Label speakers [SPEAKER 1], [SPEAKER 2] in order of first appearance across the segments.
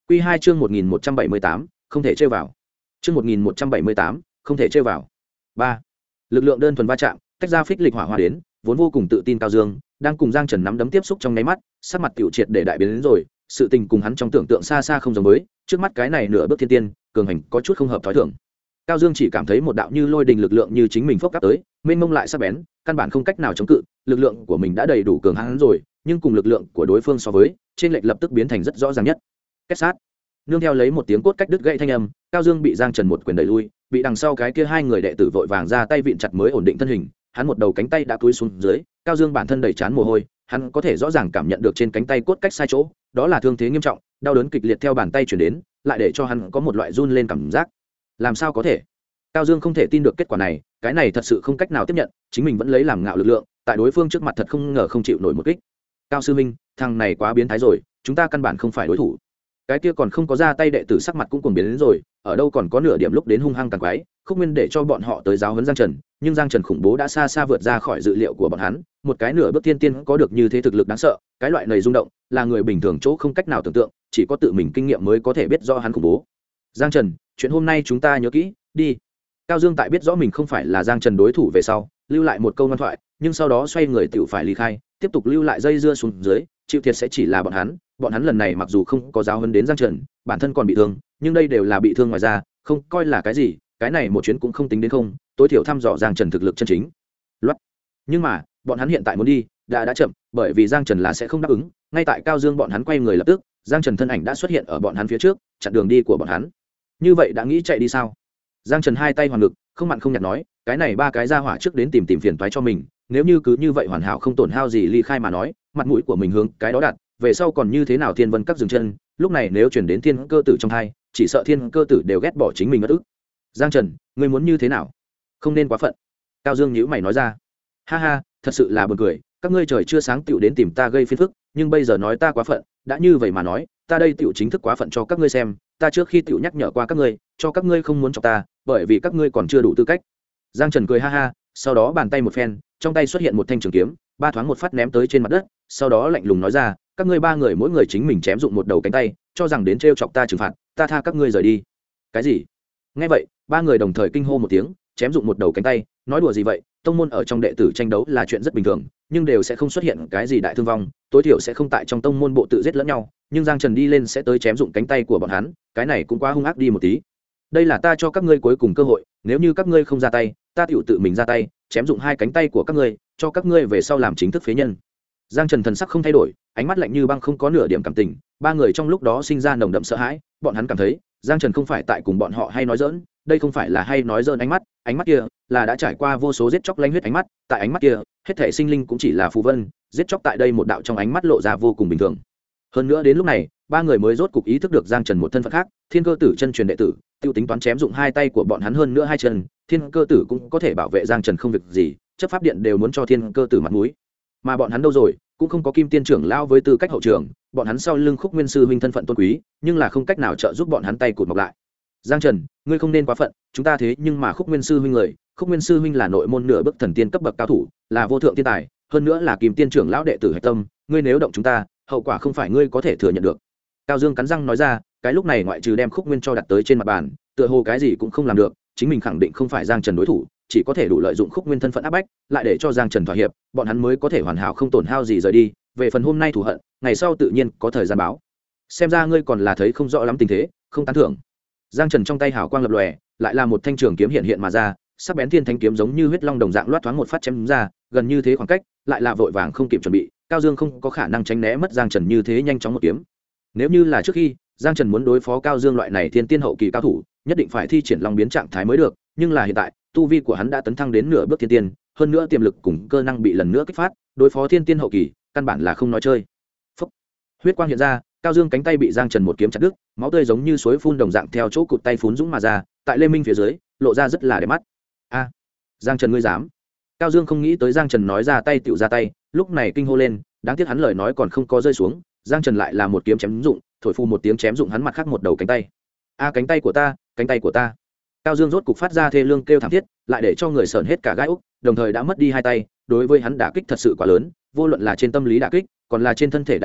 [SPEAKER 1] Quy 2 chương 1178, không thể chơi vào. Chương 1178, không thể chơi vào. 3. Lực lượng đơn thuần va chạm, tách ra phích lịch hỏa hoa đến, vốn vô cùng tự tin Cao Dương, đang cùng Giang Trần nắm đấm tiếp xúc trong nháy mắt, sắc mặt tiểu triệt để đại biến đến rồi, sự tình cùng hắn trong tưởng tượng xa xa không giống với, trước mắt cái này nửa bước thiên tiên, cường hành có chút không hợp thói thường. Cao Dương chỉ cảm thấy một đạo như lôi đình lực lượng như chính mình phốc cáp tới, mênh mông lại sắc bén, căn bản không cách nào chống cự, lực lượng của mình đã đầy đủ cường hãn rồi, nhưng cùng lực lượng của đối phương so với, trên lệch lập tức biến thành rất rõ ràng nhất. Kết sát. Nương theo lấy một tiếng cốt cách đứt gãy thanh âm, Cao Dương bị Giang Trần một quyền đẩy lui, bị đằng sau cái kia hai người đệ tử vội vàng ra tay vịn chặt mới ổn định thân hình, hắn một đầu cánh tay đã cúi xuống dưới, Cao Dương bản thân đầy trán mồ hôi, hắn có thể rõ ràng cảm nhận được trên cánh tay cốt cách sai chỗ, đó là thương thế nghiêm trọng, đau đớn kịch liệt theo bàn tay truyền đến, lại để cho hắn có một loại run lên cảm giác. Làm sao có thể? Cao Dương không thể tin được kết quả này, cái này thật sự không cách nào tiếp nhận, chính mình vẫn lấy làm ngạo lực lượng, tại đối phương trước mặt thật không ngờ không chịu nổi một kích. Cao sư minh, thằng này quá biến thái rồi, chúng ta căn bản không phải đối thủ. Cái kia còn không có ra tay đệ tử sắc mặt cũng cuồng biến đến rồi, ở đâu còn có nửa điểm lúc đến hung hăng càng quái, Khúc Nguyên để cho bọn họ tới giáo huấn Giang Trần, nhưng Giang Trần khủng bố đã xa xa vượt ra khỏi dự liệu của bọn hắn, một cái nửa bước thiên tiên có được như thế thực lực đáng sợ, cái loại này rung động, là người bình thường chỗ không cách nào tưởng tượng, chỉ có tự mình kinh nghiệm mới có thể biết rõ hắn khủng bố. Giang Trần, chuyện hôm nay chúng ta nhớ kỹ, đi. Cao Dương tại biết rõ mình không phải là Giang Trần đối thủ về sau, lưu lại một câu ngoan thoại, nhưng sau đó xoay người tiểu phải ly khai, tiếp tục lưu lại dây dưa xuống dưới, chịu thiệt sẽ chỉ là bọn hắn lần này mặc dù không có giáo huấn đến Giang Trần, bản thân còn bị thương, nhưng đây đều là bị thương ngoài ra, không coi là cái gì, cái này một chuyến cũng không tính đến không, tối thiểu thăm dò Giang Trần thực lực chân chính. Loát. Nhưng mà, bọn hắn hiện tại muốn đi, đã chậm, bởi vì Giang Trần là sẽ không đáp ứng, ngay tại Cao Dương bọn hắn quay người lập tức, Giang Trần thân ảnh đã xuất hiện ở bọn hắn phía trước, chặn đường đi của bọn hắn. Như vậy đã nghĩ chạy đi sao? Giang Trần hai tay hoàn ngực, không mặn không nhạt nói, cái này ba cái ra hỏa trước đến tìm phiền toái cho mình, nếu như cứ như vậy hoàn hảo không tổn hao gì ly khai mà nói, mặt mũi của mình hướng cái đó đặt, về sau còn như thế nào Thiên Vân các dừng chân, lúc này nếu chuyển đến Thiên Cơ tử trong hai, chỉ sợ Thiên Cơ tử đều ghét bỏ chính mình mất ức. Giang Trần, ngươi muốn như thế nào? Không nên quá phận. Cao Dương nhíu mày nói ra. Ha ha, thật sự là buồn cười, các ngươi trời chưa sáng tựu đến tìm ta gây phiền phức, nhưng bây giờ nói ta quá phận, đã như vậy mà nói, ta đây tựu chính thức quá phận cho các ngươi xem, ta trước khi tựu nhắc nhở qua các ngươi, cho các ngươi không muốn chọc ta, bởi vì các ngươi còn chưa đủ tư cách. Giang Trần cười ha ha, sau đó bàn tay một phen, trong tay xuất hiện một thanh trường kiếm, ba thoáng một phát ném tới trên mặt đất, sau đó lạnh lùng nói ra, các ngươi ba người mỗi người chính mình chém dụng một đầu cánh tay, cho rằng đến trêu chọc ta trừng phạt, ta tha các ngươi rời đi. Cái gì? Nghe vậy, ba người đồng thời kinh hô một tiếng, chém dụng một đầu cánh tay, nói đùa gì vậy? Tông môn ở trong đệ tử tranh đấu là chuyện rất bình thường, nhưng đều sẽ không xuất hiện cái gì đại thương vong, tối thiểu sẽ không tại trong tông môn bộ tự giết lẫn nhau, nhưng Giang Trần đi lên sẽ tới chém dụng cánh tay của bọn hắn, cái này cũng quá hung ác đi một tí. Đây là ta cho các ngươi cuối cùng cơ hội, nếu như các ngươi không ra tay, ta tiểu tự mình ra tay, chém dụng hai cánh tay của các ngươi, cho các ngươi về sau làm chính thức phế nhân. Giang Trần thần sắc không thay đổi, ánh mắt lạnh như băng, không có nửa điểm cảm tình, ba người trong lúc đó sinh ra nồng đậm sợ hãi, bọn hắn cảm thấy Giang Trần không phải tại cùng bọn họ hay nói giỡn, đây không phải là hay nói giỡn ánh mắt kia là đã trải qua vô số giết chóc lanh huyết ánh mắt, tại ánh mắt kia, hết thể sinh linh cũng chỉ là phù vân, giết chóc tại đây một đạo trong ánh mắt lộ ra vô cùng bình thường. Hơn nữa đến lúc này, ba người mới rốt cục ý thức được Giang Trần một thân phận khác, Thiên Cơ tử chân truyền đệ tử, tiêu tính toán chém dụng hai tay của bọn hắn hơn nữa hai chân, Thiên Cơ tử cũng có thể bảo vệ Giang Trần không việc gì, chấp pháp điện đều muốn cho Thiên Cơ tử mặt mũi. Mà bọn hắn đâu rồi, cũng không có Kim Tiên trưởng lão với tư cách hậu trường, bọn hắn sau lưng Khúc Nguyên sư huynh thân phận tôn quý, nhưng là không cách nào trợ giúp bọn hắn tay cụt mọc lại. Giang Trần, ngươi không nên quá phận, chúng ta thế nhưng mà Khúc Nguyên sư huynh người, Khúc Nguyên sư huynh là nội môn nửa bước thần tiên cấp bậc cao thủ, là vô thượng thiên tài, hơn nữa là Kim Tiên trưởng lão đệ tử hạch tâm, ngươi nếu động chúng ta, hậu quả không phải ngươi có thể thừa nhận được. Cao Dương cắn răng nói ra, cái lúc này ngoại trừ đem Khúc Nguyên cho đặt tới trên mặt bàn, tựa hồ cái gì cũng không làm được, chính mình khẳng định không phải Giang Trần đối thủ, chỉ có thể đủ lợi dụng Khúc Nguyên thân phận áp bách, lại để cho Giang Trần thỏa hiệp, bọn hắn mới có thể hoàn hảo không tổn hao gì rời đi, về phần hôm nay thù hận, ngày sau tự nhiên có thời gian báo. Xem ra ngươi còn là thấy không rõ lắm tình thế, không tán thưởng. Giang Trần trong tay hào quang lập lòe, lại là một thanh trường kiếm hiện hiện mà ra, sắc bén thiên thanh kiếm giống như huyết long đồng dạng loát thoáng một phát chém ra, gần như thế khoảng cách, lại là vội vàng không kịp chuẩn bị, Cao Dương không có khả năng tránh né mất Giang Trần như thế nhanh chóng một kiếm. Nếu như là trước khi Giang Trần muốn đối phó Cao Dương loại này thiên tiên hậu kỳ cao thủ, nhất định phải thi triển long biến trạng thái mới được, nhưng là hiện tại, tu vi của hắn đã tấn thăng đến nửa bước thiên tiên, hơn nữa tiềm lực cùng cơ năng bị lần nữa kích phát, đối phó thiên tiên hậu kỳ, căn bản là không nói chơi. Phốc. Huyết quang hiện ra, Cao Dương cánh tay bị Giang Trần một kiếm chặt đứt, máu tươi giống như suối phun đồng dạng theo chỗ cụt tay phún dũng mà ra, tại Lê Minh phía dưới, lộ ra rất là đẹp mắt. A, Giang Trần ngươi dám? Cao Dương không nghĩ tới Giang Trần nói ra tay tựu ra tay, lúc này kinh hô lên, đáng tiếc hắn lời nói còn không có rơi xuống, Giang Trần lại là một kiếm chém dụng, thổi phu một tiếng chém dụng hắn mặt khác một đầu cánh tay. A, cánh tay của ta, cánh tay của ta! Cao Dương rốt cục phát ra thê lương kêu thảm thiết, lại để cho người sởn hết cả gai úc, đồng thời đã mất đi hai tay, đối với hắn đả kích thật sự quá lớn, vô luận là trên tâm lý đả kích, còn là trên thân thể đả kích,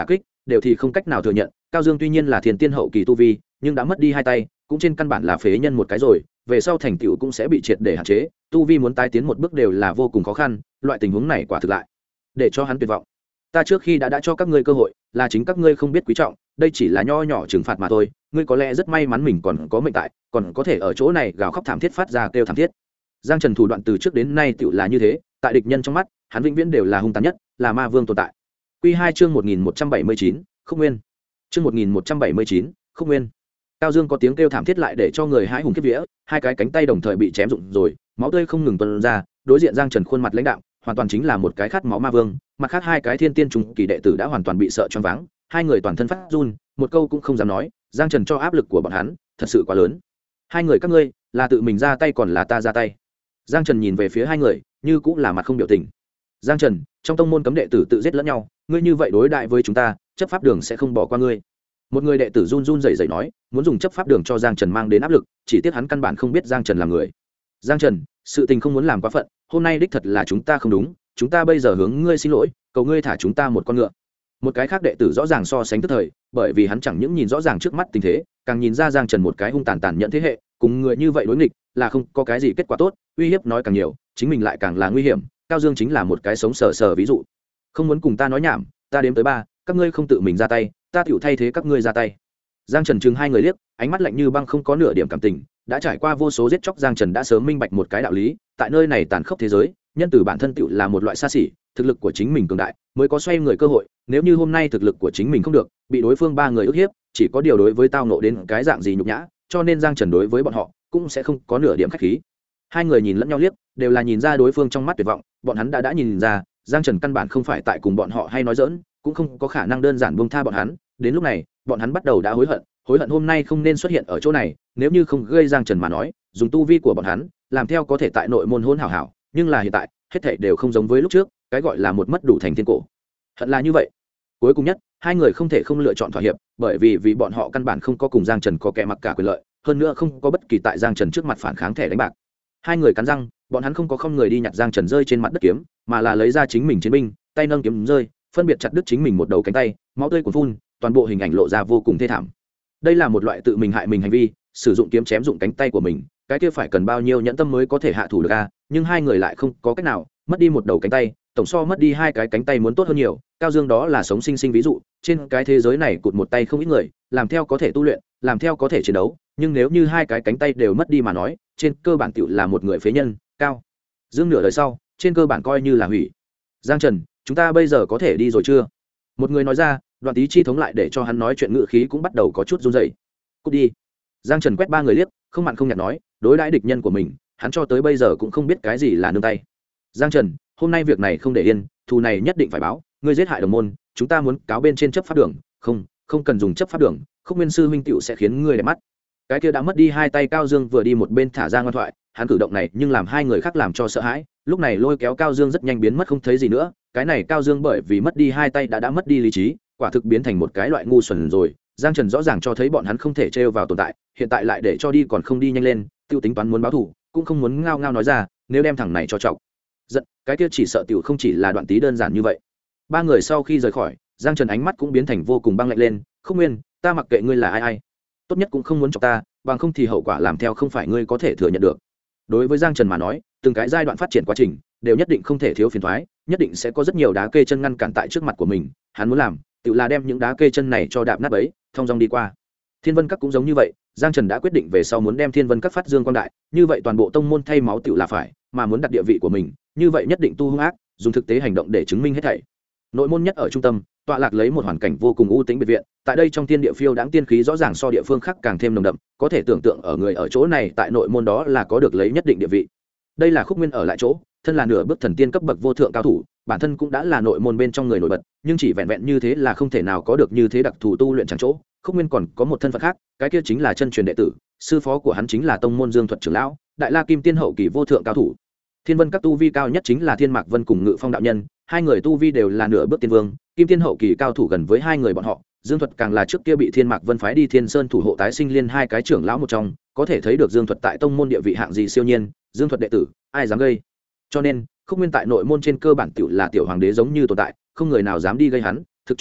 [SPEAKER 1] đều thì không cách nào thừa nhận Cao Dương tuy nhiên là thiên tiên hậu kỳ tu vi nhưng đã mất đi hai tay cũng trên căn bản là phế nhân một cái rồi, về sau thành tựu cũng sẽ bị triệt để hạn chế, tu vi muốn tái tiến một bước đều là vô cùng khó khăn, loại tình huống này quả thực lại để cho hắn tuyệt vọng. Ta trước khi đã cho các ngươi cơ hội, là chính các ngươi không biết quý trọng, đây chỉ là nho nhỏ trừng phạt mà thôi, ngươi có lẽ rất may mắn mình còn có mệnh tại, còn có thể ở chỗ này gào khóc thảm thiết phát ra kêu thảm thiết. Giang Trần thủ đoạn từ trước đến nay tựu là như thế, tại địch nhân trong mắt, hắn vĩnh viễn đều là hung tàn nhất, là ma vương tồn tại. Quy 2 chương 1179, Khúc Nguyên. Chương 1179, Khúc Nguyên. Cao Dương có tiếng kêu thảm thiết lại để cho người hãi hùng kiếp vía, hai cái cánh tay đồng thời bị chém rụng rồi, máu tươi không ngừng tuôn ra, đối diện Giang Trần khuôn mặt lãnh đạm, hoàn toàn chính là một cái khát máu ma vương, mặt khác hai cái thiên tiên trung kỳ đệ tử đã hoàn toàn bị sợ choáng váng, hai người toàn thân phát run, một câu cũng không dám nói, Giang Trần cho áp lực của bọn hắn thật sự quá lớn. Hai người các ngươi, là tự mình ra tay còn là ta ra tay? Giang Trần nhìn về phía hai người, như cũng là mặt không biểu tình. Giang Trần, trong tông môn cấm đệ tử tự giết lẫn nhau, ngươi như vậy đối đại với chúng ta, chấp pháp đường sẽ không bỏ qua ngươi. Một người đệ tử run run rẩy rẩy nói, muốn dùng chấp pháp đường cho Giang Trần mang đến áp lực, chỉ tiếc hắn căn bản không biết Giang Trần là người. Giang Trần, sự tình không muốn làm quá phận, hôm nay đích thật là chúng ta không đúng, chúng ta bây giờ hướng ngươi xin lỗi, cầu ngươi thả chúng ta một con ngựa. Một cái khác đệ tử rõ ràng so sánh tức thời, bởi vì hắn chẳng những nhìn rõ ràng trước mắt tình thế, càng nhìn ra Giang Trần một cái hung tàn tàn nhẫn thế hệ, cùng người như vậy đối nghịch là không có cái gì kết quả tốt, uy hiếp nói càng nhiều, chính mình lại càng là nguy hiểm. Cao Dương chính là một cái sống sờ sờ ví dụ. Không muốn cùng ta nói nhảm, ta đếm tới 3, các ngươi không tự mình ra tay, ta tiểu thay thế các ngươi ra tay. Giang Trần chừng hai người liếc, ánh mắt lạnh như băng không có nửa điểm cảm tình, đã trải qua vô số giết chóc Giang Trần đã sớm minh bạch một cái đạo lý, tại nơi này tàn khốc thế giới, nhân từ bản thân tiểu là một loại xa xỉ, thực lực của chính mình cường đại, mới có xoay người cơ hội, nếu như hôm nay thực lực của chính mình không được, bị đối phương 3 người ức hiếp, chỉ có điều đối với tao nộ đến cái dạng gì nhục nhã, cho nên Giang Trần đối với bọn họ cũng sẽ không có nửa điểm khách khí. Hai người nhìn lẫn nhau liếc, đều là nhìn ra đối phương trong mắt tuyệt vọng, bọn hắn đã nhìn ra, Giang Trần căn bản không phải tại cùng bọn họ hay nói giỡn, cũng không có khả năng đơn giản buông tha bọn hắn, đến lúc này, bọn hắn bắt đầu đã hối hận hôm nay không nên xuất hiện ở chỗ này, nếu như không gây Giang Trần mà nói, dùng tu vi của bọn hắn, làm theo có thể tại nội môn hôn hảo hảo, nhưng là hiện tại, hết thảy đều không giống với lúc trước, cái gọi là một mất đủ thành thiên cổ. Hận là như vậy. Cuối cùng nhất, hai người không thể không lựa chọn thỏa hiệp, bởi vì bọn họ căn bản không có cùng Giang Trần có kẻ mặc cả quyền lợi, hơn nữa không có bất kỳ tại Giang Trần trước mặt phản kháng thẻ đánh bạc. Hai người cắn răng, bọn hắn không có không người đi nhặt Giang Trần rơi trên mặt đất kiếm, mà là lấy ra chính mình chiến binh, tay nâng kiếm rơi, phân biệt chặt đứt chính mình một đầu cánh tay, máu tươi cuồn phun, toàn bộ hình ảnh lộ ra vô cùng thê thảm. Đây là một loại tự mình hại mình hành vi, sử dụng kiếm chém dụng cánh tay của mình, cái kia phải cần bao nhiêu nhẫn tâm mới có thể hạ thủ được a, nhưng hai người lại không có cách nào, mất đi một đầu cánh tay, tổng so mất đi hai cái cánh tay muốn tốt hơn nhiều. Cao Dương đó là sống sinh sinh ví dụ, trên cái thế giới này cụt một tay không ít người, làm theo có thể tu luyện, làm theo có thể chiến đấu, nhưng nếu như hai cái cánh tay đều mất đi mà nói, trên cơ bản tiểu là một người phế nhân. Cao Dương nửa đời sau, trên cơ bản coi như là hủy. Giang Trần, chúng ta bây giờ có thể đi rồi chưa? Một người nói ra, Đoạn Tý chi thống lại để cho hắn nói chuyện ngữ khí cũng bắt đầu có chút run rẩy. Cút đi. Giang Trần quét 3 người liếc, không mặn không nhạt nói, đối đãi địch nhân của mình, hắn cho tới bây giờ cũng không biết cái gì là nương tay. Giang Trần, hôm nay việc này không để yên, thù này nhất định phải báo, ngươi giết hại đồng môn, chúng ta muốn cáo bên trên chấp pháp đường, không cần dùng chấp pháp đường, Khúc Nguyên sư huynh tiểu sẽ khiến ngươi đẹp mắt. Cái kia đã mất đi hai tay Cao Dương vừa đi một bên thả ra ngoan thoại, hắn cử động này nhưng làm hai người khác làm cho sợ hãi, lúc này lôi kéo Cao Dương rất nhanh biến mất không thấy gì nữa, cái này Cao Dương bởi vì mất đi hai tay đã mất đi lý trí, quả thực biến thành một cái loại ngu xuẩn rồi. Giang Trần rõ ràng cho thấy bọn hắn không thể trêu vào tồn tại, hiện tại lại để cho đi còn không đi nhanh lên, tiêu tính toán muốn báo thù, cũng không muốn ngao ngao nói ra, nếu đem thằng này cho trọng giận, cái kia chỉ sợ tiểu không chỉ là Đoạn Tý đơn giản như vậy. 3 người sau khi rời khỏi, Giang Trần ánh mắt cũng biến thành vô cùng băng lạnh lên, Khúc Nguyên, ta mặc kệ ngươi là ai, tốt nhất cũng không muốn chọc ta, bằng không thì hậu quả làm theo không phải ngươi có thể thừa nhận được. Đối với Giang Trần mà nói, từng cái giai đoạn phát triển quá trình đều nhất định không thể thiếu phiền toái, nhất định sẽ có rất nhiều đá kê chân ngăn cản tại trước mặt của mình, hắn muốn làm tự là đem những đá kê chân này cho đạp nát bấy, thông dong đi qua. Thiên Vân Các cũng giống như vậy, Giang Trần đã quyết định về sau muốn đem Thiên Vân Các phát dương quang đại, như vậy toàn bộ tông môn thay máu tự là phải, mà muốn đặt địa vị của mình, như vậy nhất định tu hung ác, dùng thực tế hành động để chứng minh hết thảy. Nội môn nhất ở trung tâm, tọa lạc lấy một hoàn cảnh vô cùng u tĩnh biệt viện, tại đây trong thiên địa phiêu đãng tiên khí rõ ràng so địa phương khác càng thêm nồng đậm, có thể tưởng tượng ở người ở chỗ này tại nội môn đó là có được lấy nhất định địa vị. Đây là Khúc Nguyên ở lại chỗ, thân là nửa bước thần tiên cấp bậc vô thượng cao thủ, bản thân cũng đã là nội môn bên trong người nổi bật, nhưng chỉ vẹn vẹn như thế là không thể nào có được như thế đặc thù tu luyện chẳng chỗ. Khúc Nguyên còn có một thân phận khác, cái kia chính là chân truyền đệ tử, sư phó của hắn chính là tông môn Dương Thuật trưởng lão, Đại La Kim Tiên hậu kỳ vô thượng cao thủ. Thiên Vân Các tu vi cao nhất chính là Thiên Mạc Vân cùng Ngự Phong đạo nhân, hai người tu vi đều là nửa bước tiên vương, Kim Tiên hậu kỳ cao thủ gần với hai người bọn họ. Dương Thuật càng là trước kia bị Thiên Mạc Vân phái đi Thiên Sơn thủ hộ tái sinh liên hai cái trưởng lão một trong, có thể thấy được Dương Thuật tại tông môn địa vị hạng gì siêu nhiên, Dương Thuật đệ tử, ai dám gây. Cho nên, Khúc Nguyên tại nội môn trên cơ bản tiểu là tiểu hoàng đế giống như tồn tại, không người nào dám đi gây hắn, thực cho hắn,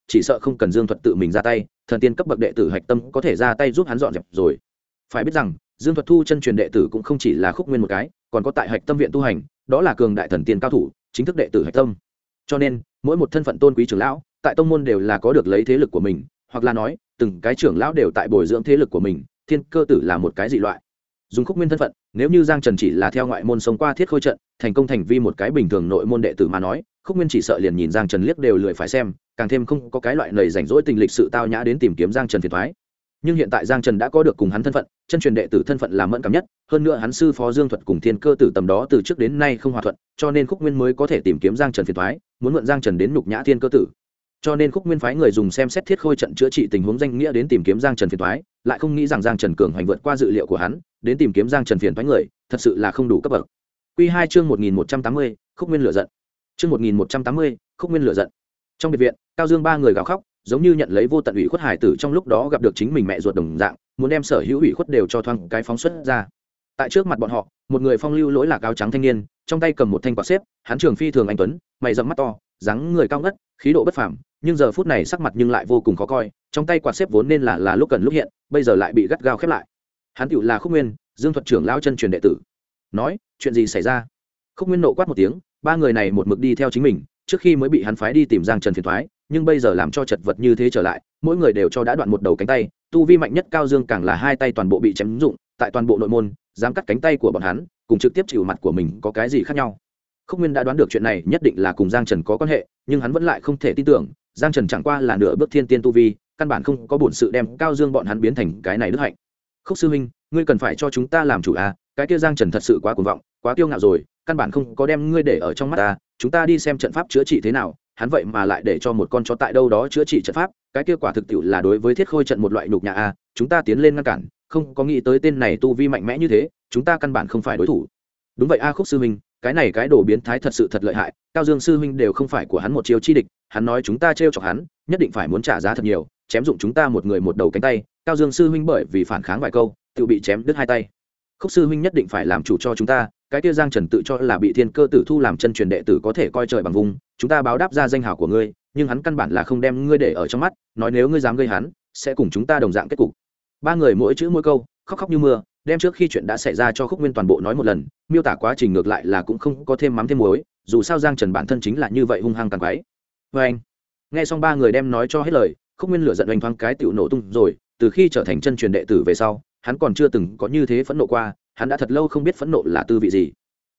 [SPEAKER 1] chỉ sợ không cần Dương Thuật tự mình ra tay, thần tiên cấp bậc đệ tử hạch tâm có thể ra tay giúp hắn dọn dẹp rồi. Phải biết rằng Dương Thuật thu chân truyền đệ tử cũng không chỉ là Khúc Nguyên một cái, còn có tại hạch tâm viện tu hành, đó là cường đại thần tiên cao thủ, chính thức đệ tử hạch tâm. Cho nên mỗi một thân phận tôn quý trưởng lão tại tông môn đều là có được lấy thế lực của mình, hoặc là nói từng cái trưởng lão đều tại bồi dưỡng thế lực của mình. Thiên Cơ Tử là một cái dị loại. Dùng Khúc Nguyên thân phận, nếu như Giang Trần chỉ là theo ngoại môn sống qua thiết khôi trận, thành công thành vi một cái bình thường nội môn đệ tử mà nói, Khúc Nguyên chỉ sợ liền nhìn Giang Trần liếc đều lười phải xem, càng thêm không có cái loại nầy rảnh rỗi tình lịch sự tao nhã đến tìm kiếm Giang Trần phiền toái. Nhưng hiện tại Giang Trần đã có được cùng hắn thân phận, chân truyền đệ tử thân phận là mẫn cảm nhất, hơn nữa hắn sư phó Dương Thuật cùng Thiên Cơ Tử tầm đó từ trước đến nay không hòa thuận, cho nên Khúc Nguyên mới có thể tìm kiếm Giang Trần phiền toái, muốn mượn Giang Trần đến nhục nhã Thiên Cơ Tử. Cho nên Khúc Nguyên phái người dùng xem xét thiết khôi trận chữa trị tình huống danh nghĩa đến tìm kiếm Giang Trần phiền toái, lại không nghĩ rằng Giang Trần cường hành vượt qua dự liệu của hắn, đến tìm kiếm Giang Trần phiền toái người, thật sự là không đủ cấp bậc. Quy 2 chương 1180, Khúc Nguyên lửa giận. Chương 1180, Khúc Nguyên lửa giận. Trong biệt viện, Cao Dương ba người gào khóc, giống như nhận lấy vô tận ủy khuất hải tử trong lúc đó gặp được chính mình mẹ ruột đồng dạng, muốn đem sở hữu ủy khuất đều cho thoáng cái phóng xuất ra. Tại trước mặt bọn họ, một người phong lưu lỗi lạc áo trắng thanh niên, trong tay cầm một thanh quạt xếp, hắn trường phi thường anh tuấn, mày rậm mắt to, dáng người cao ngất, khí độ bất phàm, nhưng giờ phút này sắc mặt nhưng lại vô cùng khó coi, trong tay quạt xếp vốn nên là lúc cần lúc hiện, bây giờ lại bị gắt gao khép lại. Hắn tựu là Khúc Nguyên, Dương Thuật trưởng lão chân truyền đệ tử. Nói, chuyện gì xảy ra? Khúc Nguyên nộ quát một tiếng, ba người này một mực đi theo chính mình, trước khi mới bị hắn phái đi tìm Giang Trần phiền toái, nhưng bây giờ làm cho chật vật như thế trở lại, mỗi người đều cho đã đoạn một đầu cánh tay, tu vi mạnh nhất Cao Dương càng là hai tay toàn bộ bị chém rụng, tại toàn bộ nội môn, dám cắt cánh tay của bọn hắn, cùng trực tiếp chịu mặt của mình có cái gì khác nhau. Khúc Nguyên đã đoán được chuyện này nhất định là cùng Giang Trần có quan hệ, nhưng hắn vẫn lại không thể tin tưởng, Giang Trần chẳng qua là nửa bước thiên tiên tu vi, căn bản không có bổn sự đem Cao Dương bọn hắn biến thành cái này đức hạnh. Khúc sư huynh, ngươi cần phải cho chúng ta làm chủ a, cái kia Giang Trần thật sự quá cuồng vọng, quá kiêu ngạo rồi, căn bản không có đem ngươi để ở trong mắt ta, chúng ta đi xem trận pháp chữa trị thế nào, hắn vậy mà lại để cho một con chó tại đâu đó chữa trị trận pháp, cái kia quả thực tiệu là đối với thiết khôi trận một loại nhục nhã a, chúng ta tiến lên ngăn cản, không có nghĩ tới tên này tu vi mạnh mẽ như thế, chúng ta căn bản không phải đối thủ. Đúng vậy a Khúc sư huynh, cái này cái đồ biến thái thật sự thật lợi hại, Cao Dương sư huynh đều không phải của hắn một chiêu chi địch, hắn nói chúng ta trêu chọc hắn, nhất định phải muốn trả giá thật nhiều, chém dụng chúng ta một người một đầu cánh tay, Cao Dương sư huynh bởi vì phản kháng vài câu, tự bị chém đứt hai tay. Khúc sư huynh nhất định phải làm chủ cho chúng ta, cái kia Giang Trần tự cho là bị Thiên Cơ Tử thu làm chân truyền đệ tử có thể coi trời bằng vùng, chúng ta báo đáp ra danh hào của ngươi, nhưng hắn căn bản là không đem ngươi để ở trong mắt, nói nếu ngươi dám gây hắn, sẽ cùng chúng ta đồng dạng kết cục. Ba người mỗi chữ mỗi câu, khóc khóc như mưa, đem trước khi chuyện đã xảy ra cho Khúc Nguyên toàn bộ nói một lần, miêu tả quá trình ngược lại là cũng không có thêm mắm thêm muối, dù sao Giang Trần bản thân chính là như vậy hung hăng tàn quái. Anh, nghe xong ba người đem nói cho hết lời, Khúc Nguyên lửa giận oanh thoáng cái tiểu nổ tung rồi, từ khi trở thành chân truyền đệ tử về sau, hắn còn chưa từng có như thế phẫn nộ qua, hắn đã thật lâu không biết phẫn nộ là tư vị gì.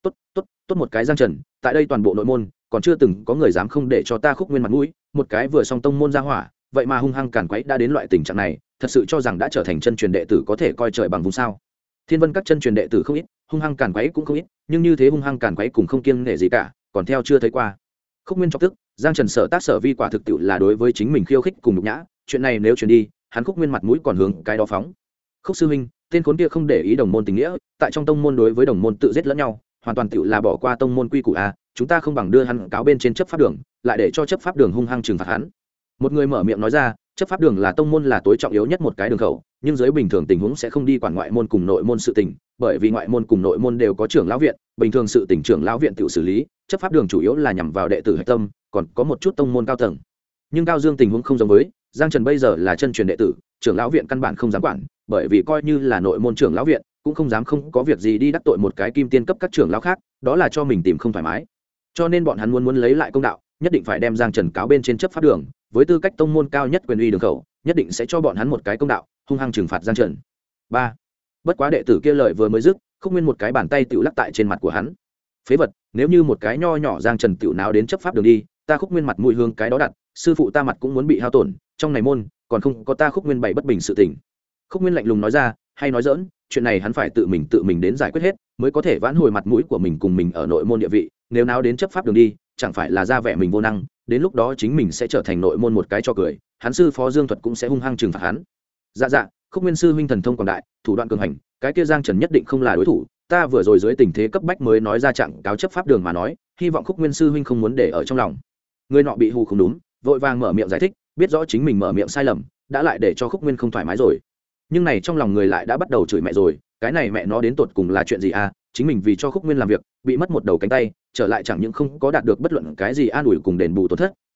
[SPEAKER 1] Tốt một cái Giang Trần, tại đây toàn bộ nội môn, còn chưa từng có người dám không để cho ta Khúc Nguyên mặt mũi, một cái vừa song tông môn ra hỏa, vậy mà hung hăng càn quấy đã đến loại tình trạng này, thật sự cho rằng đã trở thành chân truyền đệ tử có thể coi trời bằng vùng sao? Thiên Vân các chân truyền đệ tử không ít, hung hăng càn quấy cũng không ít, nhưng như thế hung hăng càn quấy cùng không kiêng nể gì cả, còn theo chưa thấy qua. Khúc Nguyên chọc tức, Giang Trần sở tác sở vi quả thực tiệu là đối với chính mình khiêu khích cùng nhục nhã, chuyện này nếu truyền đi, hắn Khúc Nguyên mặt mũi còn hướng cái đó phóng. Khúc sư huynh, tên khốn kia không để ý đồng môn tình nghĩa, tại trong tông môn đối với đồng môn tự giết lẫn nhau, hoàn toàn tiệu là bỏ qua tông môn quy củ a, chúng ta không bằng đưa hắn cáo bên trên chấp pháp đường, lại để cho chấp pháp đường hung hăng trừng phạt hắn. Một người mở miệng nói ra, chấp pháp đường là tông môn là tối trọng yếu nhất một cái đường khẩu, nhưng dưới bình thường tình huống sẽ không đi quản ngoại môn cùng nội môn sự tình, bởi vì ngoại môn cùng nội môn đều có trưởng lão viện, bình thường sự tình trưởng lão viện tự xử lý, chấp pháp đường chủ yếu là nhằm vào đệ tử hạch tâm, còn có một chút tông môn cao tầng. Nhưng Cao Dương tình huống không giống với, Giang Trần bây giờ là chân truyền đệ tử, trưởng lão viện căn bản không dám quản, bởi vì coi như là nội môn trưởng lão viện, cũng không dám không có việc gì đi đắc tội một cái kim tiên cấp các trưởng lão khác, đó là cho mình tìm không thoải mái. Cho nên bọn hắn muốn lấy lại công đạo, nhất định phải đem Giang Trần cáo bên trên chấp pháp đường, với tư cách tông môn cao nhất quyền uy đường khẩu, nhất định sẽ cho bọn hắn một cái công đạo, hung hăng trừng phạt Giang Trần. 3. Bất quá đệ tử kia lời vừa mới dứt, Khúc Nguyên một cái bàn tay tiểu lắc tại trên mặt của hắn. Phế vật, nếu như một cái nho nhỏ Giang Trần tiểu náo đến chấp pháp đường đi, ta Khúc Nguyên mặt mũi hương cái đó đặt, sư phụ ta mặt cũng muốn bị hao tổn, trong này môn, còn không có ta Khúc Nguyên bày bất bình sự tình. Khúc Nguyên lạnh lùng nói ra, hay nói giỡn, chuyện này hắn phải tự mình đến giải quyết hết, mới có thể vãn hồi mặt mũi của mình cùng mình ở nội môn địa vị, nếu náo đến chấp pháp đường đi, chẳng phải là ra vẻ mình vô năng, đến lúc đó chính mình sẽ trở thành nội môn một cái cho cười, hắn sư phó Dương Thuật cũng sẽ hung hăng trừng phạt hắn. Dạ, Khúc Nguyên sư huynh thần thông quảng đại, thủ đoạn cường hành, cái kia Giang Trần nhất định không là đối thủ, ta vừa rồi dưới tình thế cấp bách mới nói ra trạng cáo chấp pháp đường mà nói, hy vọng Khúc Nguyên sư huynh không muốn để ở trong lòng. Người nọ bị hù không đúng, vội vàng mở miệng giải thích, biết rõ chính mình mở miệng sai lầm, đã lại để cho Khúc Nguyên không thoải mái rồi. Nhưng này trong lòng người lại đã bắt đầu chửi mẹ rồi, cái này mẹ nó đến tột cùng là chuyện gì à, chính mình vì cho Khúc Nguyên làm việc, bị mất một đầu cánh tay, trở lại chẳng những không có đạt được bất luận cái gì an ủi cùng đền bù tổn thất,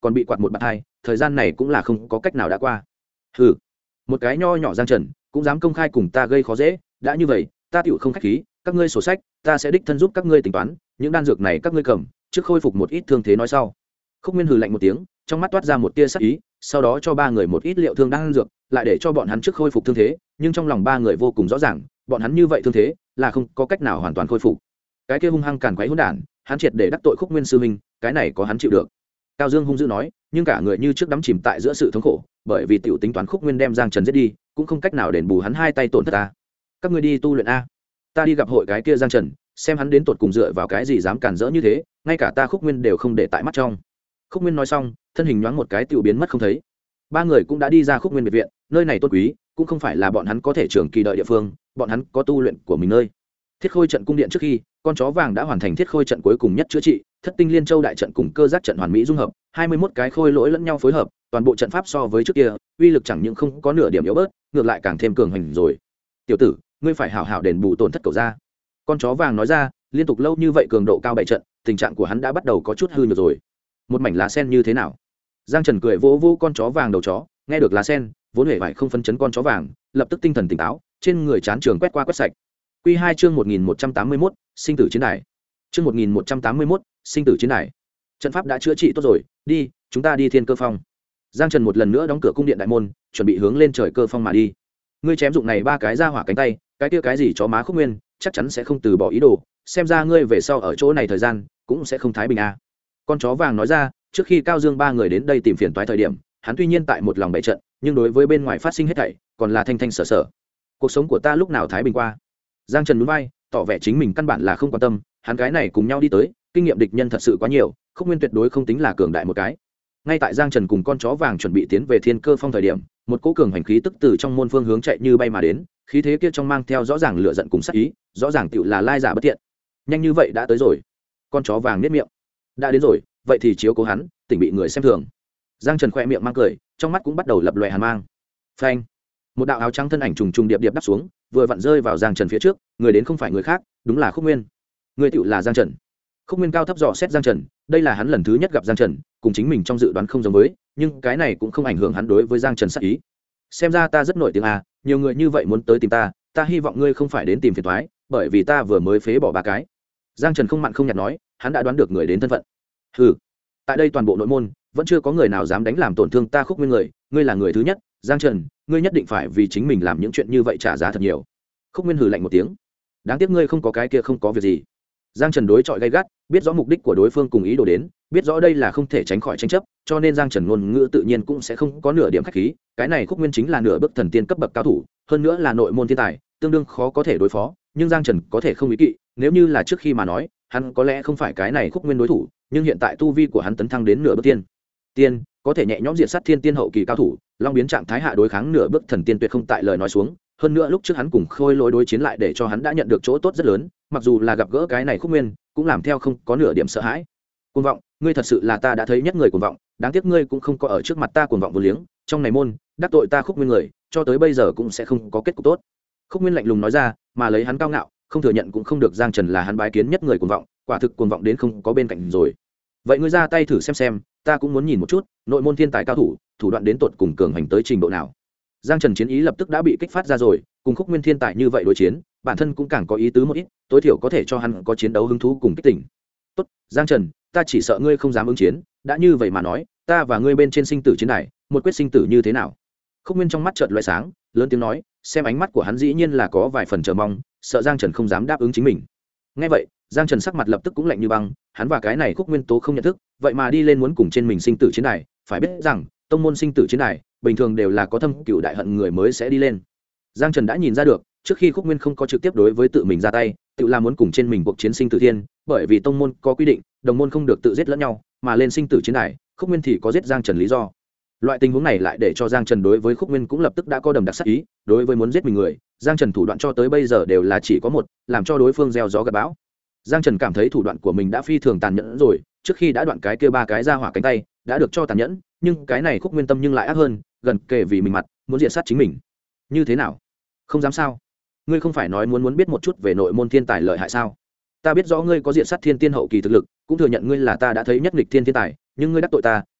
[SPEAKER 1] còn bị quạt một bạt hai, thời gian này cũng là không có cách nào đã qua. Hừ, một cái nho nhỏ Giang Trần cũng dám công khai cùng ta gây khó dễ, đã như vậy ta tựu không khách khí, các ngươi sổ sách ta sẽ đích thân giúp các ngươi tính toán, những đan dược này các ngươi cầm trước khôi phục một ít thương thế nói sau. Khúc Nguyên hừ lạnh một tiếng, trong mắt toát ra một tia sắc ý, sau đó cho ba người một ít liệu thương đan dược, lại để cho bọn hắn trước khôi phục thương thế, nhưng trong lòng ba người vô cùng rõ ràng, bọn hắn như vậy thương thế là không có cách nào hoàn toàn khôi phục. Cái kia hung hăng càn quấy hỗn đản, hắn triệt để đắc tội Khúc Nguyên sư huynh, cái này có hắn chịu được. Cao Dương hung dữ nói, nhưng cả người như trước đắm chìm tại giữa sự thống khổ, bởi vì tiểu tính toán Khúc Nguyên đem Giang Trần giết đi, cũng không cách nào đền bù hắn hai tay tổn thất ta. Các ngươi đi tu luyện a, ta đi gặp hội cái kia Giang Trần, xem hắn đến tột cùng dựa vào cái gì dám cản rỡ như thế, ngay cả ta Khúc Nguyên đều không để tại mắt trong. Khúc Nguyên nói xong, thân hình nhoáng một cái tiểu biến mất không thấy. Ba người cũng đã đi ra Khúc Nguyên biệt viện, nơi này tôn quý, cũng không phải là bọn hắn có thể trường kỳ đợi địa phương, bọn hắn có tu luyện của mình nơi. Thiết Khôi trận cung điện trước khi, con chó vàng đã hoàn thành Thiết Khôi trận cuối cùng nhất chữa trị, Thất Tinh Liên Châu đại trận cùng cơ giác trận hoàn mỹ dung hợp, 21 cái khôi lỗi lẫn nhau phối hợp, toàn bộ trận pháp so với trước kia, uy lực chẳng những không có nửa điểm yếu bớt, ngược lại càng thêm cường hành rồi. Tiểu tử, ngươi phải hảo hảo đền bù tổn thất cậu ra. Con chó vàng nói ra, liên tục lâu như vậy cường độ cao bảy trận, tình trạng của hắn đã bắt đầu có chút hư nhược rồi. Một mảnh lá sen như thế nào? Giang Trần cười vỗ vỗ con chó vàng đầu chó, nghe được lá sen, vốn hề vải không phấn chấn con chó vàng, lập tức tinh thần tỉnh táo, trên người chán trường quét qua quét sạch. Quy 2 chương 1181, sinh tử chiến đài. Chương 1181, sinh tử chiến đài. Trận pháp đã chữa trị tốt rồi, đi, chúng ta đi Thiên Cơ Phong. Giang Trần một lần nữa đóng cửa cung điện đại môn, chuẩn bị hướng lên trời cơ phong mà đi. Ngươi chém dụng này ba cái ra hỏa cánh tay, cái kia cái gì chó má Khúc Nguyên, chắc chắn sẽ không từ bỏ ý đồ, xem ra ngươi về sau ở chỗ này thời gian cũng sẽ không thái bình a. Con chó vàng nói ra, trước khi Cao Dương ba người đến đây tìm phiền toái thời điểm, hắn tuy nhiên tại một lòng bày trận, nhưng đối với bên ngoài phát sinh hết thảy, còn là thanh thanh sở sở. Cuộc sống của ta lúc nào thái bình qua? Giang Trần nhún vai, tỏ vẻ chính mình căn bản là không quan tâm, hắn cái này cùng nhau đi tới, kinh nghiệm địch nhân thật sự quá nhiều, Khúc Nguyên tuyệt đối không tính là cường đại một cái. Ngay tại Giang Trần cùng con chó vàng chuẩn bị tiến về Thiên Cơ Phong thời điểm, một cỗ cường hành khí tức từ trong môn phương hướng chạy như bay mà đến, khí thế kia trong mang theo rõ ràng lửa giận cùng sát ý, rõ ràng tựu là lai giả bất tiện. Nhanh như vậy đã tới rồi. Con chó vàng niết miệng. Đã đến rồi, vậy thì chiếu cố hắn, tỉnh bị người xem thường. Giang Trần khoe miệng mang cười, trong mắt cũng bắt đầu lập lòe hàn mang. Phanh! Một đạo áo trắng thân ảnh trùng trùng điệp điệp đáp xuống, vừa vặn rơi vào Giang Trần phía trước, người đến không phải người khác, đúng là Khúc Nguyên. Người tựu là Giang Trần. Khúc Nguyên cao thấp dò xét Giang Trần, đây là hắn lần thứ nhất gặp Giang Trần, cùng chính mình trong dự đoán không giống với, nhưng cái này cũng không ảnh hưởng hắn đối với Giang Trần sát ý. Xem ra ta rất nổi tiếng à, nhiều người như vậy muốn tới tìm ta, ta hy vọng ngươi không phải đến tìm phiền toái, bởi vì ta vừa mới phế bỏ ba cái. Giang Trần không mặn không nhạt nói, hắn đã đoán được người đến thân phận. Hừ, tại đây toàn bộ nội môn vẫn chưa có người nào dám đánh làm tổn thương ta Khúc Nguyên người, ngươi là người thứ nhất, Giang Trần, ngươi nhất định phải vì chính mình làm những chuyện như vậy trả giá thật nhiều. Khúc Nguyên hừ lạnh một tiếng, đáng tiếc ngươi không có cái kia không có việc gì. Giang Trần đối chọi gay gắt, biết rõ mục đích của đối phương cùng ý đồ đến, biết rõ đây là không thể tránh khỏi tranh chấp, cho nên Giang Trần ngôn ngữ tự nhiên cũng sẽ không có nửa điểm khách khí, cái này Khúc Nguyên chính là nửa bước thần tiên cấp bậc cao thủ, hơn nữa là nội môn thiên tài, tương đương khó có thể đối phó, nhưng Giang Trần có thể không ý kỵ, nếu như là trước khi mà nói, hắn có lẽ không phải cái này Khúc Nguyên đối thủ, nhưng hiện tại tu vi của hắn tấn thăng đến nửa bước tiên, có thể nhẹ nhõm diệt sát thiên tiên hậu kỳ cao thủ, long biến trạng thái hạ đối kháng nửa bước thần tiên tuyệt không tại lời nói xuống, hơn nữa lúc trước hắn cùng Khôi Lỗi đối chiến lại để cho hắn đã nhận được chỗ tốt rất lớn, mặc dù là gặp gỡ cái này Khúc Nguyên, cũng làm theo không có nửa điểm sợ hãi. Cuồng vọng, ngươi thật sự là ta đã thấy nhất người cuồng vọng, đáng tiếc ngươi cũng không có ở trước mặt ta cuồng vọng vô liếng, trong này môn, đắc tội ta Khúc Nguyên người, cho tới bây giờ cũng sẽ không có kết cục tốt. Khúc Nguyên lạnh lùng nói ra, mà lấy hắn cao ngạo, không thừa nhận cũng không được, Giang Trần là hắn bái kiến nhất người cuồng vọng, quả thực cuồng vọng đến không có bên cạnh rồi. Vậy ngươi ra tay thử xem, ta cũng muốn nhìn một chút, nội môn thiên tài cao thủ, thủ đoạn đến tột cùng cường hành tới trình độ nào. Giang Trần chiến ý lập tức đã bị kích phát ra rồi, cùng Khúc Nguyên thiên tài như vậy đối chiến, bản thân cũng càng có ý tứ một ít, tối thiểu có thể cho hắn có chiến đấu hứng thú cùng kích tỉnh. Tốt, Giang Trần, ta chỉ sợ ngươi không dám ứng chiến, đã như vậy mà nói, ta và ngươi bên trên sinh tử chiến đài, một quyết sinh tử như thế nào? Khúc Nguyên trong mắt chợt lóe sáng, lớn tiếng nói, xem ánh mắt của hắn dĩ nhiên là có vài phần chờ mong, sợ Giang Trần không dám đáp ứng chính mình. Nghe vậy, Giang Trần sắc mặt lập tức cũng lạnh như băng, hắn và cái này Khúc Nguyên tố không nhận thức, vậy mà đi lên muốn cùng trên mình sinh tử chiến đài, phải biết rằng, tông môn sinh tử chiến đài, bình thường đều là có thâm cửu đại hận người mới sẽ đi lên. Giang Trần đã nhìn ra được, trước khi Khúc Nguyên không có trực tiếp đối với tự mình ra tay, tự là muốn cùng trên mình cuộc chiến sinh tử thiên, bởi vì tông môn có quy định, đồng môn không được tự giết lẫn nhau, mà lên sinh tử chiến đài, Khúc Nguyên thì có giết Giang Trần lý do. Loại tình huống này lại để cho Giang Trần đối với Khúc Nguyên cũng lập tức đã có đầm đặc sắc ý, đối với muốn giết mình người, Giang Trần thủ đoạn cho tới bây giờ đều là chỉ có một, làm cho đối phương gieo gió gặt bão. Giang Trần cảm thấy thủ đoạn của mình đã phi thường tàn nhẫn rồi, trước khi đã đoạn cái kia ba cái ra hỏa cánh tay, đã được cho tàn nhẫn, nhưng cái này Khúc Nguyên tâm nhưng lại ác hơn, gần kề vì mình mặt, muốn diệt sát chính mình. Như thế nào? Không dám sao? Ngươi không phải nói muốn biết một chút về nội môn thiên tài lợi hại sao? Ta biết rõ ngươi có diệt sát thiên tiên hậu kỳ thực lực, cũng thừa nhận ngươi là ta đã thấy nhất nghịch thiên thiên tài, nhưng ngươi đắc tội ta,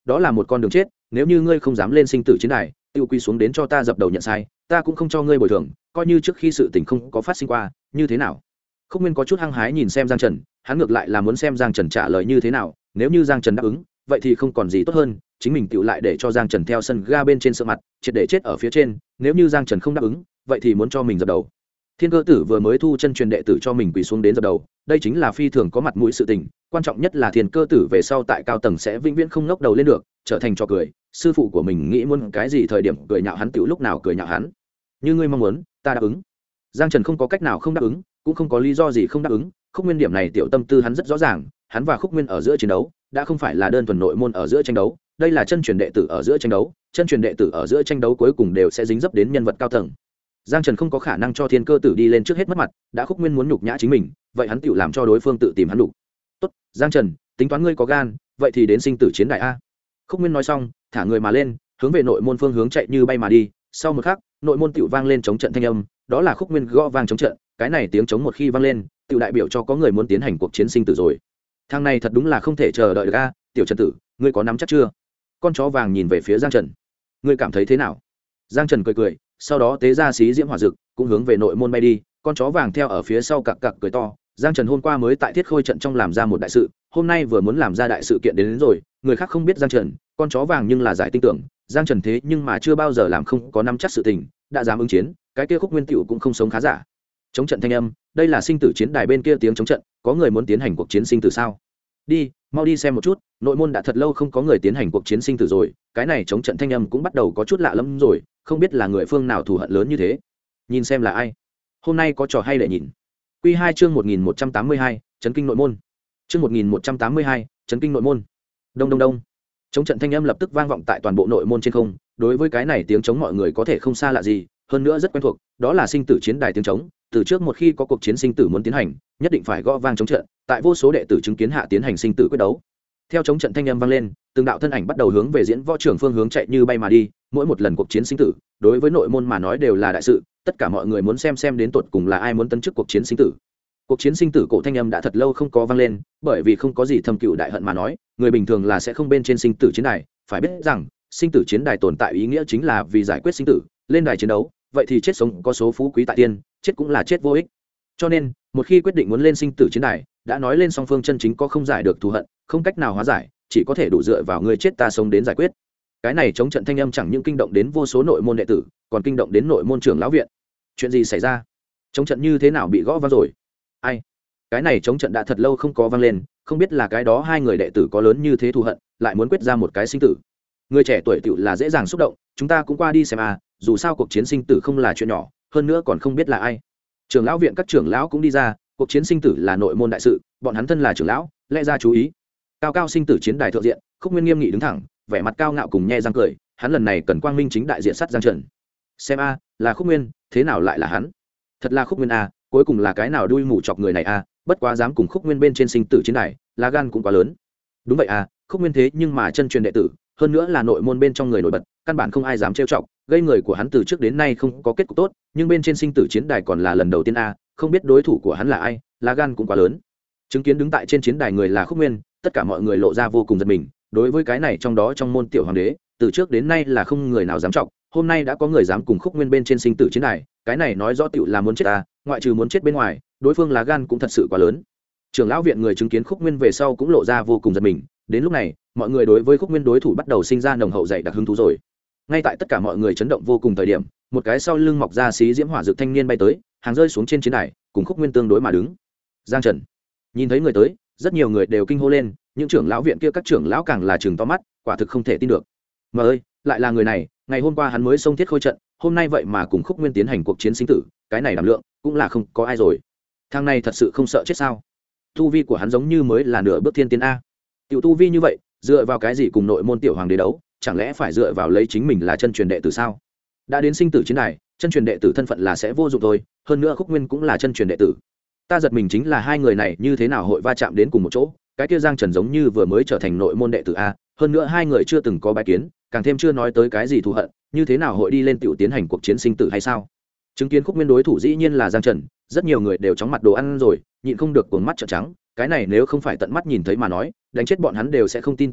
[SPEAKER 1] đó là một con đường chết, nếu như ngươi không dám lên sinh tử chiến đài tự quy xuống đến cho ta dập đầu nhận sai, ta cũng không cho ngươi bồi thường, coi như trước khi sự tình không có phát sinh qua, như thế nào? Khúc Nguyên có chút hăng hái nhìn xem Giang Trần, hắn ngược lại là muốn xem Giang Trần trả lời như thế nào, nếu như Giang Trần đáp ứng, vậy thì không còn gì tốt hơn, chính mình tựu lại để cho Giang Trần theo sân ga bên trên sợ mặt, triệt để chết ở phía trên, nếu như Giang Trần không đáp ứng, vậy thì muốn cho mình dập đầu. Thiên Cơ Tử vừa mới thu chân truyền đệ tử cho mình quỳ xuống đến dập đầu, đây chính là phi thường có mặt mũi sự tình, quan trọng nhất là Thiên Cơ Tử về sau tại cao tầng sẽ vĩnh viễn không ngóc đầu lên được, trở thành trò cười, sư phụ của mình nghĩ muốn cái gì thời điểm cười nhạo hắn tựu lúc nào cười nhạo hắn. Như ngươi mong muốn, ta đáp ứng. Giang Trần không có cách nào không đáp ứng, cũng không có lý do gì không đáp ứng, Khúc Nguyên điểm này tiểu tâm tư hắn rất rõ ràng, hắn và Khúc Nguyên ở giữa chiến đấu, đã không phải là đơn thuần nội môn ở giữa tranh đấu, đây là chân truyền đệ tử ở giữa tranh đấu, chân truyền đệ tử ở giữa tranh đấu cuối cùng đều sẽ dính dấp đến nhân vật cao tầng. Giang Trần không có khả năng cho Thiên Cơ Tử đi lên trước hết mất mặt, đã Khúc Nguyên muốn nhục nhã chính mình, vậy hắn tựu làm cho đối phương tự tìm hắn đủ. Tốt, Giang Trần, tính toán ngươi có gan, vậy thì đến sinh tử chiến đại a. Khúc Nguyên nói xong, thả người mà lên, hướng về nội môn phương hướng chạy như bay mà đi, sau một khắc, nội môn tựu vang lên chống trận thanh âm, đó là Khúc Nguyên gõ vang chống trận, cái này tiếng chống một khi vang lên, tựu đại biểu cho có người muốn tiến hành cuộc chiến sinh tử rồi. Thằng này thật đúng là không thể chờ đợi được a, tiểu Trần tử, ngươi có nắm chắc chưa? Con chó vàng nhìn về phía Giang Trần, ngươi cảm thấy thế nào? Giang Trần cười cười, sau đó tế ra xí diễm hỏa dực, cũng hướng về nội môn bay đi, con chó vàng theo ở phía sau cặc cặc cười to. Giang Trần hôm qua mới tại Thiết Khôi trận trong làm ra một đại sự, hôm nay vừa muốn làm ra đại sự kiện đến rồi, người khác không biết Giang Trần, con chó vàng nhưng là giải tinh tưởng, Giang Trần thế nhưng mà chưa bao giờ làm không có nắm chắc sự tình, đã dám ứng chiến, cái kia Khúc Nguyên tiểu cũng không sống khá giả. Chống trận thanh âm, đây là sinh tử chiến đài bên kia tiếng chống trận, có người muốn tiến hành cuộc chiến sinh tử sao? Đi, mau đi xem một chút, nội môn đã thật lâu không có người tiến hành cuộc chiến sinh tử rồi, cái này chống trận thanh âm cũng bắt đầu có chút lạ lẫm rồi, không biết là người phương nào thù hận lớn như thế. Nhìn xem là ai. Hôm nay có trò hay để nhìn. Quy 2 chương 1182, chấn kinh nội môn. Chương 1182, chấn kinh nội môn. Đông đông đông. Chống trận thanh âm lập tức vang vọng tại toàn bộ nội môn trên không, đối với cái này tiếng chống mọi người có thể không xa lạ gì, hơn nữa rất quen thuộc, đó là sinh tử chiến đài tiếng chống, từ trước một khi có cuộc chiến sinh tử muốn tiến hành, nhất định phải gõ vang chống trận, tại vô số đệ tử chứng kiến hạ tiến hành sinh tử quyết đấu. Theo chống trận thanh âm vang lên, từng đạo thân ảnh bắt đầu hướng về diễn võ trường phương hướng chạy như bay mà đi, mỗi một lần cuộc chiến sinh tử, đối với nội môn mà nói đều là đại sự, tất cả mọi người muốn xem đến tột cùng là ai muốn tấn chức cuộc chiến sinh tử. Cuộc chiến sinh tử cổ thanh âm đã thật lâu không có vang lên, bởi vì không có gì thâm cựu đại hận mà nói, người bình thường là sẽ không bên trên sinh tử chiến đài, phải biết rằng, sinh tử chiến đài tồn tại ý nghĩa chính là vì giải quyết sinh tử, lên đài chiến đấu, vậy thì chết sống có số phú quý tại tiên, chết cũng là chết vô ích. Cho nên, một khi quyết định muốn lên sinh tử chiến đài, đã nói lên song phương chân chính có không giải được thù hận, không cách nào hóa giải, chỉ có thể đủ dựa vào người chết ta sống đến giải quyết. Cái này chống trận thanh âm chẳng những kinh động đến vô số nội môn đệ tử, còn kinh động đến nội môn trưởng lão viện. Chuyện gì xảy ra? Chống trận như thế nào bị gõ vang rồi? Ai? Cái này chống trận đã thật lâu không có vang lên, không biết là cái đó hai người đệ tử có lớn như thế thù hận, lại muốn quyết ra một cái sinh tử. Người trẻ tuổi tựu là dễ dàng xúc động, chúng ta cũng qua đi xem à, dù sao cuộc chiến sinh tử không là chuyện nhỏ, hơn nữa còn không biết là ai. Trưởng lão viện các trưởng lão cũng đi ra, cuộc chiến sinh tử là nội môn đại sự, bọn hắn thân là trưởng lão, lẽ ra chú ý. Cao cao sinh tử chiến đài thượng diện, Khúc Nguyên nghiêm nghị đứng thẳng, vẻ mặt cao ngạo cùng nhe răng cười, hắn lần này cần quang minh chính đại diện sát Giang Trần. Xem a, là Khúc Nguyên, thế nào lại là hắn? Thật là Khúc Nguyên a, cuối cùng là cái nào đuôi mù chọc người này a, bất quá dám cùng Khúc Nguyên bên trên sinh tử chiến đài, lá gan cũng quá lớn. Đúng vậy a, Khúc Nguyên thế nhưng mà chân truyền đệ tử, hơn nữa là nội môn bên trong người nổi bật, căn bản không ai dám trêu chọc, gây người của hắn từ trước đến nay không có kết cục tốt, nhưng bên trên sinh tử chiến đài còn là lần đầu tiên a, không biết đối thủ của hắn là ai, lá gan cũng quá lớn. Chứng kiến đứng tại trên chiến đài người là Khúc Nguyên, tất cả mọi người lộ ra vô cùng giật mình, đối với cái này trong đó trong môn tiểu hoàng đế, từ trước đến nay là không người nào dám trọng, hôm nay đã có người dám cùng Khúc Nguyên bên trên sinh tử chiến đài, cái này nói rõ tiểu là muốn chết ta, ngoại trừ muốn chết bên ngoài, đối phương lá gan cũng thật sự quá lớn. Trưởng lão viện người chứng kiến Khúc Nguyên về sau cũng lộ ra vô cùng giật mình, đến lúc này, mọi người đối với Khúc Nguyên đối thủ bắt đầu sinh ra nồng hậu dày đặc hứng thú rồi. Ngay tại tất cả mọi người chấn động vô cùng thời điểm, một cái sau lưng mọc ra xí diễm hỏa dược thanh niên bay tới, hàng rơi xuống trên chiến đài, cùng Khúc Nguyên tương đối mà đứng. Giang Trần nhìn thấy người tới, rất nhiều người đều kinh hô lên, những trưởng lão viện kia các trưởng lão càng là trừng to mắt, quả thực không thể tin được. Mà ơi, lại là người này, ngày hôm qua hắn mới xông Thiết Khôi trận, hôm nay vậy mà cùng Khúc Nguyên tiến hành cuộc chiến sinh tử, cái này đảm lượng cũng là không có ai rồi. Thằng này thật sự không sợ chết sao? Tu vi của hắn giống như mới là nửa bước thiên tiến a. Tiểu tu vi như vậy, dựa vào cái gì cùng nội môn tiểu hoàng đế đấu, chẳng lẽ phải dựa vào lấy chính mình là chân truyền đệ tử sao? Đã đến sinh tử chiến đài, chân truyền đệ tử thân phận là sẽ vô dụng thôi, hơn nữa Khúc Nguyên cũng là chân truyền đệ tử. Ta giật mình chính là hai người này như thế nào hội va chạm đến cùng một chỗ, cái kia Giang Trần giống như vừa mới trở thành nội môn đệ tử a, hơn nữa hai người chưa từng có bái kiến, càng thêm chưa nói tới cái gì thù hận, như thế nào hội đi lên tiểu tiến hành cuộc chiến sinh tử hay sao? Chứng kiến Khúc Nguyên đối thủ dĩ nhiên là Giang Trần, rất nhiều người đều chóng mặt đồ ăn rồi, nhịn không được cuồng mắt trợn trắng, cái này nếu không phải tận mắt nhìn thấy mà nói, đánh chết bọn hắn đều sẽ không tin tưởng a,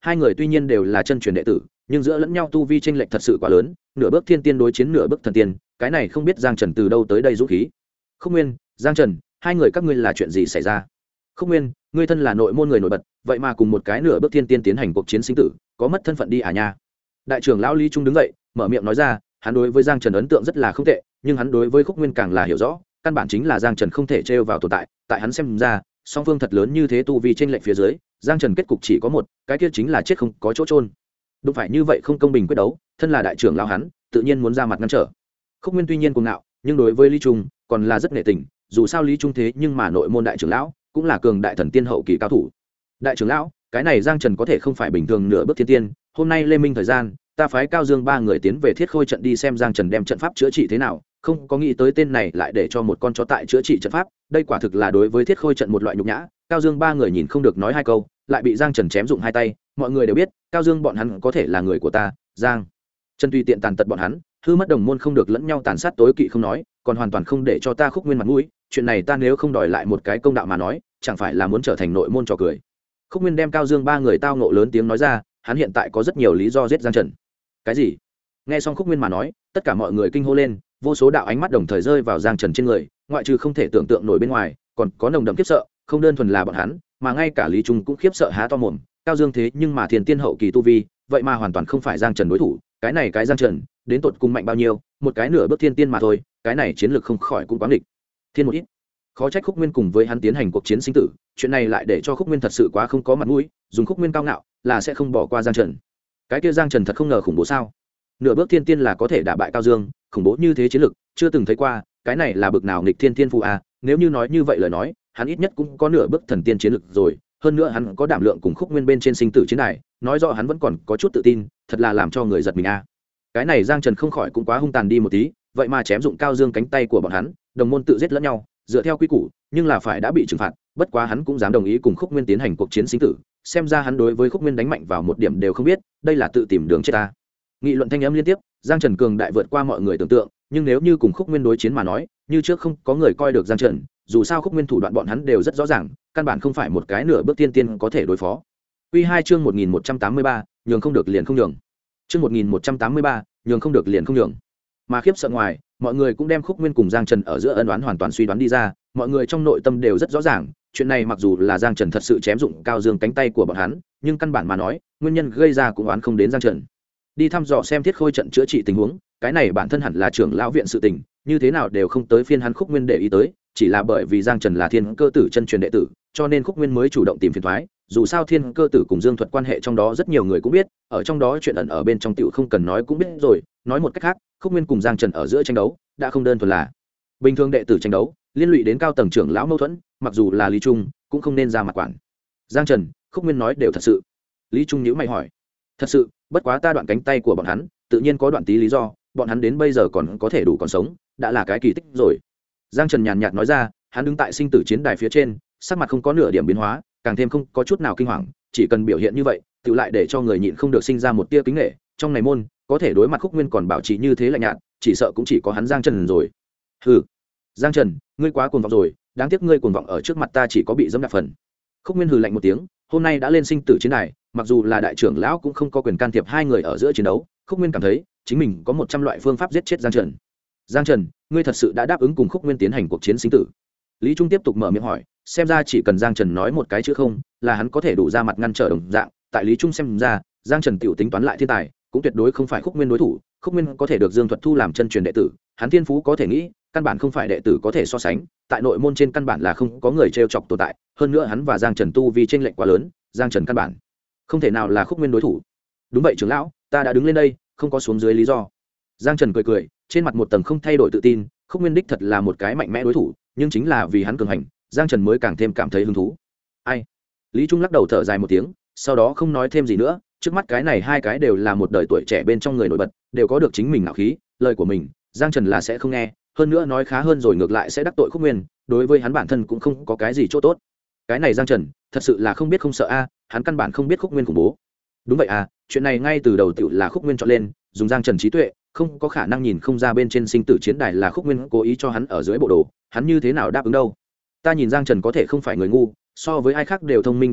[SPEAKER 1] hai người tuy nhiên đều là chân truyền đệ tử, nhưng giữa lẫn nhau tu vi chênh lệch thật sự quá lớn, nửa bước thiên tiên đối chiến nửa bước thần tiên, cái này không biết Giang Trần từ đâu tới đây dũng khí. Khúc Nguyên, Giang Trần, hai người các ngươi là chuyện gì xảy ra? Khúc Nguyên, ngươi thân là nội môn người nổi bật, vậy mà cùng một cái nửa bước thiên tiên tiến hành cuộc chiến sinh tử, có mất thân phận đi à nha. Đại trưởng lão Lý Trung đứng dậy, mở miệng nói ra, hắn đối với Giang Trần ấn tượng rất là không tệ, nhưng hắn đối với Khúc Nguyên càng là hiểu rõ, căn bản chính là Giang Trần không thể trêu vào tồn tại, tại hắn xem ra, song phương thật lớn như thế tu vi chênh lệch phía dưới, Giang Trần kết cục chỉ có một, cái kia chính là chết không có chỗ trôn. Đúng phải như vậy không công bình quyết đấu, thân là đại trưởng lão hắn, tự nhiên muốn ra mặt ngăn trở. Khúc Nguyên tuy nhiên cuồng ngạo, nhưng đối với Lý Trung còn là rất nể tình, dù sao Lý Trung thế nhưng mà nội môn đại trưởng lão, cũng là cường đại thần tiên hậu kỳ cao thủ. Đại trưởng lão, cái này Giang Trần có thể không phải bình thường nửa bước thiên tiên, hôm nay Lê Minh thời gian, ta phái Cao Dương ba người tiến về Thiết Khôi trận đi xem Giang Trần đem trận pháp chữa trị thế nào, không có nghĩ tới tên này lại để cho một con chó tại chữa trị trận pháp, đây quả thực là đối với Thiết Khôi trận một loại nhục nhã. Cao Dương ba người nhìn không được nói hai câu, lại bị Giang Trần chém dụng hai tay, mọi người đều biết, Cao Dương bọn hắn có thể là người của ta, Giang Trần tùy tiện tàn tật bọn hắn, hư mất đồng môn không được lẫn nhau tàn sát tối kỵ không nói, còn hoàn toàn không để cho ta Khúc Nguyên mặt mũi, chuyện này ta nếu không đòi lại một cái công đạo mà nói, chẳng phải là muốn trở thành nội môn trò cười. Khúc Nguyên đem Cao Dương ba người tao nộ lớn tiếng nói ra, hắn hiện tại có rất nhiều lý do giết Giang Trần. Cái gì? Nghe xong Khúc Nguyên mà nói, tất cả mọi người kinh hô lên, vô số đạo ánh mắt đồng thời rơi vào Giang Trần trên người, ngoại trừ không thể tưởng tượng nổi bên ngoài, còn có nồng đậm khiếp sợ, không đơn thuần là bọn hắn, mà ngay cả Lý Trung cũng khiếp sợ há to mồm, Cao Dương thế nhưng mà thiên tiên hậu kỳ tu vi, vậy mà hoàn toàn không phải Giang Trần đối thủ, cái này cái Giang Trần, đến tột cùng mạnh bao nhiêu, một cái nửa bước thiên tiên mà thôi, cái này chiến lược không khỏi cũng quá nghịch thiên một ít. Khó trách Khúc Nguyên cùng với hắn tiến hành cuộc chiến sinh tử, chuyện này lại để cho Khúc Nguyên thật sự quá không có mặt mũi, dùng Khúc Nguyên cao ngạo là sẽ không bỏ qua Giang Trần. Cái kia Giang Trần thật không ngờ khủng bố sao? Nửa bước thiên tiên là có thể đả bại Cao Dương, khủng bố như thế chiến lược, chưa từng thấy qua, cái này là bực nào nghịch thiên tiên phù à, nếu như nói như vậy lời nói, hắn ít nhất cũng có nửa bước thần tiên chiến lược rồi, hơn nữa hắn có đảm lượng cùng Khúc Nguyên bên trên sinh tử chiến đài, nói rõ hắn vẫn còn có chút tự tin, thật là làm cho người giật mình à. Cái này Giang Trần không khỏi cũng quá hung tàn đi một tí, vậy mà chém dụng Cao Dương cánh tay của bọn hắn, đồng môn tự giết lẫn nhau, dựa theo quy củ, nhưng là phải đã bị trừng phạt, bất quá hắn cũng dám đồng ý cùng Khúc Nguyên tiến hành cuộc chiến sinh tử, xem ra hắn đối với Khúc Nguyên đánh mạnh vào một điểm đều không biết, đây là tự tìm đường chết ta. Nghị luận thanh âm liên tiếp, Giang Trần cường đại vượt qua mọi người tưởng tượng, nhưng nếu như cùng Khúc Nguyên đối chiến mà nói, như trước không có người coi được Giang Trần, dù sao Khúc Nguyên thủ đoạn bọn hắn đều rất rõ ràng, căn bản không phải một cái nửa bước tiên tiên có thể đối phó. Quy 2 chương 1183, nhường không được liền không nhường. Chương 1183, nhường không được liền không nhường. Mà khiếp sợ ngoài, mọi người cũng đem Khúc Nguyên cùng Giang Trần ở giữa ân oán hoàn toàn suy đoán đi ra, mọi người trong nội tâm đều rất rõ ràng, chuyện này mặc dù là Giang Trần thật sự chém dụng Cao Dương cánh tay của bọn hắn, nhưng căn bản mà nói, nguyên nhân gây ra cũng oán không đến Giang Trần. Đi thăm dò xem Thiết Khôi trận chữa trị tình huống, cái này bản thân hẳn là trưởng lão viện sự tình, như thế nào đều không tới phiên hắn Khúc Nguyên để ý tới, chỉ là bởi vì Giang Trần là Thiên Cơ Tử chân truyền đệ tử, cho nên Khúc Nguyên mới chủ động tìm phiền toái. Dù sao Thiên Cơ Tử cùng Dương Thuật quan hệ trong đó rất nhiều người cũng biết, ở trong đó chuyện ẩn ở bên trong tiểu không cần nói cũng biết rồi, nói một cách khác, Khúc Nguyên cùng Giang Trần ở giữa tranh đấu, đã không đơn thuần là bình thường đệ tử tranh đấu, liên lụy đến cao tầng trưởng lão mâu thuẫn, mặc dù là Lý Trung, cũng không nên ra mặt quản. Giang Trần, Khúc Nguyên nói đều thật sự. Lý Trung nhíu mày hỏi. Thật sự, bất quá ta đoạn cánh tay của bọn hắn, tự nhiên có đoạn tí lý do, bọn hắn đến bây giờ còn có thể đủ còn sống, đã là cái kỳ tích rồi. Giang Trần nhàn nhạt nói ra, hắn đứng tại sinh tử chiến đài phía trên, sắc mặt không có nửa điểm biến hóa, càng thêm không có chút nào kinh hoàng, chỉ cần biểu hiện như vậy, tự lại để cho người nhịn không được sinh ra một tia kính nể, trong này môn, có thể đối mặt Khúc Nguyên còn bảo trì như thế lạnh nhạt, chỉ sợ cũng chỉ có hắn Giang Trần rồi. Hừ, Giang Trần, ngươi quá cuồng vọng rồi, đáng tiếc ngươi cuồng vọng ở trước mặt ta chỉ có bị dẫm đạp phần. Khúc Nguyên hừ lạnh một tiếng, hôm nay đã lên sinh tử chiến đài, mặc dù là đại trưởng lão cũng không có quyền can thiệp hai người ở giữa chiến đấu. Khúc Nguyên cảm thấy chính mình có 100 loại phương pháp giết chết Giang Trần. Giang Trần, ngươi thật sự đã đáp ứng cùng Khúc Nguyên tiến hành cuộc chiến sinh tử? Lý Trung tiếp tục mở miệng hỏi, xem ra chỉ cần Giang Trần nói một cái chữ không, là hắn có thể đủ ra mặt ngăn trở đồng dạng. Tại Lý Trung xem ra, Giang Trần tiểu tính toán lại thiên tài, cũng tuyệt đối không phải Khúc Nguyên đối thủ. Khúc Nguyên có thể được Dương Thuật thu làm chân truyền đệ tử, hắn thiên phú có thể nghĩ, căn bản không phải đệ tử có thể so sánh, tại nội môn trên căn bản là không có người trêu chọc tồn tại, hơn nữa hắn và Giang Trần tu vì chênh lệch quá lớn, Giang Trần căn bản không thể nào là Khúc Nguyên đối thủ. Đúng vậy trưởng lão, ta đã đứng lên đây, không có xuống dưới lý do. Giang Trần cười cười, trên mặt một tầng không thay đổi tự tin, Khúc Nguyên đích thật là một cái mạnh mẽ đối thủ, nhưng chính là vì hắn cường hành, Giang Trần mới càng thêm cảm thấy hứng thú. Ai? Lý Trung lắc đầu thở dài một tiếng, sau đó không nói thêm gì nữa, trước mắt cái này hai cái đều là một đời tuổi trẻ bên trong người nổi bật, đều có được chính mình ngạo khí, lời của mình, Giang Trần là sẽ không nghe, hơn nữa nói khá hơn rồi ngược lại sẽ đắc tội Khúc Nguyên, đối với hắn bản thân cũng không có cái gì chỗ tốt. Cái này Giang Trần, thật sự là không biết không sợ a, hắn căn bản không biết Khúc Nguyên khủng bố. Đúng vậy à, chuyện này ngay từ đầu tiểu là Khúc Nguyên chọn lên, dùng Giang Trần trí tuệ, không có khả năng nhìn không ra bên trên sinh tử chiến đài là Khúc Nguyên cố ý cho hắn ở dưới bộ đồ, hắn như thế nào đáp ứng đâu. Ta nhìn Giang Trần có thể không phải người ngu, so với ai khác đều thông minh đâu rồi,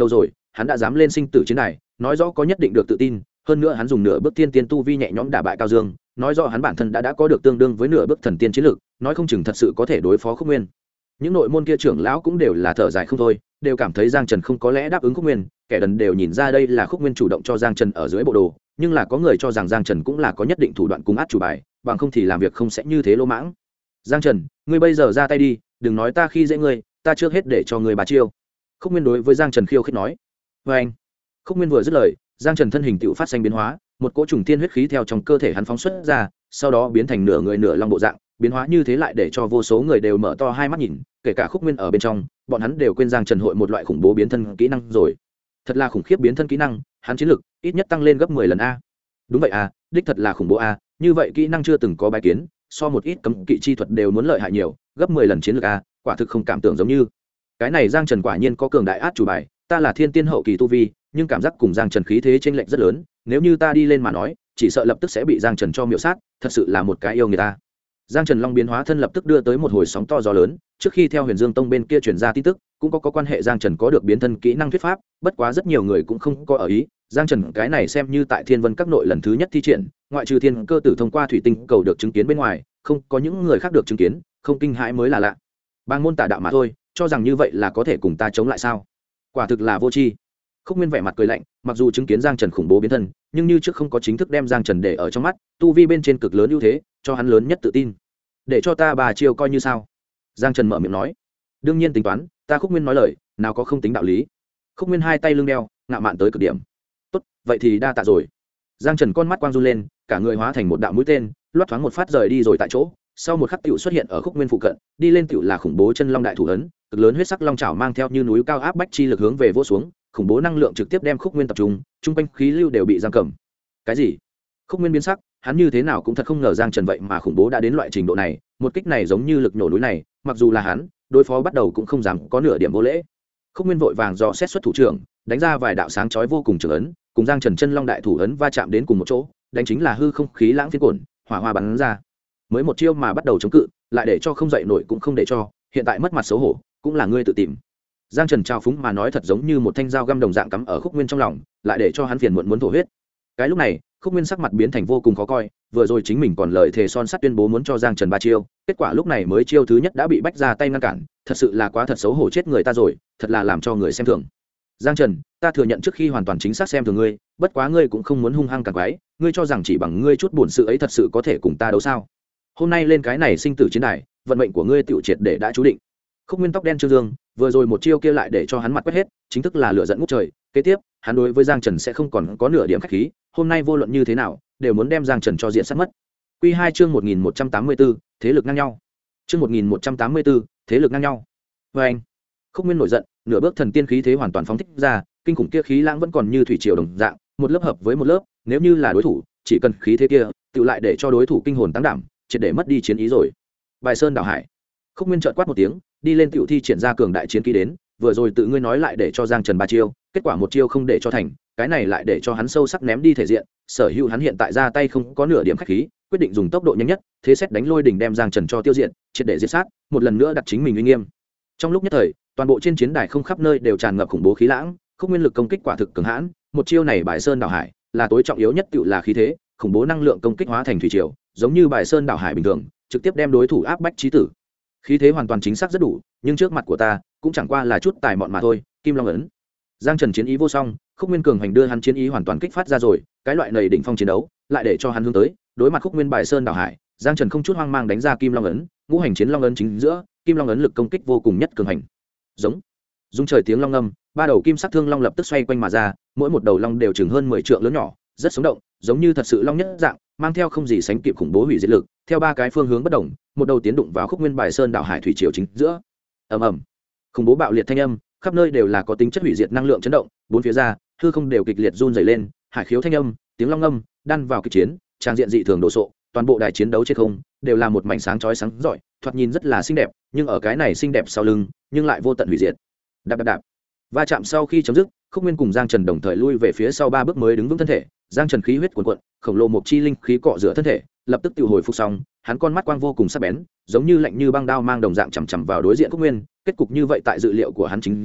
[SPEAKER 1] hắn đã dám lên sinh tử chiến này, nói rõ có nhất định được tự tin. Hơn nữa hắn dùng nửa bước tiên tiên tu vi nhẹ nhõm đả bại Cao Dương, nói rõ hắn bản thân đã có được tương đương với nửa bước thần tiên chiến lực, nói không chừng thật sự có thể đối phó Khúc Nguyên. Những nội môn kia trưởng lão cũng đều là thở dài không thôi, đều cảm thấy Giang Trần không có lẽ đáp ứng Khúc Nguyên, kẻ đần đều nhìn ra đây là Khúc Nguyên chủ động cho Giang Trần ở dưới bộ đồ, nhưng là có người cho rằng Giang Trần cũng là có nhất định thủ đoạn cùng át chủ bài, bằng không thì làm việc không sẽ như thế lỗ mãng. Giang Trần, ngươi bây giờ ra tay đi, đừng nói ta khi dễ ngươi, ta trước hết để cho ngươi bà chiêu. Khúc Nguyên đối với Giang Trần khiêu khích nói. Và anh. Khúc Nguyên vừa dứt lời, Giang Trần thân hình tựu phát sinh biến hóa, một cỗ trùng tiên huyết khí theo trong cơ thể hắn phóng xuất ra, sau đó biến thành nửa người nửa long bộ dạng, biến hóa như thế lại để cho vô số người đều mở to hai mắt nhìn, kể cả Khúc Nguyên ở bên trong, bọn hắn đều quên Giang Trần hội một loại khủng bố biến thân kỹ năng rồi. Thật là khủng khiếp biến thân kỹ năng, hắn chiến lực ít nhất tăng lên gấp 10 lần a. Đúng vậy a, đích thật là khủng bố a, như vậy kỹ năng chưa từng có bài kiến, so một ít cấm kỵ chi thuật đều muốn lợi hại nhiều, gấp 10 lần chiến lực a, quả thực không cảm tưởng giống như. Cái này Giang Trần quả nhiên có cường đại át chủ bài, ta là thiên tiên hậu kỳ tu vi, nhưng cảm giác cùng Giang Trần khí thế chênh lệch rất lớn, nếu như ta đi lên mà nói, chỉ sợ lập tức sẽ bị Giang Trần cho miểu sát, thật sự là một cái yêu người ta. Giang Trần Long biến hóa thân lập tức đưa tới một hồi sóng to gió lớn, trước khi theo Huyền Dương Tông bên kia truyền ra tin tức, cũng có quan hệ Giang Trần có được biến thân kỹ năng thuyết pháp, bất quá rất nhiều người cũng không có ở ý, Giang Trần cái này xem như tại Thiên Vân các nội lần thứ nhất thi triển, ngoại trừ Thiên Cơ Tử thông qua thủy tinh cầu được chứng kiến bên ngoài, không có những người khác được chứng kiến, không kinh hãi mới là lạ. Bang môn tà đạo mà thôi, cho rằng như vậy là có thể cùng ta chống lại sao? Quả thực là vô tri. Khúc Nguyên vẻ mặt cười lạnh, mặc dù chứng kiến Giang Trần khủng bố biến thân, nhưng như trước không có chính thức đem Giang Trần để ở trong mắt, tu vi bên trên cực lớn ưu thế, cho hắn lớn nhất tự tin. Để cho ta bà chiêu coi như sao? Giang Trần mở miệng nói. Đương nhiên tính toán, ta Khúc Nguyên nói lời, nào có không tính đạo lý. Khúc Nguyên hai tay lưng đeo, ngạo mạn tới cực điểm. Tốt, vậy thì đa tạ rồi. Giang Trần con mắt quang run lên, cả người hóa thành một đạo mũi tên, loát thoáng một phát rời đi rồi tại chỗ. Sau một khắc tiểu xuất hiện ở Khúc Nguyên phụ cận, đi lên tiểu là khủng bố chân long đại thủ ấn, cực lớn huyết sắc long chảo mang theo như núi cao áp bách chi lực hướng về vỗ xuống, khủng bố năng lượng trực tiếp đem Khúc Nguyên tập trung, trung quanh khí lưu đều bị giam cầm. Cái gì? Khúc Nguyên biến sắc, hắn như thế nào cũng thật không ngờ Giang Trần vậy mà khủng bố đã đến loại trình độ này, một kích này giống như lực nổ núi này, mặc dù là hắn, đối phó bắt đầu cũng không dám có nửa điểm vô lễ. Khúc Nguyên vội vàng dò xét xuất thủ trưởng, đánh ra vài đạo sáng chói vô cùng trường ấn, cùng Giang Trần chân long đại thủ ấn va chạm đến cùng một chỗ, đánh chính là hư không khí lãng phiến cuộn, hỏa hoa bắn ra. Mới một chiêu mà bắt đầu chống cự, lại để cho không dậy nổi cũng không để cho, hiện tại mất mặt xấu hổ, cũng là ngươi tự tìm. Giang Trần trao phúng mà nói thật giống như một thanh dao găm đồng dạng cắm ở Khúc Nguyên trong lòng, lại để cho hắn phiền muộn muốn thổ huyết. Cái lúc này, Khúc Nguyên sắc mặt biến thành vô cùng khó coi, vừa rồi chính mình còn lời thề son sắt tuyên bố muốn cho Giang Trần ba chiêu, kết quả lúc này mới chiêu thứ nhất đã bị bách ra tay ngăn cản, thật sự là quá thật xấu hổ chết người ta rồi, thật là làm cho người xem thường. Giang Trần, ta thừa nhận trước khi hoàn toàn chính xác xem thường ngươi, bất quá ngươi cũng không muốn hung hăng càng quái, ngươi cho rằng chỉ bằng ngươi chút buồn sự ấy thật sự có thể cùng ta đấu sao? Hôm nay lên cái này sinh tử chiến đài, vận mệnh của ngươi tiểu triệt để đã chú định. Khúc Nguyên tóc đen trương dương, vừa rồi một chiêu kia lại để cho hắn mặt quét hết, chính thức là lửa giận ngút trời, kế tiếp, hắn đối với Giang Trần sẽ không còn có nửa điểm khách khí, hôm nay vô luận như thế nào, đều muốn đem Giang Trần cho diện sát mất. Quy 2 chương 1184, thế lực ngang nhau. Chương 1184, thế lực ngang nhau. Oeng. Khúc Nguyên nổi giận, nửa bước thần tiên khí thế hoàn toàn phóng thích ra, kinh khủng kia khí lãng vẫn còn như thủy triều đồng dạng, một lớp hợp với một lớp, nếu như là đối thủ, chỉ cần khí thế kia, tự lại để cho đối thủ kinh hồn tăng đảm, triệt để mất đi chiến ý rồi. Bài Sơn đảo hải. Khúc Nguyên chợt quát một tiếng, đi lên tiểu thi triển ra cường đại chiến kỹ đến, vừa rồi tự ngươi nói lại để cho Giang Trần ba chiêu, kết quả một chiêu không để cho thành, cái này lại để cho hắn sâu sắc ném đi thể diện, sở hữu hắn hiện tại ra tay không có nửa điểm khách khí, quyết định dùng tốc độ nhanh nhất, thế xét đánh lôi đỉnh đem Giang Trần cho tiêu diệt, triệt để diệt sát, một lần nữa đặt chính mình uy nghiêm. Trong lúc nhất thời, toàn bộ trên chiến đài không khắp nơi đều tràn ngập khủng bố khí lãng, Khúc Nguyên lực công kích quả thực cường hãn, một chiêu này Bài Sơn đảo hải, là tối trọng yếu nhất tựu là khí thế, khủng bố năng lượng công kích hóa thành thủy triều, giống như Bài Sơn đảo hải bình thường, trực tiếp đem đối thủ áp bách chí tử. Khí thế hoàn toàn chính xác rất đủ, nhưng trước mặt của ta, cũng chẳng qua là chút tài mọn mà thôi, Kim Long ấn. Giang Trần chiến ý vô song, Khúc Nguyên cường hành đưa hắn chiến ý hoàn toàn kích phát ra rồi, cái loại này đỉnh phong chiến đấu, lại để cho hắn hướng tới, đối mặt Khúc Nguyên Bài Sơn đảo hải, Giang Trần không chút hoang mang đánh ra Kim Long ấn, ngũ hành chiến long ấn chính giữa, Kim Long ấn lực công kích vô cùng nhất cường hành. Giống. Dung trời tiếng long ngâm, ba đầu kim sắc thương long lập tức xoay quanh mà ra, mỗi một đầu long đều chừng hơn 10 trượng lớn nhỏ, rất sống động, giống như thật sự long nhất dạng, mang theo không gì sánh kịp khủng bố hủy diệt lực, theo ba cái phương hướng bất động, một đầu tiến đụng vào Khúc Nguyên Bài Sơn đảo hải thủy triều chính giữa. Ầm ầm. Khủng bố bạo liệt thanh âm, khắp nơi đều là có tính chất hủy diệt năng lượng chấn động, bốn phía ra, hư không đều kịch liệt run rẩy lên, hải khiếu thanh âm, tiếng long ngâm, đan vào kịch chiến, trang diện dị thường đồ sộ, toàn bộ đài chiến đấu trên không đều là một mảnh sáng chói sáng rọi, thoạt nhìn rất là xinh đẹp, nhưng ở cái này xinh đẹp sau lưng, nhưng lại vô tận hủy diệt. Đạp đạp đạp. Va chạm sau khi chấm dứt, Khúc Nguyên cùng Giang Trần đồng thời lui về phía sau 3 bước mới đứng vững thân thể, Giang Trần khí huyết cuồn cuộn, khổng lồ một chi linh khí cọ rửa thân thể, lập tức tiêu hồi phục xong, hắn con mắt quang vô cùng sắc bén, giống như lạnh như băng đao mang đồng dạng chằm chằm vào đối diện Khúc Nguyên, kết cục như vậy tại dự liệu của hắn chính giữa,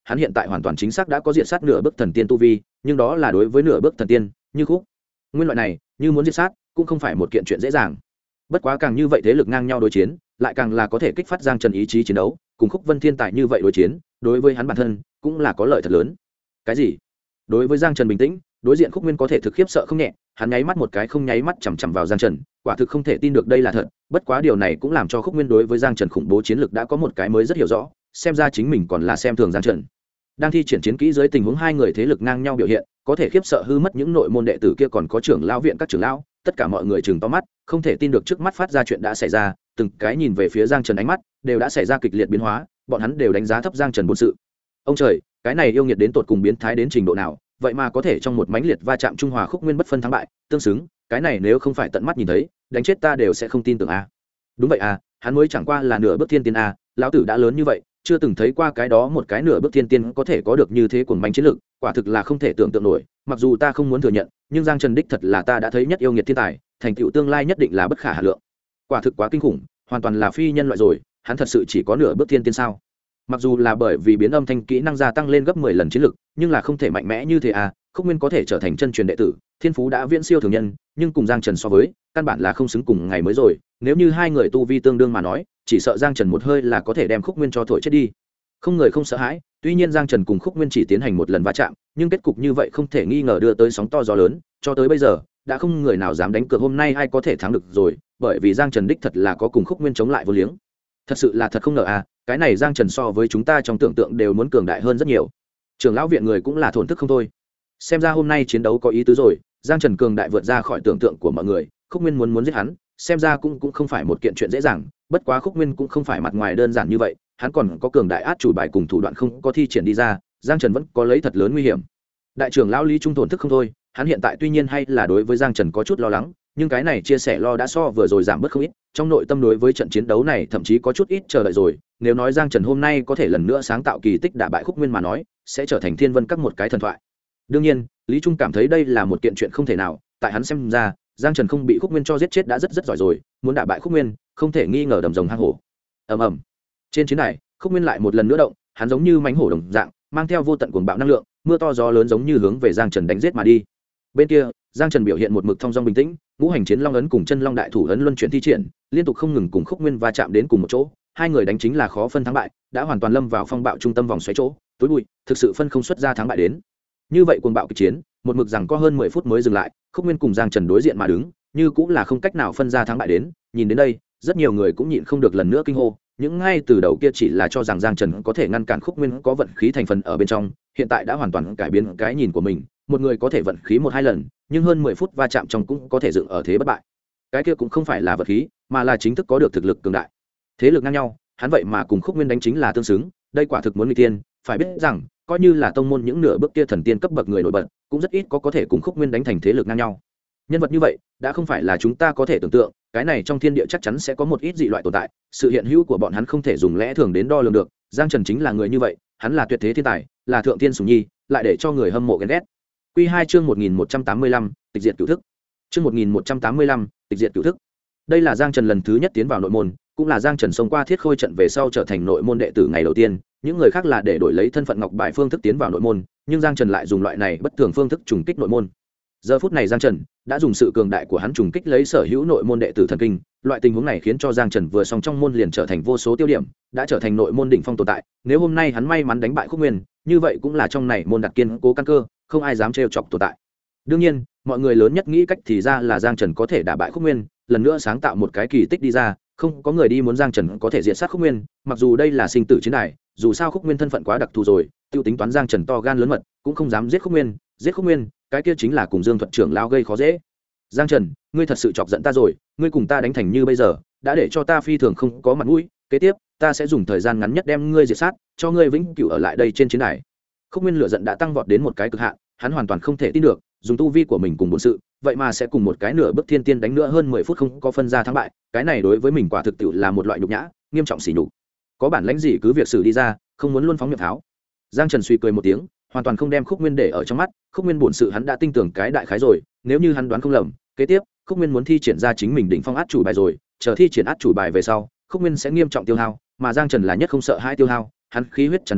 [SPEAKER 1] hắn hiện tại hoàn toàn chính xác đã có diện sát nửa bước thần tiên tu vi, nhưng đó là đối với nửa bước thần tiên như Khúc Nguyên loại này, như muốn diệt sát cũng không phải một kiện chuyện dễ dàng. Bất quá càng như vậy thế lực ngang nhau đối chiến, lại càng là có thể kích phát Giang Trần ý chí chiến đấu, cùng Khúc Vân thiên tài như vậy đối chiến, đối với hắn bản thân cũng là có lợi thật lớn. Cái gì? Đối với Giang Trần bình tĩnh, đối diện Khúc Nguyên có thể thực khiếp sợ không nhẹ, hắn nháy mắt một cái không nháy mắt chằm chằm vào Giang Trần, quả thực không thể tin được đây là thật. Bất quá điều này cũng làm cho Khúc Nguyên đối với Giang Trần khủng bố chiến lược đã có một cái mới rất hiểu rõ, xem ra chính mình còn là xem thường Giang Trần. Đang thi triển chiến kỹ dưới tình huống hai người thế lực ngang nhau biểu hiện, có thể khiếp sợ hư mất những nội môn đệ tử kia, còn có trưởng lão viện các trưởng lão, tất cả mọi người chừng to mắt, không thể tin được trước mắt phát ra chuyện đã xảy ra, từng cái nhìn về phía Giang Trần, ánh mắt đều đã xảy ra kịch liệt biến hóa, bọn hắn đều đánh giá thấp Giang Trần bổn sự. Ông trời, cái này yêu nghiệt đến tột cùng biến thái đến trình độ nào, vậy mà có thể trong một mãnh liệt va chạm trung hòa Khúc Nguyên bất phân thắng bại, tương xứng, cái này nếu không phải tận mắt nhìn thấy, đánh chết ta đều sẽ không tin tưởng a. Đúng vậy a, hắn mới chẳng qua là nửa bước thiên tiên a, lão tử đã lớn như vậy, chưa từng thấy qua cái đó một cái nửa bước thiên tiên có thể có được như thế cuồng manh chiến lực, quả thực là không thể tưởng tượng nổi. Mặc dù ta không muốn thừa nhận, nhưng Giang Trần đích thật là ta đã thấy nhất yêu nghiệt thiên tài, thành tựu tương lai nhất định là bất khả hà lượng. Quả thực quá kinh khủng, hoàn toàn là phi nhân loại rồi, hắn thật sự chỉ có nửa bước thiên tiên sao? Mặc dù là bởi vì biến âm thanh kỹ năng gia tăng lên gấp 10 lần chiến lực, nhưng là không thể mạnh mẽ như thế à. Khúc Nguyên có thể trở thành chân truyền đệ tử, thiên phú đã viễn siêu thường nhân, nhưng cùng Giang Trần so với, căn bản là không xứng cùng ngày mới rồi. Nếu như hai người tu vi tương đương mà nói, chỉ sợ Giang Trần một hơi là có thể đem Khúc Nguyên cho thổi chết đi. Không người không sợ hãi, tuy nhiên Giang Trần cùng Khúc Nguyên chỉ tiến hành một lần va chạm, nhưng kết cục như vậy không thể nghi ngờ đưa tới sóng to gió lớn, cho tới bây giờ đã không người nào dám đánh cược hôm nay ai có thể thắng được rồi, bởi vì Giang Trần đích thật là có cùng Khúc Nguyên chống lại vô liếng. Thật sự là thật không ngờ à, cái này Giang Trần so với chúng ta trong tưởng tượng đều muốn cường đại hơn rất nhiều. Trưởng lão viện người cũng là thổn thức không thôi. Xem ra hôm nay chiến đấu có ý tứ rồi, Giang Trần cường đại vượt ra khỏi tưởng tượng của mọi người, Khúc Nguyên muốn giết hắn, xem ra cũng không phải một kiện chuyện dễ dàng. Bất quá Khúc Nguyên cũng không phải mặt ngoài đơn giản như vậy, hắn còn có cường đại át chủ bài cùng thủ đoạn không có thi triển đi ra, Giang Trần vẫn có lấy thật lớn nguy hiểm. Đại trưởng lão Lý Trung thổn thức không thôi, hắn hiện tại tuy nhiên hay là đối với Giang Trần có chút lo lắng, nhưng cái này chia sẻ lo đã so vừa rồi giảm bớt không ít, trong nội tâm đối với trận chiến đấu này thậm chí có chút ít chờ đợi rồi. Nếu nói Giang Trần hôm nay có thể lần nữa sáng tạo kỳ tích đả bại Khúc Nguyên mà nói, sẽ trở thành Thiên Vân Các một cái thần thoại. Đương nhiên, Lý Trung cảm thấy đây là một kiện chuyện không thể nào, tại hắn xem ra, Giang Trần không bị Khúc Nguyên cho giết chết đã rất giỏi rồi, muốn đả bại Khúc Nguyên, không thể nghi ngờ đầm rồng hang hổ. Ầm ầm. Trên chiến đài, Khúc Nguyên lại một lần nữa động, hắn giống như mãnh hổ đồng dạng, mang theo vô tận cuồng bạo năng lượng, mưa to gió lớn giống như hướng về Giang Trần đánh giết mà đi. Bên kia, Giang Trần biểu hiện một mực thong dong bình tĩnh, ngũ hành chiến long ấn cùng chân long đại thủ ấn luân chuyển thi triển, liên tục không ngừng cùng Khúc Nguyên va chạm đến cùng một chỗ, hai người đánh chính là khó phân thắng bại, đã hoàn toàn lâm vào phong bạo trung tâm vòng xoáy chỗ, tối bụi, thực sự phân không xuất ra thắng bại đến. Như vậy cuồng bạo kịch chiến, một mực rằng có hơn 10 phút mới dừng lại, Khúc Nguyên cùng Giang Trần đối diện mà đứng, như cũng là không cách nào phân ra thắng bại đến. Nhìn đến đây, rất nhiều người cũng nhịn không được lần nữa kinh hô, những ngay từ đầu kia chỉ là cho rằng Giang Trần có thể ngăn cản Khúc Nguyên có vận khí thành phần ở bên trong, hiện tại đã hoàn toàn cải biến cái nhìn của mình, một người có thể vận khí 1-2 lần, nhưng hơn 10 phút va chạm trong cũng có thể dựng ở thế bất bại. Cái kia cũng không phải là vật khí, mà là chính thức có được thực lực cường đại. Thế lực ngang nhau, hắn vậy mà cùng Khúc Nguyên đánh chính là tương xứng, đây quả thực muốn nguy tiên, phải biết rằng, coi như là tông môn những nửa bước kia thần tiên cấp bậc người nổi bật, cũng rất ít có thể cùng Khúc Nguyên đánh thành thế lực ngang nhau. Nhân vật như vậy, đã không phải là chúng ta có thể tưởng tượng, cái này trong thiên địa chắc chắn sẽ có một ít dị loại tồn tại, sự hiện hữu của bọn hắn không thể dùng lẽ thường đến đo lường được, Giang Trần chính là người như vậy, hắn là tuyệt thế thiên tài, là thượng tiên sủng nhi, lại để cho người hâm mộ ghen ghét. Quy 2 chương 1185, tịch diệt cửu thức. Chương 1185, tịch diệt cửu thức. Đây là Giang Trần lần thứ nhất tiến vào nội môn, cũng là Giang Trần xông qua thiết khôi trận về sau trở thành nội môn đệ tử ngày đầu tiên, những người khác là để đổi lấy thân phận ngọc bài phương thức tiến vào nội môn, nhưng Giang Trần lại dùng loại này bất thường phương thức trùng kích nội môn. Giờ phút này Giang Trần đã dùng sự cường đại của hắn trùng kích lấy sở hữu nội môn đệ tử thần kinh, loại tình huống này khiến cho Giang Trần vừa xong trong môn liền trở thành vô số tiêu điểm, đã trở thành nội môn đỉnh phong tồn tại. Nếu hôm nay hắn may mắn đánh bại Khúc Nguyên, như vậy cũng là trong này môn đặt kiên cố căn cơ, không ai dám trêu chọc tồn tại. Đương nhiên, mọi người lớn nhất nghĩ cách thì ra là Giang Trần có thể đả bại Khúc Nguyên, lần nữa sáng tạo một cái kỳ tích đi ra, không có người đi muốn Giang Trần có thể diệt sát Khúc Nguyên, mặc dù đây là sinh tử chiến đài, dù sao Khúc Nguyên thân phận quá đặc thù rồi, tiêu tính toán Giang Trần to gan lớn mật, cũng không dám giết Khúc Nguyên, cái kia chính là cùng Dương Thuật trưởng lao gây khó dễ. Giang Trần, ngươi thật sự chọc giận ta rồi, ngươi cùng ta đánh thành như bây giờ, đã để cho ta phi thường không có mặt mũi, kế tiếp, ta sẽ dùng thời gian ngắn nhất đem ngươi diệt sát, cho ngươi vĩnh cửu ở lại đây trên chiến đài. Khúc Nguyên lửa giận đã tăng vọt đến một cái cực hạn, hắn hoàn toàn không thể tin được, dùng tu vi của mình cùng bổn sự, vậy mà sẽ cùng một cái nửa bước thiên tiên đánh nữa hơn 10 phút không có phân ra thắng bại, cái này đối với mình quả thực tiệu là một loại nhục nhã, nghiêm trọng sỉ nhục. Có bản lãnh gì cứ việc xử đi ra, không muốn luôn phóng miệng tháo. Giang Trần suy cười một tiếng, hoàn toàn không đem Khúc Nguyên để ở trong mắt, Khúc Nguyên bổn sự hắn đã tin tưởng cái đại khái rồi, nếu như hắn đoán không lầm, kế tiếp, Khúc Nguyên muốn thi triển ra chính mình đỉnh phong át chủ bài rồi, chờ thi triển át chủ bài về sau, Khúc Nguyên sẽ nghiêm trọng tiêu hao, mà Giang Trần là nhất không sợ hai tiêu hao, hắn khí huyết tràn đầy,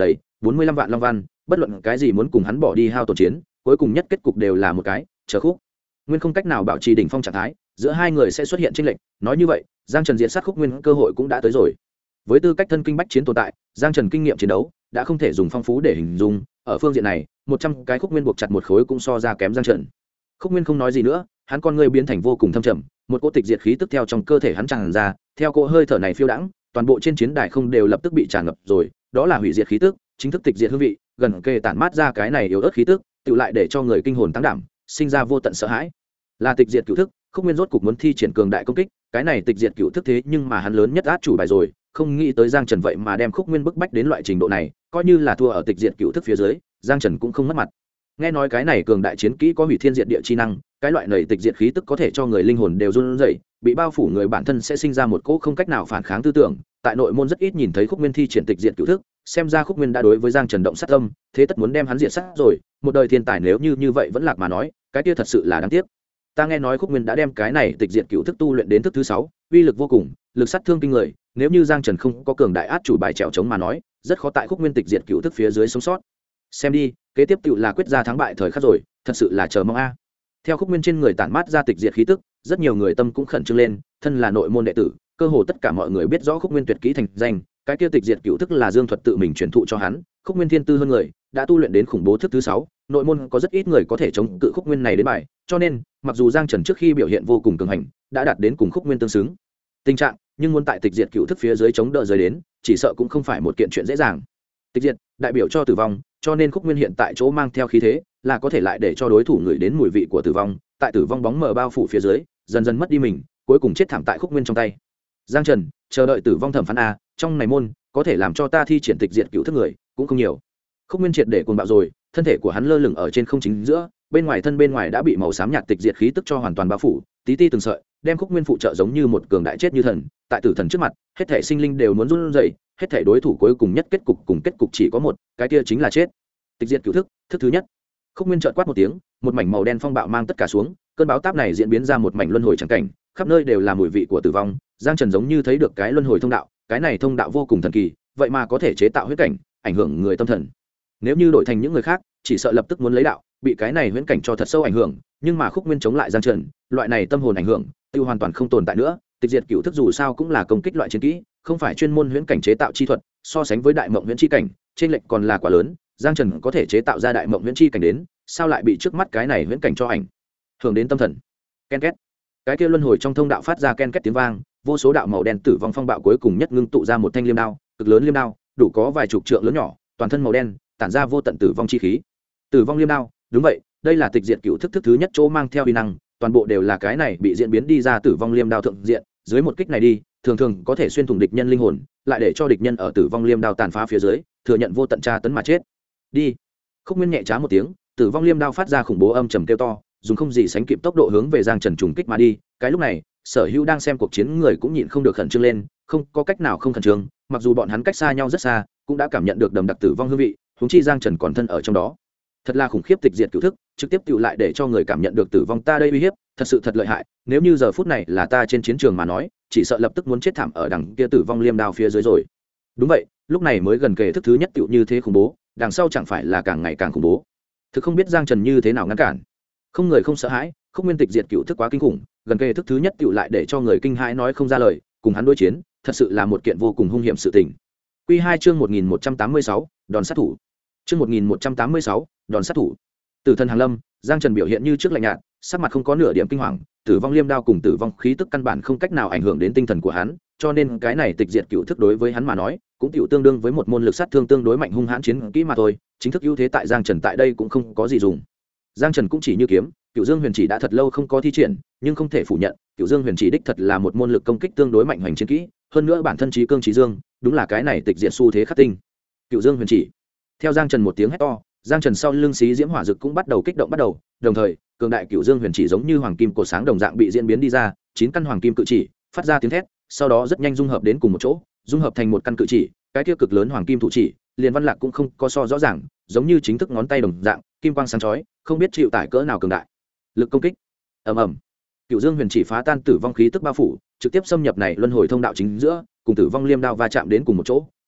[SPEAKER 1] 45 vạn long văn, bất luận cái gì muốn cùng hắn bỏ đi hao tổn chiến, cuối cùng nhất kết cục đều là một cái chờ khúc. Nguyên không cách nào bảo trì đỉnh phong trạng thái, giữa hai người sẽ xuất hiện chênh lệch, nói như vậy, Giang Trần diện sát Khúc Nguyên cơ hội cũng đã tới rồi. Với tư cách thân kinh bách chiến tồn tại, Giang Trần kinh nghiệm chiến đấu đã không thể dùng phong phú để hình dung, ở phương diện này, 100 cái Khúc Nguyên buộc chặt một khối cũng so ra kém Giang Trần. Khúc Nguyên không nói gì nữa, hắn con ngươi biến thành vô cùng thâm trầm, một cỗ tịch diệt khí tức theo trong cơ thể hắn tràn ra, theo cỗ hơi thở này phiêu đãng, toàn bộ trên chiến đài không đều lập tức bị tràn ngập rồi, đó là hủy diệt khí tức, chính thức tịch diệt hương vị, gần kề tản mát ra cái này yếu ớt khí tức, tự lại để cho người kinh hồn tăng đảm, sinh ra vô tận sợ hãi. Là tịch diệt cửu thức, Khúc Nguyên rốt cục muốn thi triển cường đại công kích, cái này tịch diệt cửu thức thế nhưng mà hắn lớn nhất át chủ bài rồi, không nghĩ tới Giang Trần vậy mà đem Khúc Nguyên bức bách đến loại trình độ này, coi như là thua ở tịch diệt cửu thức phía dưới, Giang Trần cũng không mất mặt. Nghe nói cái này cường đại chiến kỹ có hủy thiên diệt địa chi năng, cái loại này tịch diệt khí tức có thể cho người linh hồn đều run rẩy, bị bao phủ người bản thân sẽ sinh ra một cỗ không cách nào phản kháng tư tưởng. Tại nội môn rất ít nhìn thấy Khúc Nguyên thi triển tịch diệt cửu thức, xem ra Khúc Nguyên đã đối với Giang Trần động sát tâm, thế tất muốn đem hắn diệt sát rồi, một đời thiên tài nếu như vậy vẫn lạc mà nói, cái kia thật sự là đáng tiếc. Ta nghe nói Khúc Nguyên đã đem cái này tịch diệt cửu thức tu luyện đến thức thứ 6, uy lực vô cùng, lực sát thương kinh người, nếu như Giang Trần không có cường đại át chủ bài trèo chống mà nói, rất khó tại Khúc Nguyên tịch diệt cửu thức phía dưới sống sót. Xem đi, kế tiếp tựu là quyết ra thắng bại thời khắc rồi, thật sự là chờ mong a. Theo Khúc Nguyên trên người tản mát ra tịch diệt khí tức, rất nhiều người tâm cũng khẩn trương lên, thân là nội môn đệ tử, cơ hồ tất cả mọi người biết rõ Khúc Nguyên tuyệt kỹ thành danh, cái kia tịch diệt cửu thức là Dương Thuật tự mình truyền thụ cho hắn, Khúc Nguyên thiên tư hơn người, đã tu luyện đến khủng bố thức thứ 6, nội môn có rất ít người có thể chống cự Khúc Nguyên này đến bài, cho nên, mặc dù Giang Trần trước khi biểu hiện vô cùng cường hành, đã đạt đến cùng Khúc Nguyên tương xứng tình trạng, nhưng muốn tại tịch diệt cửu thức phía dưới chống đỡ rơi đến, chỉ sợ cũng không phải một kiện chuyện dễ dàng. Tịch diệt đại biểu cho tử vong, cho nên Khúc Nguyên hiện tại chỗ mang theo khí thế, là có thể lại để cho đối thủ ngửi đến mùi vị của tử vong, tại tử vong bóng mờ bao phủ phía dưới, dần dần mất đi mình, cuối cùng chết thảm tại Khúc Nguyên trong tay. Giang Trần, chờ đợi tử vong thẩm phán a, trong này môn, có thể làm cho ta thi triển tịch diệt cửu thức người, cũng không nhiều. Khúc Nguyên triệt để cuồng bạo rồi, thân thể của hắn lơ lửng ở trên không chính giữa, bên ngoài đã bị màu xám nhạt tịch diệt khí tức cho hoàn toàn bao phủ, tí ti từng sợi, đem Khúc Nguyên phụ trợ giống như một cường đại chết như thần, tại tử thần trước mặt, hết thảy sinh linh đều muốn run rẩy, hết thảy đối thủ cuối cùng nhất kết cục chỉ có một, cái kia chính là chết. Tịch diệt cửu thức, thức thứ nhất. Khúc Nguyên chợt quát một tiếng, một mảnh màu đen phong bạo mang tất cả xuống, cơn bão táp này diễn biến ra một mảnh luân hồi chẳng cảnh, khắp nơi đều là mùi vị của tử vong. Giang Trần giống như thấy được cái luân hồi thông đạo, cái này thông đạo vô cùng thần kỳ, vậy mà có thể chế tạo huyễn cảnh, ảnh hưởng người tâm thần. Nếu như đổi thành những người khác, chỉ sợ lập tức muốn lấy đạo, bị cái này huyễn cảnh cho thật sâu ảnh hưởng, nhưng mà Khúc Nguyên chống lại Giang Trần, loại này tâm hồn ảnh hưởng, tiêu hoàn toàn không tồn tại nữa. Tịch diệt cửu thức dù sao cũng là công kích loại chiến kỹ, không phải chuyên môn huyễn cảnh chế tạo chi thuật, so sánh với đại mộng huyễn chi cảnh, trên lệnh còn là quá lớn. Giang Trần có thể chế tạo ra đại mộng huyễn chi cảnh đến, sao lại bị trước mắt cái này huyễn cảnh cho ảnh hưởng đến tâm thần. Ken két, cái kia luân hồi trong thông đạo phát ra ken két tiếng vang, vô số đạo màu đen tử vong phong bạo cuối cùng nhất ngưng tụ ra một thanh liêm đao, cực lớn liêm đao, đủ có vài chục trượng lớn nhỏ, toàn thân màu đen, tản ra vô tận tử vong chi khí. Tử vong liêm đao, đúng vậy, đây là tịch diệt cửu thức thứ nhất chỗ mang theo uy năng, toàn bộ đều là cái này bị diễn biến đi ra tử vong liêm đao thượng diện, dưới một kích này đi, thường có thể xuyên thủng địch nhân linh hồn, lại để cho địch nhân ở tử vong liêm đao tàn phá phía dưới, thừa nhận vô tận tra tấn mà chết. Đi. Khúc Nguyên nhẹ trá một tiếng, tử vong liêm đao phát ra khủng bố âm trầm kêu to, dùng không gì sánh kịp tốc độ hướng về Giang Trần trùng kích mà đi. Cái lúc này, sở hữu đang xem cuộc chiến người cũng nhịn không được khẩn trương lên, không có cách nào không khẩn trương, mặc dù bọn hắn cách xa nhau rất xa, cũng đã cảm nhận được đầm đặc tử vong hương vị, huống chi Giang Trần còn thân ở trong đó. Thật là khủng khiếp tịch diệt cửu thức, trực tiếp tụ lại để cho người cảm nhận được tử vong ta đây uy hiếp, thật sự thật lợi hại, nếu như giờ phút này là ta trên chiến trường mà nói, chỉ sợ lập tức muốn chết thảm ở đằng kia tử vong liêm đao phía dưới rồi. Đúng vậy, lúc này mới gần kề thức thứ nhất tựu như thế khủng bố, đằng sau chẳng phải là càng ngày càng khủng bố. Thực không biết Giang Trần như thế nào ngăn cản. Không người không sợ hãi, Khúc Nguyên tịch diệt cửu thức quá kinh khủng, gần kề thức thứ nhất tựu lại để cho người kinh hãi nói không ra lời, cùng hắn đối chiến, thật sự là một kiện vô cùng hung hiểm sự tình. Quy 2 chương 1186, đòn sát thủ. Chương 1186, đòn sát thủ. Tử thần hàng lâm, Giang Trần biểu hiện như trước lạnh nhạt, sắc mặt không có nửa điểm kinh hoàng, tử vong liêm đao cùng tử vong khí tức căn bản không cách nào ảnh hưởng đến tinh thần của hắn, cho nên cái này tịch diệt cửu thức đối với hắn mà nói, cũng tiểu tương đương với một môn lực sát thương tương đối mạnh hung hãn chiến kỹ mà thôi, chính thức ưu thế tại Giang Trần tại đây cũng không có gì dùng. Giang Trần cũng chỉ như kiếm, Cửu Dương Huyền Chỉ đã thật lâu không có thi triển, nhưng không thể phủ nhận, Cửu Dương Huyền Chỉ đích thật là một môn lực công kích tương đối mạnh hoành chiến kỹ, hơn nữa bản thân trí cương trí dương, đúng là cái này tịch diệt xu thế khắc tinh. Cửu Dương Huyền Chỉ. Theo Giang Trần một tiếng hét to, Giang Trần sau lưng xí diễm hỏa dực cũng bắt đầu kích động đồng thời, cường đại Cửu Dương Huyền Chỉ giống như hoàng kim cổ sáng đồng dạng bị diễn biến đi ra, 9 căn hoàng kim cự chỉ, phát ra tiếng thét, sau đó rất nhanh dung hợp đến cùng một chỗ, dung hợp thành một căn cự chỉ, cái kia cực lớn hoàng kim thủ chỉ, liền văn lạc cũng không có so rõ ràng, giống như chính thức ngón tay đồng dạng, kim quang sáng chói, không biết chịu tải cỡ nào cường đại. Lực công kích. Ầm ầm. Cửu Dương Huyền Chỉ phá tan tử vong khí tức bao phủ, trực tiếp xâm nhập này luân hồi thông đạo chính giữa, cùng tử vong liêm đao va chạm đến cùng một chỗ,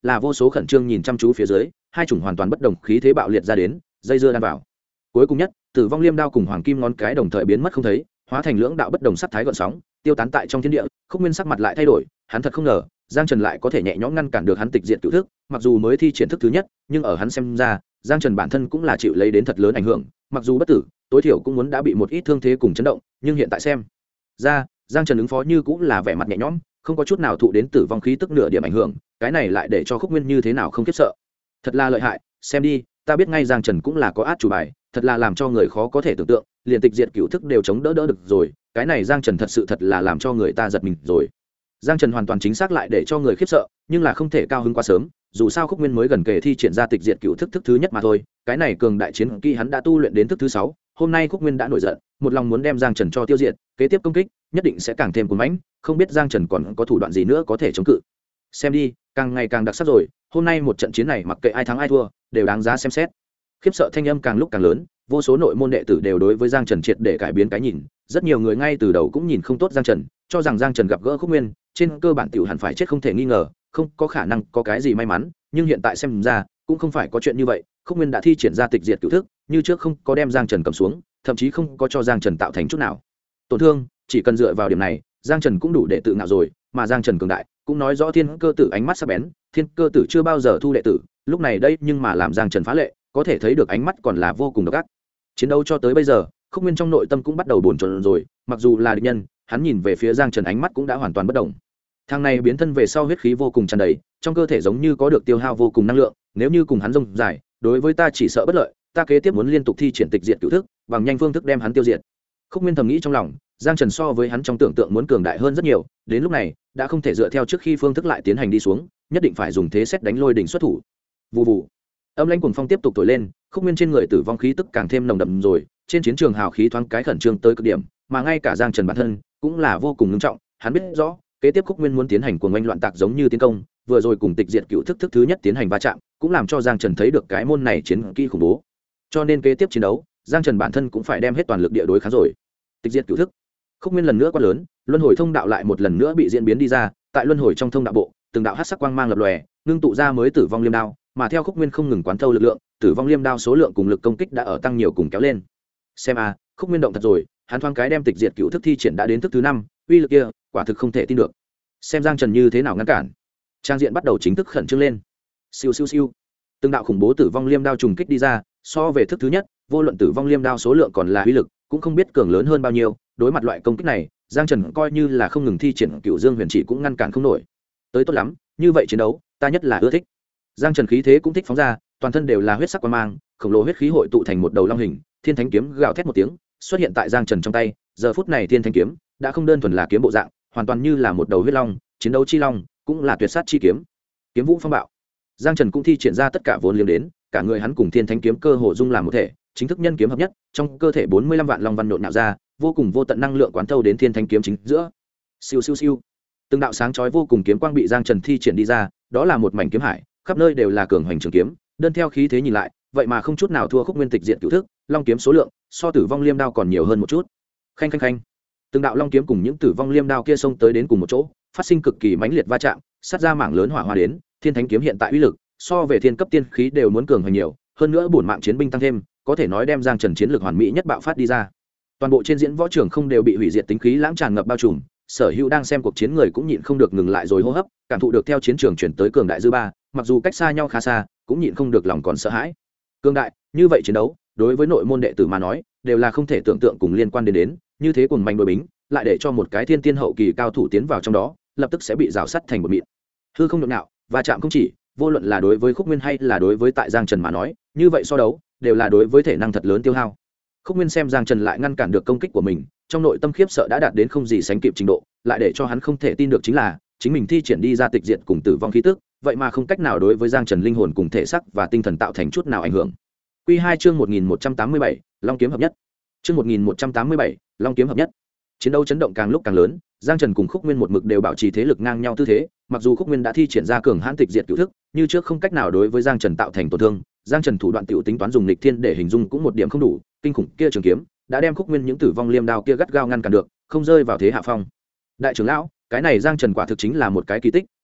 [SPEAKER 1] là vô số khẩn trương nhìn chăm chú phía dưới hai chủng hoàn toàn bất đồng khí thế bạo liệt ra đến dây dưa đan vào. Cuối cùng nhất tử vong liêm đao cùng hoàng kim ngón cái đồng thời biến mất không thấy, hóa thành lưỡng đạo bất đồng sắc thái gợn sóng tiêu tán tại trong thiên địa. Khúc Nguyên sắc mặt lại thay đổi, hắn thật không ngờ Giang Trần lại có thể nhẹ nhõm ngăn cản được hắn tịch diệt cửu thức. Mặc dù mới thi triển thức thứ nhất, nhưng ở hắn xem ra Giang Trần bản thân cũng là chịu lấy đến thật lớn ảnh hưởng, mặc dù bất tử tối thiểu cũng muốn đã bị một ít thương thế cùng chấn động, nhưng hiện tại xem ra Giang Trần ứng phó như cũng là vẻ mặt nhẹ nhõm, không có chút nào thụ đến tử vong khí tức nửa điểm ảnh hưởng. Cái này lại để cho Khúc Nguyên như thế nào không khiếp sợ. Thật là lợi hại, xem đi, ta biết ngay Giang Trần cũng là có át chủ bài, thật là làm cho người khó có thể tưởng tượng, liền tịch diệt cửu thức đều chống đỡ được rồi, cái này Giang Trần thật sự thật là làm cho người ta giật mình rồi. Giang Trần hoàn toàn chính xác lại để cho người khiếp sợ, nhưng là không thể cao hứng quá sớm, dù sao Khúc Nguyên mới gần kề thi triển ra tịch diệt cửu thức thức thứ nhất mà thôi, cái này cường đại chiến kỹ hắn đã tu luyện đến thức thứ 6, hôm nay Khúc Nguyên đã nổi giận, một lòng muốn đem Giang Trần cho tiêu diệt, kế tiếp công kích nhất định sẽ càng thêm cuồng mãnh, không biết Giang Trần còn có thủ đoạn gì nữa có thể chống cự. Xem đi, càng ngày càng đặc sắc rồi, hôm nay một trận chiến này mặc kệ ai thắng ai thua, đều đáng giá xem xét. Khiếp sợ thanh âm càng lúc càng lớn, vô số nội môn đệ tử đều đối với Giang Trần triệt để cải biến cái nhìn, rất nhiều người ngay từ đầu cũng nhìn không tốt Giang Trần, cho rằng Giang Trần gặp gỡ Khúc Nguyên trên cơ bản tiểu hẳn phải chết không thể nghi ngờ, không có khả năng có cái gì may mắn, nhưng hiện tại xem ra cũng không phải có chuyện như vậy. Khúc Nguyên đã thi triển ra tịch diệt cửu thức, như trước không có đem Giang Trần cầm xuống, thậm chí không có cho Giang Trần tạo thành chút nào tổn thương, chỉ cần dựa vào điểm này Giang Trần cũng đủ để tự ngạo rồi. Mà Giang Trần cường đại cũng nói rõ Thiên Cơ Tử ánh mắt sắc bén, Thiên Cơ Tử chưa bao giờ thu đệ tử, lúc này đây nhưng mà làm Giang Trần phá lệ, có thể thấy được ánh mắt còn là vô cùng độc ác. Chiến đấu cho tới bây giờ Khúc Nguyên trong nội tâm cũng bắt đầu bồn chồn rồi, mặc dù là địch nhân, hắn nhìn về phía Giang Trần ánh mắt cũng đã hoàn toàn bất động. Thằng này biến thân về sau huyết khí vô cùng tràn đầy, trong cơ thể giống như có được tiêu hao vô cùng năng lượng, nếu như cùng hắn rông dài, đối với ta chỉ sợ bất lợi, ta kế tiếp muốn liên tục thi triển tịch diệt cửu thức, bằng nhanh phương thức đem hắn tiêu diệt. Khúc Nguyên thầm nghĩ trong lòng, Giang Trần so với hắn trong tưởng tượng muốn cường đại hơn rất nhiều, đến lúc này đã không thể dựa theo trước khi phương thức lại tiến hành đi xuống, nhất định phải dùng thế xét đánh lôi đỉnh xuất thủ. Vù vù. Âm lãnh cuồng phong tiếp tục thổi lên, Khúc Nguyên trên người tử vong khí tức càng thêm nồng đậm rồi, trên chiến trường hào khí thoáng cái khẩn trương tới cực điểm, mà ngay cả Giang Trần bản thân cũng là vô cùng nghiêm trọng, hắn biết rõ, kế tiếp Khúc Nguyên muốn tiến hành cuồng oanh loạn tạc giống như tiến công, vừa rồi cùng tịch diệt cửu thức thức thứ nhất tiến hành va chạm, cũng làm cho Giang Trần thấy được cái môn này chiến kỹ khủng bố. Cho nên kế tiếp chiến đấu, Giang Trần bản thân cũng phải đem hết toàn lực địa đối kháng rồi. Tịch diệt cửu thức. Khúc Nguyên lần nữa quát lớn, luân hồi thông đạo lại một lần nữa bị diễn biến đi ra, tại luân hồi trong thông đạo bộ, từng đạo hắc sắc quang mang lập lòe, ngưng tụ ra mới tử vong liêm đao, mà theo Khúc Nguyên không ngừng quán thâu lực lượng, tử vong liêm đao số lượng cùng lực công kích đã ở tăng nhiều cùng kéo lên. Xem a, Khúc Nguyên động thật rồi, hắn thoáng cái đem tịch diệt cửu thức thi triển đã đến thức thứ 5, uy lực kia, quả thực không thể tin được. Xem Giang Trần như thế nào ngăn cản. Trang diện bắt đầu chính thức khẩn trương lên. Siêu siêu siêu. Từng đạo khủng bố tử vong liêm đao trùng kích đi ra, so về thức thứ nhất, vô luận tử vong liêm đao số lượng còn là uy lực, cũng không biết cường lớn hơn bao nhiêu, đối mặt loại công kích này, Giang Trần coi như là không ngừng thi triển Cửu Dương Huyền Chỉ cũng ngăn cản không nổi. Tới tốt lắm, như vậy chiến đấu, ta nhất là ưa thích. Giang Trần khí thế cũng thích phóng ra, toàn thân đều là huyết sắc quang mang, khổng lồ huyết khí hội tụ thành một đầu long hình, Thiên Thánh kiếm gào thét một tiếng, xuất hiện tại Giang Trần trong tay. Giờ phút này Thiên Thánh kiếm đã không đơn thuần là kiếm bộ dạng, hoàn toàn như là một đầu huyết long, chiến đấu chi long, cũng là tuyệt sát chi kiếm. Kiếm vũ phong bạo. Giang Trần cũng thi triển ra tất cả vốn liếng đến, cả người hắn cùng Thiên Thánh kiếm cơ hồ dung làm một thể, chính thức nhân kiếm hợp nhất, trong cơ thể 45 vạn long văn nhộn nhạo ra, vô cùng vô tận năng lượng quán thâu đến Thiên Thánh kiếm chính giữa. Siêu siêu siêu. Từng đạo sáng chói vô cùng kiếm quang bị Giang Trần thi triển đi ra, đó là một mảnh kiếm hải, khắp nơi đều là cường hoành trường kiếm, đơn theo khí thế nhìn lại, vậy mà không chút nào thua Khúc Nguyên tịch diện cửu thức, long kiếm số lượng so tử vong liêm đao còn nhiều hơn một chút. Khanh khanh khanh. Từng đạo long kiếm cùng những tử vong liêm đao kia xông tới đến cùng một chỗ, phát sinh cực kỳ mãnh liệt va chạm, sát ra mảng lớn hỏa hoa đến. Thiên Thánh kiếm hiện tại uy lực so về thiên cấp tiên khí đều muốn cường hoành nhiều, hơn nữa bổn mạng chiến binh tăng thêm, có thể nói đem Giang Trần chiến lược hoàn mỹ nhất bạo phát đi ra. Toàn bộ trên diễn võ trường không đều bị hủy diệt tính khí lãng tràn ngập bao trùm, sở hữu đang xem cuộc chiến người cũng nhịn không được ngừng lại rồi hô hấp, cảm thụ được theo chiến trường chuyển tới cường đại dư ba, mặc dù cách xa nhau khá xa, cũng nhịn không được lòng còn sợ hãi. Cường đại như vậy chiến đấu, đối với nội môn đệ tử mà nói, đều là không thể tưởng tượng cùng liên quan đến, như thế cùng manh đối bính, lại để cho một cái thiên tiên hậu kỳ cao thủ tiến vào trong đó, lập tức sẽ bị rào sắt thành một mịn. Hư không nhộn nhạo, và chạm không chỉ, vô luận là đối với Khúc Nguyên hay là đối với tại Giang Trần mà nói, như vậy so đấu, đều là đối với thể năng thật lớn tiêu hao. Khúc Nguyên xem Giang Trần lại ngăn cản được công kích của mình, trong nội tâm khiếp sợ đã đạt đến không gì sánh kịp trình độ, lại để cho hắn không thể tin được chính là, chính mình thi triển đi ra tịch diệt cùng tử vong khí tức, vậy mà không cách nào đối với Giang Trần linh hồn cùng thể xác và tinh thần tạo thành chút nào ảnh hưởng. Quy 2 chương 1187, Long kiếm hợp nhất. Chương 1187, Long kiếm hợp nhất. Chiến đấu chấn động càng lúc càng lớn, Giang Trần cùng Khúc Nguyên một mực đều bảo trì thế lực ngang nhau tư thế, mặc dù Khúc Nguyên đã thi triển ra cường hãn tịch diệt cửu thức, như trước không cách nào đối với Giang Trần tạo thành tổn thương. Giang Trần thủ đoạn tiểu tính toán dùng nghịch thiên để hình dung cũng một điểm không đủ, kinh khủng kia trường kiếm đã đem Khúc Nguyên những tử vong liêm đao kia gắt gao ngăn cản được, không rơi vào thế hạ phong. Đại trưởng lão, cái này Giang Trần quả thực chính là một cái kỳ tích,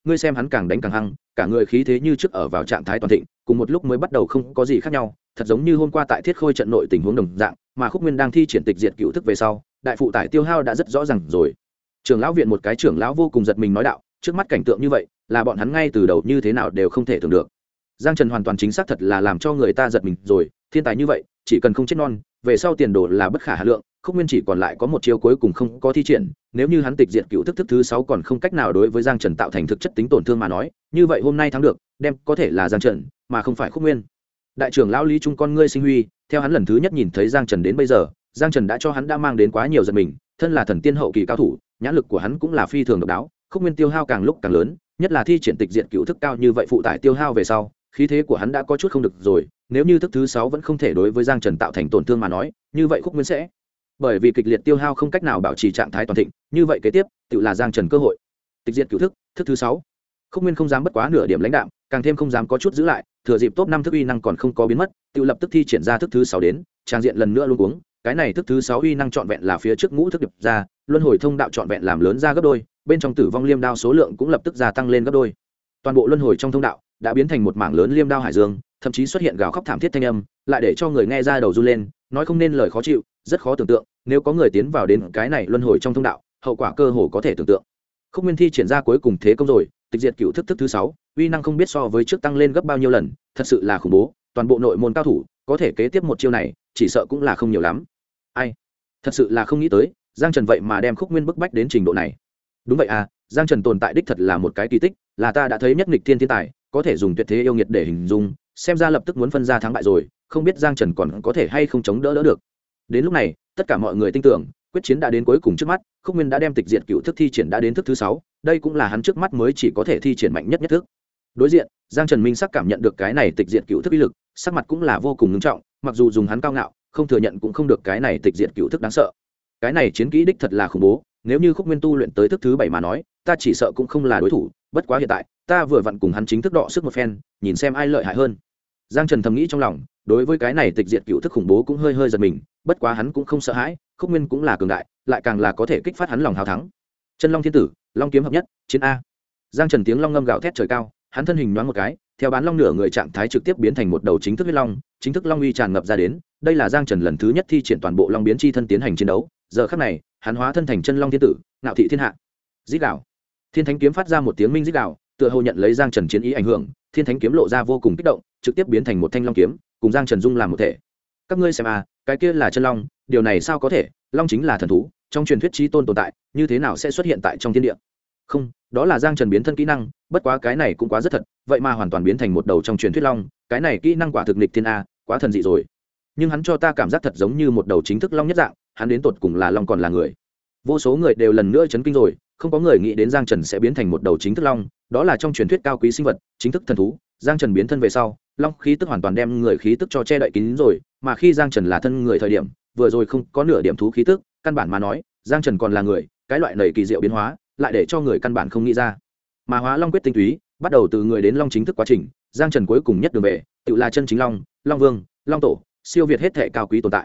[SPEAKER 1] ngươi xem hắn càng đánh càng hăng, cả người khí thế như trước ở vào trạng thái toàn thịnh, cùng một lúc mới bắt đầu không có gì khác nhau, thật giống như hôm qua tại Thiết Khôi trận nội tình huống đồng dạng, mà Khúc Nguyên đang thi triển tịch diệt cựu thức về sau, đại phụ tải tiêu hao đã rất rõ ràng rồi. Trưởng lão viện một cái trưởng lão vô cùng giật mình nói đạo, trước mắt cảnh tượng như vậy, là bọn hắn ngay từ đầu như thế nào đều không thể tưởng được. Giang Trần hoàn toàn chính xác thật là làm cho người ta giật mình rồi, thiên tài như vậy, chỉ cần không chết non, về sau tiền đồ là bất khả hà lượng. Khúc Nguyên chỉ còn lại có một chiêu cuối cùng không có thi triển, nếu như hắn tịch diệt cựu thức thứ 6 còn không cách nào đối với Giang Trần tạo thành thực chất tính tổn thương mà nói, như vậy hôm nay thắng được, đem có thể là Giang Trần, mà không phải Khúc Nguyên. Đại trưởng lão Lý Trung con ngươi sinh huy, theo hắn lần thứ nhất nhìn thấy Giang Trần đến bây giờ, Giang Trần đã cho hắn đã mang đến quá nhiều giật mình, thân là thần tiên hậu kỳ cao thủ, nhãn lực của hắn cũng là phi thường độc đáo. Khúc Nguyên tiêu hao càng lúc càng lớn, nhất là thi triển tịch diệt cựu thức cao như vậy phụ tải tiêu hao về sau, khí thế của hắn đã có chút không được rồi, nếu như thức thứ 6 vẫn không thể đối với Giang Trần tạo thành tổn thương mà nói, như vậy Khúc Nguyên sẽ bởi vì kịch liệt tiêu hao không cách nào bảo trì trạng thái toàn thịnh, như vậy kế tiếp tự là Giang Trần cơ hội. Tịch diệt cựu thức thứ 6. Khúc Nguyên không dám bất quá nửa điểm lãnh đạm, càng thêm không dám có chút giữ lại, thừa dịp top 5 thức uy năng còn không có biến mất, tự lập tức thi triển ra thức thứ 6 đến, trang diện lần nữa luống cuống, cái này thức thứ 6 uy năng trọn vẹn là phía trước ngũ thức điệp ra, luân hồi thông đạo trọn vẹn làm lớn ra gấp đôi, bên trong tử vong liêm đao số lượng cũng lập tức gia tăng lên gấp đôi. Toàn bộ luân hồi trong thông đạo đã biến thành một mảng lớn liêm đao hải dương, thậm chí xuất hiện gào khóc thảm thiết thanh âm, lại để cho người nghe ra đầu run lên, nói không nên lời khó chịu, rất khó tưởng tượng, nếu có người tiến vào đến cái này luân hồi trong thông đạo, hậu quả cơ hồ có thể tưởng tượng. Khúc Nguyên thi triển ra cuối cùng thế công rồi, tịch diệt cựu thức thứ 6, uy năng không biết so với trước tăng lên gấp bao nhiêu lần, thật sự là khủng bố, toàn bộ nội môn cao thủ có thể kế tiếp một chiêu này, chỉ sợ cũng là không nhiều lắm. Ai, thật sự là không nghĩ tới, Giang Trần vậy mà đem Khúc Nguyên bức bách đến trình độ này. Đúng vậy à, Giang Trần tồn tại đích thật là một cái kỳ tích, là ta đã thấy nhất nghịch thiên thiên tài, có thể dùng tuyệt thế yêu nghiệt để hình dung, xem ra lập tức muốn phân ra thắng bại rồi, không biết Giang Trần còn có thể hay không chống đỡ được. Đến lúc này, tất cả mọi người tin tưởng, quyết chiến đã đến cuối cùng trước mắt, Khúc Nguyên đã đem tịch diệt cựu thức thi triển đã đến thức thứ 6, đây cũng là hắn trước mắt mới chỉ có thể thi triển mạnh nhất nhất thức. Đối diện, Giang Trần minh sắc cảm nhận được cái này tịch diệt cựu thức uy lực, sắc mặt cũng là vô cùng nghiêm trọng, mặc dù dùng hắn cao ngạo, không thừa nhận cũng không được cái này tịch diệt cựu thức đáng sợ. Cái này chiến kỹ đích thật là khủng bố, nếu như Khúc Nguyên tu luyện tới thức thứ 7 mà nói, ta chỉ sợ cũng không là đối thủ, bất quá hiện tại, ta vừa vặn cùng hắn chính thức đọ sức một phen, nhìn xem ai lợi hại hơn. Giang Trần thầm nghĩ trong lòng, đối với cái này tịch diệt cựu thức khủng bố cũng hơi giật mình, bất quá hắn cũng không sợ hãi, Khúc Nguyên cũng là cường đại, lại càng là có thể kích phát hắn lòng hào thắng. Chân Long Thiên Tử, Long kiếm hợp nhất, chiến a. Giang Trần tiếng long ngâm gào thét trời cao, hắn thân hình nhoáng một cái, theo bán long nửa người trạng thái trực tiếp biến thành một đầu chính thức huyết long, chính thức long uy tràn ngập ra đến, đây là Giang Trần lần thứ nhất thi triển toàn bộ long biến chi thân tiến hành chiến đấu, giờ khắc này, hắn hóa thân thành Chân Long Thiên Tử, ngạo thị thiên hạ. Rít gào. Thiên Thánh kiếm phát ra một tiếng minh rít gào, tựa hồ nhận lấy Giang Trần chiến ý ảnh hưởng, Thiên Thánh kiếm lộ ra vô cùng kích động, trực tiếp biến thành một thanh long kiếm, cùng Giang Trần dung làm một thể. Các ngươi xem à, cái kia là chân long, điều này sao có thể, long chính là thần thú, trong truyền thuyết chí tôn tồn tại, như thế nào sẽ xuất hiện tại trong thiên địa? Không, đó là Giang Trần biến thân kỹ năng, bất quá cái này cũng quá rất thật, vậy mà hoàn toàn biến thành một đầu trong truyền thuyết long, cái này kỹ năng quả thực nghịch thiên a, quá thần dị rồi. Nhưng hắn cho ta cảm giác thật giống như một đầu chính thức long nhất dạng, hắn đến tột cùng là long còn là người. Vô số người đều lần nữa chấn kinh rồi, không có người nghĩ đến Giang Trần sẽ biến thành một đầu chính thức long, đó là trong truyền thuyết cao quý sinh vật, chính thức thần thú. Giang Trần biến thân về sau, long khí tức hoàn toàn đem người khí tức cho che đậy kín rồi, mà khi Giang Trần là thân người thời điểm, vừa rồi không có nửa điểm thú khí tức, căn bản mà nói, Giang Trần còn là người, cái loại nảy kỳ diệu biến hóa, lại để cho người căn bản không nghĩ ra. Mà hóa long quyết tinh túy, bắt đầu từ người đến long chính thức quá trình, Giang Trần cuối cùng nhất đường về, tự là chân chính long, long vương, long tổ, siêu việt hết thệ cao quý tồn tại.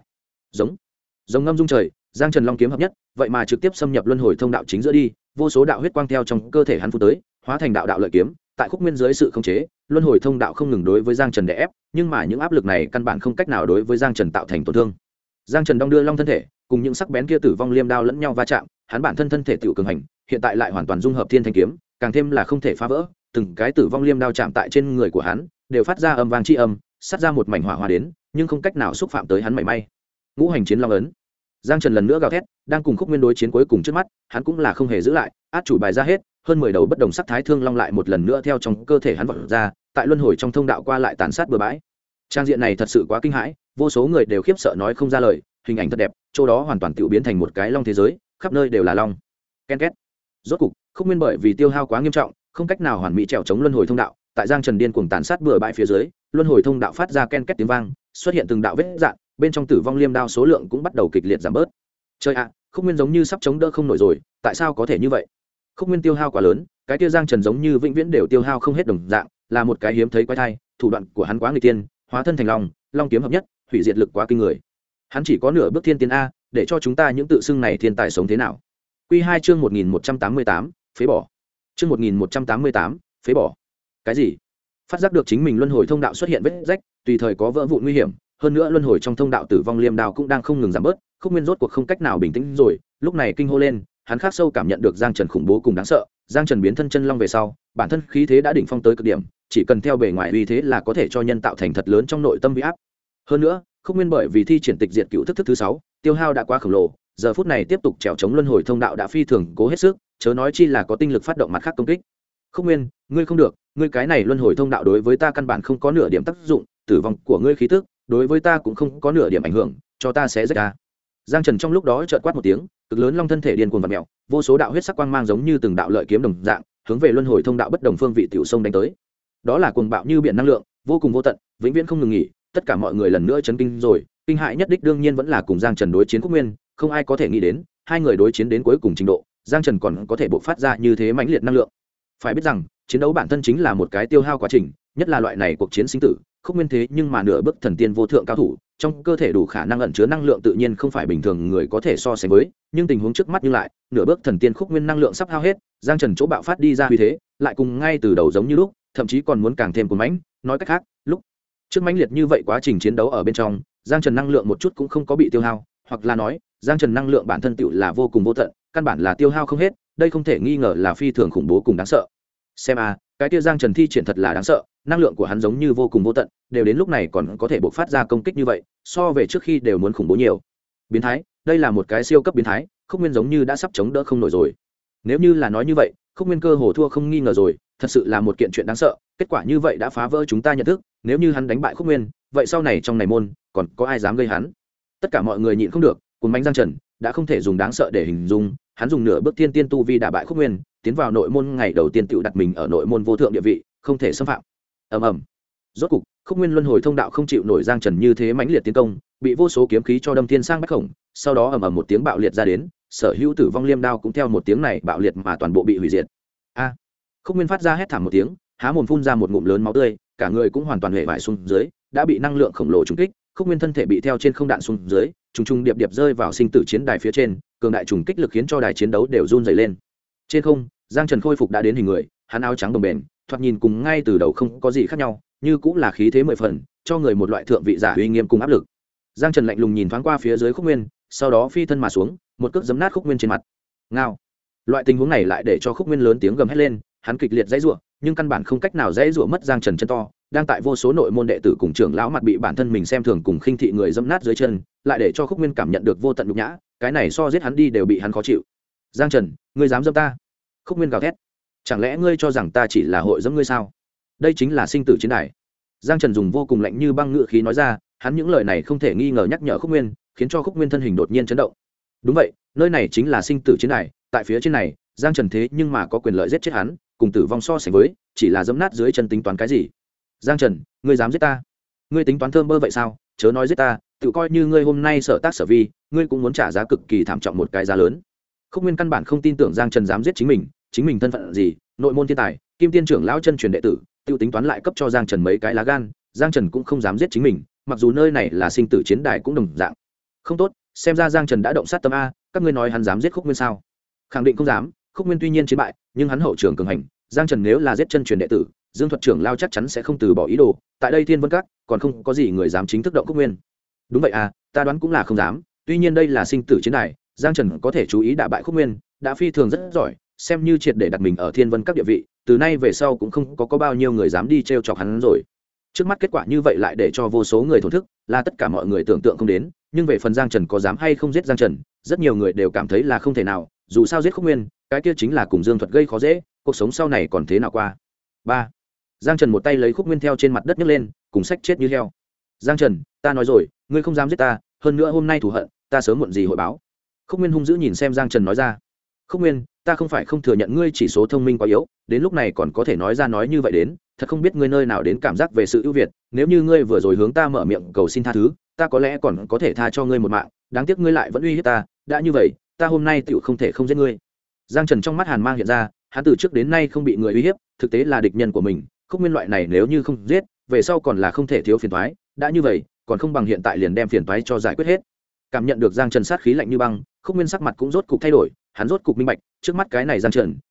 [SPEAKER 1] Giống ngâm dung trời, Giang Trần long kiếm hợp nhất, vậy mà trực tiếp xâm nhập luân hồi thông đạo chính giữa đi, vô số đạo huyết quang theo trong cơ thể hắn phun tới, hóa thành đạo đạo lợi kiếm, tại Khúc Nguyên dưới sự khống chế, luân hồi thông đạo không ngừng đối với Giang Trần đè ép, nhưng mà những áp lực này căn bản không cách nào đối với Giang Trần tạo thành tổn thương. Giang Trần đong đưa long thân thể, cùng những sắc bén kia tử vong liêm đao lẫn nhau va chạm, hắn bản thân thân thể tiểu cường hành, hiện tại lại hoàn toàn dung hợp thiên thanh kiếm, càng thêm là không thể phá vỡ, từng cái tử vong liêm đao chạm tại trên người của hắn, đều phát ra âm vang chi âm, sát ra một mảnh hỏa hoa đến, nhưng không cách nào xúc phạm tới hắn mảy may. Ngũ hành chiến long ấn. Giang Trần lần nữa gào thét, đang cùng Khúc Nguyên đối chiến cuối cùng trước mắt, hắn cũng là không hề giữ lại, át chủ bài ra hết, hơn 10 đầu bất đồng sắc thái thương long lại một lần nữa theo trong cơ thể hắn vọt ra, tại luân hồi trong thông đạo qua lại tàn sát bừa bãi. Trang diện này thật sự quá kinh hãi, vô số người đều khiếp sợ nói không ra lời, hình ảnh thật đẹp, chỗ đó hoàn toàn tiểu biến thành một cái long thế giới, khắp nơi đều là long. Ken két. Rốt cục, Khúc Nguyên bởi vì tiêu hao quá nghiêm trọng, không cách nào hoàn mỹ trèo chống luân hồi thông đạo, tại Giang Trần điên cuồng tàn sát bừa bãi phía dưới, luân hồi thông đạo phát ra ken két tiếng vang, xuất hiện từng đạo vết rạn, bên trong tử vong liêm đao số lượng cũng bắt đầu kịch liệt giảm bớt. Trời ạ, Khúc Nguyên giống như sắp chống đỡ không nổi rồi, tại sao có thể như vậy? Khúc Nguyên tiêu hao quá lớn, cái kia Giang Trần giống như vĩnh viễn đều tiêu hao không hết đồng dạng, là một cái hiếm thấy quái thai, thủ đoạn của hắn quá nghịch tiên, hóa thân thành long, long kiếm hợp nhất, hủy diệt lực quá kinh người. Hắn chỉ có nửa bước thiên tiên a, để cho chúng ta những tự xưng này thiên tài sống thế nào? Quy 2 chương 1188, phế bỏ. Chương 1188, phế bỏ. Cái gì? Phát giác được chính mình luân hồi thông đạo xuất hiện vết rách, tùy thời có vỡ vụn nguy hiểm, hơn nữa luân hồi trong thông đạo tử vong liêm đao cũng đang không ngừng giảm bớt, Khúc Nguyên rốt cuộc không cách nào bình tĩnh rồi, lúc này kinh hô lên, hắn khắc sâu cảm nhận được Giang Trần khủng bố cùng đáng sợ, Giang Trần biến thân chân long về sau, bản thân khí thế đã đỉnh phong tới cực điểm, chỉ cần theo bề ngoài uy thế là có thể cho nhân tạo thành thật lớn trong nội tâm uy áp. Hơn nữa, Khúc Nguyên bởi vì thi triển tịch diệt cựu thức thứ 6, tiêu hao đã quá khổng lồ, giờ phút này tiếp tục trèo chống luân hồi thông đạo đã phi thường cố hết sức, chớ nói chi là có tinh lực phát động mặt khác công kích. Khúc Nguyên, ngươi không được, ngươi cái này luân hồi thông đạo đối với ta căn bản không có nửa điểm tác dụng, tử vong của ngươi khí tức đối với ta cũng không có nửa điểm ảnh hưởng, cho ta sẽ rách ra. Giang Trần trong lúc đó chợt quát một tiếng, cực lớn long thân thể điên cuồng vặn mèo, vô số đạo huyết sắc quang mang giống như từng đạo lợi kiếm đồng dạng, hướng về luân hồi thông đạo bất đồng phương vị tiểu sông đánh tới. Đó là cuồng bạo như biển năng lượng, vô cùng vô tận, vĩnh viễn không ngừng nghỉ, tất cả mọi người lần nữa chấn kinh rồi, kinh hại nhất đích đương nhiên vẫn là cùng Giang Trần đối chiến Khúc Nguyên, không ai có thể nghĩ đến, hai người đối chiến đến cuối cùng trình độ, Giang Trần còn có thể bộc phát ra như thế mãnh liệt năng lượng. Phải biết rằng, chiến đấu bản thân chính là một cái tiêu hao quá trình, nhất là loại này cuộc chiến sinh tử, Khúc Nguyên thế nhưng mà nửa bước thần tiên vô thượng cao thủ, trong cơ thể đủ khả năng ẩn chứa năng lượng tự nhiên không phải bình thường người có thể so sánh với, nhưng tình huống trước mắt như lại, nửa bước thần tiên Khúc Nguyên năng lượng sắp hao hết, Giang Trần chỗ bạo phát đi ra uy thế, lại cùng ngay từ đầu giống như lúc, thậm chí còn muốn càng thêm cuồng mãnh, nói cách khác, lúc trước mãnh liệt như vậy quá trình chiến đấu ở bên trong, Giang Trần năng lượng một chút cũng không có bị tiêu hao, hoặc là nói, Giang Trần năng lượng bản thân tựu là vô cùng vô tận, căn bản là tiêu hao không hết, đây không thể nghi ngờ là phi thường khủng bố cùng đáng sợ. Xem cái kia Giang Trần thi triển thật là đáng sợ, năng lượng của hắn giống như vô cùng vô tận, đều đến lúc này còn có thể bộc phát ra công kích như vậy, so về trước khi đều muốn khủng bố nhiều. Biến thái, đây là một cái siêu cấp biến thái, Khúc Nguyên giống như đã sắp chống đỡ không nổi rồi. Nếu như là nói như vậy, Khúc Nguyên cơ hồ thua không nghi ngờ rồi, thật sự là một kiện chuyện đáng sợ, kết quả như vậy đã phá vỡ chúng ta nhận thức, nếu như hắn đánh bại Khúc Nguyên, vậy sau này trong này môn còn có ai dám gây hắn? Tất cả mọi người nhịn không được, cùng bánh Giang Trần đã không thể dùng đáng sợ để hình dung, hắn dùng nửa bước thiên tiên tu vi đả bại Khúc Nguyên, tiến vào nội môn ngày đầu tiên tự đặt mình ở nội môn vô thượng địa vị, không thể xâm phạm. Ầm ầm. Rốt cục, Khúc Nguyên luân hồi thông đạo không chịu nổi Giang Trần như thế mãnh liệt tiến công, bị vô số kiếm khí cho đâm thiên sang bách khổng, sau đó ầm ầm một tiếng bạo liệt ra đến, sở hữu tử vong liêm đao cũng theo một tiếng này bạo liệt mà toàn bộ bị hủy diệt. Khúc Nguyên phát ra hét thảm một tiếng, há mồm phun ra một ngụm lớn máu tươi, cả người cũng hoàn toàn hể vải xuống dưới, đã bị năng lượng khổng lồ trúng kích, Khúc Nguyên thân thể bị theo trên không đạn xuống dưới, trùng trùng điệp điệp rơi vào sinh tử chiến đài phía trên, cường đại trùng kích lực khiến cho đài chiến đấu đều run rẩy lên. Trên không, Giang Trần khôi phục đã đến hình người, hắn áo trắng đồng bền, thoạt nhìn cùng ngay từ đầu không có gì khác nhau, như cũng là khí thế mười phần, cho người một loại thượng vị giả uy nghiêm cùng áp lực. Giang Trần lạnh lùng nhìn thoáng qua phía dưới Khúc Nguyên, sau đó phi thân mà xuống, một cước giẫm nát Khúc Nguyên trên mặt. Ngao. Loại tình huống này lại để cho Khúc Nguyên lớn tiếng gầm hét lên, hắn kịch liệt dãy rủa, nhưng căn bản không cách nào dãy rủa mất Giang Trần chân to, đang tại vô số nội môn đệ tử cùng trưởng lão mặt bị bản thân mình xem thường cùng khinh thị người giẫm nát dưới chân, lại để cho Khúc Nguyên cảm nhận được vô tận nhục nhã, cái này so giết hắn đi đều bị hắn khó chịu. Giang Trần, ngươi dám giẫm ta? Khúc Nguyên gào thét. Chẳng lẽ ngươi cho rằng ta chỉ là hội giẫm ngươi sao? Đây chính là sinh tử chiến đài. Giang Trần dùng vô cùng lạnh như băng ngữ khí nói ra, hắn những lời này không thể nghi ngờ nhắc nhở Khúc Nguyên, khiến cho Khúc Nguyên thân hình đột nhiên chấn động. Đúng vậy, nơi này chính là sinh tử chiến đài, tại phía trên này, Giang Trần thế nhưng mà có quyền lợi giết chết hắn, cùng tử vong so sánh với, chỉ là giẫm nát dưới chân tính toán cái gì? Giang Trần, ngươi dám giết ta? Ngươi tính toán thơm bơ vậy sao? Chớ nói giết ta, tự coi như ngươi hôm nay sở tác sở vi, ngươi cũng muốn trả giá cực kỳ thảm trọng một cái giá lớn. Khúc Nguyên căn bản không tin tưởng Giang Trần dám giết chính mình thân phận gì, nội môn thiên tài, Kim Tiên trưởng lão chân truyền đệ tử, tiêu tính toán lại cấp cho Giang Trần mấy cái lá gan, Giang Trần cũng không dám giết chính mình, mặc dù nơi này là sinh tử chiến đài cũng đồng dạng. Không tốt, xem ra Giang Trần đã động sát tâm a, các ngươi nói hắn dám giết Khúc Nguyên sao? Khẳng định không dám, Khúc Nguyên tuy nhiên chiến bại, nhưng hắn hậu trường cường hành, Giang Trần nếu là giết chân truyền đệ tử, Dương Thuật trưởng lao chắc chắn sẽ không từ bỏ ý đồ, tại đây Thiên Vân Các còn không có gì người dám chính thức động Khúc Nguyên. Đúng vậy à, ta đoán cũng là không dám, tuy nhiên đây là sinh tử chiến đài, Giang Trần có thể chú ý đả bại Khúc Nguyên, đã phi thường rất giỏi, xem như triệt để đặt mình ở Thiên Vân Các địa vị, từ nay về sau cũng không có bao nhiêu người dám đi trêu chọc hắn rồi. Trước mắt kết quả như vậy lại để cho vô số người thổn thức, là tất cả mọi người tưởng tượng không đến, nhưng về phần Giang Trần có dám hay không giết Giang Trần, rất nhiều người đều cảm thấy là không thể nào, dù sao giết Khúc Nguyên, cái kia chính là cùng Dương Thuật gây khó dễ, cuộc sống sau này còn thế nào qua. 3. Giang Trần một tay lấy Khúc Nguyên theo trên mặt đất nhấc lên, cùng sách chết như heo. Giang Trần, ta nói rồi, ngươi không dám giết ta, hơn nữa hôm nay thù hận, ta sớm muộn gì hội báo. Khúc Nguyên hung dữ nhìn xem Giang Trần nói ra. Khúc Nguyên, ta không phải không thừa nhận ngươi chỉ số thông minh quá yếu, đến lúc này còn có thể nói ra nói như vậy đến, thật không biết ngươi nơi nào đến cảm giác về sự ưu việt, nếu như ngươi vừa rồi hướng ta mở miệng cầu xin tha thứ, ta có lẽ còn có thể tha cho ngươi một mạng, đáng tiếc ngươi lại vẫn uy hiếp ta, đã như vậy, ta hôm nay tựu không thể không giết ngươi. Giang Trần trong mắt hàn mang hiện ra, hắn từ trước đến nay không bị người uy hiếp, thực tế là địch nhân của mình, Khúc Nguyên loại này nếu như không giết, về sau còn là không thể thiếu phiền toái, đã như vậy, còn không bằng hiện tại liền đem phiền toái cho giải quyết hết. Cảm nhận được Giang Trần sát khí lạnh như băng, Khúc Nguyên sắc mặt cũng rốt cục thay đổi, hắn rốt cục minh bạch, trước mắt cái này Giang Trần,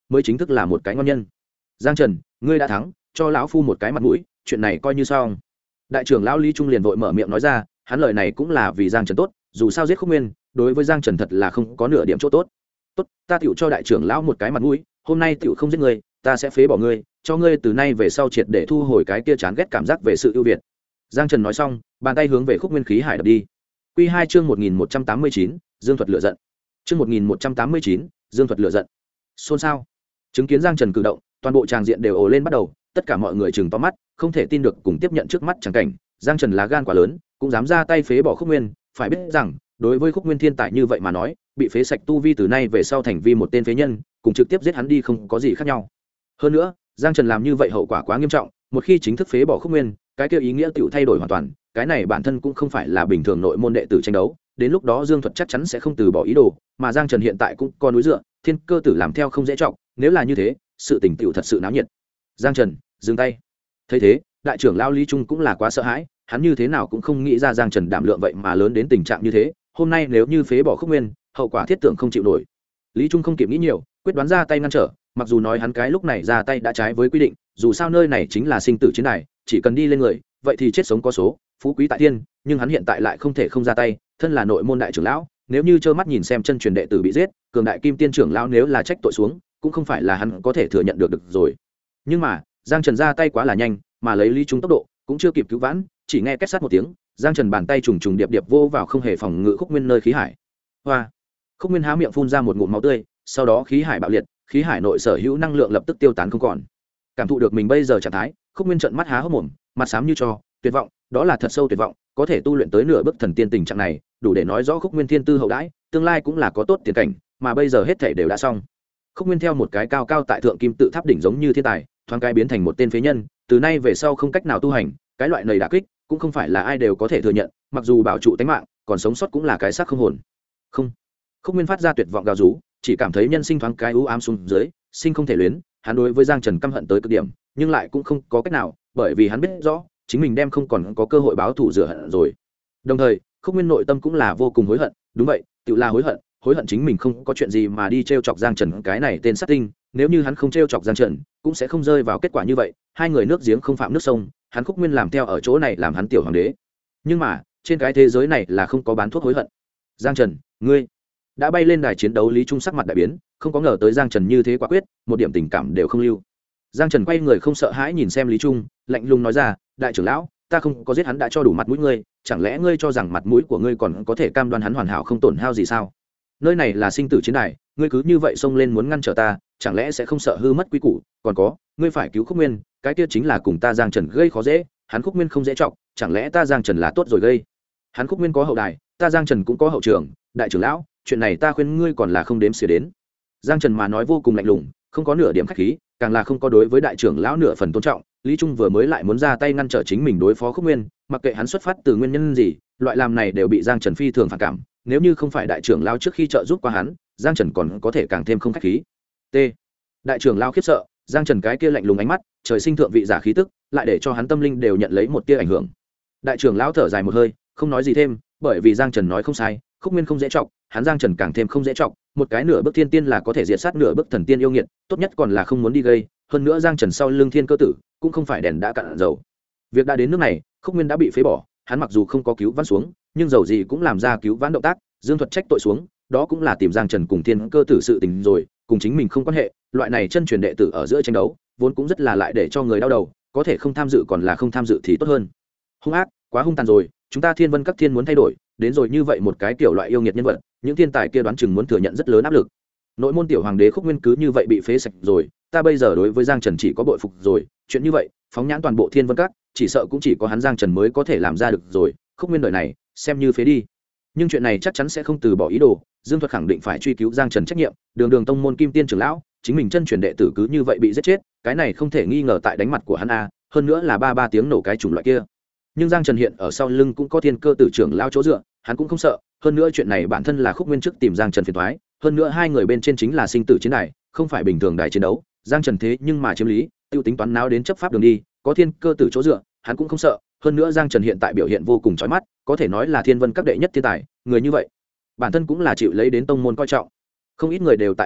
[SPEAKER 1] mới chính thức là một cái ngon nhân. Giang Trần, ngươi đã thắng, cho lão phu một cái mặt mũi, chuyện này coi như xong. Đại trưởng lão Lý Trung liền vội mở miệng nói ra, hắn lời này cũng là vì Giang Trần tốt, dù sao giết Khúc Nguyên đối với Giang Trần thật là không có nửa điểm chỗ tốt. Tốt, ta tựu cho đại trưởng lão một cái mặt mũi, hôm nay tựu không giết ngươi, ta sẽ phế bỏ ngươi, cho ngươi từ nay về sau triệt để thu hồi cái kia chán ghét cảm giác về sự ưu việt. Giang Trần nói xong, bàn tay hướng về Khúc Nguyên khí hải đập đi. Quy 2 chương 1189, Dương thuật lửa giận. Chương 1189, Dương thuật lửa giận. Xôn xao. Chứng kiến Giang Trần cử động, toàn bộ tràng diện đều ồ lên bắt đầu, tất cả mọi người trừng to mắt, không thể tin được cùng tiếp nhận trước mắt chẳng cảnh. Giang Trần lá gan quá lớn, cũng dám ra tay phế bỏ Khúc Nguyên, phải biết rằng, đối với Khúc Nguyên thiên tài như vậy mà nói, bị phế sạch tu vi từ nay về sau thành vi một tên phế nhân, cùng trực tiếp giết hắn đi không có gì khác nhau. Hơn nữa, Giang Trần làm như vậy hậu quả quá nghiêm trọng, một khi chính thức phế bỏ Khúc Nguyên, cái kia ý nghĩa tiểu thay đổi hoàn toàn, cái này bản thân cũng không phải là bình thường nội môn đệ tử tranh đấu, đến lúc đó Dương Thuật chắc chắn sẽ không từ bỏ ý đồ, mà Giang Trần hiện tại cũng có núi dựa, thiên cơ tử làm theo không dễ trọng, nếu là như thế, sự tình tiểu thật sự náo nhiệt. Giang Trần, dừng tay. Thấy thế, đại trưởng lão Lý Trung cũng là quá sợ hãi, hắn như thế nào cũng không nghĩ ra Giang Trần đảm lượng vậy mà lớn đến tình trạng như thế, hôm nay nếu như phế bỏ Khúc Nguyên, hậu quả thiết tưởng không chịu nổi. Lý Trung không kịp nghĩ nhiều, quyết đoán ra tay ngăn trở, mặc dù nói hắn cái lúc này ra tay đã trái với quy định, dù sao nơi này chính là sinh tử chiến đài, chỉ cần đi lên người, vậy thì chết sống có số, phú quý tại thiên, nhưng hắn hiện tại lại không thể không ra tay, thân là nội môn đại trưởng lão, nếu như trơ mắt nhìn xem chân truyền đệ tử bị giết, cường đại kim tiên trưởng lão nếu là trách tội xuống, cũng không phải là hắn có thể thừa nhận được rồi. Nhưng mà, Giang Trần ra tay quá là nhanh, mà lấy Lý Trung tốc độ, cũng chưa kịp cứu vãn, chỉ nghe két sát một tiếng, Giang Trần bàn tay trùng trùng điệp điệp vô vào không hề phòng ngự Khúc Nguyên nơi khí hải. Hoa! Khúc Nguyên há miệng phun ra một ngụm máu tươi, sau đó khí hải bạo liệt, khí hải nội sở hữu năng lượng lập tức tiêu tán không còn. Cảm thụ được mình bây giờ trạng thái, Khúc Nguyên trợn mắt há hốc mồm, mặt xám như tro, tuyệt vọng, đó là thật sâu tuyệt vọng, có thể tu luyện tới nửa bước thần tiên tình trạng này, đủ để nói rõ Khúc Nguyên thiên tư hậu đãi, tương lai cũng là có tốt tiền cảnh, mà bây giờ hết thảy đều đã xong. Khúc Nguyên theo một cái cao cao tại thượng kim tự tháp đỉnh giống như thiên tài, thoáng cái biến thành một tên phế nhân, từ nay về sau không cách nào tu hành, cái loại này đả kích, cũng không phải là ai đều có thể thừa nhận, mặc dù bảo trụ tính mạng, còn sống sót cũng là cái xác không hồn. Không. Khúc Nguyên phát ra tuyệt vọng gào rú, chỉ cảm thấy nhân sinh thoáng cái u ám xuống dưới, sinh không thể luyến, hắn đối với Giang Trần căm hận tới cực điểm, nhưng lại cũng không có cách nào, bởi vì hắn biết rõ, chính mình đem không còn có cơ hội báo thù rửa hận rồi. Đồng thời, Khúc Nguyên nội tâm cũng là vô cùng hối hận, đúng vậy, tự là hối hận chính mình không có chuyện gì mà đi trêu chọc Giang Trần cái này tên sát tinh, nếu như hắn không trêu chọc Giang Trần, cũng sẽ không rơi vào kết quả như vậy, hai người nước giếng không phạm nước sông, hắn Khúc Nguyên làm theo ở chỗ này làm hắn tiểu hoàng đế. Nhưng mà, trên cái thế giới này là không có bán thuốc hối hận. Giang Trần, ngươi đã bay lên đài chiến đấu, Lý Trung sắc mặt đại biến, không có ngờ tới Giang Trần như thế quả quyết, một điểm tình cảm đều không lưu. Giang Trần quay người không sợ hãi nhìn xem Lý Trung, lạnh lùng nói ra, đại trưởng lão, ta không có giết hắn đã cho đủ mặt mũi ngươi, chẳng lẽ ngươi cho rằng mặt mũi của ngươi còn có thể cam đoan hắn hoàn hảo không tổn hao gì sao? Nơi này là sinh tử chiến đài, ngươi cứ như vậy xông lên muốn ngăn trở ta, chẳng lẽ sẽ không sợ hư mất quý củ? Còn có, ngươi phải cứu Khúc Nguyên, cái kia chính là cùng ta Giang Trần gây khó dễ, hắn Khúc Nguyên không dễ trọng, chẳng lẽ ta Giang Trần là tốt rồi gây? Hắn Khúc Nguyên có hậu đài, ta Giang Trần cũng có hậu trường, đại trưởng lão, chuyện này ta khuyên ngươi còn là không đếm xỉa đến. Giang Trần mà nói vô cùng lạnh lùng, không có nửa điểm khách khí, càng là không có đối với đại trưởng lão nửa phần tôn trọng. Lý Trung vừa mới lại muốn ra tay ngăn trở chính mình đối phó Khúc Nguyên, mặc kệ hắn xuất phát từ nguyên nhân gì, loại làm này đều bị Giang Trần phi thường phản cảm, nếu như không phải đại trưởng lão trước khi trợ giúp qua hắn, Giang Trần còn có thể càng thêm không khách khí. T. Đại trưởng lão khiếp sợ, Giang Trần cái kia lạnh lùng ánh mắt, trời sinh thượng vị giả khí tức, lại để cho hắn tâm linh đều nhận lấy một tia ảnh hưởng. Đại trưởng lão thở dài một hơi, không nói gì thêm, bởi vì Giang Trần nói không sai, Khúc Nguyên không dễ trọng, hắn Giang Trần càng thêm không dễ trọng, một cái nửa bước thiên tiên là có thể diệt sát nửa bước thần tiên yêu nghiệt, tốt nhất còn là không muốn đi gây, hơn nữa Giang Trần sau lưng thiên cơ tử, cũng không phải đèn đã cạn dầu. Việc đã đến nước này, Khúc Nguyên đã bị phế bỏ, hắn mặc dù không có cứu vãn xuống, nhưng dầu gì cũng làm ra cứu vãn động tác, Dương Thuật trách tội xuống, đó cũng là tìm Giang Trần cùng thiên cơ tử sự tình rồi, cùng chính mình không quan hệ, loại này chân truyền đệ tử ở giữa tranh đấu, vốn cũng rất là lại để cho người đau đầu, có thể không tham dự còn là không tham dự thì tốt hơn. Hung ác, quá hung tàn rồi, chúng ta Thiên Vân các thiên muốn thay đổi, đến rồi như vậy một cái kiểu loại yêu nghiệt nhân vật, những thiên tài kia đoán chừng muốn thừa nhận rất lớn áp lực. Nội môn tiểu hoàng đế Khúc Nguyên cứ như vậy bị phế sạch rồi, ta bây giờ đối với Giang Trần chỉ có bội phục rồi, chuyện như vậy, phóng nhãn toàn bộ Thiên Vân các, chỉ sợ cũng chỉ có hắn Giang Trần mới có thể làm ra được rồi, Khúc Nguyên đời này, xem như phế đi. Nhưng chuyện này chắc chắn sẽ không từ bỏ ý đồ, Dương Thuật khẳng định phải truy cứu Giang Trần trách nhiệm, đường tông môn kim tiên trưởng lão, chính mình chân truyền đệ tử cứ như vậy bị giết chết, cái này không thể nghi ngờ tại đánh mặt của hắn a, hơn nữa là ba tiếng nổ cái chủng loại kia. Nhưng Giang Trần hiện ở sau lưng cũng có thiên cơ tử trưởng lão chỗ dựa, hắn cũng không sợ, hơn nữa chuyện này bản thân là Khúc Nguyên trước tìm Giang Trần phiền toái, hơn nữa hai người bên trên chính là sinh tử chiến đài, không phải bình thường đài chiến đấu, Giang Trần thế nhưng mà chiếm lý, tiêu tính toán náo đến chấp pháp đường đi, có thiên cơ tử chỗ dựa, hắn cũng không sợ, hơn nữa Giang Trần hiện tại biểu hiện vô cùng chói mắt, có thể nói là Thiên Vân các đệ nhất thiên tài, người như vậy, bản thân cũng là chịu lấy đến tông môn coi trọng. Không ít người đều tại nghị luận,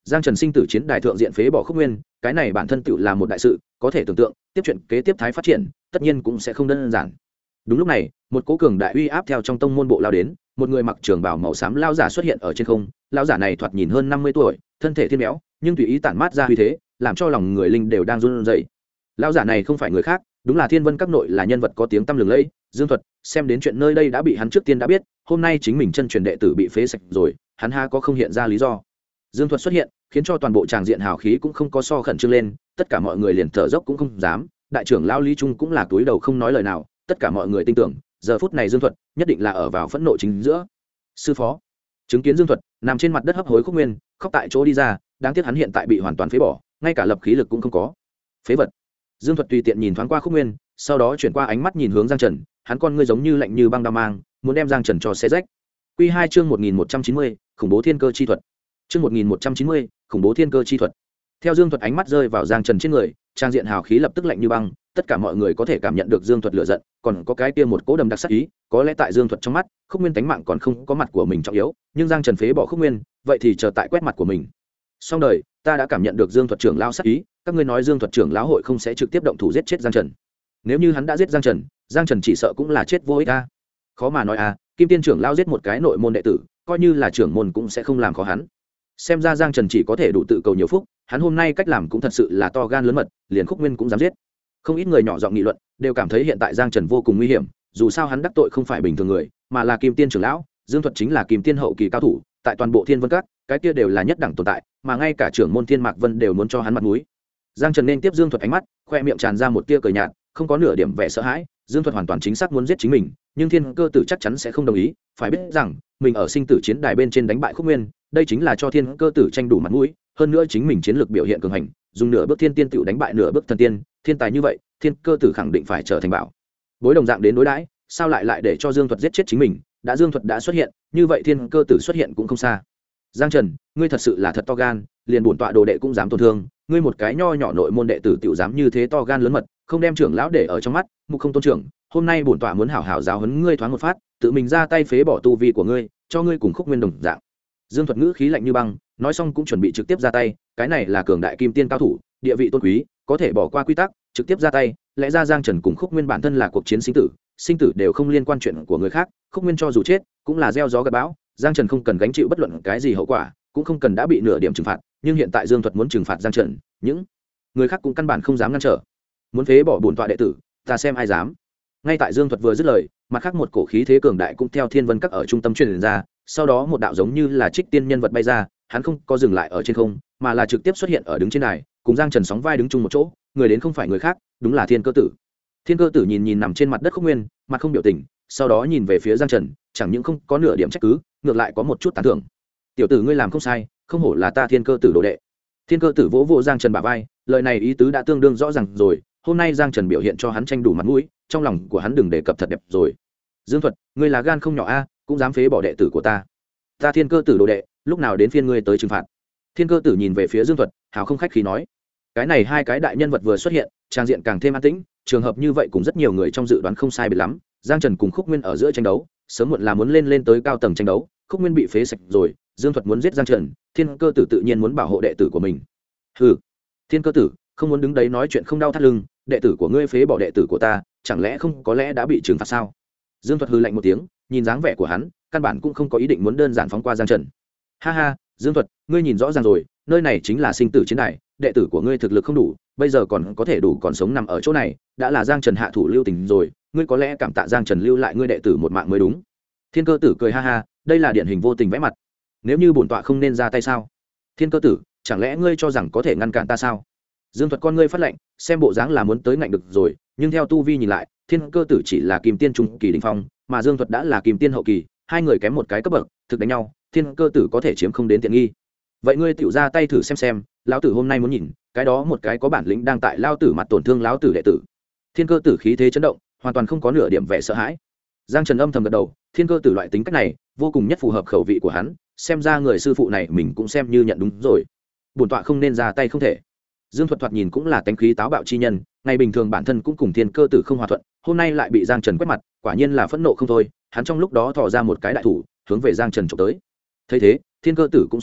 [SPEAKER 1] giang trần sinh tử chiến đài thượng diện phế bỏ Khúc Nguyên, cái này bản thân tựu là một đại sự, có thể tưởng tượng tiếp chuyện kế tiếp thái phát triển tất nhiên cũng sẽ không đơn giản. Đúng lúc này, một cố cường đại uy áp theo trong tông môn bộ lao đến, một người mặc trường bào màu xám lao giả xuất hiện ở trên không. Lao giả này thoạt nhìn hơn 50 tuổi, thân thể thiên béo, nhưng tùy ý tản mát ra uy thế, làm cho lòng người linh đều đang run rẩy. Lao giả này không phải người khác, đúng là Thiên Vân Các nội là nhân vật có tiếng tăm lừng lẫy, Dương Thuật. Xem đến chuyện nơi đây đã bị hắn trước tiên đã biết, hôm nay chính mình chân truyền đệ tử bị phế sạch rồi, hắn ha có không hiện ra lý do. Dương Thuật xuất hiện, khiến cho toàn bộ tràng diện hào khí cũng không có so khẩn trương lên, tất cả mọi người liền thở dốc cũng không dám. Đại trưởng lão Lý Trung cũng là túi đầu không nói lời nào, tất cả mọi người tin tưởng, giờ phút này Dương Thuật nhất định là ở vào phẫn nộ chính giữa. Sư phó chứng kiến Dương Thuật nằm trên mặt đất hấp hối Khúc Nguyên, khóc tại chỗ đi ra, đáng tiếc hắn hiện tại bị hoàn toàn phế bỏ, ngay cả lập khí lực cũng không có. Phế vật. Dương Thuật tùy tiện nhìn thoáng qua Khúc Nguyên, sau đó chuyển qua ánh mắt nhìn hướng Giang Trần, hắn con ngươi giống như lạnh như băng đao mang, muốn đem Giang Trần cho xé rách. Quy 2 chương 1190, khủng bố thiên cơ chi thuật. Chương 1190, khủng bố thiên cơ chi thuật. Theo Dương Thuật ánh mắt rơi vào Giang Trần trên người, trang diện hào khí lập tức lạnh như băng, tất cả mọi người có thể cảm nhận được Dương Thuật lửa giận, còn có cái kia một cỗ đầm đặc sắc ý, có lẽ tại Dương Thuật trong mắt, Khúc Nguyên tánh mạng còn không có mặt của mình trọng yếu, nhưng Giang Trần phế bỏ Khúc Nguyên, vậy thì chờ tại quét mặt của mình. Xong đời, ta đã cảm nhận được Dương Thuật trưởng lão sắc ý, các ngươi nói Dương Thuật trưởng lão hội không sẽ trực tiếp động thủ giết chết Giang Trần. Nếu như hắn đã giết Giang Trần, Giang Trần chỉ sợ cũng là chết vô ích a. Khó mà nói a, Kim Tiên trưởng lão giết một cái nội môn đệ tử, coi như là trưởng môn cũng sẽ không làm khó hắn. Xem ra Giang Trần chỉ có thể đủ tự cầu nhiều phúc, hắn hôm nay cách làm cũng thật sự là to gan lớn mật, liền Khúc Nguyên cũng dám giết. Không ít người nhỏ giọng nghị luận, đều cảm thấy hiện tại Giang Trần vô cùng nguy hiểm, dù sao hắn đắc tội không phải bình thường người, mà là Kim Tiên trưởng lão, Dương Thuật chính là Kim Tiên hậu kỳ cao thủ, tại toàn bộ Thiên Vân Các, cái kia đều là nhất đẳng tồn tại, mà ngay cả trưởng môn Thiên Mạc Vân đều muốn cho hắn mặt mũi. Giang Trần nên tiếp Dương Thuật ánh mắt, khoe miệng tràn ra một tia cười nhạt, không có nửa điểm vẻ sợ hãi. Dương Thuật hoàn toàn chính xác muốn giết chính mình, nhưng Thiên Cơ Tử chắc chắn sẽ không đồng ý, phải biết rằng mình ở sinh tử chiến đài bên trên đánh bại Khúc Nguyên, đây chính là cho Thiên Cơ Tử tranh đủ mặt mũi, hơn nữa chính mình chiến lược biểu hiện cường hành, dùng nửa bước thiên tiên tiểu đánh bại nửa bước thần tiên, thiên tài như vậy, Thiên Cơ Tử khẳng định phải trở thành bảo bối đồng dạng đến đối đãi, sao lại để cho Dương Thuật giết chết chính mình, đã Dương Thuật đã xuất hiện, như vậy Thiên Cơ Tử xuất hiện cũng không xa. Giang Trần, ngươi thật sự là thật to gan, liền bổn tọa đồ đệ cũng dám tổn thương, ngươi một cái nho nhỏ nội môn đệ tử tiểu dám như thế to gan lớn mật, không đem trưởng lão để ở trong mắt, mục không tôn trưởng, hôm nay bổn tọa muốn hảo hảo giáo huấn ngươi thoáng một phát, tự mình ra tay phế bỏ tu vi của ngươi, cho ngươi cùng Khúc Nguyên đồng dạng. Dương Thuật ngữ khí lạnh như băng, nói xong cũng chuẩn bị trực tiếp ra tay, cái này là cường đại kim tiên cao thủ, địa vị tôn quý, có thể bỏ qua quy tắc, trực tiếp ra tay, lẽ ra Giang Trần cùng Khúc Nguyên bản thân là cuộc chiến sinh tử đều không liên quan chuyện của người khác, Khúc Nguyên cho dù chết, cũng là gieo gió gặt bão, Giang Trần không cần gánh chịu bất luận cái gì hậu quả, cũng không cần đã bị nửa điểm trừng phạt, nhưng hiện tại Dương Thuật muốn trừng phạt Giang Trần, những người khác cũng căn bản không dám ngăn trở. Muốn phế bỏ bổn tọa đệ tử, ta xem ai dám. Ngay tại Dương Thuật vừa dứt lời, mặt khác một cổ khí thế cường đại cũng theo Thiên Vân Các ở trung tâm truyền ra, sau đó một đạo giống như là trích tiên nhân vật bay ra, hắn không có dừng lại ở trên không, mà là trực tiếp xuất hiện ở đứng trên đài, cùng Giang Trần sóng vai đứng chung một chỗ, người đến không phải người khác, đúng là Thiên Cơ Tử. Thiên Cơ Tử nhìn nằm trên mặt đất Khúc Nguyên, mặt không biểu tình, sau đó nhìn về phía Giang Trần, chẳng những không có nửa điểm trách cứ, ngược lại có một chút tán thưởng. Tiểu tử ngươi làm không sai, không hổ là ta Thiên Cơ Tử đồ đệ. Thiên Cơ Tử vỗ vỗ Giang Trần bả vai, lời này ý tứ đã tương đương rõ ràng rồi, hôm nay Giang Trần biểu hiện cho hắn tranh đủ mặt mũi, trong lòng của hắn đừng đề cập thật đẹp rồi. Dương Thuật, ngươi là gan không nhỏ a, cũng dám phế bỏ đệ tử của ta. Ta Thiên Cơ Tử đồ đệ, lúc nào đến phiên ngươi tới trừng phạt? Thiên Cơ Tử nhìn về phía Dương Thuật, hào không khách khí nói. Cái này hai cái đại nhân vật vừa xuất hiện, trang diện càng thêm an tĩnh, trường hợp như vậy cũng rất nhiều người trong dự đoán không sai biệt lắm, Giang Trần cùng Khúc Nguyên ở giữa tranh đấu, sớm muộn là muốn lên tới cao tầng tranh đấu, Khúc Nguyên bị phế sạch rồi, Dương Thuật muốn giết Giang Trần, Thiên Cơ Tử tự nhiên muốn bảo hộ đệ tử của mình. Hừ, Thiên Cơ Tử, không muốn đứng đấy nói chuyện không đau thắt lưng, đệ tử của ngươi phế bỏ đệ tử của ta, chẳng lẽ không có lẽ đã bị trừng phạt sao? Dương Thuật hừ lạnh một tiếng, nhìn dáng vẻ của hắn, căn bản cũng không có ý định muốn đơn giản phóng qua Giang Trần. Ha ha, Dương Thuật, ngươi nhìn rõ ràng rồi, nơi này chính là sinh tử chiến đài, đệ tử của ngươi thực lực không đủ, bây giờ còn có thể đủ còn sống nằm ở chỗ này, đã là Giang Trần hạ thủ lưu tình rồi, ngươi có lẽ cảm tạ Giang Trần lưu lại ngươi đệ tử một mạng mới đúng. Thiên Cơ Tử cười ha ha, đây là điển hình vô tình vẽ mặt. Nếu như bổn tọa không nên ra tay sao? Thiên Cơ Tử, chẳng lẽ ngươi cho rằng có thể ngăn cản ta sao? Dương Thuật con ngươi phát lệnh, xem bộ dáng là muốn tới ngạnh được rồi, nhưng theo tu vi nhìn lại, Thiên Cơ Tử chỉ là Kim Tiên trung kỳ đỉnh phong, mà Dương Thuật đã là Kim Tiên hậu kỳ, hai người kém một cái cấp bậc, thực đánh nhau, Thiên Cơ Tử có thể chiếm không đến tiện nghi. Vậy ngươi tiểu ra tay thử xem, lão tử hôm nay muốn nhìn, cái đó một cái có bản lĩnh đang tại lão tử mặt tổn thương lão tử đệ tử. Thiên Cơ Tử khí thế chấn động, hoàn toàn không có nửa điểm vẻ sợ hãi. Giang Trần âm thầm gật đầu, Thiên Cơ Tử loại tính cách này, vô cùng nhất phù hợp khẩu vị của hắn, xem ra người sư phụ này mình cũng xem như nhận đúng rồi. Bổn tọa không nên ra tay không thể. Dương Thuật thoạt nhìn cũng là tánh khí táo bạo chi nhân, ngày bình thường bản thân cũng cùng Thiên Cơ Tử không hòa thuận, hôm nay lại bị Giang Trần quét mặt, quả nhiên là phẫn nộ không thôi, hắn trong lúc đó thò ra một cái đại thủ, hướng về Giang Trần chụp tới. Thấy thế, Thiên Cơ Tử cũng xuất thủ,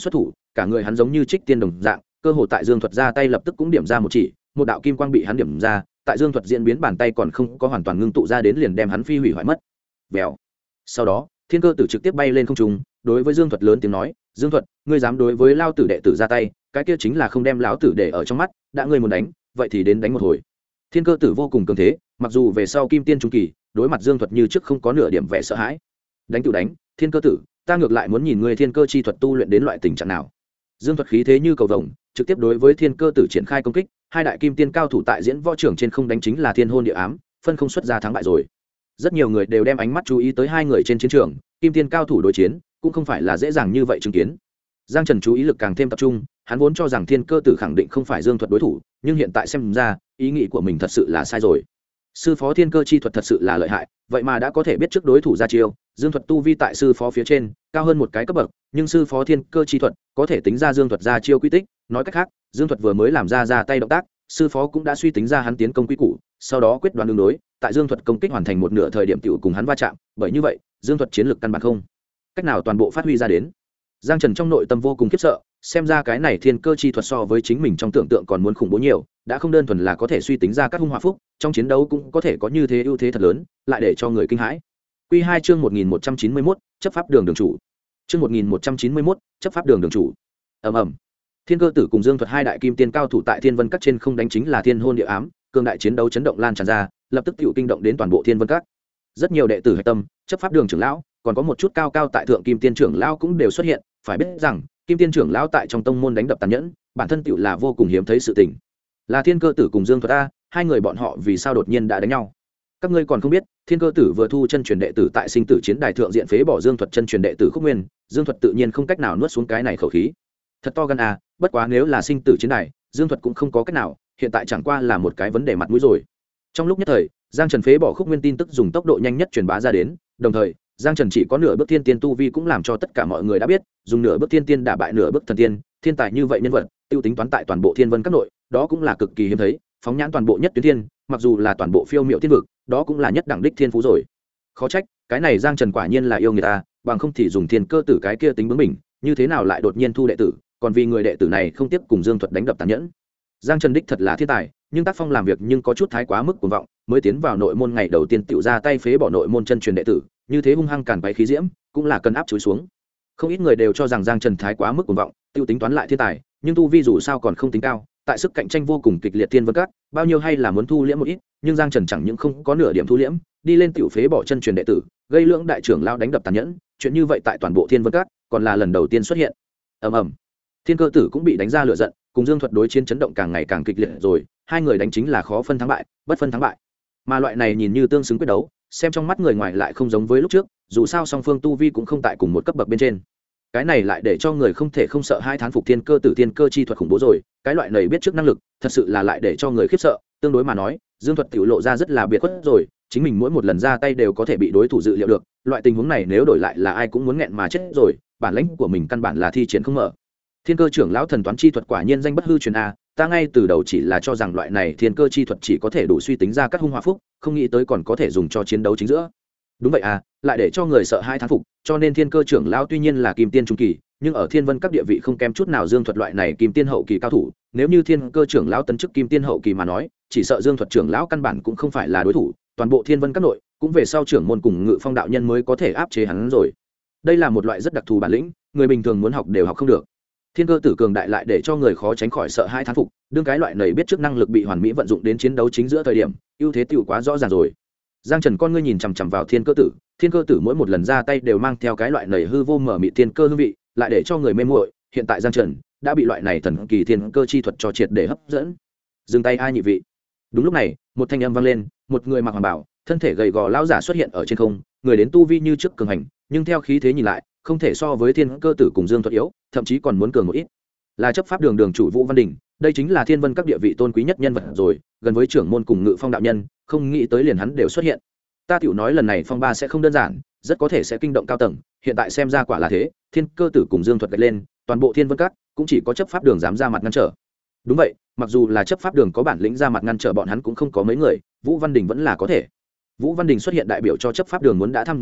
[SPEAKER 1] cả người hắn giống như trích tiên đồng dạng, cơ hồ tại Dương Thuật ra tay lập tức cũng điểm ra một chỉ, một đạo kim quang bị hắn điểm ra, tại Dương Thuật diễn biến bàn tay còn không có hoàn toàn ngưng tụ ra đến liền đem hắn phi hủy hoại mất. Vèo. Sau đó, Thiên Cơ Tử trực tiếp bay lên không trung, đối với Dương Thuật lớn tiếng nói, "Dương Thuật, ngươi dám đối với lao tử đệ tử ra tay, cái kia chính là không đem lão tử để ở trong mắt, đã ngươi muốn đánh, vậy thì đến đánh một hồi." Thiên Cơ Tử vô cùng cường thế, mặc dù về sau Kim Tiên trung kỳ, đối mặt Dương Thuật như trước không có nửa điểm vẻ sợ hãi. "Đánh tự đánh, Thiên Cơ Tử, ta ngược lại muốn nhìn ngươi thiên cơ chi thuật tu luyện đến loại tình trạng nào." Dương Thuật khí thế như cầu vồng, trực tiếp đối với Thiên Cơ Tử triển khai công kích, hai đại kim tiên cao thủ tại diễn võ trường trên không đánh chính là thiên hôn địa ám, phân không xuất ra thắng bại rồi. Rất nhiều người đều đem ánh mắt chú ý tới hai người trên chiến trường, kim tiên cao thủ đối chiến, cũng không phải là dễ dàng như vậy chứng kiến. Giang Trần chú ý lực càng thêm tập trung, hắn vốn cho rằng Thiên Cơ Tử khẳng định không phải Dương Thuật đối thủ, nhưng hiện tại xem ra, ý nghĩ của mình thật sự là sai rồi. Sư phó thiên cơ chi thuật thật sự là lợi hại, vậy mà đã có thể biết trước đối thủ ra chiêu. Dương Thuật tu vi tại sư phó phía trên, cao hơn một cái cấp bậc, nhưng sư phó thiên cơ chi thuật có thể tính ra Dương Thuật ra chiêu quy tích. Nói cách khác, Dương Thuật vừa mới làm ra tay động tác, sư phó cũng đã suy tính ra hắn tiến công quy củ, sau đó quyết đoán đường đối, tại Dương Thuật công kích hoàn thành một nửa thời điểm tiểu cùng hắn va chạm, bởi như vậy, Dương Thuật chiến lược căn bản không cách nào toàn bộ phát huy ra đến. Giang Trần trong nội tâm vô cùng khiếp sợ, xem ra cái này thiên cơ chi thuật so với chính mình trong tưởng tượng còn muốn khủng bố nhiều, đã không đơn thuần là có thể suy tính ra các hung hỏa phúc, trong chiến đấu cũng có thể có như thế ưu thế thật lớn, lại để cho người kinh hãi. Quy 2 chương 1191, chấp pháp đường đường chủ. Chương 1191, chấp pháp đường đường chủ. Ầm ầm. Thiên Cơ Tử cùng Dương Thuật hai đại kim tiên cao thủ tại Thiên Vân Các trên không đánh chính là thiên hôn địa ám, cường đại chiến đấu chấn động lan tràn ra, lập tức tiểu kinh động đến toàn bộ Thiên Vân Các. Rất nhiều đệ tử hạch tâm, chấp pháp đường trưởng lão, còn có một chút cao cao tại thượng kim tiên trưởng lão cũng đều xuất hiện, phải biết rằng, kim tiên trưởng lão tại trong tông môn đánh đập tàn nhẫn, bản thân tiểu là vô cùng hiếm thấy sự tình. Là Thiên Cơ Tử cùng Dương Thuật a, hai người bọn họ vì sao đột nhiên đã đánh nhau? Các ngươi còn không biết, Thiên Cơ Tử vừa thu chân truyền đệ tử tại sinh tử chiến đài thượng diện phế bỏ Dương Thuật chân truyền đệ tử Khúc Nguyên, Dương Thuật tự nhiên không cách nào nuốt xuống cái này khẩu khí. Thật to gan a, bất quá nếu là sinh tử chiến đài, Dương Thuật cũng không có cách nào, hiện tại chẳng qua là một cái vấn đề mặt mũi rồi. Trong lúc nhất thời, Giang Trần phế bỏ Khúc Nguyên tin tức dùng tốc độ nhanh nhất truyền bá ra đến, đồng thời, Giang Trần chỉ có nửa bước thiên tiên tu vi cũng làm cho tất cả mọi người đã biết, dùng nửa bước thiên tiên đả bại nửa bước thần tiên, thiên tài như vậy nhân vật, tiêu tính toán tại toàn bộ Thiên Vân Các nội, đó cũng là cực kỳ hiếm thấy, phóng nhãn toàn bộ nhất tuyến thiên, mặc dù là toàn bộ phiêu miệu thiên vực, đó cũng là nhất đẳng đích thiên phú rồi. Khó trách, cái này Giang Trần quả nhiên là yêu người ta, bằng không thì dùng Thiên Cơ Tử cái kia tính bướng mình, như thế nào lại đột nhiên thu đệ tử, còn vì người đệ tử này không tiếp cùng Dương Thuật đánh đập tàn nhẫn. Giang Trần đích thật là thiên tài, nhưng tác phong làm việc nhưng có chút thái quá mức cuồng vọng, mới tiến vào nội môn ngày đầu tiên tiểu ra tay phế bỏ nội môn chân truyền đệ tử, như thế hung hăng càn quấy khí diễm, cũng là cân áp chúi xuống. Không ít người đều cho rằng Giang Trần thái quá mức cuồng vọng, tiêu tính toán lại thiên tài, nhưng tu vi dù sao còn không tính cao, tại sức cạnh tranh vô cùng kịch liệt Thiên Vân Các, bao nhiêu hay là muốn thu liễm một ít, nhưng Giang Trần chẳng những không có nửa điểm thu liễm, đi lên tiểu phế bỏ chân truyền đệ tử, gây lưỡng đại trưởng lao đánh đập tàn nhẫn, chuyện như vậy tại toàn bộ Thiên Vân Các còn là lần đầu tiên xuất hiện. Ầm ầm. Thiên Cơ Tử cũng bị đánh ra lửa giận, cùng Dương Thuật đối chiến chấn động càng ngày càng kịch liệt rồi, hai người đánh chính là khó phân thắng bại, bất phân thắng bại. Mà loại này nhìn như tương xứng quyết đấu, xem trong mắt người ngoài lại không giống với lúc trước, dù sao song phương tu vi cũng không tại cùng một cấp bậc bên trên. Cái này lại để cho người không thể không sợ hai thán phục Thiên Cơ Tử thiên cơ chi thuật khủng bố rồi, cái loại này biết trước năng lực, thật sự là lại để cho người khiếp sợ, tương đối mà nói, Dương Thuật tiểu lộ ra rất là biệt khuất rồi, chính mình mỗi một lần ra tay đều có thể bị đối thủ dự liệu được, loại tình huống này nếu đổi lại là ai cũng muốn nghẹn mà chết rồi, bản lĩnh của mình căn bản là thi triển không mở. Thiên Cơ trưởng lão thần toán chi thuật quả nhiên danh bất hư truyền a, ta ngay từ đầu chỉ là cho rằng loại này thiên cơ chi thuật chỉ có thể đủ suy tính ra các hung hỏa phúc, không nghĩ tới còn có thể dùng cho chiến đấu chính giữa. Đúng vậy à, lại để cho người sợ hai thán phục, cho nên Thiên Cơ trưởng lão tuy nhiên là kim tiên trung kỳ, nhưng ở Thiên Vân Các địa vị không kém chút nào Dương Thuật loại này kim tiên hậu kỳ cao thủ, nếu như Thiên Cơ trưởng lão tấn chức kim tiên hậu kỳ mà nói, chỉ sợ Dương Thuật trưởng lão căn bản cũng không phải là đối thủ, toàn bộ Thiên Vân Các nội, cũng về sau trưởng môn cùng Ngự Phong đạo nhân mới có thể áp chế hắn rồi. Đây là một loại rất đặc thù bản lĩnh, người bình thường muốn học đều học không được. Thiên Cơ Tử cường đại lại để cho người khó tránh khỏi sợ hai thán phục, đương cái loại này biết trước năng lực bị hoàn mỹ vận dụng đến chiến đấu chính giữa thời điểm, ưu thế tiêu quá rõ ràng rồi. Giang Trần con ngươi nhìn chằm chằm vào Thiên Cơ Tử, Thiên Cơ Tử mỗi một lần ra tay đều mang theo cái loại này hư vô mở mịt thiên cơ hương vị, lại để cho người mê muội, hiện tại Giang Trần đã bị loại này thần kỳ thiên cơ chi thuật cho triệt để hấp dẫn. Dừng tay ai nhị vị. Đúng lúc này, một thanh âm vang lên, một người mặc hoàng bào, thân thể gầy gò lão giả xuất hiện ở trên không, người đến tu vi như trước cường hành, nhưng theo khí thế nhìn lại, không thể so với Thiên Cơ Tử cùng Dương Thuật yếu, thậm chí còn muốn cường một ít. Là chấp pháp đường đường chủ Vũ Văn Đình, đây chính là Thiên Vân Các địa vị tôn quý nhất nhân vật rồi, gần với trưởng môn cùng Ngự Phong đạo nhân, không nghĩ tới liền hắn đều xuất hiện. Ta tiểu nói lần này phong ba sẽ không đơn giản, rất có thể sẽ kinh động cao tầng, hiện tại xem ra quả là thế, Thiên Cơ Tử cùng Dương Thuật gật lên, toàn bộ Thiên Vân Các cũng chỉ có chấp pháp đường dám ra mặt ngăn trở. Đúng vậy, mặc dù là chấp pháp đường có bản lĩnh ra mặt ngăn trở bọn hắn cũng không có mấy người, Vũ Văn Đình vẫn là có thể. Vũ Văn Đình xuất hiện đại biểu cho chấp pháp đường muốn đã tham dự,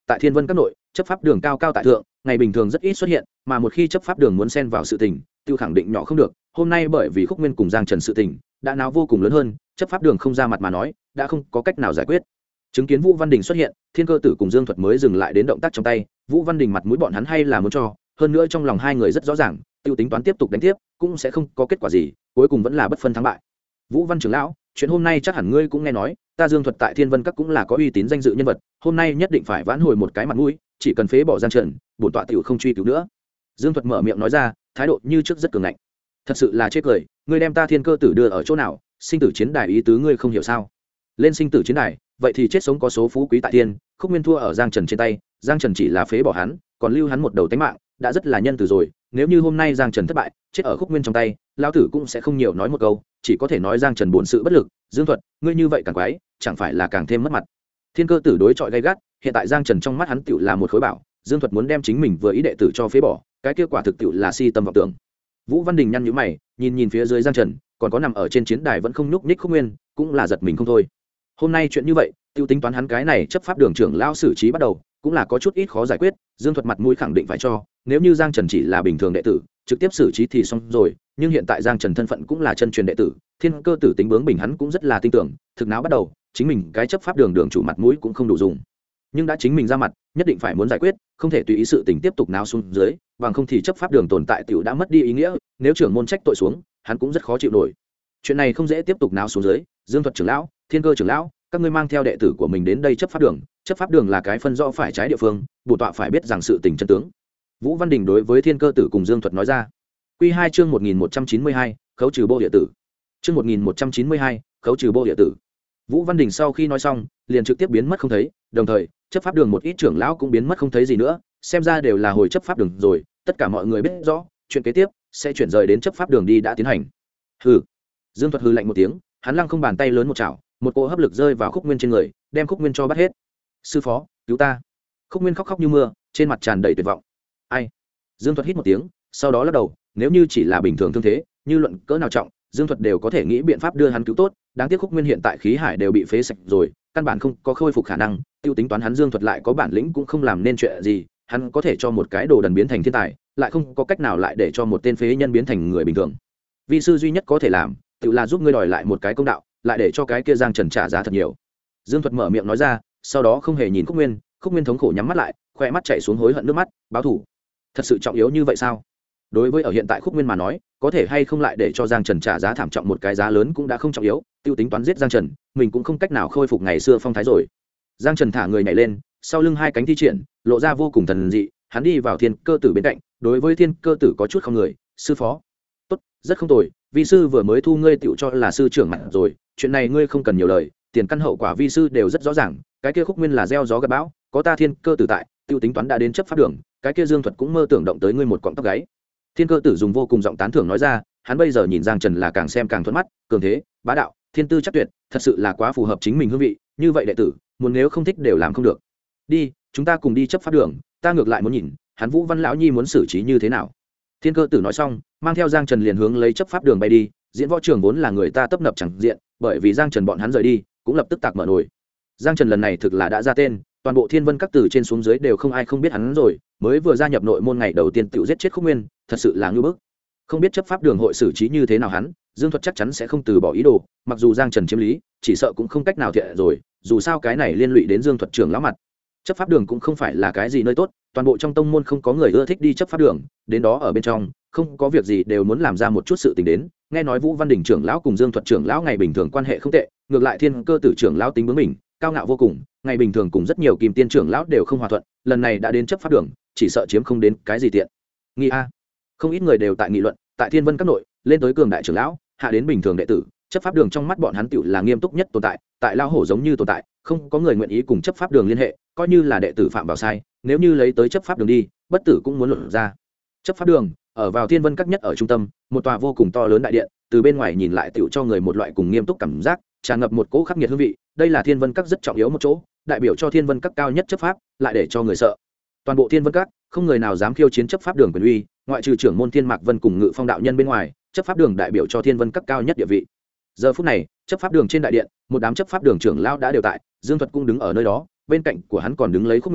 [SPEAKER 1] tại thiên vân các nội chấp pháp đường cao cao tại thượng, ngày bình thường rất ít xuất hiện, mà một khi chấp pháp đường muốn xen vào sự tình tiêu khẳng định nhỏ không được. Hôm nay bởi vì Khúc Nguyên cùng Giang Trần sự tình đã náo vô cùng lớn hơn, chấp pháp đường không ra mặt mà nói đã không có cách nào giải quyết. Chứng kiến Vũ Văn Đình xuất hiện, Thiên Cơ Tử cùng Dương Thuật mới dừng lại đến động tác trong tay. Vũ Văn Đình mặt mũi bọn hắn hay là muốn cho, hơn nữa trong lòng hai người rất rõ ràng, tiêu tính toán tiếp tục đánh tiếp cũng sẽ không có kết quả gì, cuối cùng vẫn là bất phân thắng bại. Vũ Văn trưởng lão, chuyện hôm nay chắc hẳn ngươi cũng nghe nói, ta Dương Thuật tại Thiên Vân Các cũng là có uy tín danh dự nhân vật, hôm nay nhất định phải vãn hồi một cái mặt mũi, chỉ cần phế bỏ Giang Trần, bổn tọa tiểu không truy cứu nữa. Dương Thuật mở miệng nói ra, thái độ như trước rất cường ngạnh. Thật sự là chết cười, ngươi đem ta Thiên Cơ Tử đưa ở chỗ nào? Sinh tử chiến đài ý tứ ngươi không hiểu sao? Lên sinh tử chiến đài, vậy thì chết sống có số phú quý tại thiên. Khúc Nguyên thua ở Giang Trần trên tay, Giang Trần chỉ là phế bỏ hắn, còn lưu hắn một đầu tánh mạng, đã rất là nhân từ rồi. Nếu như hôm nay Giang Trần thất bại, chết ở Khúc Nguyên trong tay, lão tử cũng sẽ không nhiều nói một câu, chỉ có thể nói Giang Trần buồn sự bất lực. Dương Thuật, ngươi như vậy càng quái, chẳng phải là càng thêm mất mặt? Thiên Cơ Tử đối chọi gay gắt, hiện tại Giang Trần trong mắt hắn tựu là một khối bảo, Dương Thuật muốn đem chính mình vừa ý đệ tử cho phế bỏ, cái kết quả thực tựu là si tâm vọng tưởng. Vũ Văn Đình nhăn nhíu mày, nhìn phía dưới Giang Trần, còn có nằm ở trên chiến đài vẫn không nhúc nhích Khúc Nguyên, cũng là giật mình không thôi. Hôm nay chuyện như vậy, tiêu tính toán hắn cái này chấp pháp đường trưởng lão xử trí bắt đầu, cũng là có chút ít khó giải quyết. Dương Thuật mặt mũi khẳng định phải cho, nếu như Giang Trần chỉ là bình thường đệ tử, trực tiếp xử trí thì xong rồi, nhưng hiện tại Giang Trần thân phận cũng là chân truyền đệ tử, Thiên Cơ Tử tính bướng bình hắn cũng rất là tin tưởng, thực náo bắt đầu, chính mình cái chấp pháp đường đường chủ mặt mũi cũng không đủ dùng. Nhưng đã chính mình ra mặt, nhất định phải muốn giải quyết, không thể tùy ý sự tình tiếp tục náo xuống dưới, bằng không thì chấp pháp đường tồn tại tiểu đã mất đi ý nghĩa, nếu trưởng môn trách tội xuống, hắn cũng rất khó chịu nổi. Chuyện này không dễ tiếp tục náo xuống dưới, Dương Thuật trưởng lão, Thiên Cơ trưởng lão, các ngươi mang theo đệ tử của mình đến đây chấp pháp đường là cái phân rõ phải trái địa phương, bổn tọa phải biết rằng sự tình chân tướng. Vũ Văn Đình đối với Thiên Cơ Tử cùng Dương Thuật nói ra. Quy 2 chương 1192, khấu trừ bộ địa tử. Chương 1192, khấu trừ bộ địa tử. Vũ Văn Đình sau khi nói xong, liền trực tiếp biến mất không thấy, đồng thời, chấp pháp đường một ít trưởng lão cũng biến mất không thấy gì nữa, xem ra đều là hồi chấp pháp đường rồi, tất cả mọi người biết rõ, chuyện kế tiếp sẽ chuyển rời đến chấp pháp đường đi đã tiến hành. Hừ. Dương Thuật hừ lạnh một tiếng, hắn lăng không bàn tay lớn một chảo, một cỗ hấp lực rơi vào Khúc Nguyên trên người, đem Khúc Nguyên cho bắt hết. Sư phó, cứu ta! Khúc Nguyên khóc khóc như mưa, trên mặt tràn đầy tuyệt vọng. Ai? Dương Thuật hít một tiếng, sau đó lắc đầu, nếu như chỉ là bình thường thương thế, như luận cỡ nào trọng, Dương Thuật đều có thể nghĩ biện pháp đưa hắn cứu tốt, đáng tiếc Khúc Nguyên hiện tại khí hải đều bị phế sạch rồi, căn bản không có khôi phục khả năng, tiêu tính toán hắn Dương Thuật lại có bản lĩnh cũng không làm nên chuyện gì, hắn có thể cho một cái đồ đần biến thành thiên tài, lại không có cách nào lại để cho một tên phế nhân biến thành người bình thường. Vi sư duy nhất có thể làm, tự là giúp ngươi đòi lại một cái công đạo, lại để cho cái kia Giang Trần trả giá thật nhiều. Dương Thuật mở miệng nói ra, sau đó không hề nhìn Khúc Nguyên, Khúc Nguyên thống khổ nhắm mắt lại, khoe mắt chảy xuống hối hận nước mắt, báo thủ. Thật sự trọng yếu như vậy sao? Đối với ở hiện tại Khúc Nguyên mà nói, có thể hay không lại để cho Giang Trần trả giá thảm trọng một cái giá lớn cũng đã không trọng yếu, tiêu tính toán giết Giang Trần, mình cũng không cách nào khôi phục ngày xưa phong thái rồi. Giang Trần thả người nhảy lên, sau lưng hai cánh thi triển, lộ ra vô cùng thần dị, hắn đi vào Thiên Cơ Tử bên cạnh, đối với Thiên Cơ Tử có chút không người, sư phó. Tốt, rất không tồi, vi sư vừa mới thu ngươi tựu cho là sư trưởng mặt rồi, chuyện này ngươi không cần nhiều lời, tiền căn hậu quả vi sư đều rất rõ ràng, cái kia Khúc Nguyên là gieo gió gặt bão, có ta Thiên Cơ Tử tại, tiêu tính toán đã đến chấp pháp đường, cái kia Dương Thuật cũng mơ tưởng động tới ngươi một cọng tóc gáy. Thiên Cơ Tử dùng vô cùng giọng tán thưởng nói ra, hắn bây giờ nhìn Giang Trần là càng xem càng thuận mắt, cường thế, bá đạo, thiên tư chắc tuyệt, thật sự là quá phù hợp chính mình hương vị, như vậy đệ tử, muốn nếu không thích đều làm không được. Đi, chúng ta cùng đi chấp pháp đường, ta ngược lại muốn nhìn, hắn Vũ Văn lão nhi muốn xử trí như thế nào. Thiên Cơ Tử nói xong, mang theo Giang Trần liền hướng lấy chấp pháp đường bay đi, diễn võ trường vốn là người ta tấp nập chẳng diện, bởi vì Giang Trần bọn hắn rời đi, cũng lập tức tạc mở nổi. Giang Trần lần này thực là đã ra tên, toàn bộ Thiên Vân Các từ trên xuống dưới đều không ai không biết hắn rồi, mới vừa gia nhập nội môn ngày đầu tiên tự giết chết Khúc Nguyên, thật sự là ngưu bức. Không biết chấp pháp đường hội xử trí như thế nào hắn, Dương Thuật chắc chắn sẽ không từ bỏ ý đồ, mặc dù Giang Trần chiếm lý, chỉ sợ cũng không cách nào thiện rồi, dù sao cái này liên lụy đến Dương Thuật trưởng lão mặt. Chấp pháp đường cũng không phải là cái gì nơi tốt, toàn bộ trong tông môn không có người ưa thích đi chấp pháp đường, đến đó ở bên trong, không có việc gì đều muốn làm ra một chút sự tình đến. Nghe nói Vũ Văn Đình trưởng lão cùng Dương Thuật trưởng lão ngày bình thường quan hệ không tệ, ngược lại Thiên Cơ Tử trưởng lão tính bướng mình, cao ngạo vô cùng, ngày bình thường cùng rất nhiều Kim Tiên trưởng lão đều không hòa thuận, lần này đã đến chấp pháp đường, chỉ sợ chiếm không đến cái gì tiện nghi a. Không ít người đều tại nghị luận, tại Thiên Vân Các nội, lên tới cường đại trưởng lão, hạ đến bình thường đệ tử, chấp pháp đường trong mắt bọn hắn tựu là nghiêm túc nhất tồn tại, tại lao hổ giống như tồn tại, không có người nguyện ý cùng chấp pháp đường liên hệ, coi như là đệ tử phạm vào sai, nếu như lấy tới chấp pháp đường đi, bất tử cũng muốn luận ra. Chấp pháp đường ở vào Thiên Vân Các nhất ở trung tâm, một tòa vô cùng to lớn đại điện, từ bên ngoài nhìn lại tựu cho người một loại cùng nghiêm túc cảm giác, tràn ngập một cỗ khắc nghiệt hương vị. Đây là Thiên Vân Các rất trọng yếu một chỗ, đại biểu cho Thiên Vân Các cao nhất chấp pháp, lại để cho người sợ. Toàn bộ Thiên Vân Các không người nào dám khiêu chiến chấp pháp đường quyền uy, ngoại trừ trưởng môn Thiên Mạc Vân cùng Ngự Phong đạo nhân bên ngoài, chấp pháp đường đại biểu cho Thiên Vân Các cao nhất địa vị. Giờ phút này, chấp pháp đường trên đại điện, một đám chấp pháp đường trưởng lão đã đều tại, Dương Thuật cũng đứng ở nơi đó, bên cạnh của hắn còn đứng lấy Khúc Nguyên,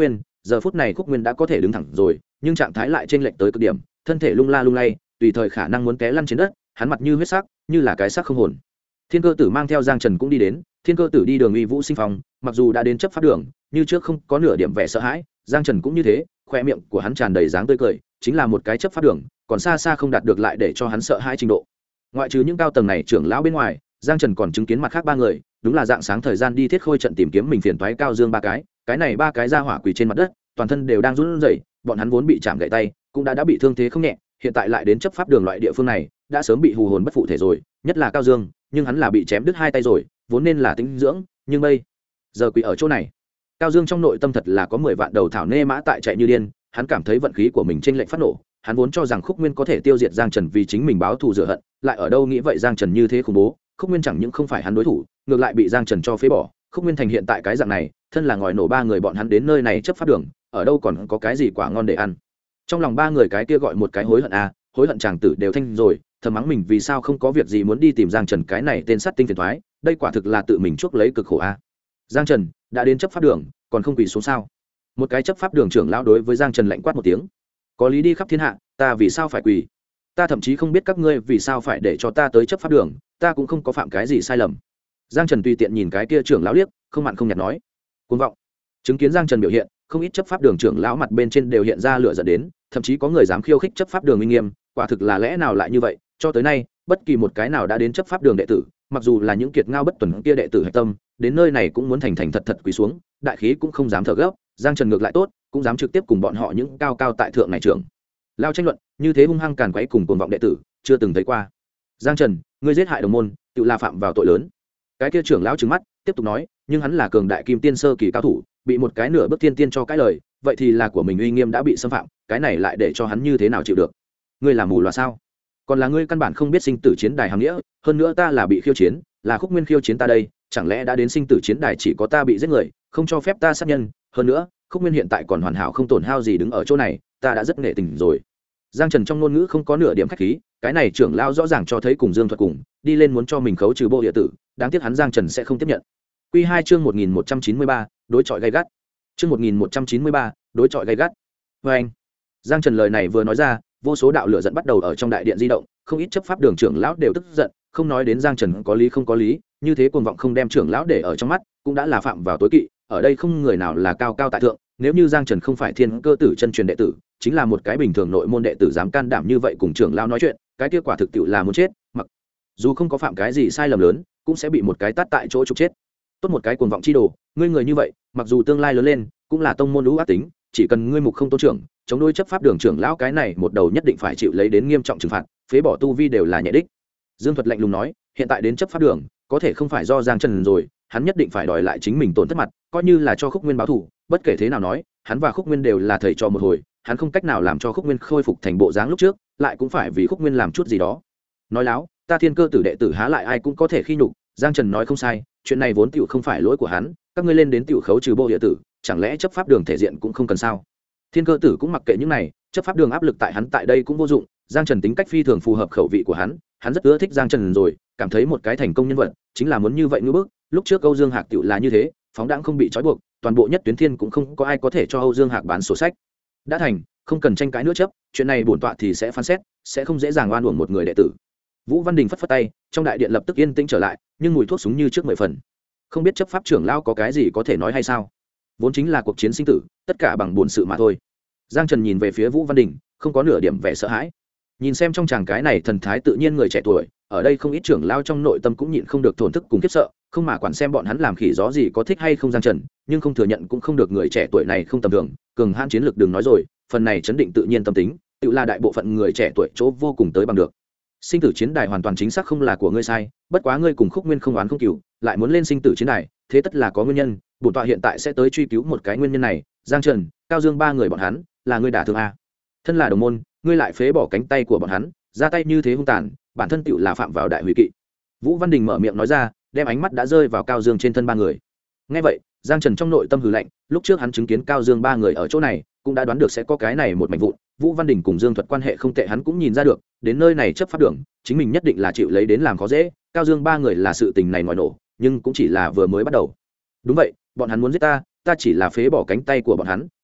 [SPEAKER 1] giờ phút này Khúc Nguyên đã có thể đứng thẳng rồi, nhưng trạng thái lại chênh lệch tới cực điểm, thân thể lung la lung lay, tùy thời khả năng muốn té lăn trên đất, hắn mặt như huyết sắc, như là cái xác không hồn. Thiên Cơ Tử mang theo Giang Trần cũng đi đến, Thiên Cơ Tử đi đường uy vũ sinh phong, mặc dù đã đến chấp pháp đường, như trước không có nửa điểm vẻ sợ hãi, Giang Trần cũng như thế, khoe miệng của hắn tràn đầy dáng tươi cười, chính là một cái chấp pháp đường, còn xa xa không đạt được lại để cho hắn sợ hãi trình độ. Ngoại trừ những cao tầng này trưởng lão bên ngoài, Giang Trần còn chứng kiến mặt khác ba người, đúng là dạng sáng thời gian đi thiết khôi trận tìm kiếm mình phiền toái Cao Dương ba cái này ba cái ra hỏa quỳ trên mặt đất, toàn thân đều đang run rẩy, bọn hắn vốn bị chạm gãy tay, cũng đã bị thương thế không nhẹ, hiện tại lại đến chấp pháp đường loại địa phương này, đã sớm bị hù hồn bất phụ thể rồi, nhất là Cao Dương, nhưng hắn là bị chém đứt hai tay rồi, vốn nên là tĩnh dưỡng, nhưng bây giờ quỳ ở chỗ này. Cao Dương trong nội tâm thật là có 10 vạn đầu thảo nê mã tại chạy như điên, hắn cảm thấy vận khí của mình chênh lệch phát nổ, hắn vốn cho rằng Khúc Nguyên có thể tiêu diệt Giang Trần vì chính mình báo thù rửa hận, lại ở đâu nghĩ vậy Giang Trần như thế khủng bố, Khúc Nguyên chẳng những không phải hắn đối thủ, ngược lại bị Giang Trần cho phế bỏ, Khúc Nguyên thành hiện tại cái dạng này, thân là ngòi nổ ba người bọn hắn đến nơi này chấp pháp đường, ở đâu còn có cái gì quả ngon để ăn. Trong lòng ba người cái kia gọi một cái hối hận a, hối hận chàng tử đều thanh rồi, thầm mắng mình vì sao không có việc gì muốn đi tìm Giang Trần cái này tên sát tinh phiền toái, đây quả thực là tự mình chuốc lấy cực khổ a. Giang Trần đã đến chấp pháp đường, còn không quỳ xuống sao? Một cái chấp pháp đường trưởng lão đối với Giang Trần lạnh quát một tiếng. Có lý đi khắp thiên hạ, ta vì sao phải quỳ? Ta thậm chí không biết các ngươi vì sao phải để cho ta tới chấp pháp đường, ta cũng không có phạm cái gì sai lầm. Giang Trần tùy tiện nhìn cái kia trưởng lão liếc, không mặn không nhạt nói. Cuồng vọng. Chứng kiến Giang Trần biểu hiện, không ít chấp pháp đường trưởng lão mặt bên trên đều hiện ra lửa giận đến, thậm chí có người dám khiêu khích chấp pháp đường uy nghiêm, quả thực là lẽ nào lại như vậy? Cho tới nay, bất kỳ một cái nào đã đến chấp pháp đường đệ tử, mặc dù là những kiệt ngao bất tuần kia đệ tử hạch tâm, đến nơi này cũng muốn thành thành thật thật quỳ xuống, đại khí cũng không dám thở gấp. Giang Trần ngược lại tốt, cũng dám trực tiếp cùng bọn họ những cao cao tại thượng này trưởng lao tranh luận, như thế hung hăng càn quấy cùng cuồng vọng đệ tử, chưa từng thấy qua. Giang Trần, ngươi giết hại đồng môn, tự là phạm vào tội lớn. Cái kia trưởng lão trừng mắt, tiếp tục nói, nhưng hắn là cường đại kim tiên sơ kỳ cao thủ, bị một cái nửa bước tiên tiên cho cái lời, vậy thì là của mình uy nghiêm đã bị xâm phạm, cái này lại để cho hắn như thế nào chịu được? Ngươi là mù loà sao? Còn là ngươi căn bản không biết sinh tử chiến đài hàm nghĩa, hơn nữa ta là bị khiêu chiến, là Khúc Nguyên khiêu chiến ta đây, chẳng lẽ đã đến sinh tử chiến đài chỉ có ta bị giết người, không cho phép ta sát nhân, hơn nữa, Khúc Nguyên hiện tại còn hoàn hảo không tổn hao gì đứng ở chỗ này, ta đã rất nghệ tình rồi. Giang Trần trong ngôn ngữ không có nửa điểm khách khí, cái này trưởng lão rõ ràng cho thấy cùng Dương Thuật cùng đi lên muốn cho mình khấu trừ bộ địa tử, đáng tiếc hắn Giang Trần sẽ không tiếp nhận. Quy 2 chương 1193, đối chọi gay gắt. Chương 1193, đối chọi gay gắt. Anh. Giang Trần lời này vừa nói ra, vô số đạo lửa giận bắt đầu ở trong đại điện di động, không ít chấp pháp đường trưởng lão đều tức giận, không nói đến Giang Trần có lý không có lý, như thế cuồng vọng không đem trưởng lão để ở trong mắt, cũng đã là phạm vào tối kỵ, ở đây không người nào là cao cao tại thượng, nếu như Giang Trần không phải Thiên Cơ Tử chân truyền đệ tử, chính là một cái bình thường nội môn đệ tử dám can đảm như vậy cùng trưởng lão nói chuyện, cái kết quả thực tiệu là muốn chết, mặc dù không có phạm cái gì sai lầm lớn, cũng sẽ bị một cái tát tại chỗ trục chết. Tốt một cái cuồng vọng chi đồ, ngươi người như vậy, mặc dù tương lai lớn lên, cũng là tông môn lũ ác tính, chỉ cần ngươi mục không tôn trưởng, chống đối chấp pháp đường trưởng lão cái này một đầu nhất định phải chịu lấy đến nghiêm trọng trừng phạt, phế bỏ tu vi đều là nhẹ đích. Dương Thuật lạnh lùng nói, hiện tại đến chấp pháp đường, có thể không phải do Giang Trần rồi, hắn nhất định phải đòi lại chính mình tổn thất mặt, coi như là cho Khúc Nguyên báo thù, bất kể thế nào nói, hắn và Khúc Nguyên đều là thầy trò một hồi, hắn không cách nào làm cho Khúc Nguyên khôi phục thành bộ dáng lúc trước, lại cũng phải vì Khúc Nguyên làm chút gì đó. Nói láo, ta Thiên Cơ Tử đệ tử há lại ai cũng có thể khi nhục, Giang Trần nói không sai, chuyện này vốn tiểu không phải lỗi của hắn, các ngươi lên đến tiểu khấu trừ bộ địa tử, chẳng lẽ chấp pháp đường thể diện cũng không cần sao? Thiên Cơ Tử cũng mặc kệ những này, chấp pháp đường áp lực tại hắn tại đây cũng vô dụng, Giang Trần tính cách phi thường phù hợp khẩu vị của hắn rất ưa thích Giang Trần rồi, cảm thấy một cái thành công nhân vật, chính là muốn như vậy ngưỡng bức, lúc trước Âu Dương Hạc tiểu là như thế, phóng đãng không bị trói buộc, toàn bộ Nhất Tuyến Thiên cũng không có ai có thể cho Âu Dương Hạc bán sổ sách. Đã thành, không cần tranh cãi nữa chấp, chuyện này bổn tọa thì sẽ phán xét, sẽ không dễ dàng oan uổng một người đệ tử. Vũ Văn Đình phất phất tay, trong đại điện lập tức yên tĩnh trở lại, nhưng mùi thuốc súng như trước 10 phần. Không biết chấp pháp trưởng lão có cái gì có thể nói hay sao? Vốn chính là cuộc chiến sinh tử, tất cả bằng buồn sự mà thôi. Giang Trần nhìn về phía Vũ Văn Đình, không có nửa điểm vẻ sợ hãi. Nhìn xem trong chàng cái này thần thái tự nhiên người trẻ tuổi, ở đây không ít trưởng lão trong nội tâm cũng nhịn không được thổn thức cùng khiếp sợ, không mà quản xem bọn hắn làm khỉ gió gì có thích hay không Giang Trần, nhưng không thừa nhận cũng không được người trẻ tuổi này không tầm thường, cường hãn chiến lược đừng nói rồi, phần này chấn định tự nhiên tâm tính, tự là đại bộ phận người trẻ tuổi chỗ vô cùng tới bằng được. Sinh tử chiến đài hoàn toàn chính xác không là của ngươi sai, bất quá ngươi cùng Khúc Nguyên không oán không cừu, lại muốn lên sinh tử chiến đài, thế tất là có nguyên nhân, bổn tọa hiện tại sẽ tới truy cứu một cái nguyên nhân này, Giang Trần, Cao Dương ba người bọn hắn, là ngươi đả thương a. Thân là đồng môn, ngươi lại phế bỏ cánh tay của bọn hắn, ra tay như thế hung tàn, bản thân tựu là phạm vào đại hủy kỵ. Vũ Văn Đình mở miệng nói ra, đem ánh mắt đã rơi vào Cao Dương trên thân ba người. Nghe vậy, Giang Trần trong nội tâm hừ lạnh, lúc trước hắn chứng kiến Cao Dương ba người ở chỗ này, cũng đã đoán được sẽ có cái này một mảnh vụn. Vũ Văn Đình cùng Dương Thuật quan hệ không tệ, hắn cũng nhìn ra được, đến nơi này chấp pháp đường, chính mình nhất định là chịu lấy đến làm khó dễ. Cao Dương ba người là sự tình này ngoài nổ, nhưng cũng chỉ là vừa mới bắt đầu. Đúng vậy, bọn hắn muốn giết ta, ta chỉ là phế bỏ cánh tay của bọn hắn,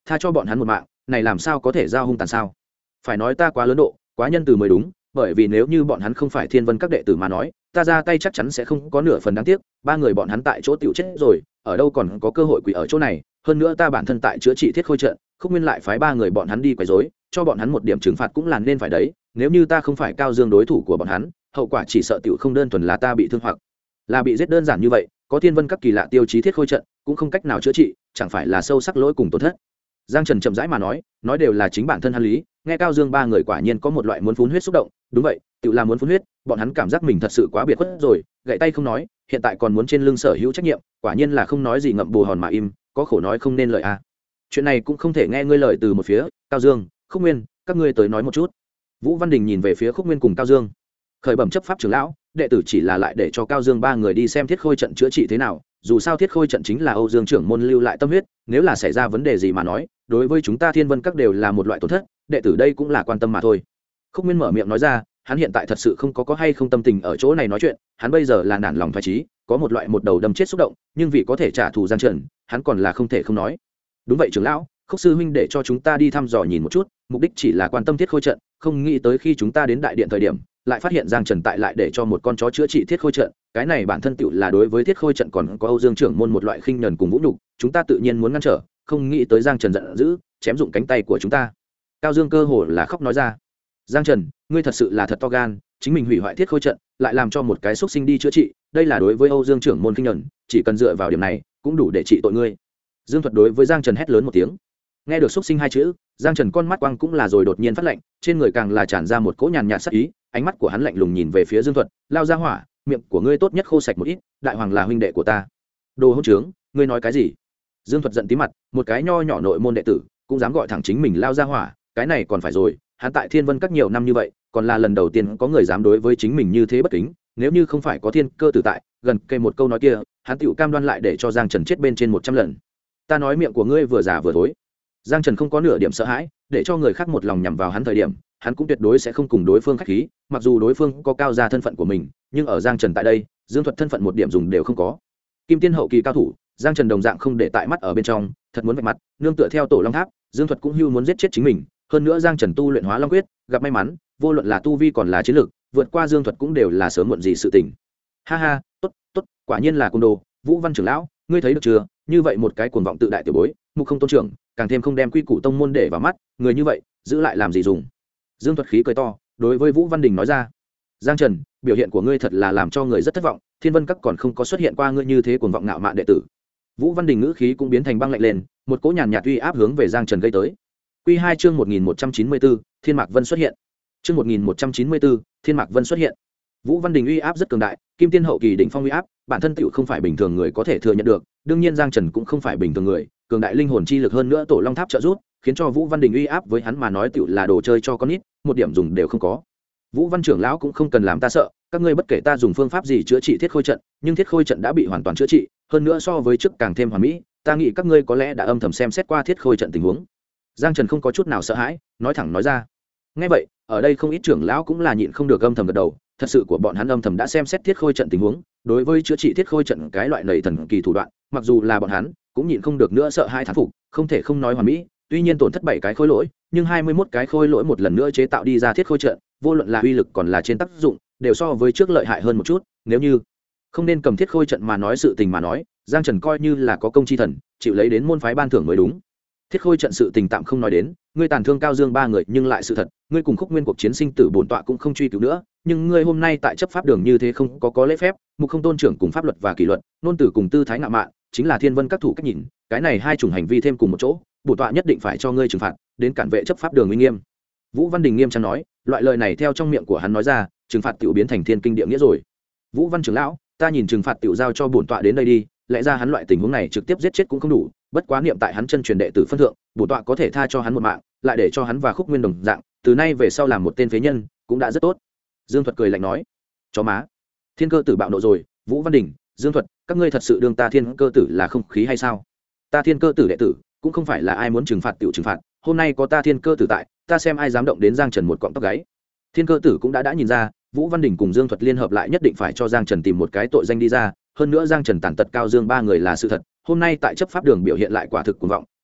[SPEAKER 1] tha cho bọn hắn một mạng, này làm sao có thể giao hung tàn sao? Phải nói ta quá lớn độ, quá nhân từ mới đúng, bởi vì nếu như bọn hắn không phải Thiên Vân các đệ tử mà nói, ta ra tay chắc chắn sẽ không có nửa phần đáng tiếc. Ba người bọn hắn tại chỗ tiểu chết rồi, ở đâu còn có cơ hội quỷ ở chỗ này, hơn nữa ta bản thân tại chữa trị thiết khôi trận, Khúc Nguyên lại phái ba người bọn hắn đi quấy rối, cho bọn hắn một điểm trừng phạt cũng là nên phải đấy. Nếu như ta không phải Cao Dương đối thủ của bọn hắn, hậu quả chỉ sợ tiểu không đơn thuần là ta bị thương hoặc là bị giết đơn giản như vậy, có Thiên Vân các kỳ lạ tiêu chí thiết khôi trận, cũng không cách nào chữa trị, chẳng phải là sâu sắc lỗi cùng tổn thất. Giang Trần chậm rãi mà nói đều là chính bản thân hắn lý, nghe Cao Dương ba người quả nhiên có một loại muốn phun huyết xúc động, đúng vậy, tự làm muốn phun huyết, bọn hắn cảm giác mình thật sự quá biệt khuất rồi, gậy tay không nói, hiện tại còn muốn trên lưng sở hữu trách nhiệm, quả nhiên là không nói gì ngậm bù hòn mà im, có khổ nói không nên lời a. Chuyện này cũng không thể nghe ngươi lời từ một phía, Cao Dương, Khúc Nguyên, các ngươi tới nói một chút. Vũ Văn Đình nhìn về phía Khúc Nguyên cùng Cao Dương. Khởi bẩm chấp pháp trưởng lão, đệ tử chỉ là lại để cho Cao Dương ba người đi xem thiết khôi trận chữa trị thế nào, dù sao thiết khôi trận chính là Âu Dương trưởng môn lưu lại tâm huyết, nếu là xảy ra vấn đề gì mà nói, đối với chúng ta Thiên Vân các đều là một loại tổn thất, đệ tử đây cũng là quan tâm mà thôi. Khúc Nguyên mở miệng nói ra, hắn hiện tại thật sự không có hay không tâm tình ở chỗ này nói chuyện, hắn bây giờ là nản lòng phách trí, có một loại một đầu đâm chết xúc động, nhưng vì có thể trả thù Giang Trần, hắn còn là không thể không nói. Đúng vậy trưởng lão, Khúc sư huynh để cho chúng ta đi thăm dò nhìn một chút, mục đích chỉ là quan tâm thiết khôi trận, không nghĩ tới khi chúng ta đến đại điện thời điểm, lại phát hiện Giang Trần tại lại để cho một con chó chữa trị thiết khôi trận, cái này bản thân tựu là đối với thiết khôi trận còn có Âu Dương trưởng môn một loại khinh nhẫn cùng vũ nhục, chúng ta tự nhiên muốn ngăn trở, không nghĩ tới Giang Trần giận dữ, chém dụng cánh tay của chúng ta. Cao Dương cơ hồ là khóc nói ra. Giang Trần, ngươi thật sự là thật to gan, chính mình hủy hoại thiết khôi trận, lại làm cho một cái xúc sinh đi chữa trị, đây là đối với Âu Dương trưởng môn khinh nhẫn, chỉ cần dựa vào điểm này, cũng đủ để trị tội ngươi. Dương Thuật đối với Giang Trần hét lớn một tiếng. Nghe được xúc sinh hai chữ, Giang Trần con mắt quang cũng là rồi đột nhiên phát lạnh, trên người càng là tràn ra một cỗ nhàn nhạt sát ý, ánh mắt của hắn lạnh lùng nhìn về phía Dương Thuật, lao ra hỏa, miệng của ngươi tốt nhất khô sạch một ít, đại hoàng là huynh đệ của ta. Đồ hỗn trướng, ngươi nói cái gì? Dương Thuật giận tí mặt, một cái nho nhỏ nội môn đệ tử, cũng dám gọi thẳng chính mình lao ra hỏa, cái này còn phải rồi, hắn tại Thiên Vân các nhiều năm như vậy, còn là lần đầu tiên có người dám đối với chính mình như thế bất kính, nếu như không phải có Thiên Cơ tử tại, gần cây một câu nói kia, hắn tựu cam đoan lại để cho Giang Trần chết bên trên 100 lần. Ta nói miệng của ngươi vừa già vừa thối. Giang Trần không có nửa điểm sợ hãi, để cho người khác một lòng nhằm vào hắn thời điểm, hắn cũng tuyệt đối sẽ không cùng đối phương khách khí, mặc dù đối phương có cao gia thân phận của mình, nhưng ở Giang Trần tại đây, Dương Thuật thân phận một điểm dùng đều không có. Kim Tiên hậu kỳ cao thủ, Giang Trần đồng dạng không để tại mắt ở bên trong, thật muốn vạch mặt, nương tựa theo Tổ Long Tháp, Dương Thuật cũng hưu muốn giết chết chính mình, hơn nữa Giang Trần tu luyện Hóa Long Quyết, gặp may mắn, vô luận là tu vi còn là chiến lược, vượt qua Dương Thuật cũng đều là sớm muộn gì sự tình. Ha ha, tốt, tốt, quả nhiên là côn đồ, Vũ Văn trưởng lão, ngươi thấy được chưa? Như vậy một cái cuồng vọng tự đại tiểu bối, mục không tôn trưởng, càng thêm không đem quy củ tông môn để vào mắt, người như vậy, giữ lại làm gì dùng? Dương Thuật khí cười to, đối với Vũ Văn Đình nói ra. Giang Trần, biểu hiện của ngươi thật là làm cho người rất thất vọng, Thiên Vân các còn không có xuất hiện qua ngươi như thế cuồng vọng ngạo mạn đệ tử. Vũ Văn Đình ngữ khí cũng biến thành băng lạnh lên, một cỗ nhàn nhạt uy áp hướng về Giang Trần gây tới. Quy 2 chương 1194, Thiên Mạc Vân xuất hiện. Chương 1194, Thiên Mạc Vân xuất hiện. Vũ Văn Đình uy áp rất cường đại, Kim Tiên hậu kỳ đỉnh phong uy áp, bản thân tựu không phải bình thường người có thể thừa nhận được, đương nhiên Giang Trần cũng không phải bình thường người, cường đại linh hồn chi lực hơn nữa Tổ Long Tháp trợ giúp, khiến cho Vũ Văn Đình uy áp với hắn mà nói tựu là đồ chơi cho con nít, một điểm dùng đều không có. Vũ Văn trưởng lão cũng không cần làm ta sợ, các ngươi bất kể ta dùng phương pháp gì chữa trị thiết khôi trận, nhưng thiết khôi trận đã bị hoàn toàn chữa trị, hơn nữa so với trước càng thêm hoàn mỹ, ta nghĩ các ngươi có lẽ đã âm thầm xem xét qua thiết khôi trận tình huống. Giang Trần không có chút nào sợ hãi, nói thẳng nói ra. Nghe vậy, ở đây không ít trưởng lão cũng là nhịn không được âm thầm gật đầu, thật sự của bọn hắn âm thầm đã xem xét thiết khôi trận tình huống, đối với chữa trị thiết khôi trận cái loại nầy thần kỳ thủ đoạn, mặc dù là bọn hắn cũng nhịn không được nữa sợ hai thán phục, không thể không nói hoàn mỹ, tuy nhiên tổn thất 7 cái khôi lỗi, nhưng 21 cái khôi lỗi một lần nữa chế tạo đi ra thiết khôi trận, vô luận là uy lực còn là trên tác dụng, đều so với trước lợi hại hơn một chút, nếu như không nên cầm thiết khôi trận mà nói sự tình mà nói, Giang Trần coi như là có công chi thần, chịu lấy đến môn phái ban thưởng mới đúng. Thiết khôi trận sự tình tạm không nói đến, ngươi tàn thương Cao Dương ba người, nhưng lại sự thật, ngươi cùng Khúc Nguyên cuộc chiến sinh tử bổn tọa cũng không truy cứu nữa, nhưng ngươi hôm nay tại chấp pháp đường như thế không có lễ phép, mục không tôn trưởng cùng pháp luật và kỷ luật, nôn tử cùng tư thái ngạo mạn, chính là Thiên Vân các thủ cách nhìn, cái này hai chủng hành vi thêm cùng một chỗ, bổn tọa nhất định phải cho ngươi trừng phạt, đến cản vệ chấp pháp đường uy nghiêm. Vũ Văn Đình nghiêm trang nói, loại lời này theo trong miệng của hắn nói ra, trừng phạt tiểu biến thành thiên kinh địa nghĩa rồi. Vũ Văn trưởng lão, ta nhìn trừng phạt tiểu giao cho bổn tọa đến đây đi, lẽ ra hắn loại tình huống này trực tiếp giết chết cũng không đủ, bất quá niệm tại hắn chân truyền đệ tử phân thượng, bổn tọa có thể tha cho hắn một mạng, lại để cho hắn và Khúc Nguyên đồng dạng, từ nay về sau làm một tên phế nhân, cũng đã rất tốt. Dương Thuật cười lạnh nói, chó má, Thiên Cơ tử bạo nộ rồi. Vũ Văn Đình, Dương Thuật, các ngươi thật sự đương ta Thiên Cơ tử là không khí hay sao? Ta Thiên Cơ tử đệ tử, cũng không phải là ai muốn trừng phạt tiểu trừng phạt, hôm nay có ta Thiên Cơ tử tại, ta xem ai dám động đến Giang Trần một cọng tóc gáy. Thiên Cơ tử cũng đã nhìn ra, Vũ Văn Đình cùng Dương Thuật liên hợp lại nhất định phải cho Giang Trần tìm một cái tội danh đi ra, hơn nữa Giang Trần tàn tật Cao Dương ba người là sự thật, hôm nay tại chấp pháp đường biểu hiện lại quả thực cuồng vọng,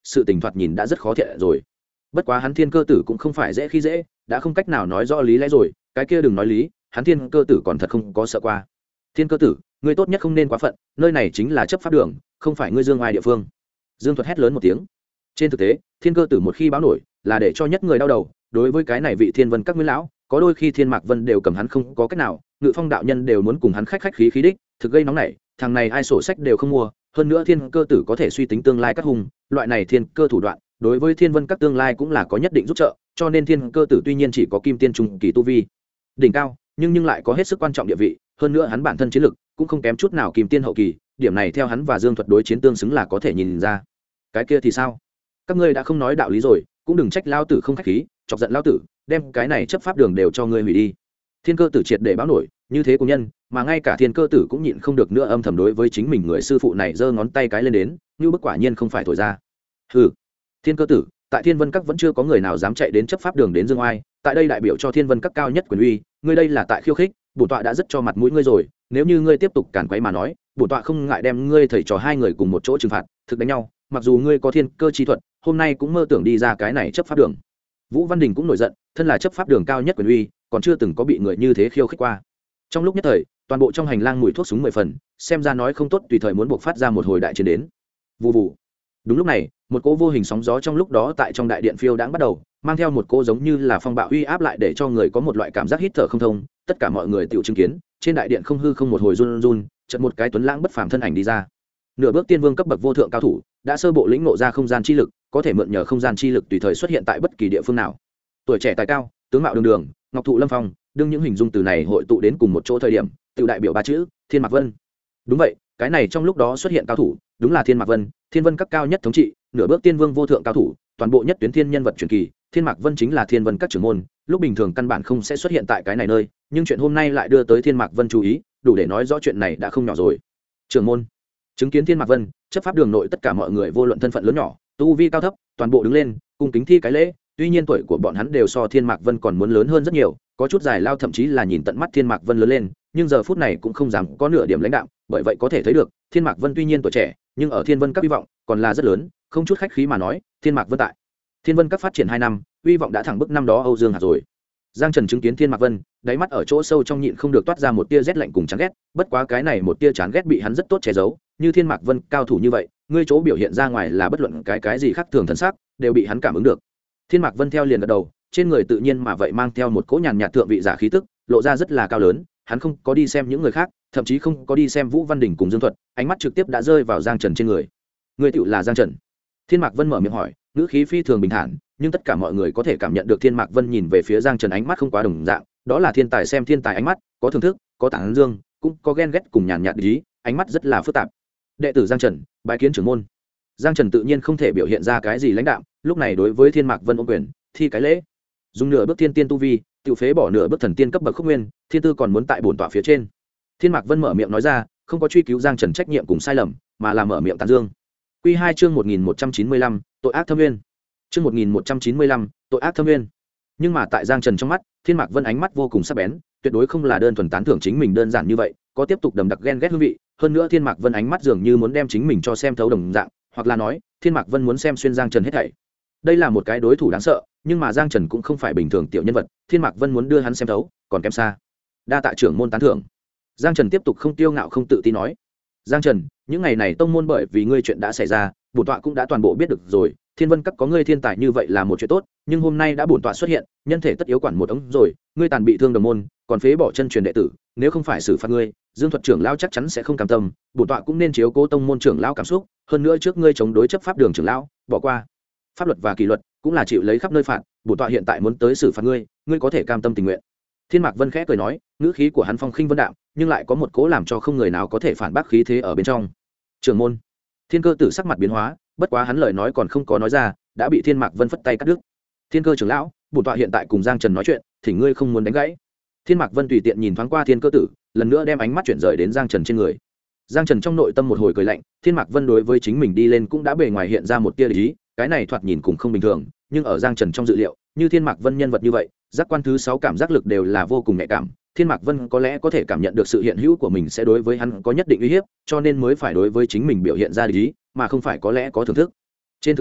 [SPEAKER 1] sự tình thoạt nhìn đã rất khó thiện rồi. Bất quá hắn thiên cơ tử cũng không phải dễ khi dễ, đã không cách nào nói rõ lý lẽ rồi, cái kia đừng nói lý, hắn thiên cơ tử còn thật không có sợ qua. Thiên cơ tử, ngươi tốt nhất không nên quá phận, nơi này chính là chấp pháp đường, không phải ngươi Dương Ai địa phương. Dương Thuật hét lớn một tiếng. Trên thực tế, thiên cơ tử một khi báo nổi, là để cho nhất người đau đầu. Đối với cái này vị Thiên Vân các nguyên lão, có đôi khi Thiên Mạc Vân đều cầm hắn không có cách nào, Ngự Phong đạo nhân đều muốn cùng hắn khách khí đích, thực gây nóng nảy, thằng này ai sổ sách đều không mua, hơn nữa thiên cơ tử có thể suy tính tương lai các hùng, loại này thiên cơ thủ đoạn, đối với Thiên Vân các tương lai cũng là có nhất định giúp trợ, cho nên thiên cơ tử tuy nhiên chỉ có kim tiên trung kỳ tu vi, đỉnh cao, nhưng lại có hết sức quan trọng địa vị, hơn nữa hắn bản thân chiến lực cũng không kém chút nào kim tiên hậu kỳ, điểm này theo hắn và Dương Thuật đối chiến tương xứng là có thể nhìn ra. Cái kia thì sao? Các ngươi đã không nói đạo lý rồi, cũng đừng trách lao tử không khách khí, chọc giận lao tử, đem cái này chấp pháp đường đều cho ngươi hủy đi. Thiên cơ tử triệt để báo nổi, như thế cùng nhân, mà ngay cả thiên cơ tử cũng nhịn không được nữa, âm thầm đối với chính mình người sư phụ này giơ ngón tay cái lên đến, như bức quả nhiên không phải thổi ra. Hừ, thiên cơ tử, tại Thiên Vân các vẫn chưa có người nào dám chạy đến chấp pháp đường đến Dương Oai, tại đây đại biểu cho Thiên Vân các cao nhất quyền uy, ngươi đây là tại khiêu khích, bổn tọa đã rất cho mặt mũi ngươi rồi, nếu như ngươi tiếp tục cản quấy mà nói, bổn tọa không ngại đem ngươi thầy trò hai người cùng một chỗ trừng phạt, thực đánh nhau, mặc dù ngươi có thiên cơ chi thuật, hôm nay cũng mơ tưởng đi ra cái này chấp pháp đường. Vũ Văn Đình cũng nổi giận, thân là chấp pháp đường cao nhất quyền uy, còn chưa từng có bị người như thế khiêu khích qua. Trong lúc nhất thời, toàn bộ trong hành lang mùi thuốc súng 10 phần, xem ra nói không tốt tùy thời muốn buộc phát ra một hồi đại chiến đến. Vù vù. Đúng lúc này, một cỗ vô hình sóng gió trong lúc đó tại trong đại điện phiêu đãng bắt đầu, mang theo một cỗ giống như là phong bạo uy áp lại để cho người có một loại cảm giác hít thở không thông. Tất cả mọi người tiểu chứng kiến, trên đại điện không hư không một hồi run run, chợt một cái tuấn lãng bất phàm thân ảnh đi ra. Nửa bước tiên vương cấp bậc vô thượng cao thủ, đã sơ bộ lĩnh ngộ ra không gian chi lực, có thể mượn nhờ không gian chi lực tùy thời xuất hiện tại bất kỳ địa phương nào. Tuổi trẻ tài cao, tướng mạo đường đường, ngọc thụ lâm phong, đương những hình dung từ này hội tụ đến cùng một chỗ thời điểm, tự đại biểu ba chữ Thiên Mạc Vân. Đúng vậy, cái này trong lúc đó xuất hiện cao thủ, đúng là Thiên Mạc Vân, Thiên Vân các cao nhất thống trị, nửa bước tiên vương vô thượng cao thủ, toàn bộ nhất tuyến thiên nhân vật truyền kỳ, Thiên Mạc Vân chính là Thiên Vân các trưởng môn, lúc bình thường căn bản không sẽ xuất hiện tại cái này nơi, nhưng chuyện hôm nay lại đưa tới Thiên Mạc Vân chú ý, đủ để nói rõ chuyện này đã không nhỏ rồi. Trưởng môn, chứng kiến Thiên Mạc Vân, chấp pháp đường nội tất cả mọi người vô luận thân phận lớn nhỏ, tu vi cao thấp, toàn bộ đứng lên, cung kính thi cái lễ. Tuy nhiên tuổi của bọn hắn đều so Thiên Mạc Vân còn muốn lớn hơn rất nhiều, có chút dài lao thậm chí là nhìn tận mắt Thiên Mạc Vân lớn lên, nhưng giờ phút này cũng không dám có nửa điểm lãnh đạm, bởi vậy có thể thấy được, Thiên Mạc Vân tuy nhiên tuổi trẻ, nhưng ở Thiên Vân các hy vọng còn là rất lớn, không chút khách khí mà nói, Thiên Mạc Vân tại Thiên Vân các phát triển 2 năm, hy vọng đã thẳng bức năm đó Âu Dương Hạc rồi. Giang Trần chứng kiến Thiên Mạc Vân, đáy mắt ở chỗ sâu trong nhịn không được toát ra một tia rét lạnh cùng chán ghét, bất quá cái này một tia chán ghét bị hắn rất tốt che giấu, như Thiên Mạc Vân cao thủ như vậy, ngươi chỗ biểu hiện ra ngoài là bất luận cái gì khác thường thần sắc, đều bị hắn cảm ứng được. Thiên Mạc Vân theo liền gật đầu, trên người tự nhiên mà vậy mang theo một cỗ nhàn nhạt thượng vị giả khí tức, lộ ra rất là cao lớn, hắn không có đi xem những người khác, thậm chí không có đi xem Vũ Văn Đình cùng Dương Thuật, ánh mắt trực tiếp đã rơi vào Giang Trần trên người. Ngươi tựu là Giang Trần? Thiên Mạc Vân mở miệng hỏi, ngữ khí phi thường bình thản, nhưng tất cả mọi người có thể cảm nhận được Thiên Mạc Vân nhìn về phía Giang Trần ánh mắt không quá đồng dạng, đó là thiên tài xem thiên tài ánh mắt, có thưởng thức, có tán dương, cũng có ghen ghét cùng nhàn nhạt ý, ánh mắt rất là phức tạp. Đệ tử Giang Trần, bái kiến trưởng môn. Giang Trần tự nhiên không thể biểu hiện ra cái gì lãnh đạm, lúc này đối với Thiên Mạc Vân ôm quyền, thi cái lễ. Dùng nửa bước thiên tiên tu vi, tự phế bỏ nửa bước thần tiên cấp bậc khúc nguyên, thiên tư còn muốn tại bổn tọa phía trên. Thiên Mạc Vân mở miệng nói ra, không có truy cứu Giang Trần trách nhiệm cùng sai lầm, mà là mở miệng tán dương. Quy 2 chương 1195, tội ác thâm nguyên. Chương 1195, tội ác thâm nguyên. Nhưng mà tại Giang Trần trong mắt, Thiên Mạc Vân ánh mắt vô cùng sắc bén, tuyệt đối không là đơn thuần tán thưởng chính mình đơn giản như vậy, có tiếp tục đầm đặc ghen ghét hương vị, hơn nữa Thiên Mạc Vân ánh mắt dường như muốn đem chính mình cho xem thấu đồng dạng, hoặc là nói, Thiên Mạc Vân muốn xem xuyên Giang Trần hết thảy. Đây là một cái đối thủ đáng sợ, nhưng mà Giang Trần cũng không phải bình thường tiểu nhân vật, Thiên Mạc Vân muốn đưa hắn xem thấu, còn kém xa. Đa tạ trưởng môn tán thưởng. Giang Trần tiếp tục không tiêu ngạo không tự tin nói. Giang Trần, những ngày này tông môn bởi vì ngươi chuyện đã xảy ra, bổn tọa cũng đã toàn bộ biết được rồi, Thiên Vân các có ngươi thiên tài như vậy là một chuyện tốt, nhưng hôm nay đã bổn tọa xuất hiện, nhân thể tất yếu quản một ống rồi, ngươi tàn bị thương đồng môn, còn phế bỏ chân truyền đệ tử, nếu không phải xử phạt ngươi, Dương Thuật trưởng lão chắc chắn sẽ không cam tâm, bổn tọa cũng nên chiếu cố tông môn trưởng lão cảm xúc, hơn nữa trước ngươi chống đối chấp pháp đường trưởng lão, bỏ qua pháp luật và kỷ luật, cũng là chịu lấy khắp nơi phạt, bổn tọa hiện tại muốn tới xử phạt ngươi, ngươi có thể cam tâm tình nguyện. Thiên Mạc Vân khẽ cười nói, ngữ khí của hắn phong khinh vân đạm, nhưng lại có một cố làm cho không người nào có thể phản bác khí thế ở bên trong. Trưởng môn. Thiên Cơ Tử sắc mặt biến hóa, bất quá hắn lời nói còn không có nói ra, đã bị Thiên Mạc Vân phất tay cắt đứt. Thiên Cơ trưởng lão, bổn tọa hiện tại cùng Giang Trần nói chuyện, thì ngươi không muốn đánh gãy. Thiên Mạc Vân tùy tiện nhìn thoáng qua Thiên Cơ Tử, lần nữa đem ánh mắt chuyển rời đến Giang Trần trên người. Giang Trần trong nội tâm một hồi cười lạnh, Thiên Mạc Vân đối với chính mình đi lên cũng đã bề ngoài hiện ra một tia lý, cái này thoạt nhìn cũng không bình thường, nhưng ở Giang Trần trong dự liệu, như Thiên Mạc Vân nhân vật như vậy, giác quan thứ 6 cảm giác lực đều là vô cùng nhạy cảm, Thiên Mạc Vân có lẽ có thể cảm nhận được sự hiện hữu của mình sẽ đối với hắn có nhất định uy hiếp, cho nên mới phải đối với chính mình biểu hiện ra lý, mà không phải có lẽ có thưởng thức. Trên thực tế,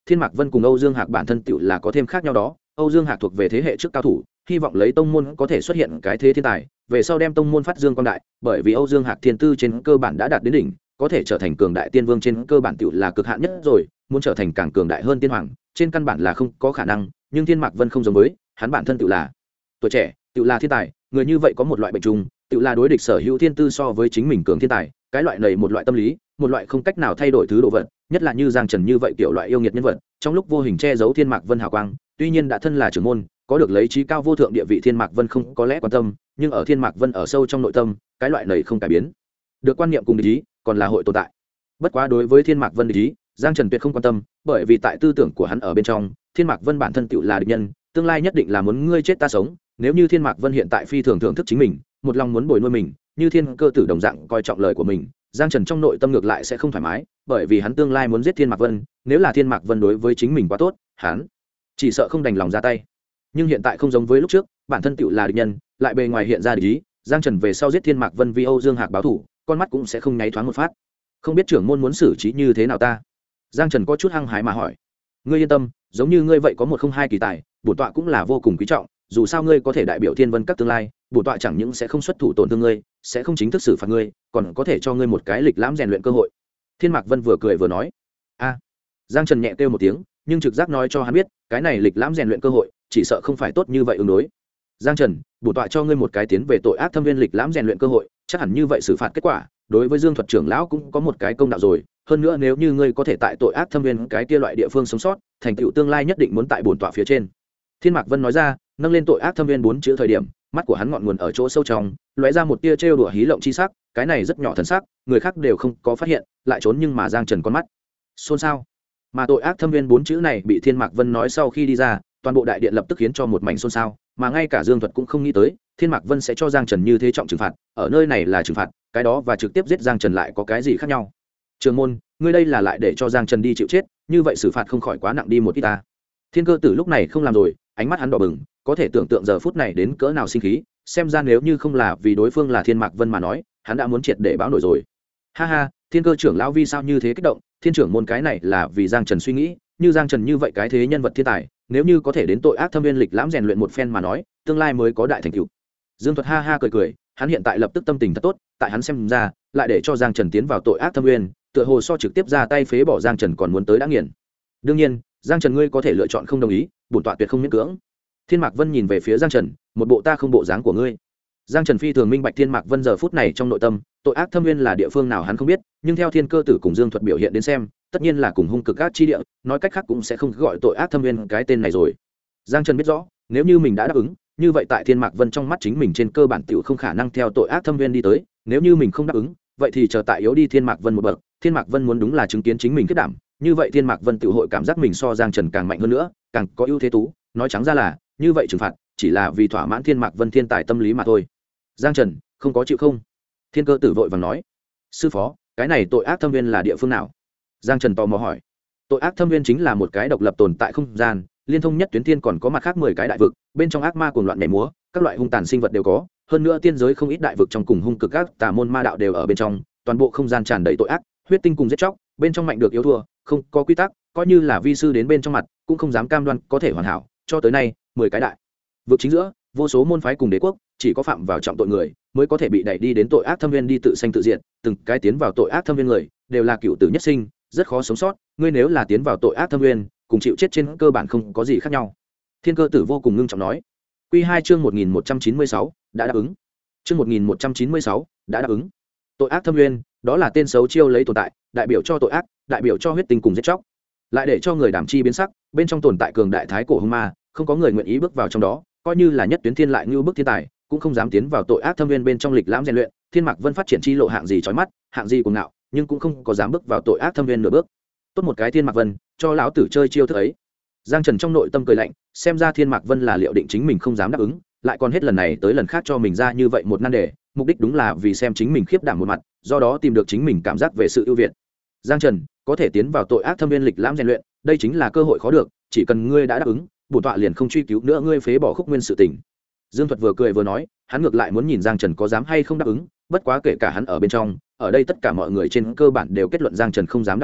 [SPEAKER 1] Thiên Mạc Vân cùng Âu Dương Hạc bản thân tựu là có thêm khác nhau đó. Âu Dương Hạc thuộc về thế hệ trước cao thủ, hy vọng lấy tông môn có thể xuất hiện cái thế thiên tài, về sau đem tông môn phát dương quang đại, bởi vì Âu Dương Hạc thiên tư trên cơ bản đã đạt đến đỉnh, có thể trở thành cường đại tiên vương trên cơ bản tựu là cực hạn nhất rồi, muốn trở thành càng cường đại hơn tiên hoàng, trên căn bản là không có khả năng, nhưng Thiên Mạc Vân không giống với, hắn bản thân tựu là tuổi trẻ, tựu là thiên tài, người như vậy có một loại bệnh trùng, tựu là đối địch sở hữu thiên tư so với chính mình cường thiên tài, cái loại này một loại tâm lý, một loại không cách nào thay đổi thứ đồ vật, nhất là như Giang Trần như vậy kiểu loại yêu nghiệt nhân vật, trong lúc vô hình che giấu Thiên Mạc Vân hào quang, tuy nhiên đã thân là trưởng môn, có được lấy trí cao vô thượng địa vị, Thiên Mạc Vân không có lẽ quan tâm, nhưng ở Thiên Mạc Vân ở sâu trong nội tâm, cái loại này không cải biến được quan niệm cùng ý, còn là hội tồn tại. Bất quá đối với Thiên Mạc Vân ý, Giang Trần tuyệt không quan tâm, bởi vì tại tư tưởng của hắn ở bên trong, Thiên Mạc Vân bản thân tựu là địch nhân, tương lai nhất định là muốn ngươi chết ta sống. Nếu như Thiên Mạc Vân hiện tại phi thường thưởng thức chính mình, một lòng muốn bồi nuôi mình, như Thiên Cơ Tử đồng dạng coi trọng lời của mình, Giang Trần trong nội tâm ngược lại sẽ không thoải mái, bởi vì hắn tương lai muốn giết Thiên Mạc Vân, nếu là Thiên Mạc Vân đối với chính mình quá tốt, hắn chỉ sợ không đành lòng ra tay. Nhưng hiện tại không giống với lúc trước, bản thân tựu là địch nhân, lại bề ngoài hiện ra địch ý, Giang Trần về sau giết Thiên Mạc Vân vì Âu Dương Hạc báo thủ, con mắt cũng sẽ không nháy thoáng một phát. Không biết trưởng môn muốn xử trí như thế nào ta? Giang Trần có chút hăng hái mà hỏi. Ngươi yên tâm, giống như ngươi vậy có một không hai kỳ tài, bổn tọa cũng là vô cùng quý trọng, dù sao ngươi có thể đại biểu Thiên Vân các tương lai, bổn tọa chẳng những sẽ không xuất thủ tổn thương ngươi, sẽ không chính thức xử phạt ngươi, còn có thể cho ngươi một cái lịch lãm rèn luyện cơ hội. Thiên Mạc Vân vừa cười vừa nói. A. Giang Trần nhẹ kêu một tiếng, nhưng trực giác nói cho hắn biết, cái này lịch lãm rèn luyện cơ hội, chỉ sợ không phải tốt như vậy ứng đối. Giang Trần, bổn tọa cho ngươi một cái tiến về tội ác thâm viên lịch lãm rèn luyện cơ hội, chắc hẳn như vậy xử phạt kết quả, đối với Dương Thuật trưởng lão cũng có một cái công đạo rồi, hơn nữa nếu như ngươi có thể tại tội ác thâm viên cái kia loại địa phương sống sót, thành tựu tương lai nhất định muốn tại bổn tọa phía trên. Thiên Mạc Vân nói ra, nâng lên tội ác thâm viên 4 chữ thời điểm, mắt của hắn ngọn nguồn ở chỗ sâu trong, lóe ra một tia trêu đùa hí lộng chi sắc, cái này rất nhỏ thần sắc, người khác đều không có phát hiện, lại trốn nhưng mà Giang Trần con mắt xôn xao. Mà tội ác thâm viên 4 chữ này bị Thiên Mạc Vân nói sau khi đi ra, toàn bộ đại điện lập tức khiến cho một mảnh xôn xao, mà ngay cả Dương Thuật cũng không nghĩ tới, Thiên Mạc Vân sẽ cho Giang Trần như thế trọng trừng phạt, ở nơi này là trừng phạt, cái đó và trực tiếp giết Giang Trần lại có cái gì khác nhau? Trường môn, ngươi đây là lại để cho Giang Trần đi chịu chết, như vậy xử phạt không khỏi quá nặng đi một ít ta. Thiên Cơ Tử lúc này không làm rồi, ánh mắt hắn đỏ bừng, có thể tưởng tượng giờ phút này đến cỡ nào sinh khí, xem ra nếu như không là vì đối phương là Thiên Mạc Vân mà nói, hắn đã muốn triệt để báo nổi rồi. Ha ha, Thiên Cơ trưởng lão vì sao như thế kích động, Thiên trưởng môn cái này là vì Giang Trần suy nghĩ, như Giang Trần như vậy cái thế nhân vật thiên tài, nếu như có thể đến tội ác thâm viên lịch lãm rèn luyện một phen mà nói, tương lai mới có đại thành tựu. Dương Thuật ha ha cười cười, hắn hiện tại lập tức tâm tình thật tốt, tại hắn xem ra, lại để cho Giang Trần tiến vào tội ác thâm viên, tựa hồ so trực tiếp ra tay phế bỏ Giang Trần còn muốn tới đã nghiền. Đương nhiên, Giang Trần ngươi có thể lựa chọn không đồng ý, bổn tọa tuyệt không miễn cưỡng. Thiên Mạc Vân nhìn về phía Giang Trần, một bộ ta không bộ dáng của ngươi. Giang Trần phi thường minh bạch Thiên Mạc Vân giờ phút này trong nội tâm, tội ác thâm viên là địa phương nào hắn không biết, nhưng theo Thiên Cơ Tử cùng Dương Thuật biểu hiện đến xem, tất nhiên là cùng hung cực ác chi địa, nói cách khác cũng sẽ không gọi tội ác thâm viên cái tên này rồi. Giang Trần biết rõ, nếu như mình đã đáp ứng, như vậy tại Thiên Mạc Vân trong mắt chính mình trên cơ bản tiểu không khả năng theo tội ác thâm viên đi tới, nếu như mình không đáp ứng, vậy thì chờ tại yếu đi Thiên Mạc Vân một bậc, Thiên Mạc Vân muốn đúng là chứng kiến chính mình kết đảm, như vậy Thiên Mạc Vân tiểu hội cảm giác mình so Giang Trần càng mạnh hơn nữa, càng có ưu thế tú, nói trắng ra là, như vậy trừng phạt chỉ là vì thỏa mãn Thiên Mạc Vân thiên tài tâm lý mà thôi. Giang Trần, không có chịu không? Thiên Cơ Tử vội vàng nói. Sư phó, cái này tội ác thâm viên là địa phương nào? Giang Trần tò mò hỏi. Tội ác thâm viên chính là một cái độc lập tồn tại không gian, liên thông nhất tuyến thiên còn có mặt khác 10 cái đại vực, bên trong ác ma cuồng loạn nhảy múa, các loại hung tàn sinh vật đều có, hơn nữa tiên giới không ít đại vực trong cùng hung cực các tà môn ma đạo đều ở bên trong, toàn bộ không gian tràn đầy tội ác, huyết tinh cùng giết chóc, bên trong mạnh được yếu thua, không có quy tắc, coi như là vi sư đến bên trong mặt, cũng không dám cam đoan có thể hoàn hảo, cho tới nay, 10 cái đại vực chính giữa, vô số môn phái cùng đế quốc, chỉ có phạm vào trọng tội người mới có thể bị đẩy đi đến tội ác thâm viên đi tự sanh tự diệt, từng cái tiến vào tội ác thâm viên người đều là cựu tử nhất sinh, rất khó sống sót, ngươi nếu là tiến vào tội ác thâm viên, cùng chịu chết trên cơ bản không có gì khác nhau. Thiên Cơ Tử vô cùng ngưng trọng nói. Quy 2 chương 1196, đã đáp ứng. Chương 1196, đã đáp ứng. Tội ác thâm viên, đó là tên xấu chiêu lấy tồn tại, đại biểu cho tội ác, đại biểu cho huyết tinh cùng giết chóc. Lại để cho người đảm chi biến sắc, bên trong tồn tại cường đại thái cổ hung ma, không có người nguyện ý bước vào trong đó, coi như là nhất tuyến thiên lại như bức thiên tài, cũng không dám tiến vào tội ác thâm viên bên trong lịch lãm rèn luyện. Thiên Mạc Vân phát triển chi lộ hạng gì chói mắt, hạng gì cuồng ngạo, nhưng cũng không có dám bước vào tội ác thâm viên nửa bước. Tốt một cái Thiên Mạc Vân, cho lão tử chơi chiêu thức ấy. Giang Trần trong nội tâm cười lạnh, xem ra Thiên Mạc Vân là liệu định chính mình không dám đáp ứng, lại còn hết lần này tới lần khác cho mình ra như vậy một nan đề, mục đích đúng là vì xem chính mình khiếp đảm một mặt, do đó tìm được chính mình cảm giác về sự ưu việt. Giang Trần có thể tiến vào tội ác thâm viên lịch lãm rèn luyện, đây chính là cơ hội khó được, chỉ cần ngươi đã đáp ứng, bổn tọa liền không truy cứu nữa ngươi phế bỏ khúc nguyên sự tình. Dương Thuật vừa cười vừa nói, hắn ngược lại muốn nhìn Giang Trần có dám hay không đáp ứng, bất quá kể cả hắn ở bên trong, ở đây tất cả mọi người trên cơ bản đều kết luận Giang Trần không dám đáp ứng,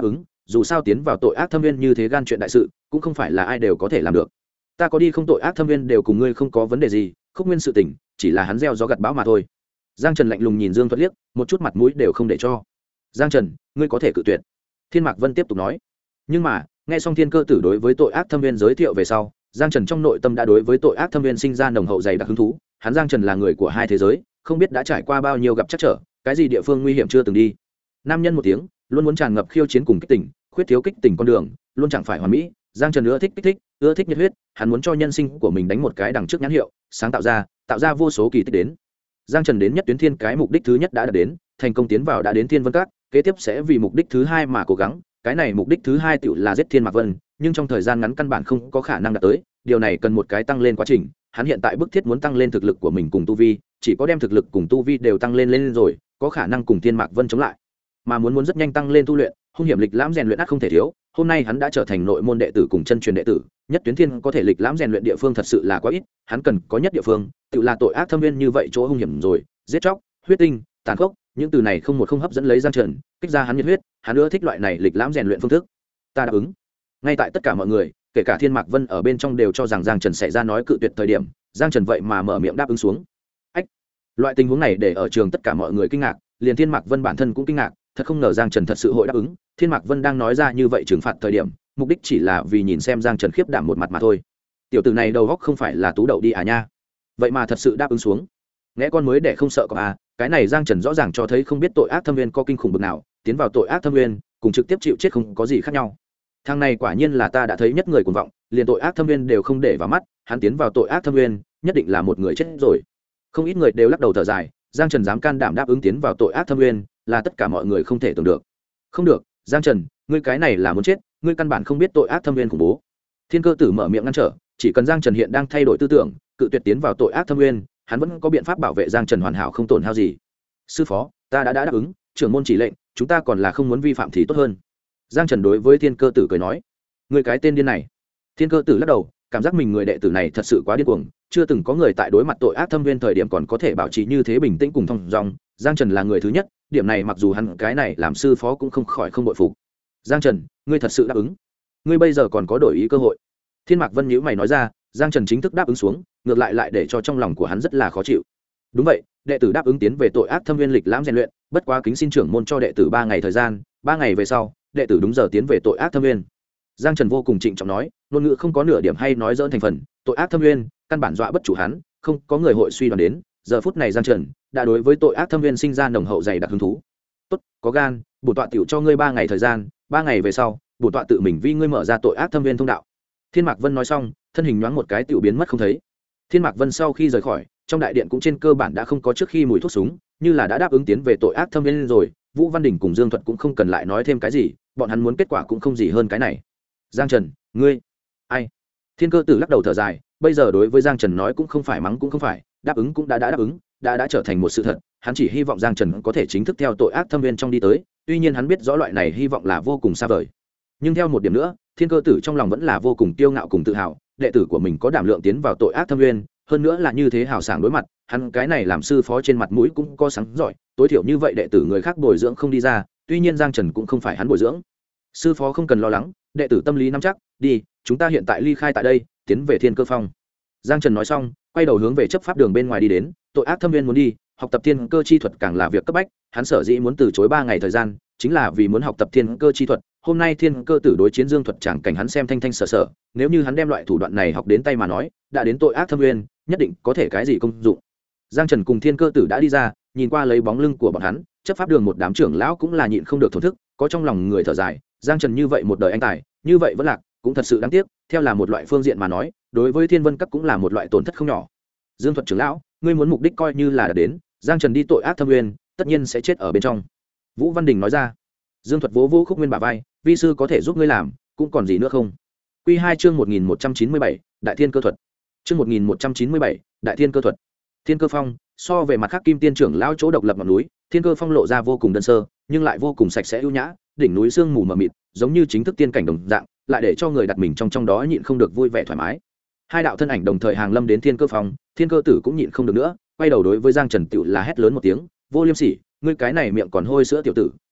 [SPEAKER 1] dù sao tiến vào tội ác thâm viên như thế gan chuyện đại sự cũng không phải là ai đều có thể làm được. Ta có đi không tội ác thâm viên đều cùng ngươi không có vấn đề gì, Khúc Nguyên sự tình chỉ là hắn gieo gió gặt bão mà thôi. Giang Trần lạnh lùng nhìn Dương Thuật liếc, một chút mặt mũi đều không để cho. Giang Trần, ngươi có thể cự tuyệt. Thiên Mạc Vân tiếp tục nói. Nhưng mà nghe xong Thiên Cơ Tử đối với tội ác thâm viên giới thiệu về sau, Giang Trần trong nội tâm đã đối với tội ác thâm viên sinh ra nồng hậu dày đặc hứng thú. Hắn Giang Trần là người của hai thế giới, không biết đã trải qua bao nhiêu gặp trắc trở, cái gì địa phương nguy hiểm chưa từng đi. Nam nhân một tiếng, luôn muốn tràn ngập khiêu chiến cùng kích tỉnh, khuyết thiếu kích tỉnh con đường, luôn chẳng phải hoàn mỹ. Giang Trần ưa thích kích thích, ưa thích nhiệt huyết, hắn muốn cho nhân sinh của mình đánh một cái đằng trước nhãn hiệu, sáng tạo ra vô số kỳ tích đến. Giang Trần đến nhất tuyến thiên cái mục đích thứ nhất đã đạt đến, thành công tiến vào đã đến Thiên Vân Các, kế tiếp sẽ vì mục đích thứ hai mà cố gắng, cái này mục đích thứ hai tựu là giết Thiên Mạc Vân, nhưng trong thời gian ngắn căn bản không có khả năng đạt tới, điều này cần một cái tăng lên quá trình, hắn hiện tại bức thiết muốn tăng lên thực lực của mình cùng tu vi, chỉ có đem thực lực cùng tu vi đều tăng lên rồi, có khả năng cùng Thiên Mạc Vân chống lại. Mà muốn rất nhanh tăng lên tu luyện, hung hiểm lịch lãm rèn luyện ắt không thể thiếu, hôm nay hắn đã trở thành nội môn đệ tử cùng chân truyền đệ tử, nhất tuyến thiên có thể lịch lãm rèn luyện địa phương thật sự là quá ít, hắn cần có nhất địa phương, tự là tội ác thâm viên như vậy chỗ hung hiểm rồi, giết chóc, huyết tinh, tàn khốc, những từ này không một không hấp dẫn lấy Giang Trần, kích ra hắn nhiệt huyết, hắn ưa thích loại này lịch lãm rèn luyện phương thức. Ta đáp ứng. Ngay tại tất cả mọi người, kể cả Thiên Mạc Vân ở bên trong đều cho rằng Giang Trần sẽ ra nói cự tuyệt thời điểm, Giang Trần vậy mà mở miệng đáp ứng xuống. Ách. Loại tình huống này để ở trường tất cả mọi người kinh ngạc, liền Thiên Mạc Vân bản thân cũng kinh ngạc, thật không ngờ Giang Trần thật sự hội đáp ứng. Thiên Mạc Vân đang nói ra như vậy trừng phạt thời điểm, mục đích chỉ là vì nhìn xem Giang Trần khiếp đảm một mặt mà thôi. Tiểu tử này đầu óc không phải là tú đậu đi à nha, vậy mà thật sự đáp ứng xuống. Nghe con mới để không sợ có à, cái này Giang Trần rõ ràng cho thấy không biết tội ác thâm viên có kinh khủng bực nào, tiến vào tội ác thâm viên cùng trực tiếp chịu chết không có gì khác nhau. Thằng này quả nhiên là ta đã thấy nhất người cuồng vọng, liền tội ác thâm viên đều không để vào mắt, hắn tiến vào tội ác thâm viên nhất định là một người chết rồi. Không ít người đều lắc đầu thở dài, Giang Trần dám can đảm đáp ứng tiến vào tội ác thâm viên, là tất cả mọi người không thể tưởng được. Không được, Giang Trần, ngươi cái này là muốn chết, ngươi căn bản không biết tội ác thâm viên khủng bố. Thiên Cơ Tử mở miệng ngăn trở, chỉ cần Giang Trần hiện đang thay đổi tư tưởng, cự tuyệt tiến vào tội ác thâm viên, hắn vẫn có biện pháp bảo vệ Giang Trần hoàn hảo không tổn hao gì. Sư phó, ta đã đáp ứng, trưởng môn chỉ lệnh, chúng ta còn là không muốn vi phạm thì tốt hơn. Giang Trần đối với Thiên Cơ Tử cười nói, ngươi cái tên điên này. Thiên Cơ Tử lắc đầu, cảm giác mình người đệ tử này thật sự quá điên cuồng, chưa từng có người tại đối mặt tội ác thâm viên thời điểm còn có thể bảo trì như thế bình tĩnh cùng thong dong. Giang Trần là người thứ nhất, điểm này mặc dù hắn cái này làm sư phó cũng không khỏi không bội phục. Giang Trần, ngươi thật sự đáp ứng? Ngươi bây giờ còn có đổi ý cơ hội. Thiên Mạc Vân nhíu mày nói ra, Giang Trần chính thức đáp ứng xuống, ngược lại để cho trong lòng của hắn rất là khó chịu. Đúng vậy, đệ tử đáp ứng tiến về tội ác thâm viên lịch lãm rèn luyện, bất quá kính xin trưởng môn cho đệ tử 3 ngày thời gian, 3 ngày về sau, đệ tử đúng giờ tiến về tội ác thâm viên. Giang Trần vô cùng trịnh trọng nói, ngôn ngữ không có nửa điểm hay nói dỡn thành phần, tội ác thâm viên, căn bản dọa bất chủ hắn, không có người hội suy đoán đến, giờ phút này Giang Trần đã đối với tội ác thâm viên sinh ra nồng hậu dày đặc hứng thú. Tốt, có gan, bổn tọa tiểu cho ngươi 3 ngày thời gian, 3 ngày về sau, bổn tọa tự mình vi ngươi mở ra tội ác thâm viên thông đạo. Thiên Mạc Vân nói xong, thân hình nhoáng một cái tiểu biến mất không thấy. Thiên Mạc Vân sau khi rời khỏi, trong đại điện cũng trên cơ bản đã không có trước khi mùi thuốc súng, như là đã đáp ứng tiến về tội ác thâm viên rồi. Vũ Văn Đình cùng Dương Thuật cũng không cần lại nói thêm cái gì, bọn hắn muốn kết quả cũng không gì hơn cái này. Giang Trần, ngươi, ai? Thiên Cơ Tử lắc đầu thở dài, bây giờ đối với Giang Trần nói cũng không phải mắng cũng không phải, đáp ứng cũng đã đáp ứng, đã trở thành một sự thật. Hắn chỉ hy vọng Giang Trần có thể chính thức theo tội ác thâm viên trong đi tới, tuy nhiên hắn biết rõ loại này hy vọng là vô cùng xa vời. Nhưng theo một điểm nữa, Thiên Cơ Tử trong lòng vẫn là vô cùng kiêu ngạo cùng tự hào, đệ tử của mình có đảm lượng tiến vào tội ác thâm viên, hơn nữa là như thế hào sảng đối mặt, hắn cái này làm sư phó trên mặt mũi cũng có sáng giỏi, tối thiểu như vậy đệ tử người khác bồi dưỡng không đi ra, tuy nhiên Giang Trần cũng không phải hắn bồi dưỡng. Sư phó không cần lo lắng, đệ tử tâm lý nắm chắc, đi, chúng ta hiện tại ly khai tại đây, tiến về Thiên Cơ Phong. Giang Trần nói xong, quay đầu hướng về chấp pháp đường bên ngoài đi đến, tội ác thâm viên muốn đi, học tập thiên cơ chi thuật càng là việc cấp bách, hắn sở dĩ muốn từ chối 3 ngày thời gian, chính là vì muốn học tập thiên cơ chi thuật. Hôm nay Thiên Cơ Tử đối chiến Dương Thuật chẳng cảnh hắn xem thanh thanh sở sở, nếu như hắn đem loại thủ đoạn này học đến tay mà nói, đã đến tội ác thâm viên, nhất định có thể cái gì công dụng. Giang Trần cùng Thiên Cơ Tử đã đi ra, nhìn qua lấy bóng lưng của bọn hắn, chấp pháp đường một đám trưởng lão cũng là nhịn không được thổn thức, có trong lòng người thở dài, Giang Trần như vậy một đời anh tài, như vậy vẫn lạc, cũng thật sự đáng tiếc, theo là một loại phương diện mà nói, đối với Thiên Vân Các cũng là một loại tổn thất không nhỏ. Dương Thuật trưởng lão, ngươi muốn mục đích coi như là đã đến, Giang Trần đi tội ác thâm viên, tất nhiên sẽ chết ở bên trong. Vũ Văn Đình nói ra. Dương Thuật vỗ vỗ Khúc Nguyên bả vai, vi sư có thể giúp ngươi làm, cũng còn gì nữa không? Quy 2 chương 1197, Đại Thiên Cơ Thuật. Chương 1197, Đại Thiên Cơ Thuật. Thiên Cơ Phong, so về mặt khác Kim Tiên trưởng lão chỗ độc lập ngọn núi, Thiên Cơ Phong lộ ra vô cùng đơn sơ, nhưng lại vô cùng sạch sẽ ưu nhã, đỉnh núi sương mù mờ mịt, giống như chính thức tiên cảnh đồng dạng, lại để cho người đặt mình trong đó nhịn không được vui vẻ thoải mái. Hai đạo thân ảnh đồng thời hàng lâm đến Thiên Cơ Phong, Thiên Cơ Tử cũng nhịn không được nữa, quay đầu đối với Giang Trần tiểu là hét lớn một tiếng, vô liêm sỉ, ngươi cái này miệng còn hôi sữa tiểu tử,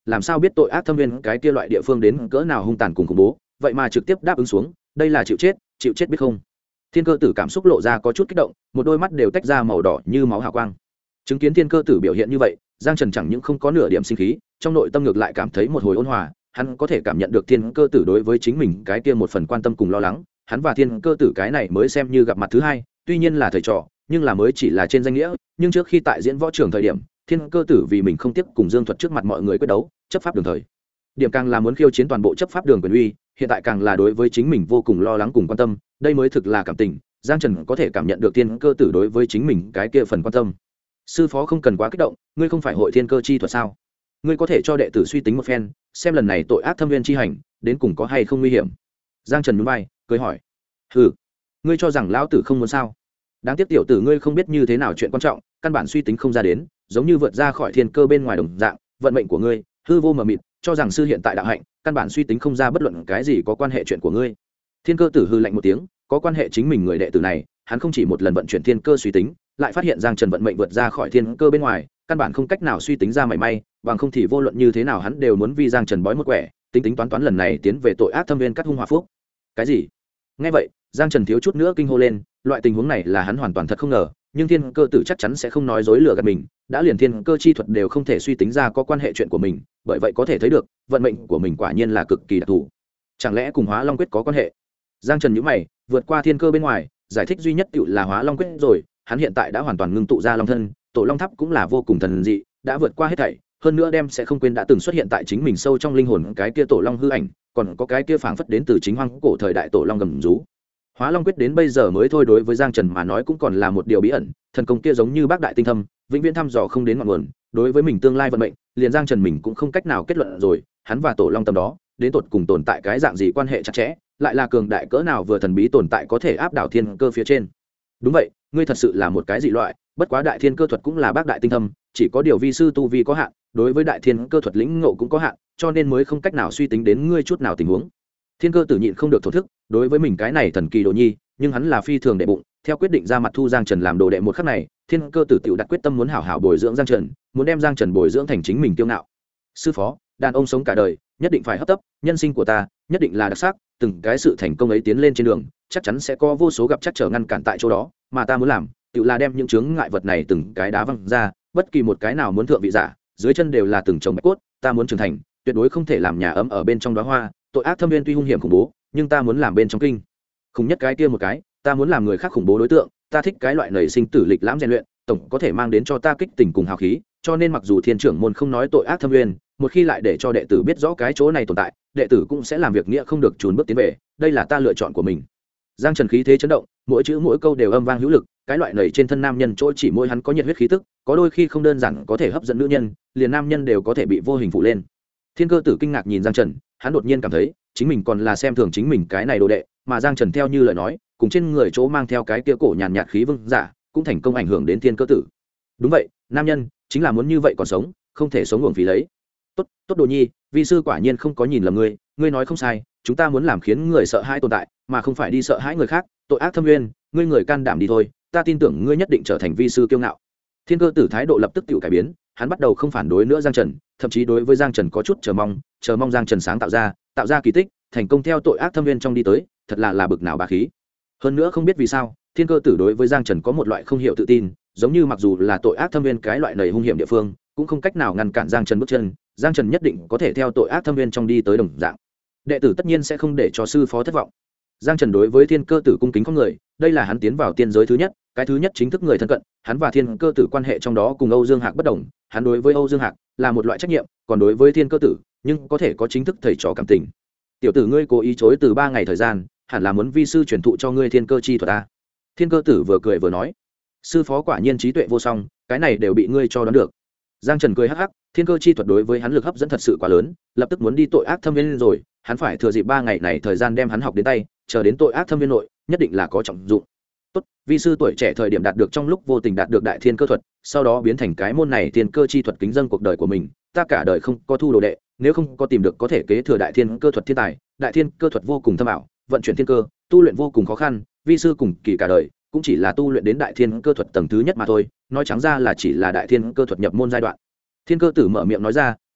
[SPEAKER 1] làm sao biết tội ác thâm viên cái kia loại địa phương đến cỡ nào hung tàn cùng khủng bố, vậy mà trực tiếp đáp ứng xuống, đây là chịu chết biết không. Thiên Cơ Tử cảm xúc lộ ra có chút kích động, một đôi mắt đều tách ra màu đỏ như máu hào quang. Chứng kiến Thiên Cơ Tử biểu hiện như vậy, Giang Trần chẳng những không có nửa điểm sinh khí, trong nội tâm ngược lại cảm thấy một hồi ôn hòa, hắn có thể cảm nhận được Thiên Cơ Tử đối với chính mình cái kia một phần quan tâm cùng lo lắng, hắn và Thiên Cơ Tử cái này mới xem như gặp mặt thứ hai, tuy nhiên là thầy trò, nhưng là mới chỉ là trên danh nghĩa, nhưng trước khi tại diễn võ trường thời điểm, Thiên Cơ Tử vì mình không tiếc cùng Dương Thuật trước mặt mọi người quyết đấu, chấp pháp đường thời điểm càng là muốn khiêu chiến toàn bộ chấp pháp đường quyền uy, hiện tại càng là đối với chính mình vô cùng lo lắng cùng quan tâm, đây mới thực là cảm tình. Giang Trần có thể cảm nhận được Thiên Cơ Tử đối với chính mình cái kia phần quan tâm. Sư phó không cần quá kích động, ngươi không phải hội thiên cơ chi thuật sao? Ngươi có thể cho đệ tử suy tính một phen, xem lần này tội ác thâm viên chi hành đến cùng có hay không nguy hiểm. Giang Trần nhún vai cười hỏi, hừ, ngươi cho rằng lão tử không muốn sao? Đáng tiếc tiểu tử ngươi không biết như thế nào chuyện quan trọng, căn bản suy tính không ra đến, giống như vượt ra khỏi thiên cơ bên ngoài đồng dạng, vận mệnh của ngươi hư vô mờ mịt, cho rằng sư hiện tại đạo hạnh căn bản suy tính không ra bất luận cái gì có quan hệ chuyện của ngươi. Thiên Cơ Tử hư lạnh một tiếng, có quan hệ chính mình người đệ tử này, hắn không chỉ một lần vận chuyển thiên cơ suy tính, lại phát hiện Giang Trần vận mệnh vượt ra khỏi thiên cơ bên ngoài, căn bản không cách nào suy tính ra mảy may, bằng không thì vô luận như thế nào hắn đều muốn vì Giang Trần bói một quẻ, tính toán lần này tiến về tội ác thâm viên cắt hung hòa phúc. Cái gì? Nghe vậy, Giang Trần thiếu chút nữa kinh hô lên, loại tình huống này là hắn hoàn toàn thật không ngờ, nhưng Thiên Cơ Tử chắc chắn sẽ không nói dối lừa gạt mình, đã liền thiên cơ chi thuật đều không thể suy tính ra có quan hệ chuyện của mình, bởi vậy có thể thấy được, vận mệnh của mình quả nhiên là cực kỳ đặc thù. Chẳng lẽ cùng Hóa Long quyết có quan hệ? Giang Trần nhíu mày, vượt qua thiên cơ bên ngoài, giải thích duy nhất tựu là Hóa Long quyết rồi, hắn hiện tại đã hoàn toàn ngưng tụ ra long thân, tổ long tháp cũng là vô cùng thần dị, đã vượt qua hết thảy, hơn nữa đem sẽ không quên đã từng xuất hiện tại chính mình sâu trong linh hồn cái kia tổ long hư ảnh, còn có cái kia phảng phất đến từ chính hoang cổ thời đại tổ long gầm rú. Hóa Long quyết đến bây giờ mới thôi, đối với Giang Trần mà nói cũng còn là một điều bí ẩn, thần công kia giống như bác đại tinh thâm, vĩnh viễn thăm dò không đến ngọn nguồn, đối với mình tương lai vận mệnh, liền Giang Trần mình cũng không cách nào kết luận rồi, hắn và tổ long tầm đó, đến tột cùng tồn tại cái dạng gì quan hệ chặt chẽ, lại là cường đại cỡ nào vừa thần bí tồn tại có thể áp đảo thiên cơ phía trên. Đúng vậy, ngươi thật sự là một cái dị loại, bất quá đại thiên cơ thuật cũng là bác đại tinh thâm, chỉ có điều vi sư tu vi có hạn, đối với đại thiên cơ thuật lĩnh ngộ cũng có hạn, cho nên mới không cách nào suy tính đến ngươi chút nào tình huống. Thiên Cơ Tử nhịn không được thổ thức, đối với mình cái này thần kỳ đồ nhi, nhưng hắn là phi thường đệ bụng, theo quyết định ra mặt thu Giang Trần làm đồ đệ một khắc này, Thiên Cơ Tử tiểu đặt quyết tâm muốn hảo hảo bồi dưỡng Giang Trần, muốn đem Giang Trần bồi dưỡng thành chính mình kiêu ngạo. Sư phó, đàn ông sống cả đời, nhất định phải hấp tấp, nhân sinh của ta, nhất định là đặc sắc, từng cái sự thành công ấy tiến lên trên đường, chắc chắn sẽ có vô số gặp chắc trở ngăn cản tại chỗ đó, mà ta muốn làm, tiểu là đem những chướng ngại vật này từng cái đá văng ra, bất kỳ một cái nào muốn thượng vị giả, dưới chân đều là từng chồng bạch cốt, ta muốn trưởng thành, tuyệt đối không thể làm nhà ấm ở bên trong đóa hoa, tội ác thâm viên tuy hung hiểm khủng bố, nhưng ta muốn làm bên trong kinh khủng nhất cái kia một cái, ta muốn làm người khác khủng bố đối tượng, ta thích cái loại nảy sinh tử lịch lãm rèn luyện, tổng có thể mang đến cho ta kích tình cùng hào khí, cho nên mặc dù thiên trưởng môn không nói tội ác thâm viên, một khi lại để cho đệ tử biết rõ cái chỗ này tồn tại, đệ tử cũng sẽ làm việc nghĩa không được chùn bước tiến về, đây là ta lựa chọn của mình. Giang Trần khí thế chấn động, mỗi chữ mỗi câu đều âm vang hữu lực, cái loại nảy trên thân nam nhân chỗ chỉ môi hắn có nhiệt huyết khí tức, có đôi khi không đơn giản có thể hấp dẫn nữ nhân, liền nam nhân đều có thể bị vô hình phụ lên. Thiên Cơ Tử kinh ngạc nhìn Giang Trần, hắn đột nhiên cảm thấy chính mình còn là xem thường chính mình cái này đồ đệ, mà Giang Trần theo như lời nói, cùng trên người chỗ mang theo cái kia cổ nhàn nhạt khí vương giả, cũng thành công ảnh hưởng đến Thiên Cơ Tử. Đúng vậy, nam nhân chính là muốn như vậy còn sống, không thể sống uổng phí lấy. Tốt, tốt đồ nhi, vi sư quả nhiên không có nhìn lầm ngươi, ngươi nói không sai, chúng ta muốn làm khiến người sợ hãi tồn tại, mà không phải đi sợ hãi người khác, tội ác thâm nguyên, ngươi người can đảm đi thôi, ta tin tưởng ngươi nhất định trở thành vi sư kiêu ngạo. Thiên Cơ Tử thái độ lập tức tự cải biến, hắn bắt đầu không phản đối nữa Giang Trần, thậm chí đối với Giang Trần có chút chờ mong Giang Trần sáng tạo ra kỳ tích, thành công theo tội ác thâm viên trong đi tới, thật là bực nào bá khí. Hơn nữa không biết vì sao, Thiên Cơ Tử đối với Giang Trần có một loại không hiểu tự tin, giống như mặc dù là tội ác thâm viên cái loại nầy hung hiểm địa phương, cũng không cách nào ngăn cản Giang Trần bước chân, Giang Trần nhất định có thể theo tội ác thâm viên trong đi tới đồng dạng. Đệ tử tất nhiên sẽ không để cho sư phó thất vọng. Giang Trần đối với Thiên Cơ Tử cung kính không người, đây là hắn tiến vào tiên giới thứ nhất, cái thứ nhất chính thức người thân cận, hắn và Thiên Cơ Tử quan hệ trong đó cùng Âu Dương Hạc bất đồng, hắn đối với Âu Dương Hạc là một loại trách nhiệm, còn đối với Thiên Cơ Tử, nhưng có thể có chính thức thầy trò cảm tình. Tiểu tử ngươi cố ý chối từ 3 ngày thời gian, hẳn là muốn vi sư truyền thụ cho ngươi thiên cơ chi thuật ta. Thiên Cơ Tử vừa cười vừa nói, sư phó quả nhiên trí tuệ vô song, cái này đều bị ngươi cho đoán được. Giang Trần cười hắc hắc, thiên cơ chi thuật đối với hắn lực hấp dẫn thật sự quá lớn, lập tức muốn đi tội ác thâm viên rồi, hắn phải thừa dịp 3 ngày này thời gian đem hắn học đến tay, chờ đến tội ác thâm viên nội, nhất định là có trọng dụng. Tốt, vi sư tuổi trẻ thời điểm đạt được trong lúc vô tình đạt được đại thiên cơ thuật, sau đó biến thành cái môn này thiên cơ chi thuật kính dân cuộc đời của mình, ta cả đời không có thu đồ đệ, nếu không có tìm được có thể kế thừa đại thiên cơ thuật thiên tài, đại thiên cơ thuật vô cùng thâm ảo, vận chuyển thiên cơ, tu luyện vô cùng khó khăn, vi sư cùng kỳ cả đời cũng chỉ là tu luyện đến đại thiên cơ thuật tầng thứ nhất mà thôi, nói trắng ra là chỉ là đại thiên cơ thuật nhập môn giai đoạn. Thiên Cơ Tử mở miệng nói ra,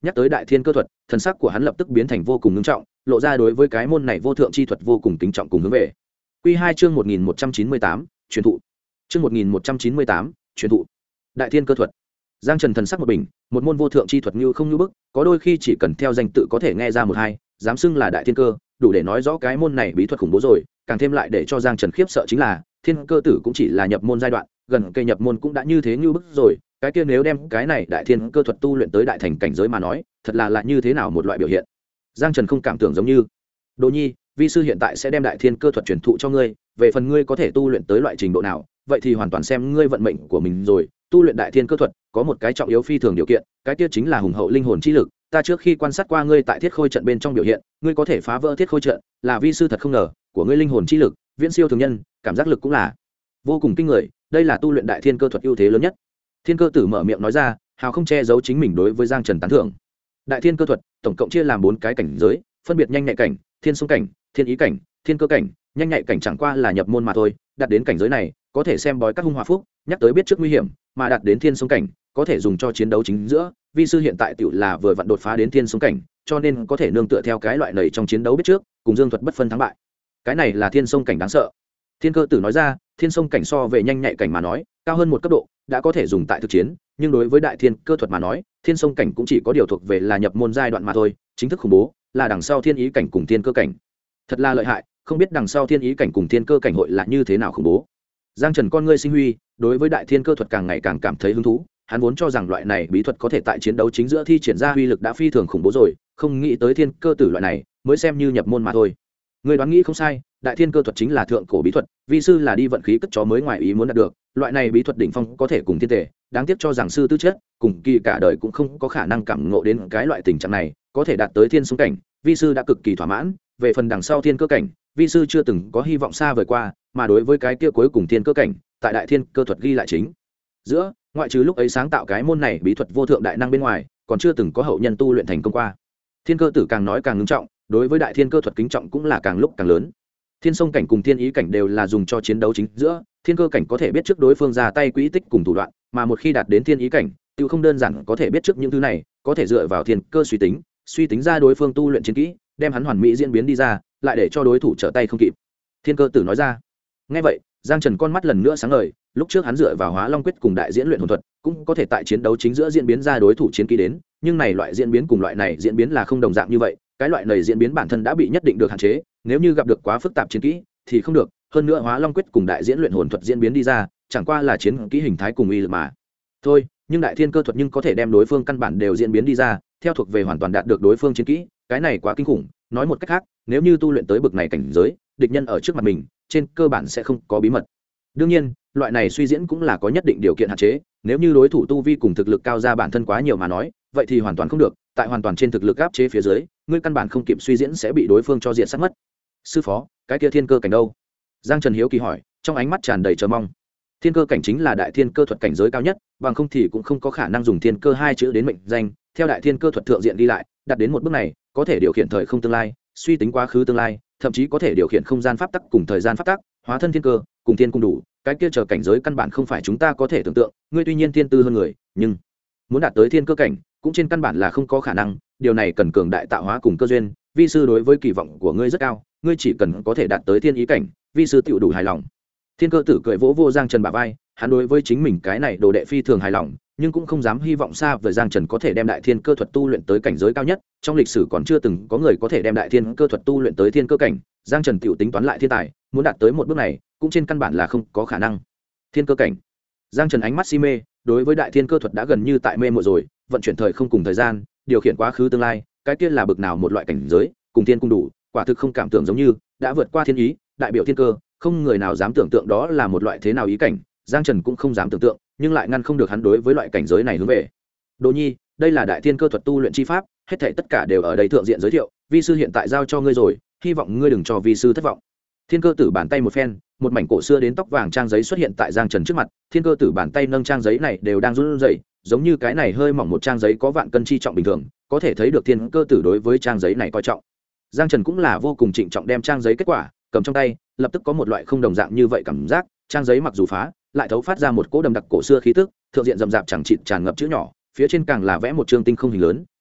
[SPEAKER 1] nhắc tới đại thiên cơ thuật, thần sắc của hắn lập tức biến thành vô cùng nghiêm trọng, lộ ra đối với cái môn này vô thượng chi thuật vô cùng kính trọng cùng hướng về. Quy 2 chương 1198, truyền thụ. Chương 1198, truyền thụ. Đại thiên cơ thuật. Giang Trần thần sắc một bình, một môn vô thượng chi thuật như không như bức, có đôi khi chỉ cần theo danh tự có thể nghe ra một hai, dám xưng là đại thiên cơ, đủ để nói rõ cái môn này bí thuật khủng bố rồi, càng thêm lại để cho Giang Trần khiếp sợ chính là, thiên cơ tử cũng chỉ là nhập môn giai đoạn, gần cây nhập môn cũng đã như thế như bức rồi, cái kia nếu đem cái này đại thiên cơ thuật tu luyện tới đại thành cảnh giới mà nói, thật là như thế nào một loại biểu hiện. Giang Trần không cảm tưởng giống như, Đỗ Nhi, vi sư hiện tại sẽ đem đại thiên cơ thuật truyền thụ cho ngươi, về phần ngươi có thể tu luyện tới loại trình độ nào, vậy thì hoàn toàn xem ngươi vận mệnh của mình rồi. Tu luyện đại thiên cơ thuật có một cái trọng yếu phi thường điều kiện, cái kia chính là hùng hậu linh hồn chi lực. Ta trước khi quan sát qua ngươi tại thiết khôi trận bên trong biểu hiện, ngươi có thể phá vỡ thiết khôi trận, là vi sư thật không ngờ, của ngươi linh hồn chi lực viễn siêu thường nhân, cảm giác lực cũng là vô cùng kinh người, đây là tu luyện đại thiên cơ thuật ưu thế lớn nhất. Thiên cơ tử mở miệng nói ra, hào không che giấu chính mình đối với Giang Trần tán thưởng. Đại thiên cơ thuật tổng cộng chia làm 4 cái cảnh giới, phân biệt nhanh nhạy cảnh, thiên sông cảnh, thiên ý cảnh, thiên cơ cảnh. Nhanh nhạy cảnh chẳng qua là nhập môn mà thôi, đạt đến cảnh giới này có thể xem bói các hung hòa phúc, nhắc tới biết trước nguy hiểm, mà đạt đến thiên sông cảnh có thể dùng cho chiến đấu chính giữa. Vi sư hiện tại tiểu là vừa vặn đột phá đến thiên sông cảnh, cho nên có thể nương tựa theo cái loại này trong chiến đấu biết trước, cùng dương thuật bất phân thắng bại. Cái này là thiên sông cảnh đáng sợ. Thiên cơ tử nói ra, thiên sông cảnh so về nhanh nhạy cảnh mà nói cao hơn một cấp độ, đã có thể dùng tại thực chiến, nhưng đối với đại thiên cơ thuật mà nói, thiên sông cảnh cũng chỉ có điều thuộc về là nhập môn giai đoạn mà thôi, chính thức khủng bố là đằng sau thiên ý cảnh cùng thiên cơ cảnh. Thật là lợi hại, không biết đằng sau thiên ý cảnh cùng thiên cơ cảnh hội là như thế nào khủng bố. Giang Trần con ngươi sinh huy, đối với đại thiên cơ thuật càng ngày càng cảm thấy hứng thú, hắn vốn cho rằng loại này bí thuật có thể tại chiến đấu chính giữa thi triển ra uy lực đã phi thường khủng bố rồi, không nghĩ tới thiên cơ tử loại này mới xem như nhập môn mà thôi. Người đoán nghĩ không sai, đại thiên cơ thuật chính là thượng cổ bí thuật, vi sư là đi vận khí cất chó mới ngoài ý muốn đạt được, loại này bí thuật đỉnh phong có thể cùng thiên tề, đáng tiếc cho rằng sư tư chất cùng kỳ cả đời cũng không có khả năng cảm ngộ đến cái loại tình trạng này, có thể đạt tới thiên súng cảnh, vi sư đã cực kỳ thỏa mãn. Về phần đằng sau thiên cơ cảnh, vi sư chưa từng có hy vọng xa vời qua, mà đối với cái kia cuối cùng thiên cơ cảnh, tại đại thiên cơ thuật ghi lại chính giữa, ngoại trừ lúc ấy sáng tạo cái môn này bí thuật vô thượng đại năng bên ngoài, còn chưa từng có hậu nhân tu luyện thành công qua. Thiên cơ tử càng nói càng ngưng trọng, đối với đại thiên cơ thuật kính trọng cũng là càng lúc càng lớn. Thiên sông cảnh cùng thiên ý cảnh đều là dùng cho chiến đấu chính giữa, thiên cơ cảnh có thể biết trước đối phương ra tay quỹ tích cùng thủ đoạn, mà một khi đạt đến thiên ý cảnh, tự không đơn giản có thể biết trước những thứ này, có thể dựa vào thiên cơ suy tính ra đối phương tu luyện chiến kỹ, đem hắn hoàn mỹ diễn biến đi ra, lại để cho đối thủ trở tay không kịp. Thiên cơ tử nói ra. Nghe vậy, Giang Trần con mắt lần nữa sáng ngời, lúc trước hắn dựa vào Hóa Long quyết cùng đại diễn luyện hồn thuật, cũng có thể tại chiến đấu chính giữa diễn biến ra đối thủ chiến kỹ đến, nhưng này loại diễn biến cùng loại này diễn biến là không đồng dạng như vậy, cái loại này diễn biến bản thân đã bị nhất định được hạn chế, nếu như gặp được quá phức tạp chiến kỹ thì không được, hơn nữa Hóa Long quyết cùng đại diễn luyện hồn thuật diễn biến đi ra, chẳng qua là chiến kỹ hình thái cùng uy lực mà thôi, nhưng đại thiên cơ thuật nhưng có thể đem đối phương căn bản đều diễn biến đi ra, theo thuộc về hoàn toàn đạt được đối phương chiến kỹ, cái này quá kinh khủng. Nói một cách khác, nếu như tu luyện tới bậc này cảnh giới, địch nhân ở trước mặt mình trên cơ bản sẽ không có bí mật. Đương nhiên, loại này suy diễn cũng là có nhất định điều kiện hạn chế, nếu như đối thủ tu vi cùng thực lực cao ra bản thân quá nhiều mà nói, vậy thì hoàn toàn không được, tại hoàn toàn trên thực lực áp chế phía dưới, ngươi căn bản không kịp suy diễn sẽ bị đối phương cho diện sát mất. Sư phó, cái kia thiên cơ cảnh đâu? Giang Trần hiếu kỳ hỏi, trong ánh mắt tràn đầy chờ mong. Thiên cơ cảnh chính là đại thiên cơ thuật cảnh giới cao nhất, bằng không thì cũng không có khả năng dùng thiên cơ hai chữ đến mệnh danh, theo đại thiên cơ thuật thượng diện đi lại, đạt đến một bước này, có thể điều khiển thời không tương lai, suy tính quá khứ tương lai, thậm chí có thể điều khiển không gian pháp tắc cùng thời gian pháp tắc, hóa thân thiên cơ, cùng thiên cung đủ, cái kia chờ cảnh giới căn bản không phải chúng ta có thể tưởng tượng, ngươi tuy nhiên thiên tư hơn người, nhưng muốn đạt tới thiên cơ cảnh, cũng trên căn bản là không có khả năng, điều này cần cường đại tạo hóa cùng cơ duyên, vi sư đối với kỳ vọng của ngươi rất cao, ngươi chỉ cần có thể đạt tới thiên ý cảnh, vi sư tựu đủ hài lòng. Thiên cơ tử cười vỗ vô Giang Trần bả vai, hắn đối với chính mình cái này đồ đệ phi thường hài lòng, nhưng cũng không dám hy vọng xa về Giang Trần có thể đem đại thiên cơ thuật tu luyện tới cảnh giới cao nhất, trong lịch sử còn chưa từng có người có thể đem đại thiên cơ thuật tu luyện tới thiên cơ cảnh, Giang Trần tiểu tính toán lại thiên tài, muốn đạt tới một bước này, cũng trên căn bản là không có khả năng. Thiên cơ cảnh. Giang Trần ánh mắt si mê, đối với đại thiên cơ thuật đã gần như tại mê muội rồi, vận chuyển thời không cùng thời gian, điều khiển quá khứ tương lai, cái kia là bực nào một loại cảnh giới, cùng thiên cung đủ, quả thực không cảm tưởng giống như đã vượt qua thiên ý, đại biểu thiên cơ, không người nào dám tưởng tượng đó là một loại thế nào ý cảnh, Giang Trần cũng không dám tưởng tượng, nhưng lại ngăn không được hắn đối với loại cảnh giới này hướng về. Đỗ Nhi, đây là đại thiên cơ thuật tu luyện chi pháp, hết thảy tất cả đều ở đây thượng diện giới thiệu, vi sư hiện tại giao cho ngươi rồi, hy vọng ngươi đừng cho vi sư thất vọng. Thiên cơ tử bàn tay một phen, một mảnh cổ xưa đến tóc vàng trang giấy xuất hiện tại Giang Trần trước mặt, thiên cơ tử bàn tay nâng trang giấy này đều đang run rẩy, giống như cái này hơi mỏng một trang giấy có vạn cân chi trọng bình thường, có thể thấy được thiên cơ tử đối với trang giấy này coi trọng. Giang Trần cũng là vô cùng trịnh trọng đem trang giấy kết quả cầm trong tay, lập tức có một loại không đồng dạng như vậy cảm giác, trang giấy mặc dù phá, lại thấu phát ra một cỗ đầm đặc cổ xưa khí tức, thượng diện rậm rạp chẳng chịt tràn ngập chữ nhỏ, phía trên càng là vẽ một chương tinh không hình lớn,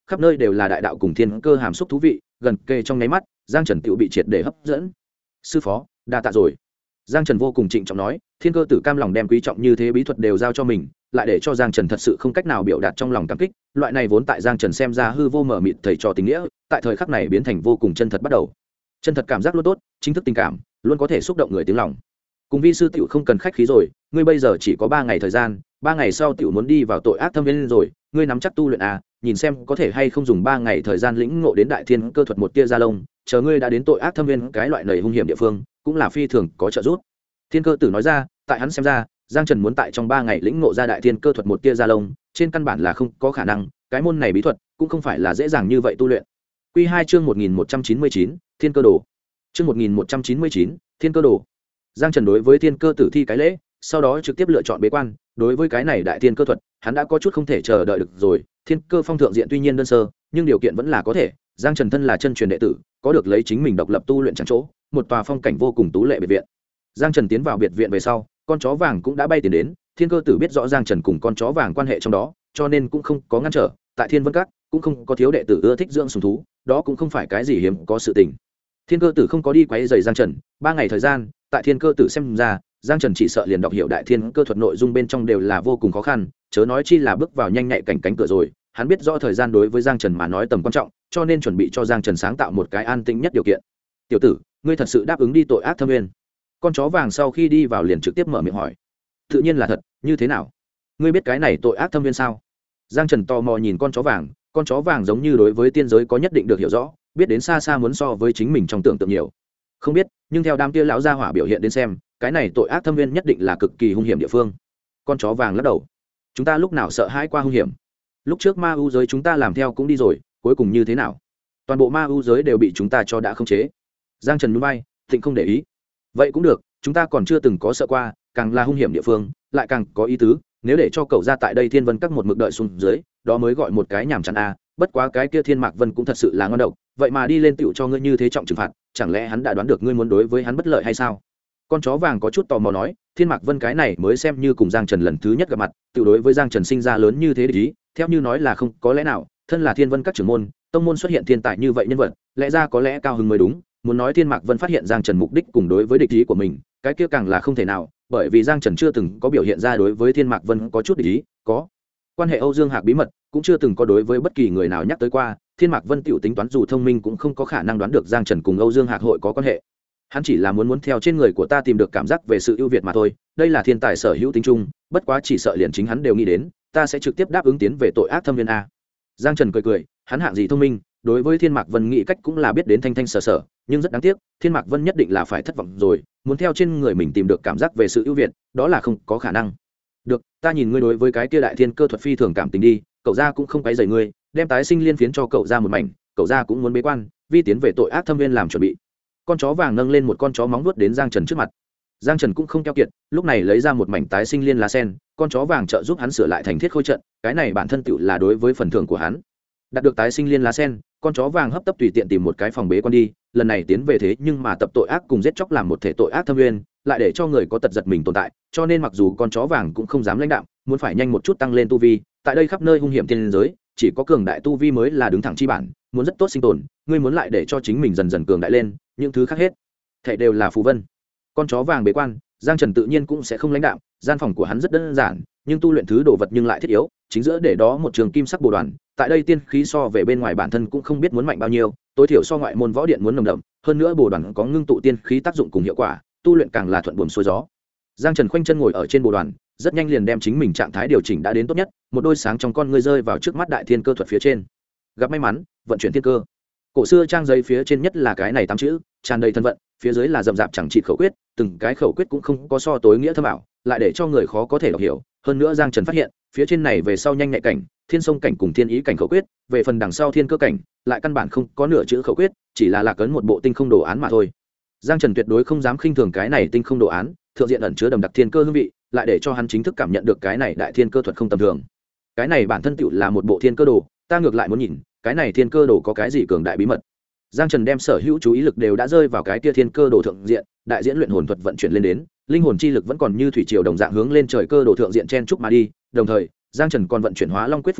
[SPEAKER 1] khắp nơi đều là đại đạo cùng thiên cơ hàm xúc thú vị, gần kề trong nháy mắt Giang Trần tự bị triệt để hấp dẫn. Sư phó đa tạ rồi. Giang Trần vô cùng trịnh trọng nói, thiên cơ tử cam lòng đem quý trọng như thế bí thuật đều giao cho mình, lại để cho Giang Trần thật sự không cách nào biểu đạt trong lòng cảm kích, loại này vốn tại Giang Trần xem ra hư vô mờ mịt thầy trò tình nghĩa, tại thời khắc này biến thành vô cùng chân thật bắt đầu. Chân thật cảm giác luôn tốt, chính thức tình cảm, luôn có thể xúc động người tiếng lòng. Cùng vi sư tiểu không cần khách khí rồi, ngươi bây giờ chỉ có 3 ngày thời gian, 3 ngày sau tiểu muốn đi vào tội ác thâm viên rồi, ngươi nắm chắc tu luyện à, nhìn xem có thể hay không dùng 3 ngày thời gian lĩnh ngộ đến đại thiên cơ thuật một tia gia lông, chờ ngươi đã đến tội ác thâm viên cái loại nầy hung hiểm địa phương, cũng là phi thường có trợ giúp. Thiên cơ tử nói ra, tại hắn xem ra, Giang Trần muốn tại trong 3 ngày lĩnh ngộ ra đại thiên cơ thuật một tia gia lông, trên căn bản là không có khả năng, cái môn này bí thuật cũng không phải là dễ dàng như vậy tu luyện. Quy 2 chương 1199, Thiên cơ đồ. Chương 1199, Thiên cơ đồ. Giang Trần đối với thiên cơ tử thi cái lễ, sau đó trực tiếp lựa chọn bế quan, đối với cái này đại thiên cơ thuật, hắn đã có chút không thể chờ đợi được rồi, thiên cơ phong thượng diện tuy nhiên đơn sơ, nhưng điều kiện vẫn là có thể, Giang Trần thân là chân truyền đệ tử, có được lấy chính mình độc lập tu luyện chẳng chỗ, một tòa phong cảnh vô cùng tú lệ biệt viện. Giang Trần tiến vào biệt viện về sau, con chó vàng cũng đã bay tiến đến, thiên cơ tử biết rõ Giang Trần cùng con chó vàng quan hệ trong đó, cho nên cũng không có ngăn trở, tại Thiên Vân Các cũng không có thiếu đệ tử ưa thích dưỡng sủng thú, đó cũng không phải cái gì hiếm có sự tình. Thiên cơ tử không có đi quấy rầy Giang Trần, 3 ngày thời gian, tại thiên cơ tử xem ra, Giang Trần chỉ sợ liền đọc hiểu đại thiên cơ thuật nội dung bên trong đều là vô cùng khó khăn, chớ nói chi là bước vào nhanh nhạy cảnh cánh cửa rồi. Hắn biết rõ thời gian đối với Giang Trần mà nói tầm quan trọng, cho nên chuẩn bị cho Giang Trần sáng tạo một cái an tĩnh nhất điều kiện. Tiểu tử, ngươi thật sự đáp ứng đi tội ác thâm nguyên? Con chó vàng sau khi đi vào liền trực tiếp mở miệng hỏi. Tự nhiên là thật, như thế nào? Ngươi biết cái này tội ác thâm nguyên sao? Giang Trần tò mò nhìn con chó vàng giống như đối với tiên giới có nhất định được hiểu rõ, biết đến xa xa muốn so với chính mình trong tưởng tượng nhiều. Không biết, nhưng theo đám kia lão gia hỏa biểu hiện đến xem, cái này tội ác thâm viên nhất định là cực kỳ hung hiểm địa phương. Con chó vàng lắc đầu. Chúng ta lúc nào sợ hãi qua hung hiểm? Lúc trước ma u giới chúng ta làm theo cũng đi rồi, cuối cùng như thế nào? Toàn bộ ma u giới đều bị chúng ta cho đã khống chế. Giang Trần nhún vai, Thịnh không để ý. Vậy cũng được, chúng ta còn chưa từng có sợ qua, càng là hung hiểm địa phương, lại càng có ý tứ. Nếu để cho cậu ra tại đây Thiên Vân Các một mực đợi xuống dưới, đó mới gọi một cái nhảm chán a. Bất quá cái kia Thiên Mạc Vân cũng thật sự là ngon độc, vậy mà đi lên tựu cho ngươi như thế trọng trừng phạt, chẳng lẽ hắn đã đoán được ngươi muốn đối với hắn bất lợi hay sao? Con chó vàng có chút tò mò nói, Thiên Mạc Vân cái này mới xem như cùng Giang Trần lần thứ nhất gặp mặt, tựu đối với Giang Trần sinh ra lớn như thế địch ý, theo như nói là không có lẽ nào, thân là Thiên Vân Các trưởng môn, tông môn xuất hiện thiên tài như vậy nhân vật, lẽ ra có lẽ cao hứng mới đúng, muốn nói Thiên Mạc Vân phát hiện Giang Trần mục đích cùng đối với địch ý của mình, cái kia càng là không thể nào, bởi vì Giang Trần chưa từng có biểu hiện ra đối với Thiên Mạc Vân có chút địch ý, có quan hệ Âu Dương Hạc bí mật, cũng chưa từng có đối với bất kỳ người nào nhắc tới qua. Thiên Mạc Vân tiểu tính toán dù thông minh cũng không có khả năng đoán được Giang Trần cùng Âu Dương Hạc hội có quan hệ. Hắn chỉ là muốn theo trên người của ta tìm được cảm giác về sự ưu việt mà thôi, đây là thiên tài sở hữu tính chung, bất quá chỉ sợ liền chính hắn đều nghĩ đến, ta sẽ trực tiếp đáp ứng tiến về tội ác thâm viên a. Giang Trần cười cười, hắn hạng gì thông minh, đối với Thiên Mạc Vân nghĩ cách cũng là biết đến thanh thanh sở sở, nhưng rất đáng tiếc, Thiên Mạc Vân nhất định là phải thất vọng rồi, muốn theo trên người mình tìm được cảm giác về sự ưu việt, đó là không có khả năng. Được, ta nhìn ngươi đối với cái kia đại thiên cơ thuật phi thường cảm tình đi, cậu gia cũng không quấy rầy ngươi, đem tái sinh liên phiến cho cậu gia một mảnh, cậu gia cũng muốn bế quan, vi tiến về tội ác thâm viên làm chuẩn bị. Con chó vàng nâng lên một con chó móng vuốt đến Giang Trần trước mặt. Giang Trần cũng không keo kiệt, lúc này lấy ra một mảnh tái sinh liên lá sen, con chó vàng trợ giúp hắn sửa lại thành thiết khôi trận, cái này bản thân tựu là đối với phần thưởng của hắn. Đạt được tái sinh liên lá sen, con chó vàng hấp tấp tùy tiện tìm một cái phòng bế quan đi, lần này tiến về thế nhưng mà tập tội ác cùng giết chóc làm một thể tội ác thâm nguyên, lại để cho người có tật giật mình tồn tại, cho nên mặc dù con chó vàng cũng không dám lãnh đạm, muốn phải nhanh một chút tăng lên tu vi, tại đây khắp nơi hung hiểm thiên giới, chỉ có cường đại tu vi mới là đứng thẳng chi bản, muốn rất tốt sinh tồn, ngươi muốn lại để cho chính mình dần dần cường đại lên, những thứ khác hết thảy đều là phù vân. Con chó vàng bế quan, Giang Trần tự nhiên cũng sẽ không lãnh đạm, gian phòng của hắn rất đơn giản, nhưng tu luyện thứ đồ vật nhưng lại thiết yếu, chính giữa để đó một trường kim sắc bồ đoàn, tại đây tiên khí so về bên ngoài bản thân cũng không biết muốn mạnh bao nhiêu, tối thiểu so ngoại môn võ điện muốn nồng đậm, hơn nữa bồ đoàn có ngưng tụ tiên khí tác dụng cùng hiệu quả, tu luyện càng là thuận buồm xuôi gió. Giang Trần khoanh chân ngồi ở trên bồ đoàn, rất nhanh liền đem chính mình trạng thái điều chỉnh đã đến tốt nhất, một đôi sáng trong con ngươi rơi vào trước mắt đại thiên cơ thuật phía trên. Gặp may mắn, vận chuyển thiên cơ. Cổ xưa trang giấy phía trên nhất là cái này 8 chữ, tràn đầy thân vận, phía dưới là rậm rạp chẳng trị khẩu quyết, từng cái khẩu quyết cũng không có so tối nghĩa thâm ảo, lại để cho người khó có thể đọc hiểu. Hơn nữa Giang Trần phát hiện, phía trên này về sau nhanh nhạy cảnh, thiên sông cảnh cùng thiên ý cảnh khẩu quyết, về phần đằng sau thiên cơ cảnh, lại căn bản không có nửa chữ khẩu quyết, chỉ là lạc ấn một bộ tinh không đồ án mà thôi. Giang Trần tuyệt đối không dám khinh thường cái này tinh không đồ án, thượng diện ẩn chứa đậm đặc thiên cơ hương vị, lại để cho hắn chính thức cảm nhận được cái này đại thiên cơ thuật không tầm thường. Cái này bản thân tựu là một bộ thiên cơ đồ, ta ngược lại muốn nhìn, cái này thiên cơ đồ có cái gì cường đại bí mật. Giang Trần đem sở hữu chú ý lực đều đã rơi vào cái kia thiên cơ đồ thượng diện, đại diễn luyện hồn thuật vận chuyển lên đến, linh hồn chi lực vẫn còn như thủy triều đồng dạng hướng lên trời cơ đồ thượng diện chen chúc mà đi, đồng thời, Giang Trần còn vận chuyển Hóa Long quyết phụ trợ,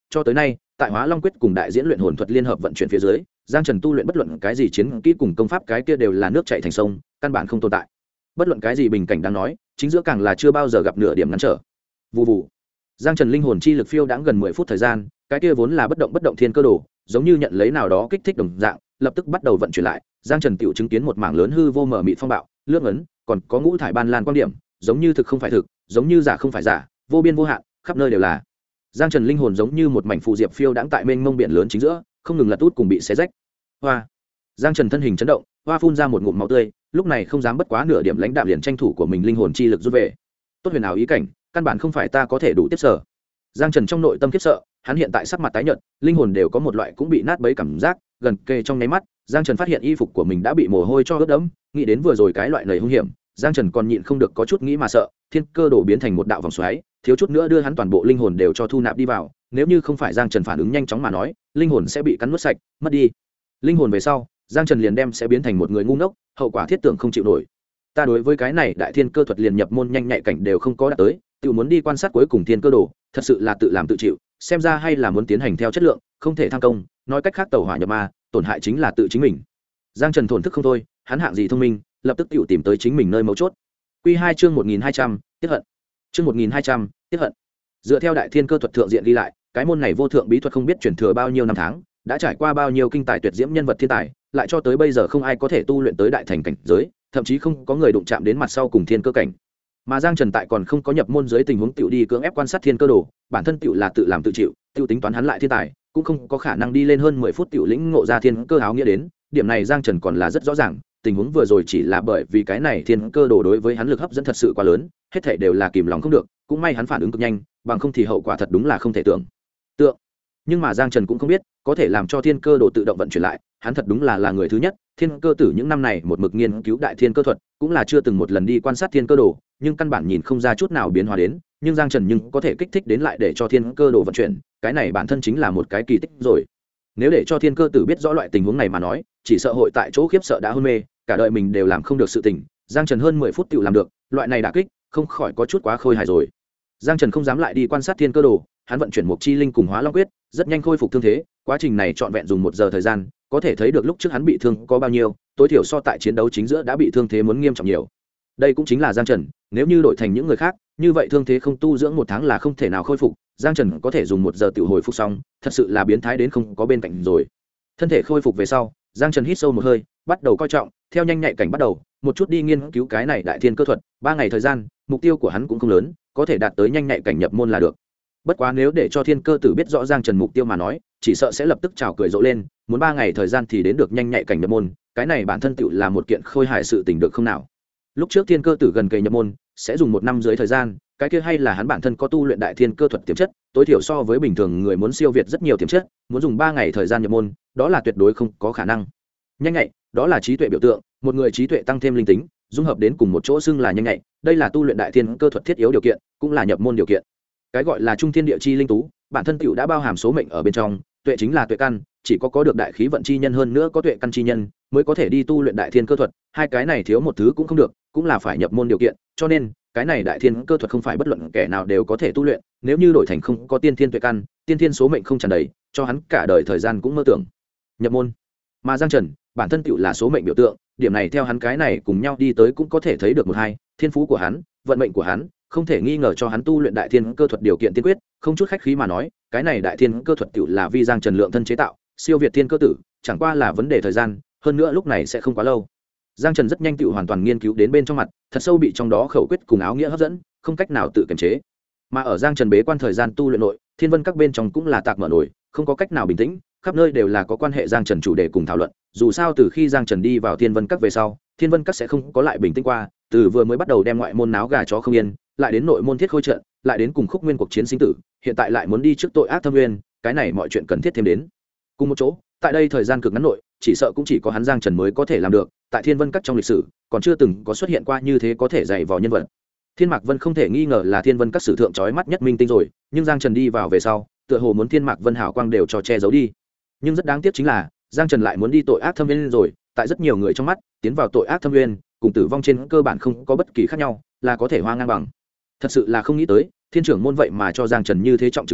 [SPEAKER 1] cho tới nay tại Hóa Long quyết cùng đại diễn luyện hồn thuật liên hợp vận chuyển phía dưới, Giang Trần tu luyện bất luận cái gì chiến kỹ cùng công pháp cái kia đều là nước chảy thành sông, căn bản không tồn tại. Bất luận cái gì bình cảnh đang nói, chính giữa càng là chưa bao giờ gặp nửa điểm ngăn trở. Vù vù. Giang Trần linh hồn chi lực phiêu đãng gần 10 phút thời gian, cái kia vốn là bất động thiên cơ đồ, giống như nhận lấy nào đó kích thích đồng dạng, lập tức bắt đầu vận chuyển lại. Giang Trần tiểu chứng kiến một mảng lớn hư vô mở mịt phong bạo, lướt ấn, còn có ngũ thải ban lan quan điểm, giống như thực không phải thực, giống như giả không phải giả, vô biên vô hạn, khắp nơi đều là. Giang Trần linh hồn giống như một mảnh phù diệp phiêu đãng tại mênh mông biển lớn chính giữa, không ngừng lật út cùng bị xé rách. Hoa. Giang Trần thân hình chấn động, hoa phun ra một ngụm máu tươi, lúc này không dám bất quá nửa điểm lãnh đạm liền tranh thủ của mình linh hồn chi lực rút về. Tốt huyền ảo ý cảnh, căn bản không phải ta có thể đủ tiếp sở. Giang Trần trong nội tâm khiếp sợ, hắn hiện tại sắc mặt tái nhợt, linh hồn đều có một loại cũng bị nát bấy cảm giác, gần kề trong nháy mắt, Giang Trần phát hiện y phục của mình đã bị mồ hôi cho ướt đẫm, nghĩ đến vừa rồi cái loại lời hung hiểm, Giang Trần còn nhịn không được có chút nghĩ mà sợ, thiên cơ đổ biến thành một đạo vòng xoáy, thiếu chút nữa đưa hắn toàn bộ linh hồn đều cho thu nạp đi vào, nếu như không phải Giang Trần phản ứng nhanh chóng mà nói, linh hồn sẽ bị cắn nuốt sạch, mất đi. Linh hồn về sau, Giang Trần liền đem sẽ biến thành một người ngu ngốc, hậu quả thiết tưởng không chịu nổi. Ta đối với cái này đại thiên cơ thuật liền nhập môn nhanh nhạy cảnh đều không có đạt tới, tự muốn đi quan sát cuối cùng thiên cơ đồ, thật sự là tự làm tự chịu, xem ra hay là muốn tiến hành theo chất lượng, không thể tham công, nói cách khác tẩu hỏa nhập ma, tổn hại chính là tự chính mình. Giang Trần thổn thức không thôi, hắn hạng gì thông minh, lập tức tự tìm tới chính mình nơi mấu chốt. Quy 2 chương 1200, tiết hận. Chương 1200, tiết hận. Dựa theo đại thiên cơ thuật thượng diện ghi lại, cái môn này vô thượng bí thuật không biết truyền thừa bao nhiêu năm tháng, đã trải qua bao nhiêu kinh tài tuyệt diễm nhân vật thiên tài, lại cho tới bây giờ không ai có thể tu luyện tới đại thành cảnh giới, thậm chí không có người đụng chạm đến mặt sau cùng thiên cơ cảnh. Mà Giang Trần tại còn không có nhập môn dưới tình huống tiểu đi cưỡng ép quan sát thiên cơ đồ, bản thân tiểu là tự làm tự chịu, tiểu tính toán hắn lại thiên tài, cũng không có khả năng đi lên hơn 10 phút tiểu lĩnh ngộ ra thiên cơ áo nghĩa đến, điểm này Giang Trần còn là rất rõ ràng, tình huống vừa rồi chỉ là bởi vì cái này thiên cơ đồ đối với hắn lực hấp dẫn thật sự quá lớn, hết thảy đều là kìm lòng không được, cũng may hắn phản ứng cực nhanh, bằng không thì hậu quả thật đúng là không thể tưởng tượng. Nhưng mà Giang Trần cũng không biết, có thể làm cho thiên cơ đồ tự động vận chuyển lại, hắn thật đúng là người thứ nhất. Thiên cơ tử những năm này một mực nghiên cứu đại thiên cơ thuật, cũng là chưa từng một lần đi quan sát thiên cơ đồ, nhưng căn bản nhìn không ra chút nào biến hóa đến, nhưng Giang Trần nhưng có thể kích thích đến lại để cho thiên cơ đồ vận chuyển, cái này bản thân chính là một cái kỳ tích rồi. Nếu để cho thiên cơ tử biết rõ loại tình huống này mà nói, chỉ sợ hội tại chỗ khiếp sợ đã hôn mê, cả đời mình đều làm không được sự tình, Giang Trần hơn 10 phút tự làm được, loại này đả kích, không khỏi có chút quá khôi hài rồi. Giang Trần không dám lại đi quan sát thiên cơ đồ, hắn vận chuyển Mộc Chi Linh cùng Hóa Long quyết, rất nhanh khôi phục thương thế, quá trình này trọn vẹn dùng 1 giờ thời gian, có thể thấy được lúc trước hắn bị thương có bao nhiêu, tối thiểu so tại chiến đấu chính giữa đã bị thương thế muốn nghiêm trọng nhiều. Đây cũng chính là Giang Trần, nếu như đổi thành những người khác, như vậy thương thế không tu dưỡng 1 tháng là không thể nào khôi phục, Giang Trần có thể dùng 1 giờ tự hồi phục xong, thật sự là biến thái đến không có bên cạnh rồi. Thân thể khôi phục về sau, Giang Trần hít sâu một hơi, bắt đầu coi trọng, theo nhanh nhạy cảnh bắt đầu, một chút đi nghiên cứu cái này đại thiên cơ thuật, 3 ngày thời gian, mục tiêu của hắn cũng không lớn, có thể đạt tới nhanh nhạy cảnh nhập môn là được. Bất quá nếu để cho thiên cơ tử biết rõ Giang Trần mục tiêu mà nói, chỉ sợ sẽ lập tức chào cười rộ lên, muốn 3 ngày thời gian thì đến được nhanh nhạy cảnh nhập môn, cái này bản thân tựu là một kiện khôi hài sự tình được không nào. Lúc trước thiên cơ tử gần kề nhập môn, sẽ dùng 1 năm dưới thời gian, cái kia hay là hắn bản thân có tu luyện đại thiên cơ thuật tiềm chất, tối thiểu so với bình thường người muốn siêu việt rất nhiều tiềm chất, muốn dùng 3 ngày thời gian nhập môn, đó là tuyệt đối không có khả năng. Nhanh nhạy, đó là trí tuệ biểu tượng, một người trí tuệ tăng thêm linh tính, dung hợp đến cùng một chỗ xưng là nhanh nhạy, đây là tu luyện đại thiên cơ thuật thiết yếu điều kiện, cũng là nhập môn điều kiện. Cái gọi là trung thiên địa chi linh tú, bản thân tựu đã bao hàm số mệnh ở bên trong, tuệ chính là tuệ căn, chỉ có được đại khí vận chi nhân hơn nữa có tuệ căn chi nhân mới có thể đi tu luyện đại thiên cơ thuật, hai cái này thiếu một thứ cũng không được, cũng là phải nhập môn điều kiện, cho nên cái này đại thiên cơ thuật không phải bất luận kẻ nào đều có thể tu luyện, nếu như đổi thành không có tiên thiên tuệ căn, tiên thiên số mệnh không tràn đầy, cho hắn cả đời thời gian cũng mơ tưởng nhập môn. Mà Giang Trần bản thân tựu là số mệnh biểu tượng, điểm này theo hắn cái này cùng nhau đi tới cũng có thể thấy được một hai, thiên phú của hắn, vận mệnh của hắn, không thể nghi ngờ cho hắn tu luyện đại thiên cơ thuật điều kiện tiên quyết, không chút khách khí mà nói, cái này đại thiên cơ thuật tựu là vi Giang Trần lượng thân chế tạo, siêu việt thiên cơ tử, chẳng qua là vấn đề thời gian, hơn nữa lúc này sẽ không quá lâu. Giang Trần rất nhanh tựu hoàn toàn nghiên cứu đến bên trong mặt, thật sâu bị trong đó khẩu quyết cùng áo nghĩa hấp dẫn, không cách nào tự kiềm chế. Mà ở Giang Trần bế quan thời gian tu luyện nội, Thiên Vân các bên trong cũng là tạc mở nổi, không có cách nào bình tĩnh, khắp nơi đều là có quan hệ Giang Trần chủ đề cùng thảo luận, dù sao từ khi Giang Trần đi vào Thiên Vân các về sau, Thiên Vân các sẽ không có lại bình tĩnh qua, từ vừa mới bắt đầu đem ngoại môn náo gà chó không yên, lại đến nội môn thiết khôi trận, lại đến cùng khúc nguyên cuộc chiến sinh tử, hiện tại lại muốn đi trước tội ác thâm nguyên, cái này mọi chuyện cần thiết thêm đến cùng một chỗ. Tại đây thời gian cực ngắn nội, chỉ sợ cũng chỉ có hắn Giang Trần mới có thể làm được, tại Thiên Vân các trong lịch sử còn chưa từng có xuất hiện qua như thế có thể dạy vào nhân vật. Thiên Mạc Vân không thể nghi ngờ là Thiên Vân các sử thượng chói mắt nhất minh tinh rồi, nhưng Giang Trần đi vào về sau, tựa hồ muốn Thiên Mạc Vân hào quang đều cho che giấu đi. Nhưng rất đáng tiếc chính là Giang Trần lại muốn đi tội ác thâm nguyên rồi, tại rất nhiều người trong mắt, tiến vào tội ác thâm nguyên cùng tử vong trên cơ bản không có bất kỳ khác nhau, là có thể hoa ngang bằng. Thật sự là không nghĩ tới, Thiên trưởng môn vậy mà cho Giang Trần như thế trọng trừng phạt,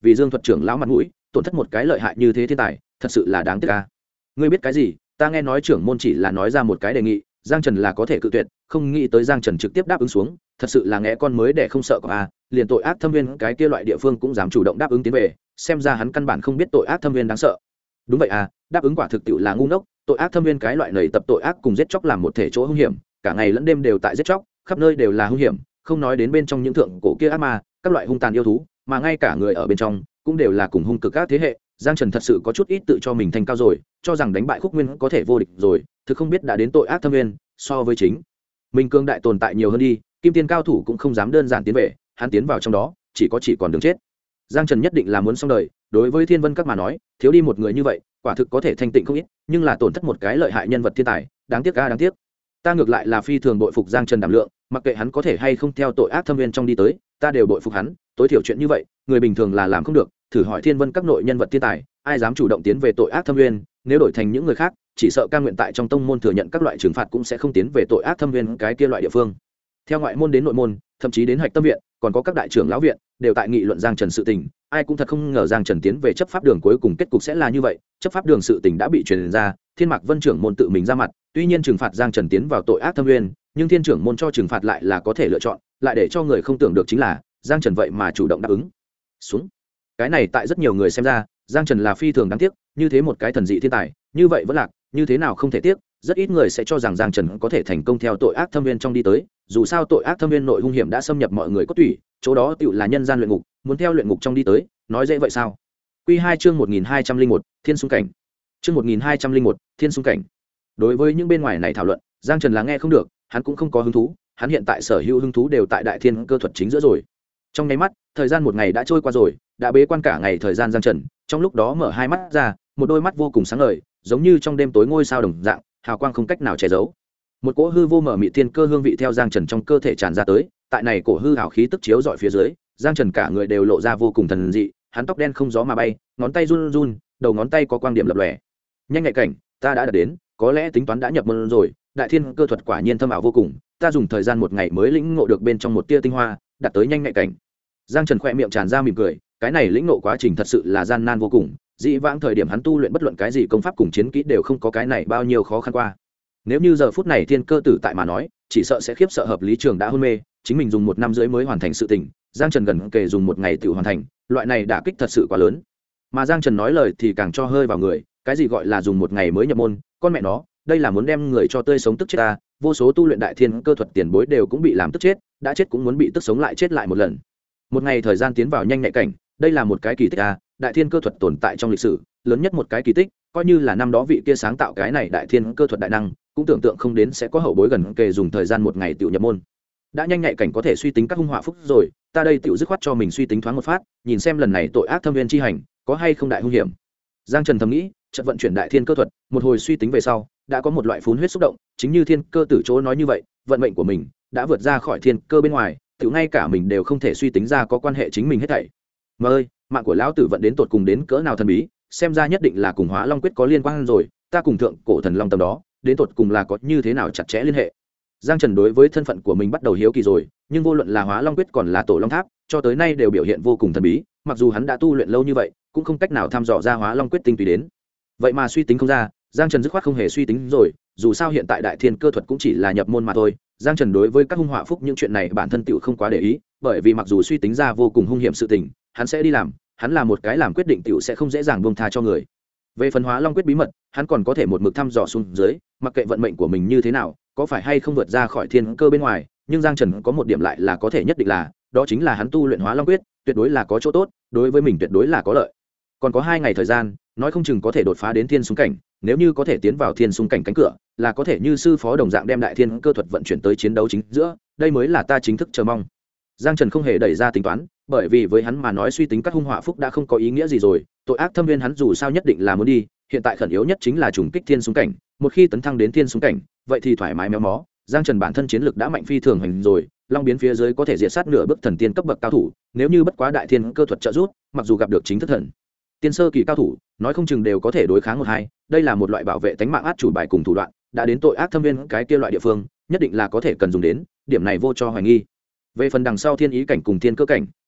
[SPEAKER 1] vì Dương Thuật trưởng lão mặt mũi tổn thất một cái lợi hại như thế thiên tài thật sự là đáng tiếc ca. Ngươi biết cái gì, ta nghe nói trưởng môn chỉ là nói ra một cái đề nghị, Giang Trần là có thể cự tuyệt, không nghĩ tới Giang Trần trực tiếp đáp ứng xuống, thật sự là nghe con mới để không sợ có a, liền tội ác thâm viên cái kia loại địa phương cũng dám chủ động đáp ứng tiến về, xem ra hắn căn bản không biết tội ác thâm viên đáng sợ. Đúng vậy à, đáp ứng quả thực tiệu là ngu ngốc, tội ác thâm viên cái loại nầy tập tội ác cùng giết chóc làm một thể chỗ hung hiểm, cả ngày lẫn đêm đều tại giết chóc, khắp nơi đều là hung hiểm, không nói đến bên trong những thượng cổ kia ác ma, các loại hung tàn yêu thú, mà ngay cả người ở bên trong cũng đều là cùng hung cực các thế hệ. Giang Trần thật sự có chút ít tự cho mình thành cao rồi, cho rằng đánh bại Khúc Nguyên có thể vô địch rồi, thực không biết đã đến tội ác thâm viên, so với chính mình cương đại tồn tại nhiều hơn đi, kim tiên cao thủ cũng không dám đơn giản tiến về, hắn tiến vào trong đó chỉ còn đường chết. Giang Trần nhất định là muốn xong đời, đối với Thiên Vân các mà nói, thiếu đi một người như vậy, quả thực có thể thanh tịnh không ít, nhưng là tổn thất một cái lợi hại nhân vật thiên tài, đáng tiếc a đáng tiếc. Ta ngược lại là phi thường bội phục Giang Trần đảm lượng, mặc kệ hắn có thể hay không theo tội ác thâm viên trong đi tới, ta đều bội phục hắn, tối thiểu chuyện như vậy, người bình thường là làm không được, thử hỏi Thiên Vân các nội nhân vật thiên tài, ai dám chủ động tiến về tội ác thâm viên, nếu đổi thành những người khác, chỉ sợ ca nguyện tại trong tông môn thừa nhận các loại trừng phạt cũng sẽ không tiến về tội ác thâm viên cái kia loại địa phương. Theo ngoại môn đến nội môn, thậm chí đến Hạch Tâm viện, còn có các đại trưởng lão viện, đều tại nghị luận Giang Trần sự tình, ai cũng thật không ngờ Giang Trần tiến về chấp pháp đường cuối cùng kết cục sẽ là như vậy, chấp pháp đường sự tình đã bị truyền ra, Thiên Mạc Vân trưởng môn tự mình ra mặt, tuy nhiên trừng phạt Giang Trần tiến vào tội ác thâm viên, nhưng Thiên trưởng môn cho trừng phạt lại là có thể lựa chọn, lại để cho người không tưởng được chính là Giang Trần vậy mà chủ động đáp ứng xuống. Cái này tại rất nhiều người xem ra, Giang Trần là phi thường đáng tiếc, như thế một cái thần dị thiên tài, như vậy vẫn lạc, như thế nào không thể tiếc, rất ít người sẽ cho rằng Giang Trần có thể thành công theo tội ác thâm viên trong đi tới, dù sao tội ác thâm viên nội hung hiểm đã xâm nhập mọi người cốt tủy, chỗ đó tựu là nhân gian luyện ngục, muốn theo luyện ngục trong đi tới, nói dễ vậy sao? Quy 2 chương 1201, Thiên xung cảnh. Chương 1201, Thiên xung cảnh. Đối với những bên ngoài này thảo luận, Giang Trần là nghe không được, hắn cũng không có hứng thú, hắn hiện tại sở hữu hứng thú đều tại Đại Thiên cơ thuật chính giữa rồi. Trong nháy mắt, thời gian một ngày đã trôi qua rồi, đã bế quan cả ngày thời gian Giang Trần, trong lúc đó mở hai mắt ra, một đôi mắt vô cùng sáng ngời, giống như trong đêm tối ngôi sao đồng dạng, hào quang không cách nào che giấu. Một cỗ hư vô mở mị thiên cơ hương vị theo Giang Trần trong cơ thể tràn ra tới, tại này cổ hư hào khí tức chiếu dọi phía dưới, Giang Trần cả người đều lộ ra vô cùng thần dị, hắn tóc đen không gió mà bay, ngón tay run run, đầu ngón tay có quang điểm lập lòe. Nhanh nhạy cảnh, ta đã đạt đến, có lẽ tính toán đã nhập môn rồi, Đại Thiên cơ thuật quả nhiên thâm ảo vô cùng, ta dùng thời gian một ngày mới lĩnh ngộ được bên trong một tia tinh hoa, đạt tới nhanh nhạy cảnh. Giang Trần khẽ miệng tràn ra mỉm cười, cái này lĩnh ngộ quá trình thật sự là gian nan vô cùng, dĩ vãng thời điểm hắn tu luyện bất luận cái gì công pháp cùng chiến kỹ đều không có cái này bao nhiêu khó khăn qua. Nếu như giờ phút này thiên cơ tử tại mà nói, chỉ sợ sẽ khiếp sợ hợp lý trường đã hôn mê, chính mình dùng 1 năm rưỡi mới hoàn thành sự tình, Giang Trần gần kề dùng 1 ngày tự hoàn thành, loại này đả kích thật sự quá lớn. Mà Giang Trần nói lời thì càng cho hơi vào người, cái gì gọi là dùng 1 ngày mới nhập môn, con mẹ nó, đây là muốn đem người cho tươi sống tức chết ta, vô số tu luyện đại thiên cơ thuật tiền bối đều cũng bị làm tức chết, đã chết cũng muốn bị tức sống lại chết lại một lần. 1 ngày thời gian tiến vào nhanh nhạy cảnh, đây là một cái kỳ tích a, đại thiên cơ thuật tồn tại trong lịch sử, lớn nhất một cái kỳ tích, coi như là năm đó vị kia sáng tạo cái này đại thiên cơ thuật đại năng, cũng tưởng tượng không đến sẽ có hậu bối gần kề dùng thời gian 1 ngày tiểu nhập môn. Đã nhanh nhạy cảnh có thể suy tính các hung họa phúc rồi, ta đây tiểu dứt khoát cho mình suy tính thoáng một phát, nhìn xem lần này tội ác thâm viên chi hành có hay không đại hung hiểm. Giang Trần thầm nghĩ, chợt vận chuyển đại thiên cơ thuật, một hồi suy tính về sau, đã có một loại phún huyết xúc động, chính như thiên cơ tử chỗ nói như vậy, vận mệnh của mình đã vượt ra khỏi thiên cơ bên ngoài, tiểu ngay cả mình đều không thể suy tính ra có quan hệ chính mình hết thảy. Mà ơi, mạng của lão tử vận đến tột cùng đến cỡ nào thần bí, xem ra nhất định là cùng Hóa Long quyết có liên quan rồi, ta cùng thượng cổ thần long tầm đó, đến tột cùng là có như thế nào chặt chẽ liên hệ. Giang Trần đối với thân phận của mình bắt đầu hiếu kỳ rồi, nhưng vô luận là Hóa Long quyết còn là Tổ Long Tháp, cho tới nay đều biểu hiện vô cùng thần bí, mặc dù hắn đã tu luyện lâu như vậy, cũng không cách nào thăm dò ra Hóa Long quyết tinh túy đến. Vậy mà suy tính không ra, Giang Trần dứt khoát không hề suy tính rồi, dù sao hiện tại đại thiên cơ thuật cũng chỉ là nhập môn mà thôi. Giang Trần đối với các hung họa phúc những chuyện này bản thân tựu không quá để ý, bởi vì mặc dù suy tính ra vô cùng hung hiểm sự tình, hắn sẽ đi làm, hắn là một cái làm quyết định tựu sẽ không dễ dàng buông tha cho người. Về phần Hóa Long quyết bí mật, hắn còn có thể một mực thăm dò xuống dưới, mặc kệ vận mệnh của mình như thế nào, có phải hay không vượt ra khỏi thiên cơ bên ngoài, nhưng Giang Trần có một điểm lại là có thể nhất định là, đó chính là hắn tu luyện Hóa Long quyết, tuyệt đối là có chỗ tốt, đối với mình tuyệt đối là có lợi. Còn có 2 ngày thời gian, nói không chừng có thể đột phá đến thiên xung cảnh, nếu như có thể tiến vào thiên xung cảnh cánh cửa, là có thể như sư phó đồng dạng đem đại thiên cơ thuật vận chuyển tới chiến đấu chính giữa, đây mới là ta chính thức chờ mong. Giang Trần không hề đẩy ra tính toán, bởi vì với hắn mà nói suy tính các hung họa phúc đã không có ý nghĩa gì rồi, tội ác thâm viên hắn dù sao nhất định là muốn đi, hiện tại khẩn yếu nhất chính là trùng kích thiên xung cảnh, một khi tấn thăng đến thiên xung cảnh, vậy thì thoải mái méo mó. Giang Trần bản thân chiến lực đã mạnh phi thường hành rồi, long biến phía dưới có thể diệt sát nửa bước thần tiên cấp bậc cao thủ, nếu như bất quá đại thiên cơ thuật trợ giúp, mặc dù gặp được chính thức thần tiên sơ kỳ cao thủ, nói không chừng đều có thể đối kháng 1-2, đây là một loại bảo vệ tính mạng át chủ bài cùng thủ đoạn, đã đến tội ác thâm viên cái kia loại địa phương, nhất định là có thể cần dùng đến, điểm này vô cho hoài nghi. Về phần đằng sau thiên ý cảnh cùng thiên cơ cảnh,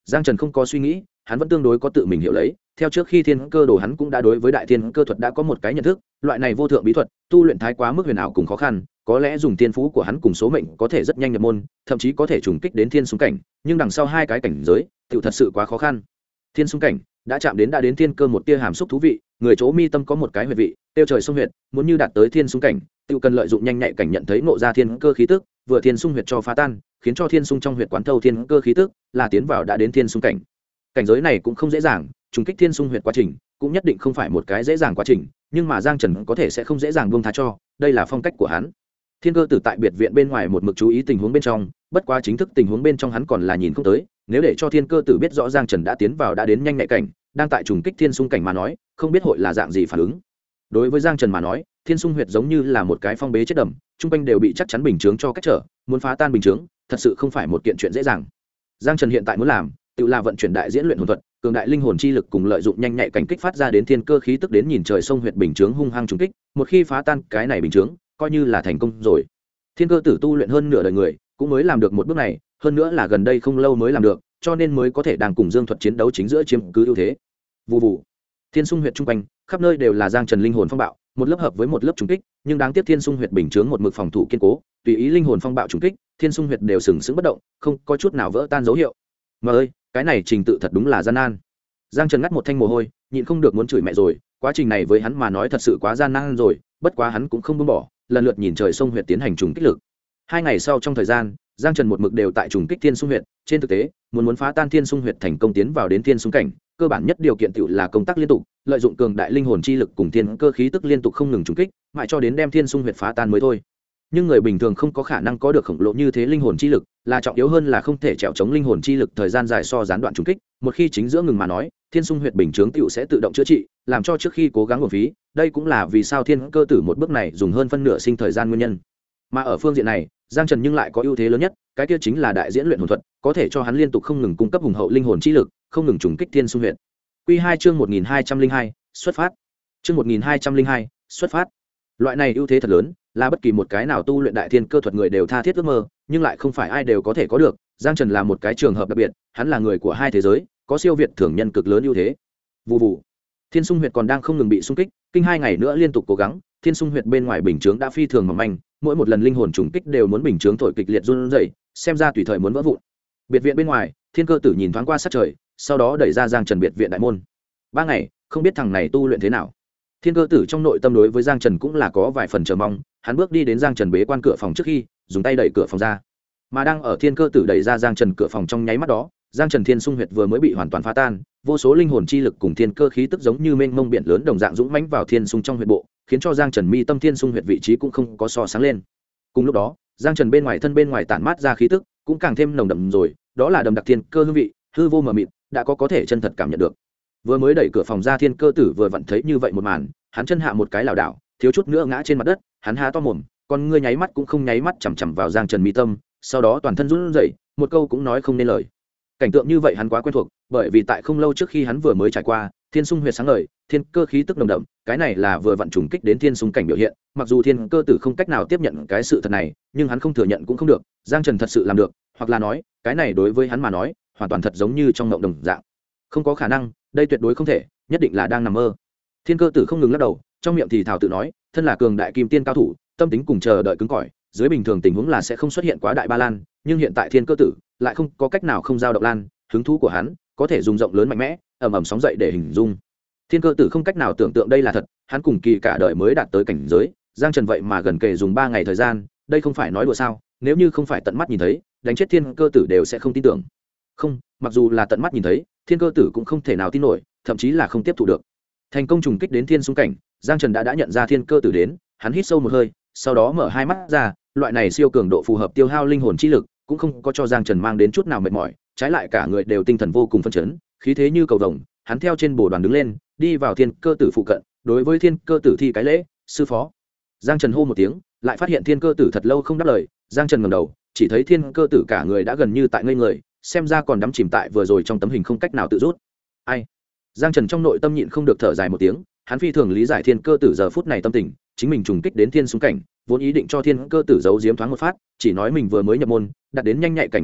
[SPEAKER 1] Giang Trần không có suy nghĩ, hắn vẫn tương đối có tự mình hiểu lấy, theo trước khi thiên cơ đồ hắn cũng đã đối với đại thiên cơ thuật đã có một cái nhận thức, loại này vô thượng bí thuật tu luyện thái quá mức huyền ảo cùng khó khăn, có lẽ dùng tiên phú của hắn cùng số mệnh có thể rất nhanh nhập môn, thậm chí có thể trùng kích đến thiên xung cảnh, nhưng đằng sau hai cái cảnh giới tự thật sự quá khó khăn. Thiên xung cảnh đã chạm đến thiên cơ một tia hàm xúc thú vị, người chỗ mi tâm có một cái huyệt vị tiêu trời sông huyệt, muốn như đạt tới thiên xung cảnh tự cần lợi dụng nhanh nhạy cảnh nhận thấy ngộ ra thiên cơ khí tức, vừa thiên xung huyệt cho phá tan, khiến cho thiên xung trong huyệt quán thâu thiên cơ khí tức, là tiến vào đã đến thiên xung cảnh. Cảnh giới này cũng không dễ dàng, trùng kích thiên xung huyệt quá trình cũng nhất định không phải một cái dễ dàng quá trình, nhưng mà Giang Trần có thể sẽ không dễ dàng buông tha cho, đây là phong cách của hắn. Thiên cơ tử tại biệt viện bên ngoài một mực chú ý tình huống bên trong, bất quá chính thức tình huống bên trong hắn còn là nhìn không tới, nếu để cho thiên cơ tử biết rõ Giang Trần đã tiến vào đã đến nhanh nhạy cảnh, đang tại trùng kích thiên xung cảnh mà nói, không biết hội là dạng gì phản ứng. Đối với Giang Trần mà nói, thiên xung huyệt giống như là một cái phong bế chết đầm, trung quanh đều bị chắc chắn bình chướng cho cách trở, muốn phá tan bình chướng thật sự không phải một kiện chuyện dễ dàng. Giang Trần hiện tại muốn làm tự là vận chuyển đại diễn luyện hồn thuật, cường đại linh hồn chi lực cùng lợi dụng nhanh nhạy cảnh kích phát ra đến thiên cơ khí tức đến nhìn trời sông huyệt bình chướng hung hăng trùng kích, một khi phá tan cái này bình chướng coi như là thành công rồi. Thiên cơ tử tu luyện hơn nửa đời người cũng mới làm được một bước này, hơn nữa là gần đây không lâu mới làm được, cho nên mới có thể đang cùng Dương Thuật chiến đấu chính giữa chiếm cứ ưu thế. Vù vù, thiên xung huyệt trung quanh khắp nơi đều là Giang Trần linh hồn phong bạo, một lớp hợp với một lớp trùng kích, nhưng đáng tiếc thiên xung huyệt bình chướng một mực phòng thủ kiên cố, tùy ý linh hồn phong bạo trùng kích, thiên xung huyệt đều sừng sững bất động, không có chút nào vỡ tan dấu hiệu. Mà ơi, cái này trình tự thật đúng là gian nan. Giang Trần ngắt một thanh mồ hôi, nhịn không được muốn chửi mẹ rồi, quá trình này với hắn mà nói thật sự quá gian nan rồi, bất quá hắn cũng không buông bỏ, lần lượt nhìn trời sông huyệt tiến hành trùng kích lực. 2 ngày sau trong thời gian, Giang Trần một mực đều tại trùng kích thiên xung huyệt, trên thực tế, muốn phá tan thiên xung huyệt thành công tiến vào đến thiên xung cảnh, cơ bản nhất điều kiện tựu là công tác liên tục, lợi dụng cường đại linh hồn chi lực cùng thiên cơ khí tức liên tục không ngừng trùng kích, mãi cho đến đem thiên xung huyệt phá tan mới thôi. Nhưng người bình thường không có khả năng có được khổng lồ như thế linh hồn chi lực, là trọng yếu hơn là không thể trèo chống linh hồn chi lực thời gian dài so gián đoạn trùng kích, một khi chính giữa ngừng mà nói, thiên xung huyệt bình chướng tựu sẽ tự động chữa trị, làm cho trước khi cố gắng uổng phí, đây cũng là vì sao thiên cơ tử một bước này dùng hơn phân nửa sinh thời gian nguyên nhân. Mà ở phương diện này, Giang Trần nhưng lại có ưu thế lớn nhất, cái kia chính là đại diễn luyện hồn thuật, có thể cho hắn liên tục không ngừng cung cấp hùng hậu linh hồn chi lực, không ngừng trùng kích thiên xung huyệt. Quy 2 chương 1202, xuất phát. Chương 1202, xuất phát. Loại này ưu thế thật lớn, là bất kỳ một cái nào tu luyện đại thiên cơ thuật người đều tha thiết ước mơ, nhưng lại không phải ai đều có thể có được. Giang Trần là một cái trường hợp đặc biệt, hắn là người của hai thế giới, có siêu việt thường nhân cực lớn ưu thế. Vù vù. Thiên xung huyệt còn đang không ngừng bị xung kích, kinh 2 ngày nữa liên tục cố gắng, thiên xung huyệt bên ngoài bình chướng đã phi thường mỏng manh, mỗi một lần linh hồn trùng kích đều muốn bình chướng thổi kịch liệt run rẩy, xem ra tùy thời muốn vỡ vụn. Biệt viện bên ngoài, thiên cơ tử nhìn thoáng qua sát trời, sau đó đẩy ra Giang Trần biệt viện đại môn. 3 ngày, không biết thằng này tu luyện thế nào. Thiên cơ tử trong nội tâm đối với Giang Trần cũng là có vài phần chờ mong, hắn bước đi đến Giang Trần bế quan cửa phòng trước khi, dùng tay đẩy cửa phòng ra. Mà đang ở thiên cơ tử đẩy ra Giang Trần cửa phòng trong nháy mắt đó, Giang Trần thiên xung huyệt vừa mới bị hoàn toàn phá tan, vô số linh hồn chi lực cùng thiên cơ khí tức giống như mênh mông biển lớn đồng dạng dũng mãnh vào thiên xung trong huyệt bộ, khiến cho Giang Trần mi tâm thiên xung huyệt vị trí cũng không có so sáng lên. Cùng lúc đó, Giang Trần bên ngoài thân bên ngoài tản mát ra khí tức, cũng càng thêm nồng đậm rồi, đó là đậm đặc thiên cơ hương vị, hư vô mờ mịt, đã có thể chân thật cảm nhận được. Vừa mới đẩy cửa phòng ra thiên cơ tử vừa vặn thấy như vậy một màn, hắn chân hạ một cái lảo đảo, thiếu chút nữa ngã trên mặt đất, hắn há to mồm, con ngươi nháy mắt cũng không nháy mắt chằm chằm vào Giang Trần mi tâm, sau đó toàn thân run rẩy, một câu cũng nói không nên lời. Cảnh tượng như vậy hắn quá quen thuộc, bởi vì tại không lâu trước khi hắn vừa mới trải qua, thiên xung huyệt sáng ngời, thiên cơ khí tức nồng đậm, cái này là vừa vặn trùng kích đến thiên xung cảnh biểu hiện, mặc dù thiên cơ tử không cách nào tiếp nhận cái sự thật này, nhưng hắn không thừa nhận cũng không được, Giang Trần thật sự làm được, hoặc là nói, cái này đối với hắn mà nói, hoàn toàn thật giống như trong ngộng đồng dạng. Không có khả năng, đây tuyệt đối không thể, nhất định là đang nằm mơ. Thiên cơ tử không ngừng lắc đầu, trong miệng thì thào tự nói, thân là cường đại kim tiên cao thủ, tâm tính cùng chờ đợi cứng cỏi, dưới bình thường tình huống là sẽ không xuất hiện quá đại ba lan, nhưng hiện tại thiên cơ tử lại không có cách nào không giao động lan, hứng thú của hắn có thể dùng rộng lớn mạnh mẽ, ầm ầm sóng dậy để hình dung. Thiên cơ tử không cách nào tưởng tượng đây là thật, hắn cùng kỳ cả đời mới đạt tới cảnh giới, Giang Trần vậy mà gần kề dùng 3 ngày thời gian, đây không phải nói đùa sao? Nếu như không phải tận mắt nhìn thấy, đánh chết thiên cơ tử đều sẽ không tin tưởng. Không, mặc dù là tận mắt nhìn thấy, thiên cơ tử cũng không thể nào tin nổi, thậm chí là không tiếp thu được. Thành công trùng kích đến thiên xung cảnh, Giang Trần đã nhận ra thiên cơ tử đến, hắn hít sâu một hơi, sau đó mở hai mắt ra, loại này siêu cường độ phù hợp tiêu hao linh hồn chi lực, cũng không có cho Giang Trần mang đến chút nào mệt mỏi, trái lại cả người đều tinh thần vô cùng phấn chấn, khí thế như cầu vồng, hắn theo trên bồ đoàn đứng lên, đi vào thiên cơ tử phụ cận, đối với thiên cơ tử thi cái lễ, sư phó. Giang Trần hô một tiếng, lại phát hiện thiên cơ tử thật lâu không đáp lời, Giang Trần ngẩng đầu, chỉ thấy thiên cơ tử cả người đã gần như tại ngây người, xem ra còn đắm chìm tại vừa rồi trong tấm hình không cách nào tự rút. Ai? Giang Trần trong nội tâm nhịn không được thở dài một tiếng, hắn phi thường lý giải thiên cơ tử giờ phút này tâm tình, chính mình trùng kích đến thiên xung cảnh, vốn ý định cho thiên cơ tử giấu giếm thoáng một phát, chỉ nói mình vừa mới nhập môn, đạt đến nhanh nhạy cảnh mà thôi,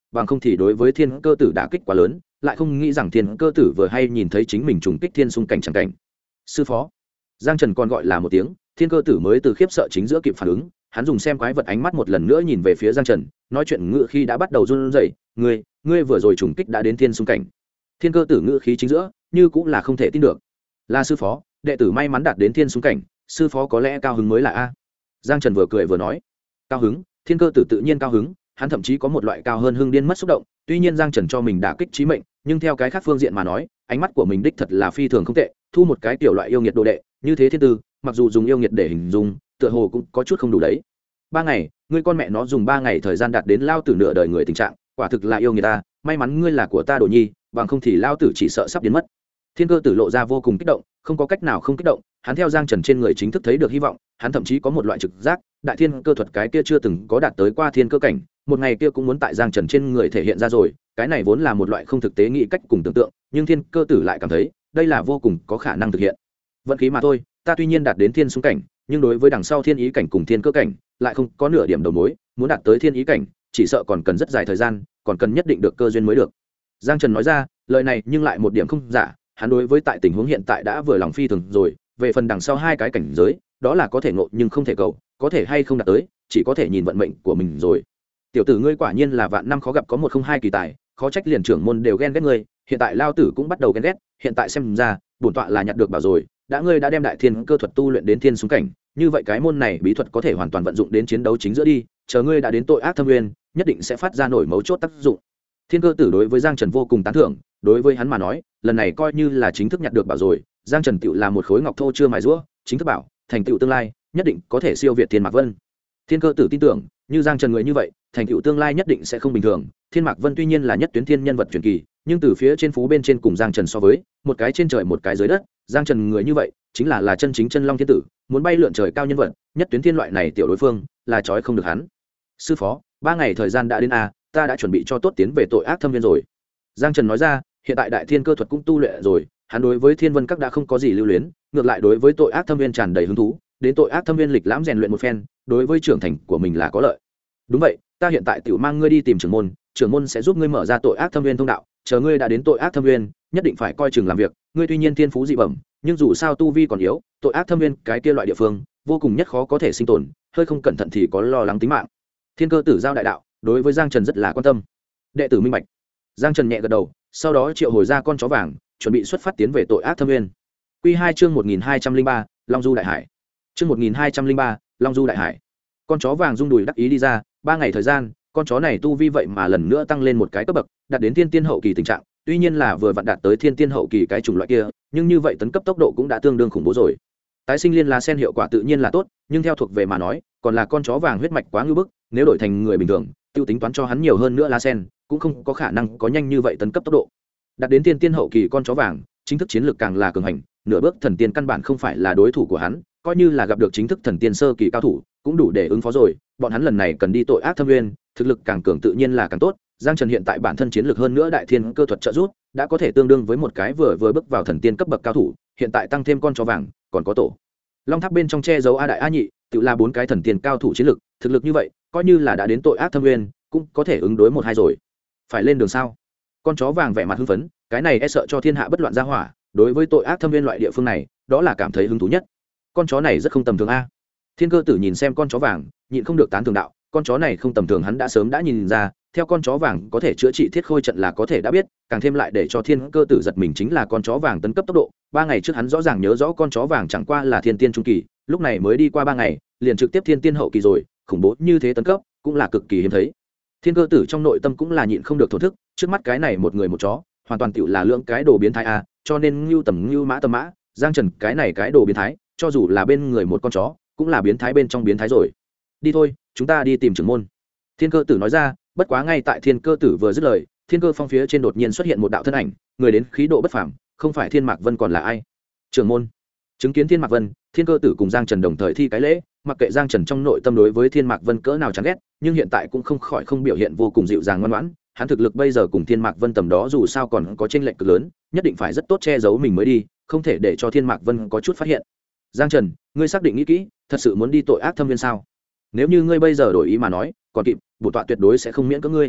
[SPEAKER 1] bằng không thì đối với thiên cơ tử đả kích quá lớn, lại không nghĩ rằng thiên cơ tử vừa hay nhìn thấy chính mình trùng kích thiên xung cảnh chẳng cảnh. Sư phó. Giang Trần còn gọi là một tiếng, thiên cơ tử mới từ khiếp sợ chính giữa kịp phản ứng, hắn dùng xem quái vật ánh mắt một lần nữa nhìn về phía Giang Trần, nói chuyện ngữ khi đã bắt đầu run rẩy, ngươi vừa rồi trùng kích đã đến thiên xung cảnh. Thiên cơ tử ngữ khí chính giữa, như cũng là không thể tin được. Là sư phó, đệ tử may mắn đạt đến thiên xung cảnh, sư phó có lẽ cao hứng mới là a. Giang Trần vừa cười vừa nói. Cao hứng? Thiên cơ tử tự nhiên cao hứng, hắn thậm chí có một loại cao hơn hưng điên mất xúc động. Tuy nhiên Giang Trần cho mình đả kích chí mệnh, nhưng theo cái khác phương diện mà nói, ánh mắt của mình đích thật là phi thường không tệ, thu một cái tiểu loại yêu nghiệt đồ đệ, như thế thiên tư, mặc dù dùng yêu nghiệt để hình dung, tựa hồ cũng có chút không đủ đấy. 3 ngày, ngươi con mẹ nó dùng 3 ngày thời gian đạt đến lao tử nửa đời người tình trạng, quả thực là yêu người ta, may mắn ngươi là của ta đồ nhi, bằng không thì lao tử chỉ sợ sắp biến mất. Thiên cơ tử lộ ra vô cùng kích động, không có cách nào không kích động, hắn theo Giang Trần trên người chính thức thấy được hy vọng, hắn thậm chí có một loại trực giác, đại thiên cơ thuật cái kia chưa từng có đạt tới qua thiên cơ cảnh, một ngày kia cũng muốn tại Giang Trần trên người thể hiện ra rồi, cái này vốn là một loại không thực tế nghĩ cách cùng tưởng tượng, nhưng thiên cơ tử lại cảm thấy, đây là vô cùng có khả năng thực hiện. Vận khí mà thôi, ta tuy nhiên đạt đến thiên xung cảnh, nhưng đối với đằng sau thiên ý cảnh cùng thiên cơ cảnh, lại không có nửa điểm đầu mối, muốn đạt tới thiên ý cảnh, chỉ sợ còn cần rất dài thời gian, còn cần nhất định được cơ duyên mới được. Giang Trần nói ra, lời này nhưng lại một điểm không giả, hắn đối với tại tình huống hiện tại đã vừa lòng phi thường rồi, về phần đằng sau hai cái cảnh giới, đó là có thể ngộ nhưng không thể cầu, có thể hay không đạt tới, chỉ có thể nhìn vận mệnh của mình rồi. Tiểu tử ngươi quả nhiên là vạn năm khó gặp có một không hai kỳ tài, khó trách liền trưởng môn đều ghen ghét ngươi, hiện tại lao tử cũng bắt đầu ghen ghét, hiện tại xem ra, bổn tọa là nhặt được bảo rồi, đã ngươi đã đem đại thiên cơ thuật tu luyện đến thiên xung cảnh, như vậy cái môn này bí thuật có thể hoàn toàn vận dụng đến chiến đấu chính giữa đi, chờ ngươi đã đến tội ác thâm nguyên, nhất định sẽ phát ra nổi mấu chốt tác dụng. Thiên cơ tử đối với Giang Trần vô cùng tán thưởng, đối với hắn mà nói, lần này coi như là chính thức nhặt được bảo rồi, Giang Trần tựu là một khối ngọc thô chưa mài rũa, chính thức bảo, thành tựu tương lai, nhất định có thể siêu việt Thiên Mạc Vân. Thiên cơ tử tin tưởng, như Giang Trần người như vậy, thành tựu tương lai nhất định sẽ không bình thường. Thiên Mạc Vân tuy nhiên là nhất tuyến thiên nhân vật truyền kỳ, nhưng từ phía trên phú bên trên cùng Giang Trần so với, một cái trên trời một cái dưới đất, Giang Trần người như vậy, chính là chân chính chân long thiên tử, muốn bay lượn trời cao nhân vật, nhất tuyến thiên loại này tiểu đối phương, là trói không được hắn. Sư phó, 3 ngày thời gian đã đến a, ta đã chuẩn bị cho tốt tiến về tội ác thâm viên rồi. Giang Trần nói ra, hiện tại đại thiên cơ thuật cũng tu luyện rồi, hắn đối với thiên vân các đã không có gì lưu luyến, ngược lại đối với tội ác thâm viên tràn đầy hứng thú, đến tội ác thâm viên lịch lãm rèn luyện một phen, đối với trưởng thành của mình là có lợi. Đúng vậy, ta hiện tại tiểu mang ngươi đi tìm trưởng môn sẽ giúp ngươi mở ra tội ác thâm viên thông đạo, chờ ngươi đã đến tội ác thâm viên, nhất định phải coi chừng làm việc, ngươi tuy nhiên thiên phú dị bẩm, nhưng dù sao tu vi còn yếu, tội ác thâm viên cái kia loại địa phương, vô cùng nhất khó có thể sinh tồn, hơi không cẩn thận thì có lo lắng tính mạng. Thiên cơ tử giao đại đạo, đối với Giang Trần rất là quan tâm. Đệ tử minh bạch. Giang Trần nhẹ gật đầu, sau đó triệu hồi ra con chó vàng, chuẩn bị xuất phát tiến về tội ác thâm viên. Quy 2 chương 1203, Long Du đại hải. Chương 1203, Long Du đại hải. Con chó vàng rung đùi đắc ý đi ra, 3 ngày thời gian, con chó này tu vi vậy mà lần nữa tăng lên một cái cấp bậc, đạt đến thiên tiên hậu kỳ tình trạng, tuy nhiên là vừa vặn đạt tới thiên tiên hậu kỳ cái chủng loại kia, nhưng như vậy tấn cấp tốc độ cũng đã tương đương khủng bố rồi. Tái sinh liên lá sen hiệu quả tự nhiên là tốt, nhưng theo thuộc về mà nói, còn là con chó vàng huyết mạch quá ngưu bức, nếu đổi thành người bình thường, tiêu tính toán cho hắn nhiều hơn nữa lá sen, cũng không có khả năng có nhanh như vậy tấn cấp tốc độ. Đạt đến thiên tiên hậu kỳ con chó vàng, chính thức chiến lược càng là cường hành, nửa bước thần tiên căn bản không phải là đối thủ của hắn, coi như là gặp được chính thức thần tiên sơ kỳ cao thủ, cũng đủ để ứng phó rồi. Bọn hắn lần này cần đi tội ác thâm nguyên, thực lực càng cường tự nhiên là càng tốt. Giang Trần hiện tại bản thân chiến lược hơn nữa đại thiên cơ thuật trợ giúp, đã có thể tương đương với một cái vừa bước vào thần tiên cấp bậc cao thủ, hiện tại tăng thêm con chó vàng, còn có tổ long tháp bên trong che giấu a đại a nhị, tự là 4 cái thần tiên cao thủ chiến lược, thực lực như vậy, coi như là đã đến tội ác thâm nguyên, cũng có thể ứng đối 1-2 rồi. Phải lên đường sao? Con chó vàng vẻ mặt hưng phấn, cái này e sợ cho thiên hạ bất loạn ra hỏa, đối với tội ác thâm nguyên loại địa phương này, đó là cảm thấy hứng thú nhất. Con chó này rất không tầm thường a. Thiên cơ tử nhìn xem con chó vàng, nhịn không được tán thưởng đạo, con chó này không tầm thường hắn đã sớm đã nhìn ra, theo con chó vàng có thể chữa trị thiết khôi trận là có thể đã biết, càng thêm lại để cho thiên cơ tử giật mình chính là con chó vàng tấn cấp tốc độ. 3 ngày trước hắn rõ ràng nhớ rõ con chó vàng chẳng qua là thiên tiên trung kỳ, lúc này mới đi qua 3 ngày, liền trực tiếp thiên tiên hậu kỳ rồi, khủng bố như thế tấn cấp, cũng là cực kỳ hiếm thấy. Thiên cơ tử trong nội tâm cũng là nhịn không được thổ thức, trước mắt cái này một người một chó, hoàn toàn tựu là lượng cái đồ biến thái a, cho nên ngưu tầm ngưu mã tầm mã, Giang Trần cái này cái đồ biến thái, cho dù là bên người một con chó, cũng là biến thái bên trong biến thái rồi. Đi thôi, chúng ta đi tìm trưởng môn. Thiên cơ tử nói ra, bất quá ngay tại thiên cơ tử vừa dứt lời, thiên cơ phong phía trên đột nhiên xuất hiện một đạo thân ảnh, người đến khí độ bất phàm, không phải Thiên Mạc Vân còn là ai? Trưởng môn. Chứng kiến Thiên Mạc Vân, thiên cơ tử cùng Giang Trần đồng thời thi cái lễ, mặc kệ Giang Trần trong nội tâm đối với Thiên Mạc Vân cỡ nào chán ghét, nhưng hiện tại cũng không khỏi không biểu hiện vô cùng dịu dàng ngoan ngoãn, hắn thực lực bây giờ cùng Thiên Mạc Vân tầm đó dù sao còn có chênh lệch cực lớn, nhất định phải rất tốt che giấu mình mới đi, không thể để cho Thiên Mạc Vân có chút phát hiện. Giang Trần, ngươi xác định nghĩ kỹ, thật sự muốn đi tội ác thâm viên sao? Nếu như ngươi bây giờ đổi ý mà nói, còn kịp, bổn tọa tuyệt đối sẽ không miễn cưỡng ngươi.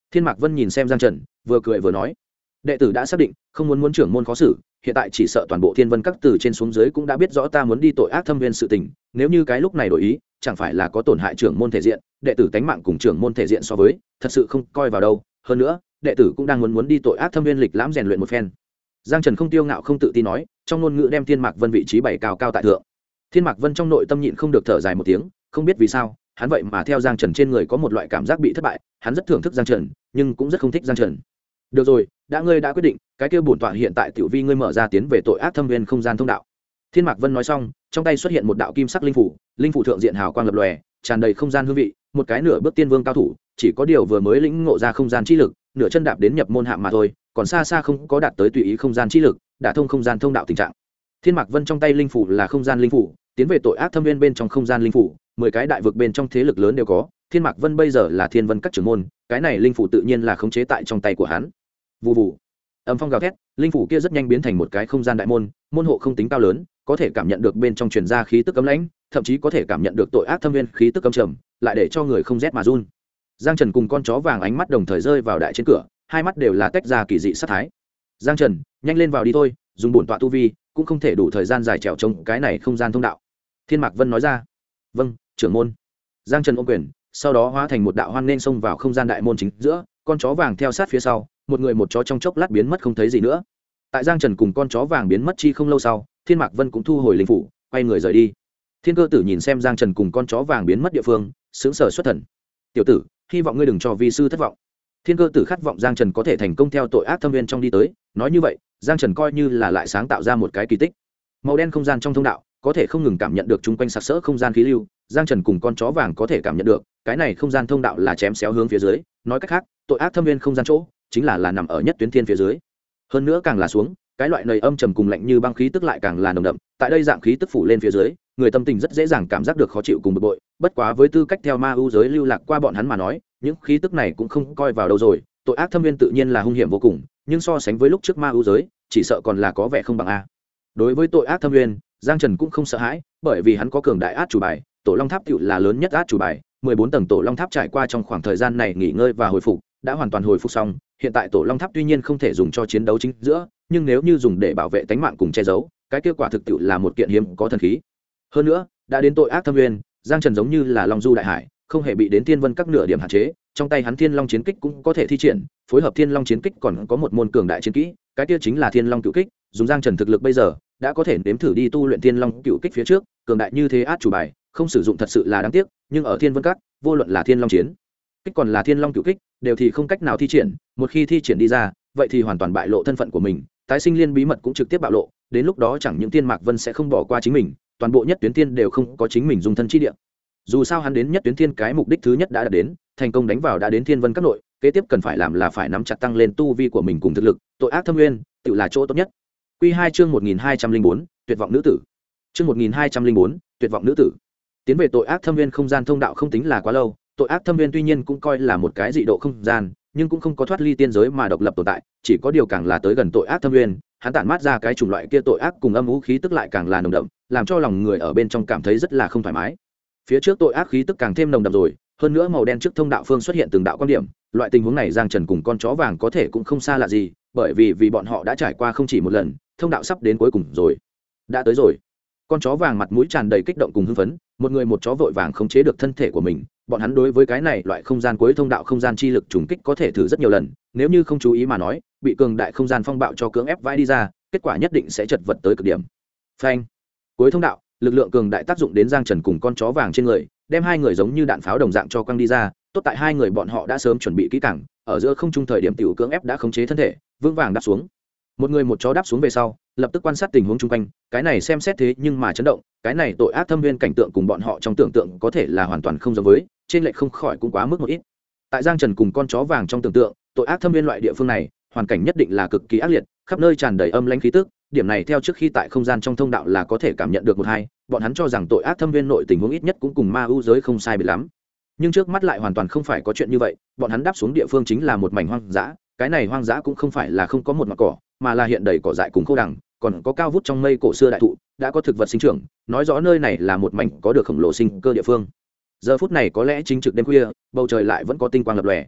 [SPEAKER 1] Thiên Mạc Vân nhìn xem Giang Trần, vừa cười vừa nói, đệ tử đã xác định không muốn trưởng môn khó xử, hiện tại chỉ sợ toàn bộ Thiên Vân các từ trên xuống dưới cũng đã biết rõ ta muốn đi tội ác thâm viên sự tình, nếu như cái lúc này đổi ý chẳng phải là có tổn hại trưởng môn thể diện, đệ tử tánh mạng cùng trưởng môn thể diện so với thật sự không coi vào đâu. Hơn nữa đệ tử cũng đang muốn đi tội ác thâm viên lịch lãm rèn luyện một phen. Giang Trần không tiêu ngạo không tự tin nói, trong ngôn ngữ đem Thiên Mạc Vân vị trí bày cao cao tại thượng. Thiên Mạc Vân trong nội tâm nhịn không được thở dài một tiếng, không biết vì sao hắn vậy mà theo Giang Trần trên người có một loại cảm giác bị thất bại, hắn rất thưởng thức Giang Trần nhưng cũng rất không thích Giang Trần. Được rồi, ngươi đã quyết định, cái kia bổn tọa hiện tại tiểu vi ngươi mở ra tiến về tội ác thâm viên không gian thông đạo. Thiên Mạc Vân nói xong, trong tay xuất hiện một đạo kim sắc linh phủ thượng diện hào quang lập lòe, tràn đầy không gian hương vị, một cái nửa bước tiên vương cao thủ, chỉ có điều vừa mới lĩnh ngộ ra không gian chi lực, nửa chân đạp đến nhập môn hạng mà thôi, còn xa xa không có đạt tới tùy ý không gian chi lực, đả thông không gian thông đạo tình trạng. Thiên Mạc Vân trong tay linh phủ là không gian linh phủ, tiến về tội ác thâm viên bên trong không gian linh phủ, 10 cái đại vực bên trong thế lực lớn đều có, Thiên Mạc Vân bây giờ là Thiên Vân các trưởng môn, cái này linh phủ tự nhiên là khống chế tại trong tay của hắn. Vù vù, âm phong gào thét, linh phủ kia rất nhanh biến thành một cái không gian đại môn, môn hộ không tính cao lớn, có thể cảm nhận được bên trong truyền ra khí tức cấm lãnh, thậm chí có thể cảm nhận được tội ác thâm viên khí tức cấm trầm, lại để cho người không rét mà run. Giang Trần cùng con chó vàng ánh mắt đồng thời rơi vào đại trên cửa, hai mắt đều là tách ra kỳ dị sát thái. Giang Trần, nhanh lên vào đi thôi, dùng bổn tọa tu vi cũng không thể đủ thời gian dài trèo trống cái này không gian thông đạo. Thiên Mạc Vân nói ra. Vâng, trưởng môn. Giang Trần ôm quyền, sau đó hóa thành một đạo hoan nên xông vào không gian đại môn chính giữa, con chó vàng theo sát phía sau, một người một chó trong chốc lát biến mất không thấy gì nữa. Tại Giang Trần cùng con chó vàng biến mất chi không lâu sau, Thiên Mạc Vân cũng thu hồi linh phủ, quay người rời đi. Thiên Cơ Tử nhìn xem Giang Trần cùng con chó vàng biến mất địa phương, sững sờ xuất thần. Tiểu tử, hy vọng ngươi đừng cho vi sư thất vọng. Thiên Cơ Tử khát vọng Giang Trần có thể thành công theo tội ác thâm viên trong đi tới, nói như vậy Giang Trần coi như là lại sáng tạo ra một cái kỳ tích. Màu đen không gian trong thông đạo có thể không ngừng cảm nhận được chung quanh sặc sỡ không gian khí lưu, Giang Trần cùng con chó vàng có thể cảm nhận được cái này không gian thông đạo là chém xéo hướng phía dưới, nói cách khác tội ác thâm viên không gian chỗ chính là nằm ở nhất tuyến thiên phía dưới. Hơn nữa càng là xuống, cái loại nầy âm trầm cùng lạnh như băng khí tức lại càng là nồng đậm, tại đây dạng khí tức phủ lên phía dưới, người tâm tình rất dễ dàng cảm giác được khó chịu cùng bực bội, bất quá với tư cách theo ma ưu giới lưu lạc qua bọn hắn mà nói, những khí tức này cũng không coi vào đâu rồi, tội ác thâm viên tự nhiên là hung hiểm vô cùng, nhưng so sánh với lúc trước ma ưu giới, chỉ sợ còn là có vẻ không bằng a. Đối với tội ác thâm viên, Giang Trần cũng không sợ hãi, bởi vì hắn có cường đại át chủ bài, Tổ Long Tháp tựu là lớn nhất át chủ bài, 14 tầng Tổ Long Tháp trải qua trong khoảng thời gian này nghỉ ngơi và hồi phục, đã hoàn toàn hồi phục xong, hiện tại Tổ Long Tháp tuy nhiên không thể dùng cho chiến đấu chính giữa, nhưng nếu như dùng để bảo vệ tính mạng cùng che giấu, cái kết quả thực tiệu là một kiện hiếm có thần khí. Hơn nữa, đã đến tội ác thâm viên, Giang Trần giống như là long du đại hải, không hề bị đến Thiên Vân các nửa điểm hạn chế, trong tay hắn Thiên Long chiến kích cũng có thể thi triển, phối hợp Thiên Long chiến kích còn có một môn cường đại chiến kỹ, cái kia chính là Thiên Long cửu kích, dùng Giang Trần thực lực bây giờ, đã có thể nếm thử đi tu luyện Thiên Long cửu kích phía trước, cường đại như thế át chủ bài, không sử dụng thật sự là đáng tiếc, nhưng ở Thiên Vân các, vô luận là Thiên Long chiến kích còn là Thiên Long cửu kích, đều thì không cách nào thi triển, một khi thi triển đi ra, vậy thì hoàn toàn bại lộ thân phận của mình, tái sinh liên bí mật cũng trực tiếp bạo lộ, đến lúc đó chẳng những Tiên Mạc Vân sẽ không bỏ qua chính mình, toàn bộ nhất tuyến tiên đều không có chính mình dung thân chi địa. Dù sao hắn đến nhất tuyến tiên cái mục đích thứ nhất đã đạt đến, thành công đánh vào đã đến Thiên Vân các nội, kế tiếp cần phải làm là phải nắm chặt tăng lên tu vi của mình cùng thực lực, tội ác thâm nguyên, tự là chỗ tốt nhất. Quy 2 chương 1204, tuyệt vọng nữ tử. Chương 1204, tuyệt vọng nữ tử. Tiến về tội ác thâm nguyên không gian thông đạo không tính là quá lâu, tội ác thâm nguyên tuy nhiên cũng coi là một cái dị độ không gian, nhưng cũng không có thoát ly tiên giới mà độc lập tồn tại, chỉ có điều càng là tới gần tội ác thâm nguyên, hắn tản mát ra cái chủng loại kia tội ác cùng âm u khí tức lại càng là nồng đậm, làm cho lòng người ở bên trong cảm thấy rất là không thoải mái. Phía trước tội ác khí tức càng thêm nồng đậm rồi, hơn nữa màu đen trước thông đạo phương xuất hiện từng đạo quan điểm, loại tình huống này Giang Trần cùng con chó vàng có thể cũng không xa lạ gì, bởi vì bọn họ đã trải qua không chỉ một lần, thông đạo sắp đến cuối cùng rồi. Đã tới rồi. Con chó vàng mặt mũi tràn đầy kích động cùng hưng phấn, một người một chó vội vàng khống chế được thân thể của mình, bọn hắn đối với cái này loại không gian cuối thông đạo không gian chi lực trùng kích có thể thử rất nhiều lần, nếu như không chú ý mà nói, bị cường đại không gian phong bạo cho cưỡng ép vãi đi ra, kết quả nhất định sẽ chật vật tới cực điểm. Phanh. Cuối thông đạo, lực lượng cường đại tác dụng đến Giang Trần cùng con chó vàng trên người, đem hai người giống như đạn pháo đồng dạng cho quăng đi ra, tốt tại hai người bọn họ đã sớm chuẩn bị kỹ càng, ở giữa không trung thời điểm tiểu cưỡng ép đã khống chế thân thể, vững vàng đáp xuống. Một người một chó đáp xuống về sau, lập tức quan sát tình huống chung quanh, cái này xem xét thế nhưng mà chấn động, cái này tội ác thâm viên cảnh tượng cùng bọn họ trong tưởng tượng có thể là hoàn toàn không giống với, trên lệch không khỏi cũng quá mức một ít. Tại Giang Trần cùng con chó vàng trong tưởng tượng, tội ác thâm viên loại địa phương này, hoàn cảnh nhất định là cực kỳ ác liệt, khắp nơi tràn đầy âm lãnh khí tức, điểm này theo trước khi tại không gian trong thông đạo là có thể cảm nhận được một hai, bọn hắn cho rằng tội ác thâm viên nội tình huống ít nhất cũng cùng ma ưu giới không sai biệt lắm. Nhưng trước mắt lại hoàn toàn không phải có chuyện như vậy, bọn hắn đáp xuống địa phương chính là một mảnh hoang dã, cái này hoang dã cũng không phải là không có một mặt cỏ, mà là hiện đầy cỏ dại cùng khô đằng, còn có cao vút trong mây cổ xưa đại thụ, đã có thực vật sinh trưởng, nói rõ nơi này là một mảnh có được khổng lồ sinh cơ địa phương. Giờ phút này có lẽ chính trực đêm khuya, bầu trời lại vẫn có tinh quang lập lòe.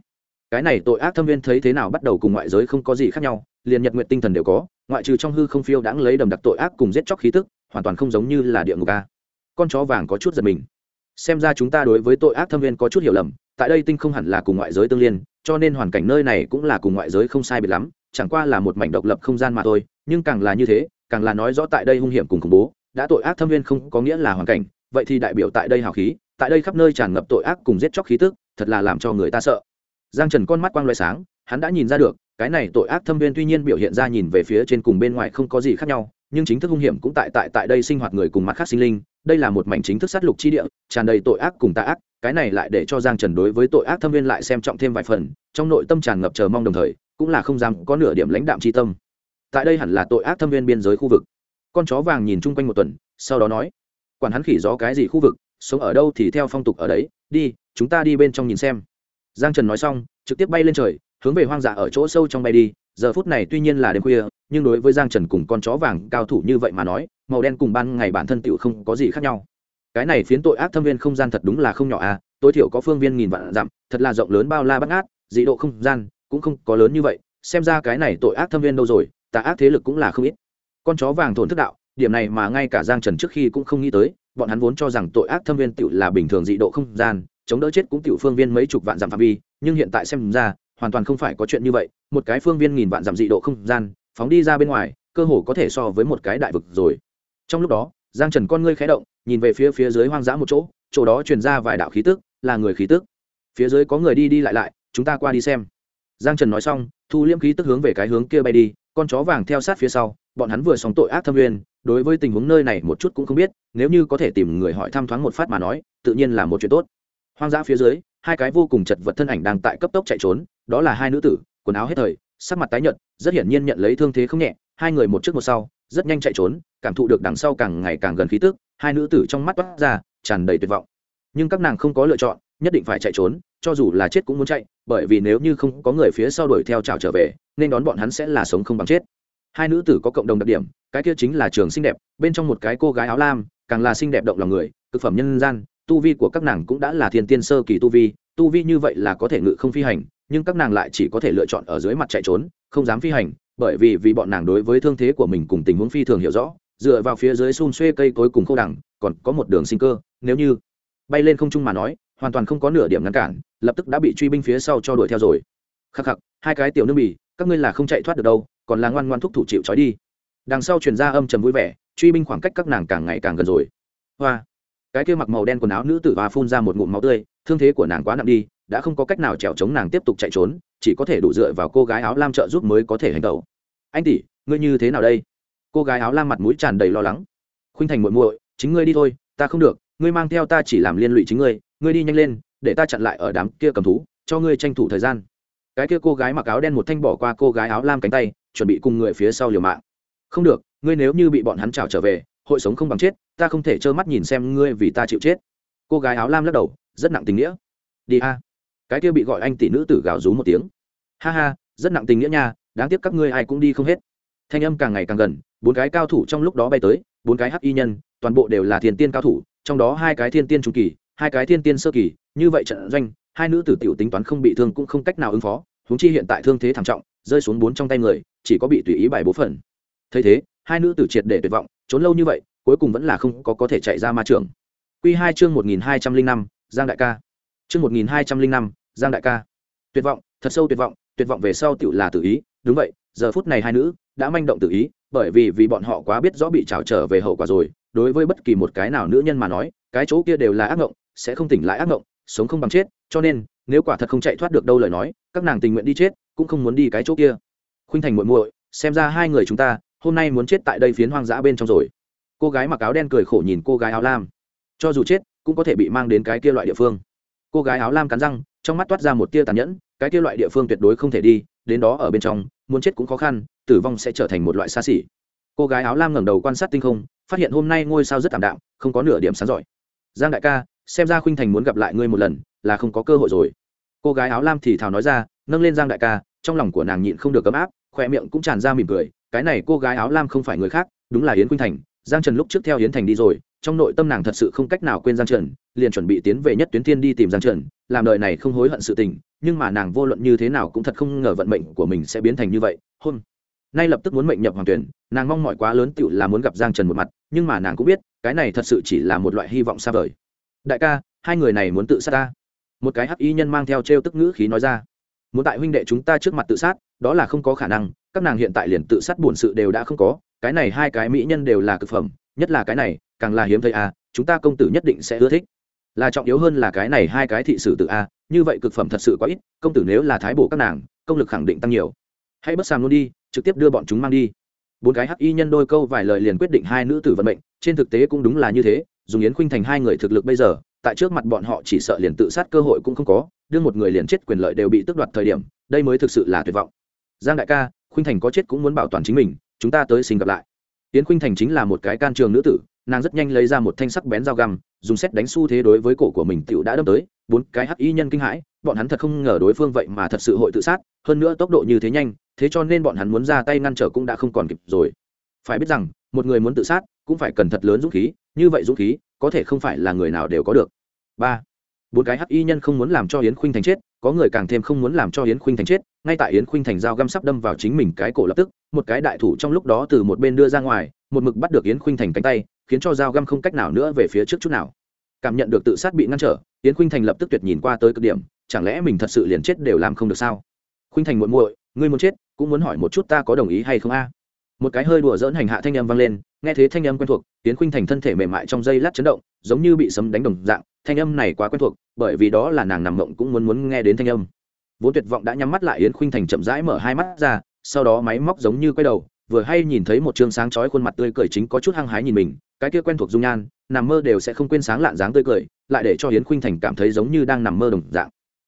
[SPEAKER 1] cái này tội ác thâm viên thấy thế nào bắt đầu cùng ngoại giới không có gì khác nhau, liền nhật nguyện tinh thần đều có, ngoại trừ trong hư không phiêu đãng lấy đầm đặc tội ác cùng giết chóc khí tức, hoàn toàn không giống như là địa ngục a. Con chó vàng có chút giật mình, xem ra chúng ta đối với tội ác thâm viên có chút hiểu lầm, tại đây tinh không hẳn là cùng ngoại giới tương liên, cho nên hoàn cảnh nơi này cũng là cùng ngoại giới không sai biệt lắm, chẳng qua là một mảnh độc lập không gian mà thôi, nhưng càng là như thế càng là nói rõ tại đây hung hiểm cùng khủng bố. Đã tội ác thâm viên không có nghĩa là hoàn cảnh, vậy thì đại biểu tại đây hào khí, tại đây khắp nơi tràn ngập tội ác cùng giết chóc khí tức, thật là làm cho người ta sợ. Giang Trần con mắt quang loại sáng, hắn đã nhìn ra được, cái này tội ác thâm viên tuy nhiên biểu hiện ra nhìn về phía trên cùng bên ngoài không có gì khác nhau, nhưng chính thức hung hiểm cũng tại đây sinh hoạt người cùng mặt khác sinh linh, đây là một mảnh chính thức sát lục chi địa, tràn đầy tội ác cùng tà ác, cái này lại để cho Giang Trần đối với tội ác thâm viên lại xem trọng thêm vài phần, trong nội tâm tràn ngập chờ mong, đồng thời cũng là không dám có nửa điểm lãnh đạm chi tâm. Tại đây hẳn là tội ác thâm viên biên giới khu vực. Con chó vàng nhìn chung quanh một tuần, sau đó nói: "Quản hắn khỉ gió cái gì khu vực, sống ở đâu thì theo phong tục ở đấy, đi, chúng ta đi bên trong nhìn xem." Giang Trần nói xong, trực tiếp bay lên trời, hướng về hoang dã ở chỗ sâu trong bay đi. Giờ phút này tuy nhiên là đêm khuya, nhưng đối với Giang Trần cùng con chó vàng cao thủ như vậy mà nói, màu đen cùng ban ngày bản thân tựu không có gì khác nhau. Cái này phiến tội ác thâm viên không gian thật đúng là không nhỏ a, tối thiểu có phương viên nghìn vạn dặm, thật là rộng lớn bao la bát ngát, dị độ không gian cũng không có lớn như vậy, xem ra cái này tội ác thâm viên đâu rồi, tà ác thế lực cũng là không ít. Con chó vàng thổn thức đạo, điểm này mà ngay cả Giang Trần trước khi cũng không nghĩ tới, bọn hắn vốn cho rằng tội ác thâm viên tựu là bình thường dị độ không gian, chống đỡ chết cũng tựu phương viên mấy chục vạn dặm phạm vi, nhưng hiện tại xem ra hoàn toàn không phải có chuyện như vậy, một cái phương viên nghìn vạn dặm dị độ không gian phóng đi ra bên ngoài, cơ hồ có thể so với một cái đại vực rồi. Trong lúc đó Giang Trần con ngươi khẽ động, nhìn về phía dưới hoang dã một chỗ, chỗ đó truyền ra vài đạo khí tức, là người khí tức. Phía dưới có người đi đi lại lại, chúng ta qua đi xem. Giang Trần nói xong, thu liễm khí tức hướng về cái hướng kia bay đi, con chó vàng theo sát phía sau. Bọn hắn vừa xong tội ác thâm viên, đối với tình huống nơi này một chút cũng không biết, nếu như có thể tìm người hỏi thăm thoáng một phát mà nói, tự nhiên là một chuyện tốt. Hoang dã phía dưới, hai cái vô cùng chật vật thân ảnh đang tại cấp tốc chạy trốn, đó là hai nữ tử, quần áo hết thời, sắc mặt tái nhợt, rất hiển nhiên nhận lấy thương thế không nhẹ, hai người một trước một sau, rất nhanh chạy trốn, cảm thụ được đằng sau càng ngày càng gần khí tức, hai nữ tử trong mắt toát ra tràn đầy tuyệt vọng. Nhưng các nàng không có lựa chọn, nhất định phải chạy trốn, cho dù là chết cũng muốn chạy, bởi vì nếu như không có người phía sau đuổi theo chào trở về, nên đón bọn hắn sẽ là sống không bằng chết. Hai nữ tử có cộng đồng đặc điểm, cái kia chính là trường xinh đẹp, bên trong một cái cô gái áo lam, càng là xinh đẹp động lòng người, cực phẩm nhân gian, tu vi của các nàng cũng đã là thiên tiên sơ kỳ tu vi như vậy là có thể ngự không phi hành, nhưng các nàng lại chỉ có thể lựa chọn ở dưới mặt chạy trốn, không dám phi hành, bởi vì bọn nàng đối với thương thế của mình cùng tình huống phi thường hiểu rõ, dựa vào phía dưới xun xuê cây cối cùng khô đằng, còn có một đường sinh cơ, nếu như bay lên không trung mà nói, hoàn toàn không có nửa điểm ngăn cản, lập tức đã bị truy binh phía sau cho đuổi theo rồi. Khắc khắc, hai cái tiểu nương bỉ, các ngươi là không chạy thoát được đâu, còn là ngoan ngoan thúc thủ chịu trói đi. Đằng sau truyền ra âm trầm vui vẻ, truy binh khoảng cách các nàng càng ngày càng gần rồi. Hoa, cái kia mặc màu đen quần áo nữ tử và phun ra một ngụm máu tươi, thương thế của nàng quá nặng đi, đã không có cách nào trèo chống nàng tiếp tục chạy trốn, chỉ có thể đủ dựa vào cô gái áo lam trợ giúp mới có thể hành động. Anh tỷ, ngươi như thế nào đây? Cô gái áo lam mặt mũi tràn đầy lo lắng. Khuynh Thành muội muội, chính ngươi đi thôi, ta không được, ngươi mang theo ta chỉ làm liên lụy chính ngươi, ngươi đi nhanh lên, để ta chặn lại ở đám kia cầm thú, cho ngươi tranh thủ thời gian. Cái kia cô gái mặc áo đen một thanh bỏ qua cô gái áo lam cánh tay, chuẩn bị cùng người phía sau liều mạng. Không được, ngươi nếu như bị bọn hắn trảo trở về, hội sống không bằng chết, ta không thể trơ mắt nhìn xem ngươi vì ta chịu chết. Cô gái áo lam lắc đầu, rất nặng tình nghĩa. Đi a. Cái kia bị gọi anh tỷ nữ tử gào rú một tiếng. Ha ha, rất nặng tình nghĩa nha, đáng tiếc các ngươi ai cũng đi không hết. Thanh âm càng ngày càng gần, bốn cái cao thủ trong lúc đó bay tới, bốn cái hắc y nhân, toàn bộ đều là thiên tiên cao thủ, trong đó hai cái thiên tiên trung kỳ, hai cái thiên tiên sơ kỳ, như vậy trận doanh, hai nữ tử tiểu tính toán không bị thương cũng không cách nào ứng phó, huống chi hiện tại thương thế thảm trọng, rơi xuống bốn trong tay người, chỉ có bị tùy ý bài bố phần. Thấy thế, hai nữ tử triệt để tuyệt vọng, trốn lâu như vậy, cuối cùng vẫn là không có thể chạy ra ma trường. Quy 2 chương 1205, Giang đại ca. Chương 1205, Giang đại ca. Tuyệt vọng, thật sâu tuyệt vọng về sau tiểu là tự ý, đúng vậy, giờ phút này hai nữ đã manh động tự ý, bởi vì bọn họ quá biết rõ bị trảo trở về hậu quả rồi, đối với bất kỳ một cái nào nữ nhân mà nói, cái chỗ kia đều là ác ngộng, sẽ không tỉnh lại ác ngộng, sống không bằng chết, cho nên, nếu quả thật không chạy thoát được đâu lời nói, các nàng tình nguyện đi chết, cũng không muốn đi cái chỗ kia. Khuynh Thành muội muội, xem ra hai người chúng ta hôm nay muốn chết tại đây phiến hoang dã bên trong rồi. Cô gái mặc áo đen cười khổ nhìn cô gái áo lam, cho dù chết cũng có thể bị mang đến cái kia loại địa phương. Cô gái áo lam cắn răng, trong mắt toát ra một tia tàn nhẫn, cái kia loại địa phương tuyệt đối không thể đi, đến đó ở bên trong muốn chết cũng khó khăn, tử vong sẽ trở thành một loại xa xỉ. Cô gái áo lam ngẩng đầu quan sát tinh không, phát hiện hôm nay ngôi sao rất ảm đạm, không có nửa điểm sáng rọi. Giang đại ca, xem ra Khuynh Thành muốn gặp lại ngươi một lần là không có cơ hội rồi. Cô gái áo lam thì thào nói ra, nâng lên Giang đại ca, trong lòng của nàng nhịn không được ấm áp, khóe miệng cũng tràn ra mỉm cười. Cái này cô gái áo lam không phải người khác, đúng là Yến Khuynh Thành. Giang Trần lúc trước theo Yến Thành đi rồi, trong nội tâm nàng thật sự không cách nào quên Giang Trần, liền chuẩn bị tiến về Nhất Tuyến Thiên đi tìm Giang Trần, làm đời này không hối hận sự tình, nhưng mà nàng vô luận như thế nào cũng thật không ngờ vận mệnh của mình sẽ biến thành như vậy. Hôm nay lập tức muốn mệnh nhập hoàng tuyển, nàng mong mỏi quá lớn tựu là muốn gặp Giang Trần một mặt, nhưng mà nàng cũng biết, cái này thật sự chỉ là một loại hy vọng xa vời. Đại ca, hai người này muốn tự sát ta. Một cái hắc y nhân mang theo trêu tức ngữ khí nói ra. Muốn tại huynh đệ chúng ta trước mặt tự sát, đó là không có khả năng, các nàng hiện tại liền tự sát bổn sự đều đã không có, cái này hai cái mỹ nhân đều là cực phẩm, nhất là cái này càng là hiếm thấy a, chúng ta công tử nhất định sẽ ưa thích. Là trọng yếu hơn là cái này hai cái thị sử tự a, như vậy cực phẩm thật sự quá ít, công tử nếu là thái bổ các nàng, công lực khẳng định tăng nhiều. Hãy bất sàm luôn đi, trực tiếp đưa bọn chúng mang đi. Bốn cái hắc y nhân đôi câu vài lời liền quyết định hai nữ tử vận mệnh, trên thực tế cũng đúng là như thế, dùng Yến Khuynh Thành hai người thực lực bây giờ, tại trước mặt bọn họ chỉ sợ liền tự sát cơ hội cũng không có, đưa một người liền chết quyền lợi đều bị tước đoạt thời điểm, đây mới thực sự là tuyệt vọng. Giang đại ca, Khuynh Thành có chết cũng muốn bảo toàn chính mình, chúng ta tới xin gặp lại. Yến Khuynh Thành chính là một cái can trường nữ tử, nàng rất nhanh lấy ra một thanh sắc bén dao găm, dùng xét đánh xu thế đối với cổ của mình tiểu đã đâm tới. Bốn cái hắc y nhân kinh hãi, bọn hắn thật không ngờ đối phương vậy mà thật sự hội tự sát, hơn nữa tốc độ như thế nhanh, thế cho nên bọn hắn muốn ra tay ngăn trở cũng đã không còn kịp rồi. Phải biết rằng, một người muốn tự sát cũng phải cần thật lớn dũng khí, như vậy dũng khí có thể không phải là người nào đều có được. Ba, bốn cái hắc y nhân không muốn làm cho Yến Khuynh Thành chết, có người càng thêm không muốn làm cho Yến Khuynh Thành chết. Ngay tại Yến Khuynh Thành dao găm sắp đâm vào chính mình cái cổ lập tức, một cái đại thủ trong lúc đó từ một bên đưa ra ngoài, một mực bắt được Yến Khuynh Thành cánh tay, khiến cho dao găm không cách nào nữa về phía trước chút nào. Cảm nhận được tự sát bị ngăn trở, Yến Khuynh Thành lập tức tuyệt nhìn qua tới cực điểm, chẳng lẽ mình thật sự liền chết đều làm không được sao? Khuynh Thành muội muội, ngươi muốn chết, cũng muốn hỏi một chút ta có đồng ý hay không a? Một cái hơi đùa giỡn hành hạ thanh âm vang lên, nghe thế thanh âm quen thuộc, Yến Khuynh Thành thân thể mềm mại trong giây lát chấn động, giống như bị sấm đánh đồng dạng, thanh âm này quá quen thuộc, bởi vì đó là nàng nằm mộng cũng muốn nghe đến thanh âm. Vốn tuyệt vọng đã nhắm mắt lại, Yến Khuynh Thành chậm rãi mở hai mắt ra, sau đó máy móc giống như quay đầu, vừa hay nhìn thấy một trương sáng chói khuôn mặt tươi cười chính có chút hăng hái nhìn mình, cái kia quen thuộc dung nhan, nằm mơ đều sẽ không quên sáng lạn dáng tươi cười, lại để cho Yến Khuynh Thành cảm thấy giống như đang nằm mơ đồng dạng.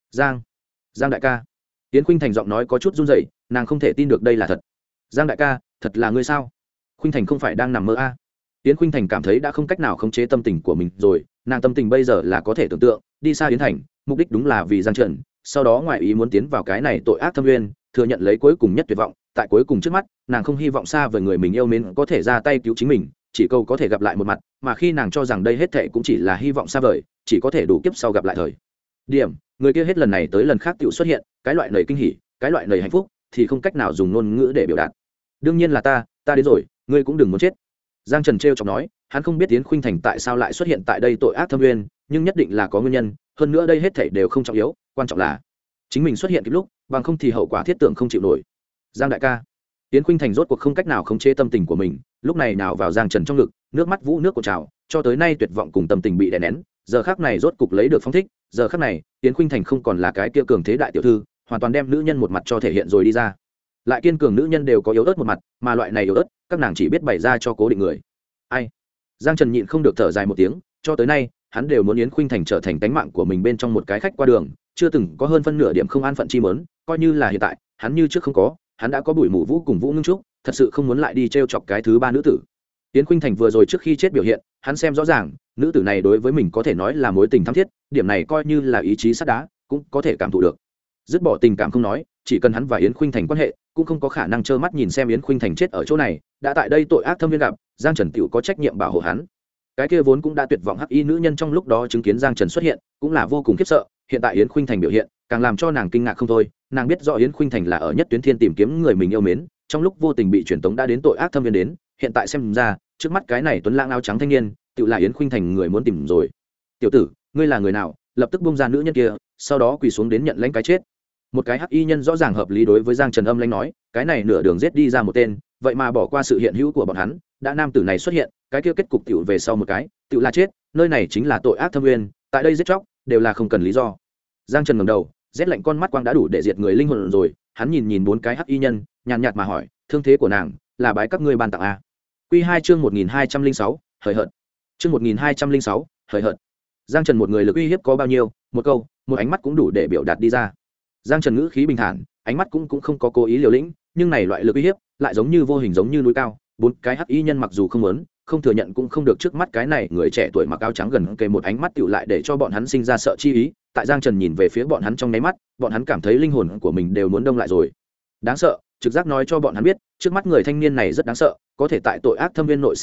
[SPEAKER 1] Giang đại ca. Yến Khuynh Thành giọng nói có chút run rẩy, nàng không thể tin được đây là thật. Giang đại ca, thật là ngươi sao? Khuynh Thành không phải đang nằm mơ a? Yến Khuynh Thành cảm thấy đã không cách nào khống chế tâm tình của mình rồi, nàng tâm tình bây giờ là có thể tưởng tượng, đi xa Yến Thành, mục đích đúng là vì Giang Trần, sau đó ngoại ý muốn tiến vào cái này tội ác thâm nguyên, thừa nhận lấy cuối cùng nhất tuyệt vọng, tại cuối cùng trước mắt, nàng không hy vọng xa với người mình yêu mến có thể ra tay cứu chính mình, chỉ cầu có thể gặp lại một mặt, mà khi nàng cho rằng đây hết thảy cũng chỉ là hy vọng xa vời, chỉ có thể đủ kiếp sau gặp lại thời điểm, người kia hết lần này tới lần khác tự xuất hiện, cái loại lời kinh hỉ, cái loại lời hạnh phúc thì không cách nào dùng ngôn ngữ để biểu đạt. Đương nhiên là ta đến rồi, ngươi cũng đừng muốn chết. Giang Trần trêu chọc nói, hắn không biết Yến Khuynh Thành tại sao lại xuất hiện tại đây tội ác thâm nguyên, nhưng nhất định là có nguyên nhân, hơn nữa đây hết thảy đều không trọng yếu, quan trọng là chính mình xuất hiện kịp lúc, bằng không thì hậu quả thiết tưởng không chịu nổi. Giang đại ca. Yến Khuynh Thành rốt cuộc không cách nào khống chế tâm tình của mình, lúc này nào vào Giang Trần trong ngực, nước mắt vũ nước của trào, cho tới nay tuyệt vọng cùng tâm tình bị đè nén, giờ khắc này rốt cục lấy được phóng thích, giờ khắc này, Yến Khuynh Thành không còn là cái kia cường thế đại tiểu thư, hoàn toàn đem nữ nhân một mặt cho thể hiện rồi đi ra. Lại kiên cường nữ nhân đều có yếu ớt một mặt, mà loại này yếu ớt, các nàng chỉ biết bày ra cho cố định người. Ai? Giang Trần nhịn không được thở dài một tiếng, cho tới nay, hắn đều muốn Yến Khuynh Thành trở thành tánh mạng của mình bên trong một cái khách qua đường, chưa từng có hơn phân nửa điểm không an phận chi mớn, coi như là hiện tại, hắn như trước không có, hắn đã có Bùi Mụ Vũ cùng Vũ Ngưng Trúc, thật sự không muốn lại đi trêu chọc cái thứ ba nữ tử. Yến Khuynh Thành vừa rồi trước khi chết biểu hiện, hắn xem rõ ràng, nữ tử này đối với mình có thể nói là mối tình thắm thiết, điểm này coi như là ý chí sắt đá, cũng có thể cảm thụ được. Dứt bỏ tình cảm không nói, chỉ cần hắn và Yến Khuynh Thành quan hệ, cũng không có khả năng trơ mắt nhìn xem Yến Khuynh Thành chết ở chỗ này, đã tại đây tội ác thâm viên gặp, Giang Trần tiểu có trách nhiệm bảo hộ hắn. Cái kia vốn cũng đã tuyệt vọng hắc y nữ nhân trong lúc đó chứng kiến Giang Trần xuất hiện, cũng là vô cùng khiếp sợ, hiện tại Yến Khuynh Thành biểu hiện, càng làm cho nàng kinh ngạc không thôi, nàng biết rõ Yến Khuynh Thành là ở Nhất Tuyến Thiên tìm kiếm người mình yêu mến, trong lúc vô tình bị truyền tống đã đến tội ác thâm viên đến, hiện tại xem ra, trước mắt cái này tuấn lãng áo trắng thanh niên, tự là Yến Khuynh Thành người muốn tìm rồi. "Tiểu tử, ngươi là người nào?" Lập tức buông ra nữ nhân kia, sau đó quỳ xuống đến nhận lãnh cái chết. Một cái hắc y nhân rõ ràng hợp lý đối với Giang Trần âm lãnh nói, cái này nửa đường giết đi ra một tên, vậy mà bỏ qua sự hiện hữu của bọn hắn, đã nam tử này xuất hiện, cái kia kết cục tiểu về sau một cái, tiểu là chết, nơi này chính là tội ác thâm nguyên, tại đây giết chóc đều là không cần lý do. Giang Trần ngẩng đầu, rét lạnh con mắt quang đã đủ để diệt người linh hồn rồi, hắn nhìn bốn cái hắc y nhân, nhàn nhạt mà hỏi, thương thế của nàng là bái các ngươi ban tặng a? Quy 2 chương 1206, hời hợt. Chương 1206, hời hợt. Giang Trần một người lực uy hiếp có bao nhiêu, một câu, một ánh mắt cũng đủ để biểu đạt đi ra. Giang Trần ngữ khí bình thản, ánh mắt cũng không có cố ý liều lĩnh, nhưng này loại lực uy hiếp lại giống như vô hình giống như núi cao, bốn cái hắc y nhân mặc dù không muốn, không thừa nhận cũng không được, trước mắt cái này người trẻ tuổi mặc áo trắng gần kề một ánh mắt tựu lại để cho bọn hắn sinh ra sợ chi ý. Tại Giang Trần nhìn về phía bọn hắn trong nháy mắt, bọn hắn cảm thấy linh hồn của mình đều muốn đông lại rồi. Đáng sợ, trực giác nói cho bọn hắn biết, trước mắt người thanh niên này rất đáng sợ, có thể tại tội ác thâm viên nội sinh tồn,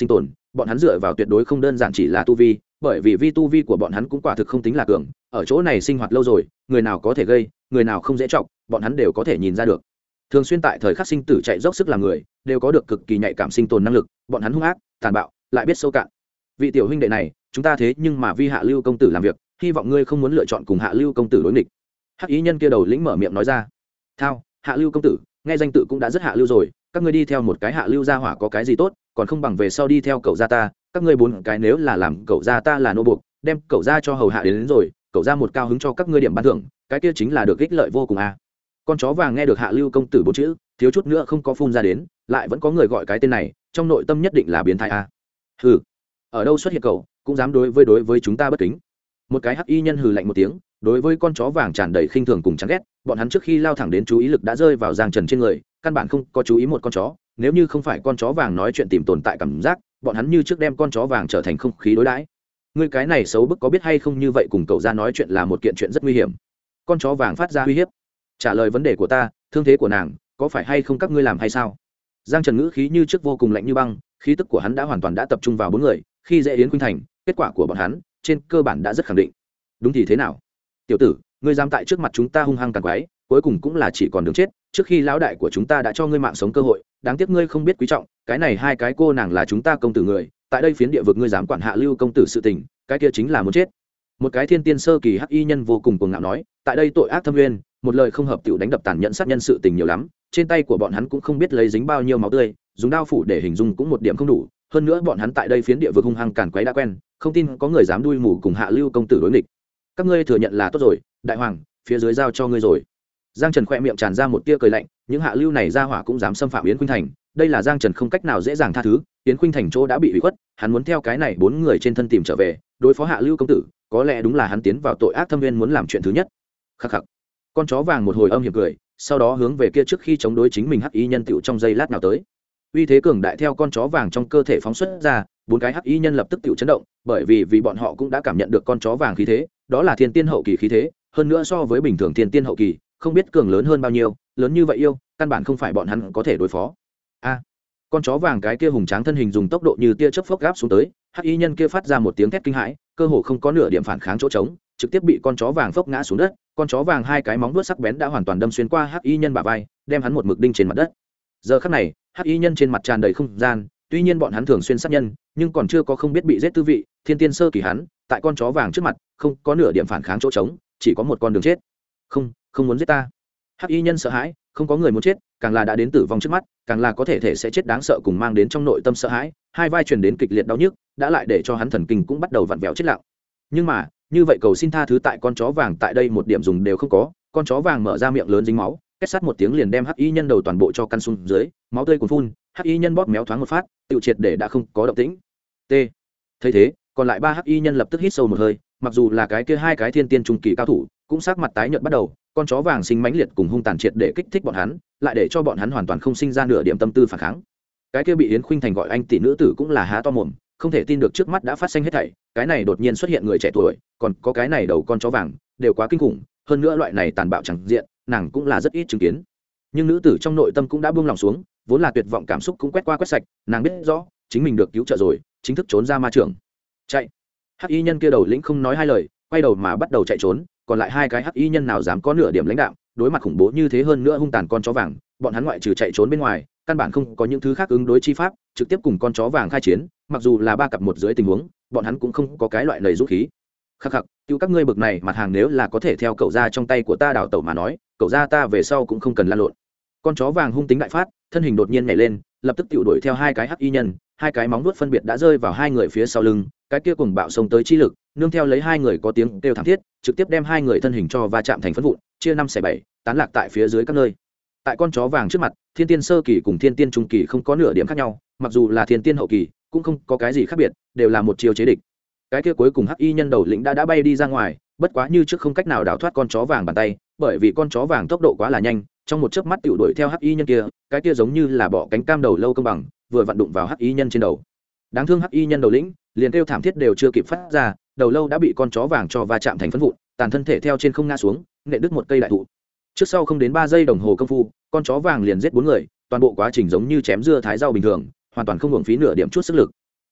[SPEAKER 1] bọn hắn dựa vào tuyệt đối không đơn giản chỉ là tu vi, bởi vì vi tu vi của bọn hắn cũng quả thực không tính là cường, ở chỗ này sinh hoạt lâu rồi, người nào có thể gây, người nào không dễ chọc, bọn hắn đều có thể nhìn ra được. Thường xuyên tại thời khắc sinh tử chạy dốc sức làm người, đều có được cực kỳ nhạy cảm sinh tồn năng lực, bọn hắn hung ác, tàn bạo, lại biết sâu cạn. Vị tiểu huynh đệ này, chúng ta thế nhưng mà vi Hạ Lưu công tử làm việc, hy vọng ngươi không muốn lựa chọn cùng Hạ Lưu công tử đối nghịch. Hắc ý nhân kia đầu lĩnh mở miệng nói ra. Thao, Hạ Lưu công tử, nghe danh tự cũng đã rất hạ lưu rồi, các ngươi đi theo một cái Hạ Lưu gia hỏa có cái gì tốt, còn không bằng về sau đi theo cậu gia ta, các ngươi bốn cái nếu là làm cậu gia ta là nô buộc, đem cậu gia cho hầu hạ đến rồi, cậu gia một cao hứng cho các ngươi điểm ban thưởng, cái kia chính là được ích lợi vô cùng a. Con chó vàng nghe được Hạ Lưu công tử bốn chữ, thiếu chút nữa không có phun ra đến, lại vẫn có người gọi cái tên này, trong nội tâm nhất định là biến thái a. Hừ, ở đâu xuất hiện cậu, cũng dám đối với chúng ta bất kính. Một cái hắc y nhân hừ lạnh một tiếng, đối với con chó vàng tràn đầy khinh thường cùng chán ghét, bọn hắn trước khi lao thẳng đến chú ý lực đã rơi vào Giang Trần trên người, căn bản không có chú ý một con chó, nếu như không phải con chó vàng nói chuyện tìm tồn tại cảm giác, bọn hắn như trước đem con chó vàng trở thành không khí đối đãi. Ngươi cái này xấu bức có biết hay không, như vậy cùng cậu ra nói chuyện là một kiện chuyện rất nguy hiểm. Con chó vàng phát ra uy hiếp. Trả lời vấn đề của ta, thương thế của nàng có phải hay không các ngươi làm hay sao? Giang Trần ngữ khí như trước vô cùng lạnh như băng, khí tức của hắn đã hoàn toàn đã tập trung vào bốn người, khi dễ Yến Khuynh Thành, kết quả của bọn hắn trên cơ bản đã rất khẳng định. Đúng thì thế nào? Tiểu tử, ngươi dám tại trước mặt chúng ta hung hăng càn quái, cuối cùng cũng là chỉ còn đường chết, trước khi lão đại của chúng ta đã cho ngươi mạng sống cơ hội, đáng tiếc ngươi không biết quý trọng, cái này hai cái cô nàng là chúng ta công tử người, tại đây phiến địa vực ngươi dám quản Hạ Lưu công tử sự tình, cái kia chính là muốn chết. Một cái thiên tiên sơ kỳ hắc y nhân vô cùng cuồng ngạo nói, tại đây tội ác thâm uyên, một lời không hợp tiểu đánh đập tàn nhẫn sát nhân sự tình nhiều lắm, trên tay của bọn hắn cũng không biết lấy dính bao nhiêu máu tươi, dùng đao phủ để hình dung cũng một điểm không đủ, hơn nữa bọn hắn tại đây phiến địa vực hung hăng càn quấy đã quen, không tin có người dám đuôi mù cùng Hạ Lưu công tử đối nghịch. Các ngươi thừa nhận là tốt rồi, đại hoàng, phía dưới giao cho ngươi rồi. Giang Trần khẽ miệng tràn ra một tia cười lạnh, những Hạ Lưu này ra hỏa cũng dám xâm phạm Yến Khuynh Thành, đây là Giang Trần không cách nào dễ dàng tha thứ, Yến Khuynh Thành chỗ đã bị hủy khuất, hắn muốn theo cái này bốn người trên thân tìm trở về, đối phó Hạ Lưu công tử, có lẽ đúng là hắn tiến vào tội ác thâm viên muốn làm chuyện thứ nhất. Khắc khắc. Con chó vàng một hồi âm hiểm cười, sau đó hướng về kia trước khi chống đối chính mình hắc y nhân tiểu trong giây lát nào tới. Uy thế cường đại theo con chó vàng trong cơ thể phóng xuất ra, bốn cái hắc y nhân lập tức tiểu chấn động, bởi vì bọn họ cũng đã cảm nhận được con chó vàng khí thế, đó là thiên tiên hậu kỳ khí thế, hơn nữa so với bình thường thiên tiên hậu kỳ, không biết cường lớn hơn bao nhiêu, lớn như vậy yêu, căn bản không phải bọn hắn có thể đối phó. A, con chó vàng cái kia hùng tráng thân hình dùng tốc độ như tia chớp phốc gáp xuống tới, hắc y nhân kia phát ra một tiếng thét kinh hãi, cơ hồ không có nửa điểm phản kháng chỗ trống, trực tiếp bị con chó vàng phốc ngã xuống đất, con chó vàng hai cái móng vuốt sắc bén đã hoàn toàn đâm xuyên qua hắc y nhân bả vai, đem hắn một mực đinh trên mặt đất. Giờ khắc này, hắc y nhân trên mặt tràn đầy không gian, tuy nhiên bọn hắn thường xuyên sát nhân, nhưng còn chưa có không biết bị giết tư vị, thiên tiên sơ kỳ hắn, tại con chó vàng trước mặt, không có nửa điểm phản kháng chỗ trống, chỉ có một con đường chết. Không muốn giết ta. Hắc y nhân sợ hãi, không có người muốn chết, càng là đã đến tử vong trước mắt, càng là có thể sẽ chết đáng sợ cùng mang đến trong nội tâm sợ hãi, hai vai truyền đến kịch liệt đau nhức, đã lại để cho hắn thần kinh cũng bắt đầu vặn vẹo chết lặng. Nhưng mà, như vậy cầu xin tha thứ tại con chó vàng tại đây một điểm dùng đều không có, con chó vàng mở ra miệng lớn dính máu, kết sát một tiếng liền đem hắc y nhân đầu toàn bộ cho căn xuống dưới, máu tươi cuồn phun, hắc y nhân bóp méo thoáng một phát, tiêu triệt để đã không có động tĩnh. T. Thấy thế, còn lại ba hắc y nhân lập tức hít sâu một hơi, mặc dù là cái kia hai cái thiên tiên trung kỳ cao thủ, cũng sắc mặt tái nhợt bắt đầu, con chó vàng sinh mãnh liệt cùng hung tàn triệt để kích thích bọn hắn, lại để cho bọn hắn hoàn toàn không sinh ra nửa điểm tâm tư phản kháng. Cái kia bị Yến Khuynh Thành gọi anh tỷ nữ tử cũng là há to mồm, không thể tin được trước mắt đã phát sinh hết thảy, cái này đột nhiên xuất hiện người trẻ tuổi, còn có cái này đầu con chó vàng, đều quá kinh khủng, hơn nữa loại này tàn bạo chẳng diện, nàng cũng là rất ít chứng kiến. Nhưng nữ tử trong nội tâm cũng đã buông lòng xuống, vốn là tuyệt vọng cảm xúc cũng quét qua quét sạch, nàng biết rõ, chính mình được cứu trợ rồi, chính thức trốn ra ma trường. Chạy. Hắc y nhân kia đầu lĩnh không nói hai lời, quay đầu mà bắt đầu chạy trốn, còn lại hai cái hắc y nhân nào dám có nửa điểm lãnh đạo, đối mặt khủng bố như thế hơn nữa hung tàn con chó vàng, bọn hắn ngoại trừ chạy trốn bên ngoài, căn bản không có những thứ khác ứng đối chi pháp, trực tiếp cùng con chó vàng khai chiến, mặc dù là ba cặp một dưới tình huống, bọn hắn cũng không có cái loại lời dũng khí. Khắc khắc, cứu các ngươi bực này mặt hàng nếu là có thể theo cậu ra trong tay của ta đào tẩu mà nói, cậu ra ta về sau cũng không cần lan lộn. Con chó vàng hung tính đại phát, thân hình đột nhiên nhảy lên, lập tức tiểu đuổi theo hai cái hắc y nhân, hai cái móng vuốt phân biệt đã rơi vào hai người phía sau lưng, cái kia cùng bạo xông tới chi lực, nương theo lấy hai người có tiếng kêu thảm thiết, trực tiếp đem hai người thân hình cho va chạm thành phấn vụn, chia năm xẻ bảy, tán lạc tại phía dưới các nơi. Tại con chó vàng trước mặt, thiên tiên sơ kỳ cùng thiên tiên trung kỳ không có nửa điểm khác nhau, mặc dù là thiên tiên hậu kỳ, cũng không có cái gì khác biệt, đều là một chiêu chế địch. Cái kia cuối cùng hắc y nhân đầu lĩnh đã bay đi ra ngoài, bất quá như trước không cách nào đào thoát con chó vàng bàn tay, bởi vì con chó vàng tốc độ quá là nhanh, trong một chớp mắt tiểu đuổi theo hắc y nhân kia, cái kia giống như là bọ cánh cam đầu lâu công bằng, vừa vặn đụng vào hắc y nhân trên đầu. Đáng thương hắc y nhân đầu lĩnh, liền kêu thảm thiết đều chưa kịp phát ra, đầu lâu đã bị con chó vàng cho va chạm thành phấn vụn, tàn thân thể theo trên không ngã xuống, nện đứt một cây đại thụ. Trước sau không đến 3 giây đồng hồ công phu, con chó vàng liền giết 4 người, toàn bộ quá trình giống như chém dưa thái rau bình thường, hoàn toàn không hưởng phí nửa điểm chút sức lực.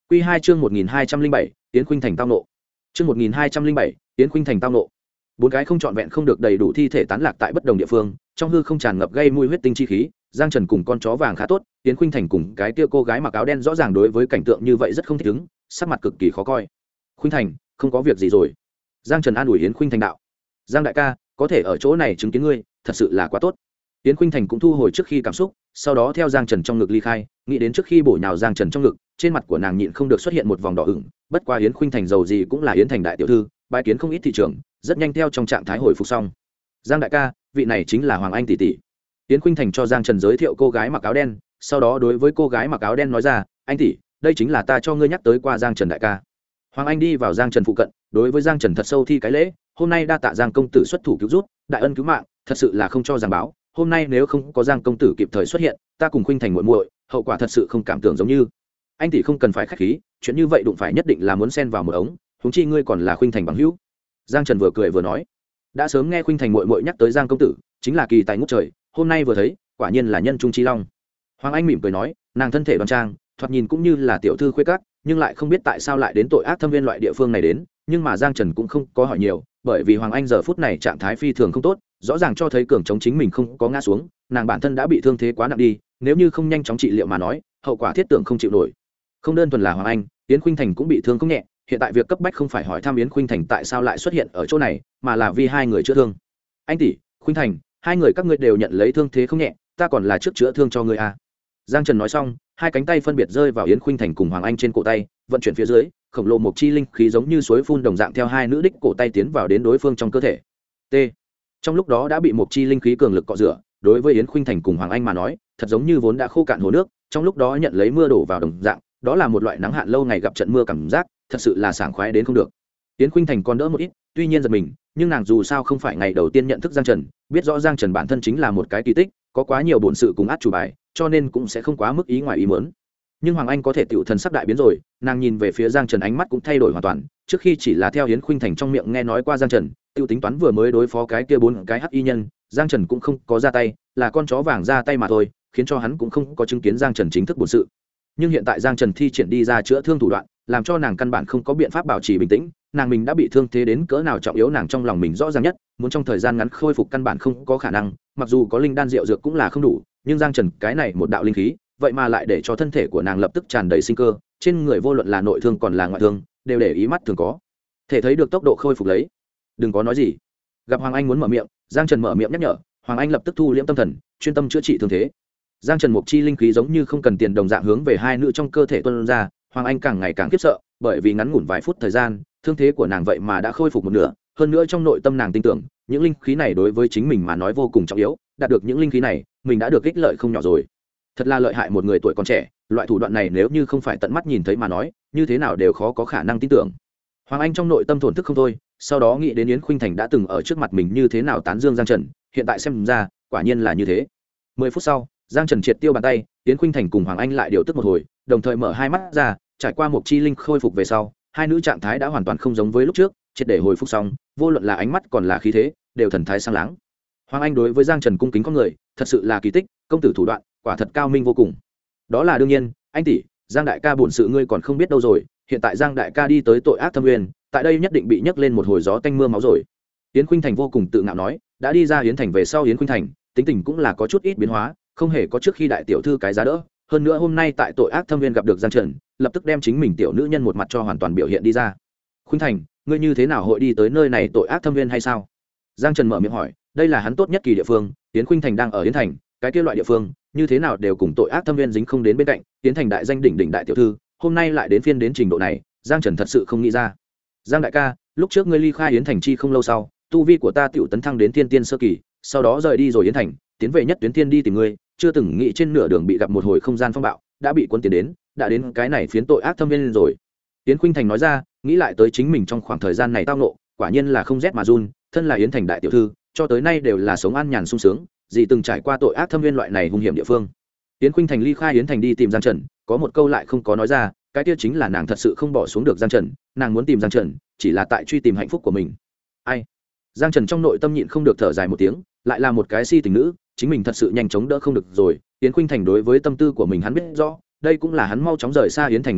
[SPEAKER 1] Quy 2 chương 1207, Yến Khuynh Thành tao nộ. Chương 1207, Yến Khuynh Thành tao nộ. Bốn cái không trọn vẹn không được đầy đủ thi thể tán lạc tại bất đồng địa phương, trong hư không tràn ngập gây mùi huyết tinh chi khí. Giang Trần cùng con chó vàng khá tốt, Yến Khuynh Thành cùng cái kia cô gái mặc áo đen rõ ràng đối với cảnh tượng như vậy rất không thích ứng, sắc mặt cực kỳ khó coi. Khuynh Thành, không có việc gì rồi. Giang Trần an ủi Yến Khuynh Thành đạo. Giang đại ca, có thể ở chỗ này chứng kiến ngươi, thật sự là quá tốt. Yến Khuynh Thành cũng thu hồi trước khi cảm xúc, sau đó theo Giang Trần trong ngực ly khai, nghĩ đến trước khi bổ nhào Giang Trần trong ngực, trên mặt của nàng nhịn không được xuất hiện một vòng đỏ ửng, bất quá Yến Khuynh Thành giàu gì cũng là Yến Thành đại tiểu thư, bái kiến không ít thị trường, rất nhanh theo trong trạng thái hồi phục xong. Giang đại ca, vị này chính là Hoàng Anh tỷ tỷ. Yến Khuynh Thành cho Giang Trần giới thiệu cô gái mặc áo đen, sau đó đối với cô gái mặc áo đen nói ra, anh tỷ, đây chính là ta cho ngươi nhắc tới qua Giang Trần đại ca. Hoàng Anh đi vào Giang Trần phụ cận, đối với Giang Trần thật sâu thi cái lễ, hôm nay đa tạ Giang công tử xuất thủ cứu giúp, đại ân cứu mạng, thật sự là không cho giảng báo, hôm nay nếu không có Giang công tử kịp thời xuất hiện, ta cùng Khuynh Thành muội muội, hậu quả thật sự không cảm tưởng giống như. Anh tỷ không cần phải khách khí, chuyện như vậy đụng phải nhất định là muốn xen vào một ống, huống chi ngươi còn là Khuynh Thành bằng hữu. Giang Trần vừa cười vừa nói, đã sớm nghe Khuynh Thành muội muội nhắc tới Giang công tử, chính là kỳ tài ngút trời, hôm nay vừa thấy, quả nhiên là nhân trung chi long. Hoàng Anh mỉm cười nói, nàng thân thể đoan trang, thoạt nhìn cũng như là tiểu thư khuê các, nhưng lại không biết tại sao lại đến tội ác thâm viên loại địa phương này đến, nhưng mà Giang Trần cũng không có hỏi nhiều, bởi vì Hoàng Anh giờ phút này trạng thái phi thường không tốt, rõ ràng cho thấy cường chống chính mình không có ngã xuống, nàng bản thân đã bị thương thế quá nặng đi, nếu như không nhanh chóng trị liệu mà nói, hậu quả thiết tưởng không chịu nổi. Không đơn thuần là Hoàng Anh, Yến Khuynh Thành cũng bị thương không nhẹ, hiện tại việc cấp bách không phải hỏi thăm Yến Khuynh Thành tại sao lại xuất hiện ở chỗ này, mà là vì hai người chữa thương. Anh tỷ, Khuynh Thành, hai người các ngươi đều nhận lấy thương thế không nhẹ, ta còn là trước chữa thương cho ngươi à. Giang Trần nói xong, hai cánh tay phân biệt rơi vào Yến Khuynh Thành cùng Hoàng Anh trên cổ tay, vận chuyển phía dưới, khổng lồ một chi linh khí giống như suối phun đồng dạng theo hai nữ đích cổ tay tiến vào đến đối phương trong cơ thể. T. Trong lúc đó đã bị một chi linh khí cường lực cọ rửa, đối với Yến Khuynh Thành cùng Hoàng Anh mà nói, thật giống như vốn đã khô cạn hồ nước, trong lúc đó nhận lấy mưa đổ vào đồng dạng, đó là một loại nắng hạn lâu ngày gặp trận mưa cảm giác, thật sự là sảng khoái đến không được. Yến Khuynh Thành còn đỡ một ít, tuy nhiên giật mình, nhưng nàng dù sao không phải ngày đầu tiên nhận thức Giang Trần, biết rõ Giang Trần bản thân chính là một cái kỳ tích, có quá nhiều bổn sự cùng át chủ bài, cho nên cũng sẽ không quá mức ý ngoài ý muốn. Nhưng Hoàng Anh có thể tiểu thần sắc đại biến rồi, nàng nhìn về phía Giang Trần ánh mắt cũng thay đổi hoàn toàn, trước khi chỉ là theo Yến Khuynh Thành trong miệng nghe nói qua Giang Trần, tiêu tính toán vừa mới đối phó cái kia bốn cái hắc y nhân, Giang Trần cũng không có ra tay, là con chó vàng ra tay mà thôi, khiến cho hắn cũng không có chứng kiến Giang Trần chính thức bổn sự. Nhưng hiện tại Giang Trần thi triển đi ra chữa thương thủ đoạn, làm cho nàng căn bản không có biện pháp bảo trì bình tĩnh, nàng mình đã bị thương thế đến cỡ nào trọng yếu nàng trong lòng mình rõ ràng nhất, muốn trong thời gian ngắn khôi phục căn bản không có khả năng, mặc dù có linh đan rượu dược cũng là không đủ, nhưng Giang Trần cái này một đạo linh khí, vậy mà lại để cho thân thể của nàng lập tức tràn đầy sinh cơ, trên người vô luận là nội thương còn là ngoại thương, đều để ý mắt thường có thể thấy được tốc độ khôi phục lấy. Đừng có nói gì. Gặp Hoàng Anh muốn mở miệng, Giang Trần mở miệng nhắc nhở, Hoàng Anh lập tức thu liễm tâm thần, chuyên tâm chữa trị thương thế. Giang Trần một chi linh khí giống như không cần tiền đồng dạng hướng về hai nữ trong cơ thể tuôn ra, Hoàng Anh càng ngày càng khiếp sợ, bởi vì ngắn ngủn vài phút thời gian, thương thế của nàng vậy mà đã khôi phục một nửa, hơn nữa trong nội tâm nàng tin tưởng, những linh khí này đối với chính mình mà nói vô cùng trọng yếu, đạt được những linh khí này, mình đã được ích lợi không nhỏ rồi. Thật là lợi hại một người tuổi còn trẻ, loại thủ đoạn này nếu như không phải tận mắt nhìn thấy mà nói, như thế nào đều khó có khả năng tin tưởng. Hoàng Anh trong nội tâm thổn thức không thôi, sau đó nghĩ đến Yến Khuynh Thành đã từng ở trước mặt mình như thế nào tán dương Giang Trần, hiện tại xem ra, quả nhiên là như thế. 10 phút sau, Giang Trần triệt tiêu bàn tay, Yến Khuynh Thành cùng Hoàng Anh lại điều tức một hồi, đồng thời mở hai mắt ra, trải qua một chi linh khôi phục về sau, hai nữ trạng thái đã hoàn toàn không giống với lúc trước, triệt để hồi phục xong, vô luận là ánh mắt còn là khí thế, đều thần thái sáng láng. Hoàng Anh đối với Giang Trần cung kính con người, thật sự là kỳ tích, công tử thủ đoạn, quả thật cao minh vô cùng. Đó là đương nhiên, anh tỷ, Giang đại ca bổn sự ngươi còn không biết đâu rồi, hiện tại Giang đại ca đi tới tội ác thâm nguyên, tại đây nhất định bị nhấc lên một hồi gió tanh mưa máu rồi. Yến Khuynh Thành vô cùng tự ngạo nói, đã đi ra Yến Thành về sau Yến Khuynh Thành, tính tình cũng là có chút ít biến hóa, không hề có trước khi đại tiểu thư cái giá đỡ, hơn nữa hôm nay tại tội ác thâm viên gặp được Giang Trần, lập tức đem chính mình tiểu nữ nhân một mặt cho hoàn toàn biểu hiện đi ra. Khuynh Thành, ngươi như thế nào hội đi tới nơi này tội ác thâm viên hay sao? Giang Trần mở miệng hỏi, đây là hắn tốt nhất kỳ địa phương, Yến Khuynh Thành đang ở Yến Thành, cái kia loại địa phương, như thế nào đều cùng tội ác thâm viên dính không đến bên cạnh, Yến Thành đại danh đỉnh đỉnh đại tiểu thư, hôm nay lại đến phiên đến trình độ này, Giang Trần thật sự không nghĩ ra. Giang đại ca, lúc trước ngươi ly khai Yến Thành chi không lâu sau, tu vi của ta tiểu tấn thăng đến thiên tiên sơ kỳ, sau đó rời đi rồi Yến Thành, tiến về nhất tuyến thiên đi tìm ngươi, chưa từng nghĩ trên nửa đường bị gặp một hồi không gian phong bạo, đã bị cuốn tiến đến, đã đến cái này phiến tội ác thâm viên rồi. Yến Khuynh Thành nói ra, nghĩ lại tới chính mình trong khoảng thời gian này tao ngộ, quả nhiên là không rét mà run, thân là Yến Thành đại tiểu thư, cho tới nay đều là sống an nhàn sung sướng, gì từng trải qua tội ác thâm viên loại này hung hiểm địa phương. Yến Khuynh Thành ly khai Yến Thành đi tìm Giang Trần, có một câu lại không có nói ra, cái kia chính là nàng thật sự không bỏ xuống được Giang Trần, nàng muốn tìm Giang Trần, chỉ là tại truy tìm hạnh phúc của mình. Ai? Giang Trần trong nội tâm nhịn không được thở dài một tiếng, lại là một cái si tình nữ, chính mình thật sự nhanh chóng đỡ không được rồi. Yến Khuynh Thành đối với tâm tư của mình hắn biết rõ, đây cũng là hắn mau chóng rời xa Yến Thành nguyên nhân,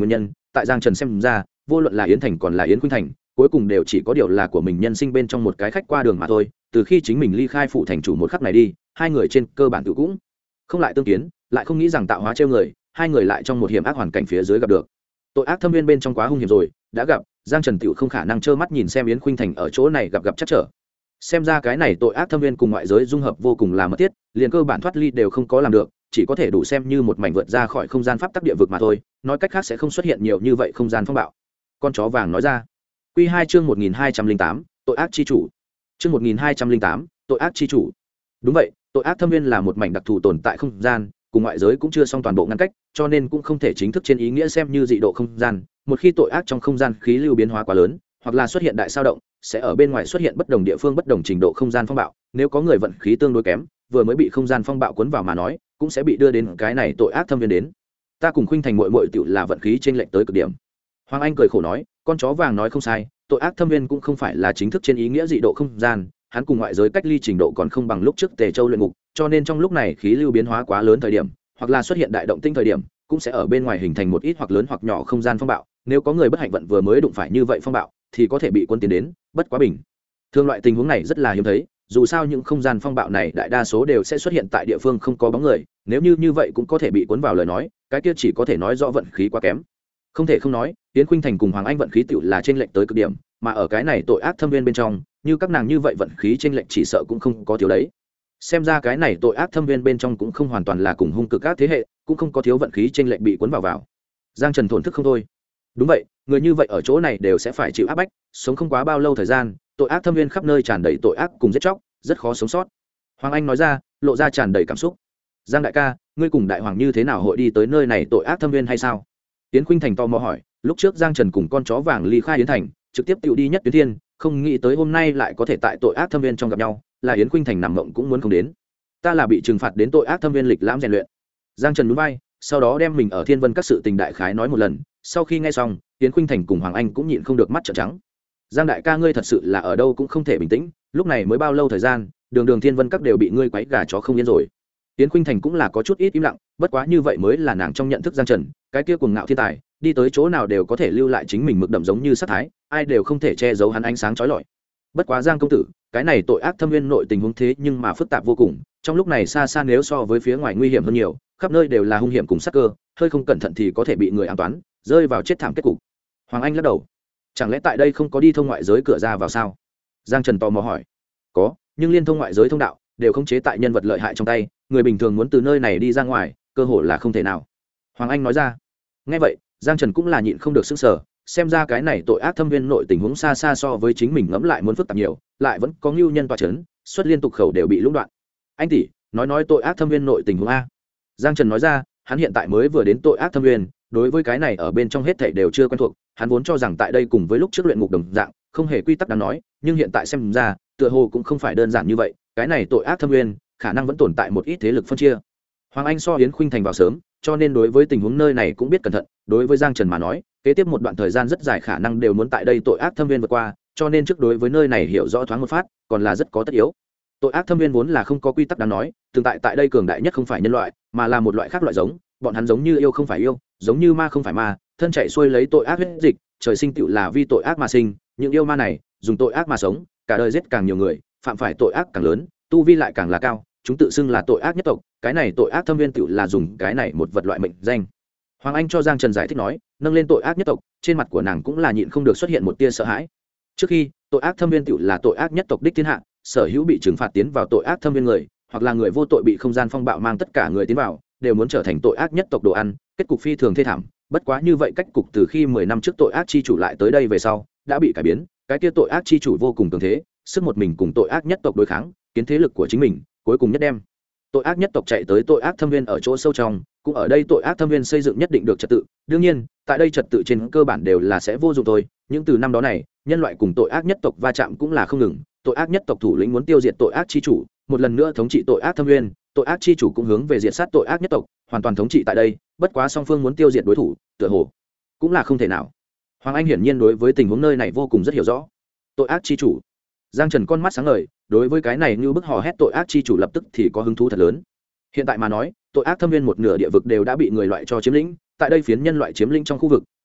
[SPEAKER 1] tại Giang Trần xem ra vô luận là Yến Thành còn là Yến Khuynh Thành cuối cùng đều chỉ có điều là của mình nhân sinh bên trong một cái khách qua đường mà thôi. Từ khi chính mình ly khai phủ thành chủ một khắc này đi, hai người trên cơ bản tự cũng không lại tương kiến, lại không nghĩ rằng tạo hóa trêu người, hai người lại trong một hiểm ác hoàn cảnh phía dưới gặp được. Tội ác thâm viên bên trong quá hung hiểm rồi, đã gặp, Giang Trần tiểu không khả năng trơ mắt nhìn xem Yến Khuynh Thành ở chỗ này gặp chắc trở. Xem ra cái này tội ác thâm viên cùng ngoại giới dung hợp vô cùng là mật thiết, liền cơ bản thoát ly đều không có làm được, chỉ có thể đủ xem như một mảnh vượt ra khỏi không gian pháp tắc địa vực mà thôi, nói cách khác sẽ không xuất hiện nhiều như vậy không gian phong bạo. Con chó vàng nói ra. Quy 2 chương 1208, tội ác chi chủ. Chương 1208, tội ác chi chủ. Đúng vậy, tội ác thâm viên là một mảnh đặc thù tồn tại không gian, cùng ngoại giới cũng chưa xong toàn bộ ngăn cách, cho nên cũng không thể chính thức trên ý nghĩa xem như dị độ không gian. Một khi tội ác trong không gian khí lưu biến hóa quá lớn, hoặc là xuất hiện đại sao động, sẽ ở bên ngoài xuất hiện bất đồng địa phương bất đồng trình độ không gian phong bạo. Nếu có người vận khí tương đối kém, vừa mới bị không gian phong bạo cuốn vào mà nói, cũng sẽ bị đưa đến cái này tội ác thâm viên đến. Ta cùng Khuynh Thành muội muội tiểu là vận khí chênh lệch tới cực điểm. Hoàng Anh cười khổ nói, con chó vàng nói không sai, tội ác thâm viên cũng không phải là chính thức trên ý nghĩa dị độ không gian, hắn cùng ngoại giới cách ly trình độ còn không bằng lúc trước Tề Châu luyện ngục, cho nên trong lúc này khí lưu biến hóa quá lớn thời điểm, hoặc là xuất hiện đại động tinh thời điểm, cũng sẽ ở bên ngoài hình thành một ít hoặc lớn hoặc nhỏ không gian phong bạo. Nếu có người bất hạnh vận vừa mới đụng phải như vậy phong bạo, thì có thể bị cuốn tiến đến, bất quá bình. Thường loại tình huống này rất là hiếm thấy, dù sao những không gian phong bạo này đại đa số đều sẽ xuất hiện tại địa phương không có bóng người, nếu như vậy cũng có thể bị cuốn vào lời nói, cái kia chỉ có thể nói rõ vận khí quá kém. Không thể không nói, Yến Khuynh Thành cùng Hoàng Anh vận khí tiểu là trên lệch tới cực điểm, mà ở cái này tội ác thâm viên bên trong, như các nàng như vậy vận khí trên lệch chỉ sợ cũng không có thiếu đấy. Xem ra cái này tội ác thâm viên bên trong cũng không hoàn toàn là cùng hung cực các thế hệ, cũng không có thiếu vận khí trên lệch bị cuốn vào. Giang Trần thổn thức không thôi. Đúng vậy, người như vậy ở chỗ này đều sẽ phải chịu áp bách, sống không quá bao lâu thời gian, tội ác thâm viên khắp nơi tràn đầy tội ác cùng giết chóc, rất khó sống sót. Hoàng Anh nói ra, lộ ra tràn đầy cảm xúc. Giang đại ca, ngươi cùng đại hoàng như thế nào hội đi tới nơi này tội ác thâm viên hay sao? Yến Khuynh Thành tò mò hỏi, lúc trước Giang Trần cùng con chó vàng ly khai Yến Thành, trực tiếp tự đi nhất tuyến thiên, không nghĩ tới hôm nay lại có thể tại tội ác thâm viên trong gặp nhau, là Yến Khuynh Thành nằm mộng cũng muốn không đến. Ta là bị trừng phạt đến tội ác thâm viên lịch lãm rèn luyện. Giang Trần nhún vai, sau đó đem mình ở Thiên Vân các sự tình đại khái nói một lần, sau khi nghe xong, Yến Khuynh Thành cùng Hoàng Anh cũng nhịn không được mắt trợn trắng. Giang đại ca ngươi thật sự là ở đâu cũng không thể bình tĩnh, lúc này mới bao lâu thời gian, đường Thiên Vân các đều bị ngươi quấy gà chó không yên rồi. Yến Khuynh Thành cũng là có chút ít im lặng, bất quá như vậy mới là nàng trong nhận thức Giang Trần, cái kia cuồng ngạo thiên tài, đi tới chỗ nào đều có thể lưu lại chính mình mực đậm giống như sát thái, ai đều không thể che giấu hắn ánh sáng chói lọi. Bất quá Giang công tử, cái này tội ác thâm viên nội tình huống thế nhưng mà phức tạp vô cùng, trong lúc này xa xa nếu so với phía ngoài nguy hiểm hơn nhiều, khắp nơi đều là hung hiểm cùng sát cơ, hơi không cẩn thận thì có thể bị người an toán, rơi vào chết thảm kết cục. Hoàng Anh lắc đầu, chẳng lẽ tại đây không có đi thông ngoại giới cửa ra vào sao? Giang Trần tò mò hỏi. Có, nhưng liên thông ngoại giới thông đạo đều không chế tại nhân vật lợi hại trong tay, người bình thường muốn từ nơi này đi ra ngoài, cơ hội là không thể nào. Hoàng Anh nói ra. Nghe vậy, Giang Trần cũng là nhịn không được sững sờ, xem ra cái này tội ác thâm viên nội tình huống xa xa so với chính mình ngẫm lại muốn phức tạp nhiều, lại vẫn có ngưu nhân tọa chấn, xuất liên tục khẩu đều bị lũng đoạn. Anh tỷ, nói tội ác thâm viên nội tình huống a. Giang Trần nói ra, hắn hiện tại mới vừa đến tội ác thâm viên, đối với cái này ở bên trong hết thảy đều chưa quen thuộc, hắn vốn cho rằng tại đây cùng với lúc trước luyện ngục đồng dạng, không hề quy tắc đáng nói, nhưng hiện tại xem ra, tựa hồ cũng không phải đơn giản như vậy, cái này tội ác thâm viên, khả năng vẫn tồn tại một ít thế lực phân chia. Hoàng Anh so Yến Khuynh Thành vào sớm, cho nên đối với tình huống nơi này cũng biết cẩn thận, đối với Giang Trần mà nói, kế tiếp một đoạn thời gian rất dài khả năng đều muốn tại đây tội ác thâm viên vượt qua, cho nên trước đối với nơi này hiểu rõ thoáng một phát, còn là rất có tất yếu. Tội ác thâm viên vốn là không có quy tắc đáng nói, tương tại đây cường đại nhất không phải nhân loại, mà là một loại khác loại giống, bọn hắn giống như yêu không phải yêu, giống như ma không phải ma, thân chạy xuôi lấy tội ác huyết dịch, trời sinh tựu là vi tội ác mà sinh, những yêu ma này, dùng tội ác mà sống, cả đời giết càng nhiều người, phạm phải tội ác càng lớn, tu vi lại càng là cao, chúng tự xưng là tội ác nhất tộc, cái này tội ác thâm viên tựu là dùng cái này một vật loại mệnh danh. Hoàng Anh cho Giang Trần giải thích nói, nâng lên tội ác nhất tộc, trên mặt của nàng cũng là nhịn không được xuất hiện một tia sợ hãi. Trước khi, tội ác thâm viên tựu là tội ác nhất tộc đích thiên hạ, sở hữu bị trừng phạt tiến vào tội ác thâm viên người, hoặc là người vô tội bị không gian phong bạo mang tất cả người tiến vào, đều muốn trở thành tội ác nhất tộc đồ ăn, kết cục phi thường thê thảm. Bất quá như vậy cách cục từ khi 10 năm trước tội ác chi chủ lại tới đây về sau, đã bị cải biến, cái kia tội ác chi chủ vô cùng cường thế, sức một mình cùng tội ác nhất tộc đối kháng, kiến thế lực của chính mình, cuối cùng nhất đem tội ác nhất tộc chạy tới tội ác thâm viên ở chỗ sâu trong, cũng ở đây tội ác thâm viên xây dựng nhất định được trật tự. Đương nhiên, tại đây trật tự trên cơ bản đều là sẽ vô dụng thôi, nhưng từ năm đó này, nhân loại cùng tội ác nhất tộc va chạm cũng là không ngừng, tội ác nhất tộc thủ lĩnh muốn tiêu diệt tội ác chi chủ, một lần nữa thống trị tội ác thâm viên, tội ác chi chủ cũng hướng về diệt sát tội ác nhất tộc, hoàn toàn thống trị tại đây, bất quá song phương muốn tiêu diệt đối thủ, tựa hồ cũng là không thể nào. Hoàng Anh hiển nhiên đối với tình huống nơi này vô cùng rất hiểu rõ. Tội ác chi chủ. Giang Trần con mắt sáng ngời, đối với cái này như bức hò hét tội ác chi chủ lập tức thì có hứng thú thật lớn. Hiện tại mà nói, tội ác thâm viên một nửa địa vực đều đã bị người loại cho chiếm lĩnh, tại đây phiến nhân loại chiếm lĩnh trong khu vực,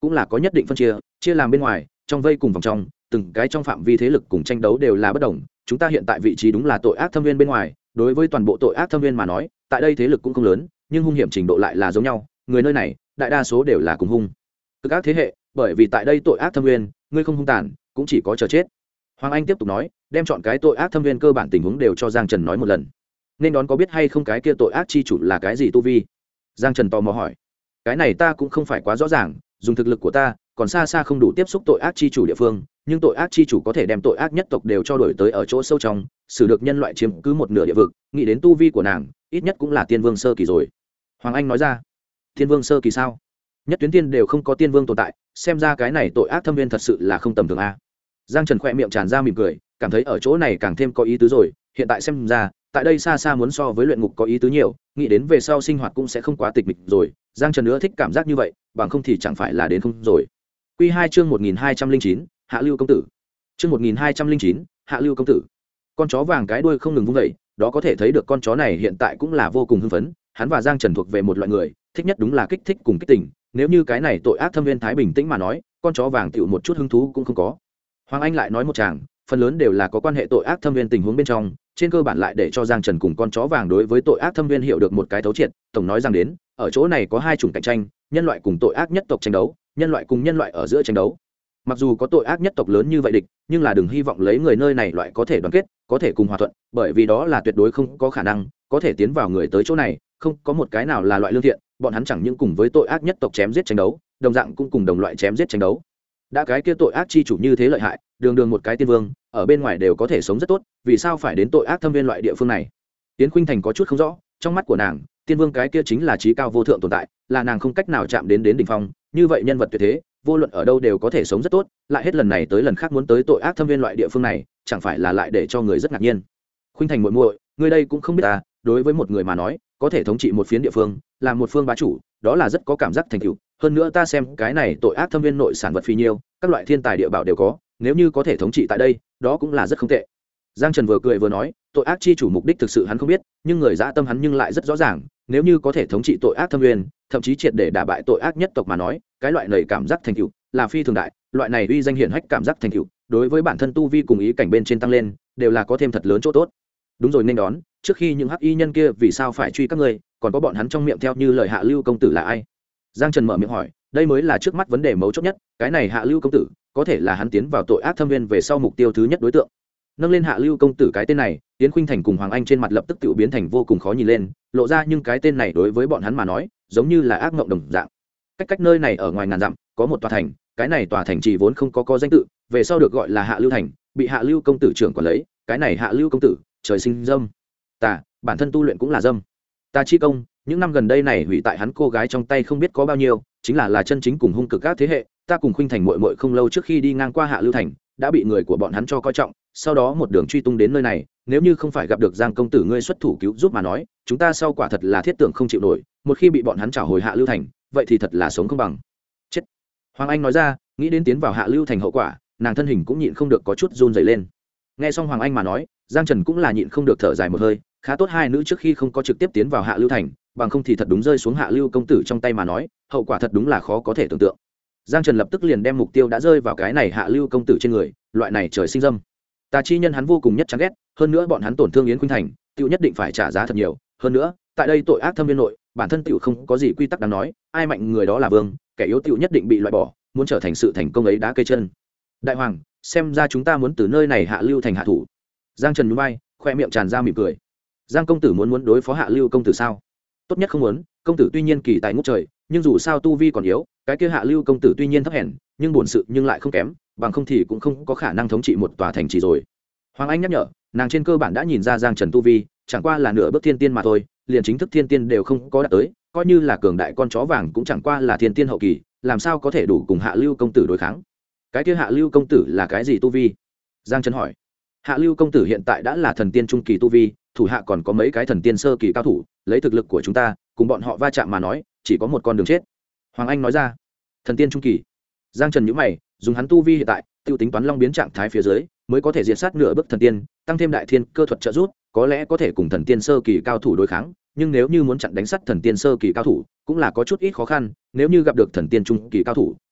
[SPEAKER 1] cũng là có nhất định phân chia làm bên ngoài trong vây cùng vòng trong, từng cái trong phạm vi thế lực cùng tranh đấu đều là bất đồng. Chúng ta hiện tại vị trí đúng là tội ác thâm viên bên ngoài, đối với toàn bộ tội ác thâm viên mà nói, tại đây thế lực cũng không lớn, nhưng hung hiểm trình độ lại là giống nhau, người nơi này đại đa số đều là cùng hung cực ác thế hệ, bởi vì tại đây tội ác thâm viên, ngươi không hung tàn cũng chỉ có chờ chết. Hoàng Anh tiếp tục nói, đem chọn cái tội ác thâm viên cơ bản tình huống đều cho Giang Trần nói một lần. Nên đón có biết hay không cái kia tội ác chi chủ là cái gì tu vi? Giang Trần tò mò hỏi. Cái này ta cũng không phải quá rõ ràng, dùng thực lực của ta còn xa xa không đủ tiếp xúc tội ác chi chủ địa phương, nhưng tội ác chi chủ có thể đem tội ác nhất tộc đều cho đổi tới ở chỗ sâu trong, xử được nhân loại chiếm cứ một nửa địa vực, nghĩ đến tu vi của nàng ít nhất cũng là tiên vương sơ kỳ rồi. Hoàng Anh nói ra. Tiên vương sơ kỳ sao? Nhất tuyến tiên đều không có tiên vương tồn tại, xem ra cái này tội ác thâm viên thật sự là không tầm thường a. Giang Trần khỏe miệng tràn ra mỉm cười, cảm thấy ở chỗ này càng thêm có ý tứ rồi, hiện tại xem ra tại đây xa xa muốn so với luyện ngục có ý tứ nhiều, nghĩ đến về sau sinh hoạt cũng sẽ không quá tịch mịch rồi. Giang Trần nữa thích cảm giác như vậy, bằng không thì chẳng phải là đến không rồi. Quy 2 chương 1209, Hạ Lưu công tử. Chương 1209, Hạ Lưu công tử. Con chó vàng cái đuôi không ngừng vung dậy, đó có thể thấy được con chó này hiện tại cũng là vô cùng hưng phấn, hắn và Giang Trần thuộc về một loại người, thích nhất đúng là kích thích cùng kích tình, nếu như cái này tội ác thâm viên thái bình tĩnh mà nói, con chó vàng tiểu một chút hứng thú cũng không có. Hoàng Anh lại nói một tràng, phần lớn đều là có quan hệ tội ác thâm viên tình huống bên trong, trên cơ bản lại để cho Giang Trần cùng con chó vàng đối với tội ác thâm viên hiểu được một cái thấu triệt. Tổng nói rằng đến, ở chỗ này có hai chủng cạnh tranh, nhân loại cùng tội ác nhất tộc tranh đấu, nhân loại cùng nhân loại ở giữa tranh đấu. Mặc dù có tội ác nhất tộc lớn như vậy địch, nhưng là đừng hy vọng lấy người nơi này loại có thể đoàn kết, có thể cùng hòa thuận, bởi vì đó là tuyệt đối không có khả năng, có thể tiến vào người tới chỗ này, không có một cái nào là loại lương thiện, bọn hắn chẳng những cùng với tội ác nhất tộc chém giết tranh đấu, đồng dạng cũng cùng đồng loại chém giết tranh đấu. Đã cái kia tội ác chi chủ như thế lợi hại, đường đường một cái tiên vương, ở bên ngoài đều có thể sống rất tốt, vì sao phải đến tội ác thâm viên loại địa phương này? Tiến Khuynh Thành có chút không rõ, trong mắt của nàng, tiên vương cái kia chính là trí cao vô thượng tồn tại, là nàng không cách nào chạm đến đỉnh phong, như vậy nhân vật tuyệt thế, vô luận ở đâu đều có thể sống rất tốt, lại hết lần này tới lần khác muốn tới tội ác thâm viên loại địa phương này, chẳng phải là lại để cho người rất ngạc nhiên. Khuynh Thành muội muội, ngươi đây cũng không biết à, đối với một người mà nói, có thể thống trị một phiến địa phương, làm một phương bá chủ, đó là rất có cảm giác thành tựu. Hơn nữa ta xem cái này tội ác thâm viên nội sản vật phi nhiêu, các loại thiên tài địa bảo đều có, nếu như có thể thống trị tại đây, đó cũng là rất không tệ. Giang Trần vừa cười vừa nói, tội ác chi chủ mục đích thực sự hắn không biết, nhưng người dã tâm hắn nhưng lại rất rõ ràng, nếu như có thể thống trị tội ác thâm viên, thậm chí triệt để đả bại tội ác nhất tộc mà nói, cái loại này cảm giác thành tựu là phi thường đại, loại này uy danh hiển hách cảm giác thành tựu, đối với bản thân tu vi cùng ý cảnh bên trên tăng lên, đều là có thêm thật lớn chỗ tốt. Đúng rồi, nên đón, trước khi những hắc y nhân kia vì sao phải truy các ngươi, còn có bọn hắn trong miệng theo như lời Hạ Lưu công tử là ai? Giang Trần mở miệng hỏi, đây mới là trước mắt vấn đề mấu chốt nhất, cái này Hạ Lưu công tử, có thể là hắn tiến vào tội ác thâm viên về sau mục tiêu thứ nhất đối tượng. Nâng lên Hạ Lưu công tử cái tên này, Tiến Khuynh Thành cùng Hoàng Anh trên mặt lập tức tự biến thành vô cùng khó nhìn lên, lộ ra nhưng cái tên này đối với bọn hắn mà nói, giống như là ác mộng đồng dạng. Cách nơi này ở ngoài ngàn dặm, có một tòa thành, cái này tòa thành chỉ vốn không có danh tự, về sau được gọi là Hạ Lưu thành, bị Hạ Lưu công tử trưởng quản lấy, cái này Hạ Lưu công tử, trời sinh dâm. Ta, bản thân tu luyện cũng là dâm. Ta chi công, những năm gần đây này hủy tại hắn cô gái trong tay không biết có bao nhiêu, chính là chân chính cùng hung cực các thế hệ. Ta cùng Khuynh Thành muội muội không lâu trước khi đi ngang qua Hạ Lưu thành, đã bị người của bọn hắn cho coi trọng, sau đó một đường truy tung đến nơi này, nếu như không phải gặp được Giang công tử ngươi xuất thủ cứu giúp mà nói, chúng ta sau quả thật là thiết tưởng không chịu nổi, một khi bị bọn hắn trảo hồi Hạ Lưu thành, vậy thì thật là sống không bằng chết. Hoàng Anh nói ra, nghĩ đến tiến vào Hạ Lưu thành hậu quả, nàng thân hình cũng nhịn không được có chút run rẩy lên. Nghe xong Hoàng Anh mà nói, Giang Trần cũng là nhịn không được thở dài một hơi, khá tốt hai nữ trước khi không có trực tiếp tiến vào Hạ Lưu thành, bằng không thì thật đúng rơi xuống Hạ Lưu công tử trong tay mà nói, hậu quả thật đúng là khó có thể tưởng tượng. Giang Trần lập tức liền đem mục tiêu đã rơi vào cái này Hạ Lưu công tử trên người, loại này trời sinh dâm. Tà chi nhân hắn vô cùng nhất chán ghét, hơn nữa bọn hắn tổn thương Yến Khuynh Thành, tiểu nhất định phải trả giá thật nhiều, hơn nữa, tại đây tội ác thâm viên nội, bản thân tiểu không có gì quy tắc đáng nói, ai mạnh người đó là vương, kẻ yếu tiểu nhất định bị loại bỏ, muốn trở thành sự thành công ấy đá cây chân. Đại hoàng, xem ra chúng ta muốn từ nơi này Hạ Lưu thành hạ thủ. Giang Trần nhún vai, khoe miệng tràn ra mỉm cười. Giang công tử muốn đối phó Hạ Lưu công tử sao? Tốt nhất không muốn, công tử tuy nhiên kỳ tài ngút trời, nhưng dù sao tu vi còn yếu, cái kia Hạ Lưu công tử tuy nhiên thấp hèn, nhưng bổn sự nhưng lại không kém, bằng không thì cũng không có khả năng thống trị một tòa thành trì rồi. Hoàng Anh nhắc nhở, nàng trên cơ bản đã nhìn ra Giang Trần tu vi, chẳng qua là nửa bước thiên tiên mà thôi, liền chính thức thiên tiên đều không có đạt tới, coi như là cường đại con chó vàng cũng chẳng qua là thiên tiên hậu kỳ, làm sao có thể đủ cùng Hạ Lưu công tử đối kháng. Cái kia Hạ Lưu công tử là cái gì tu vi? Giang Trần hỏi. Hạ Lưu công tử hiện tại đã là thần tiên trung kỳ tu vi, thủ hạ còn có mấy cái thần tiên sơ kỳ cao thủ, lấy thực lực của chúng ta, cùng bọn họ va chạm mà nói, chỉ có một con đường chết. Hoàng Anh nói ra. Thần tiên trung kỳ. Giang Trần nhíu mày, dùng hắn tu vi hiện tại, tiêu tính toán long biến trạng thái phía dưới, mới có thể diệt sát nửa bước thần tiên, tăng thêm đại thiên cơ thuật trợ giúp, có lẽ có thể cùng thần tiên sơ kỳ cao thủ đối kháng, nhưng nếu như muốn chặn đánh sát thần tiên sơ kỳ cao thủ, cũng là có chút ít khó khăn, nếu như gặp được thần tiên trung kỳ cao thủ,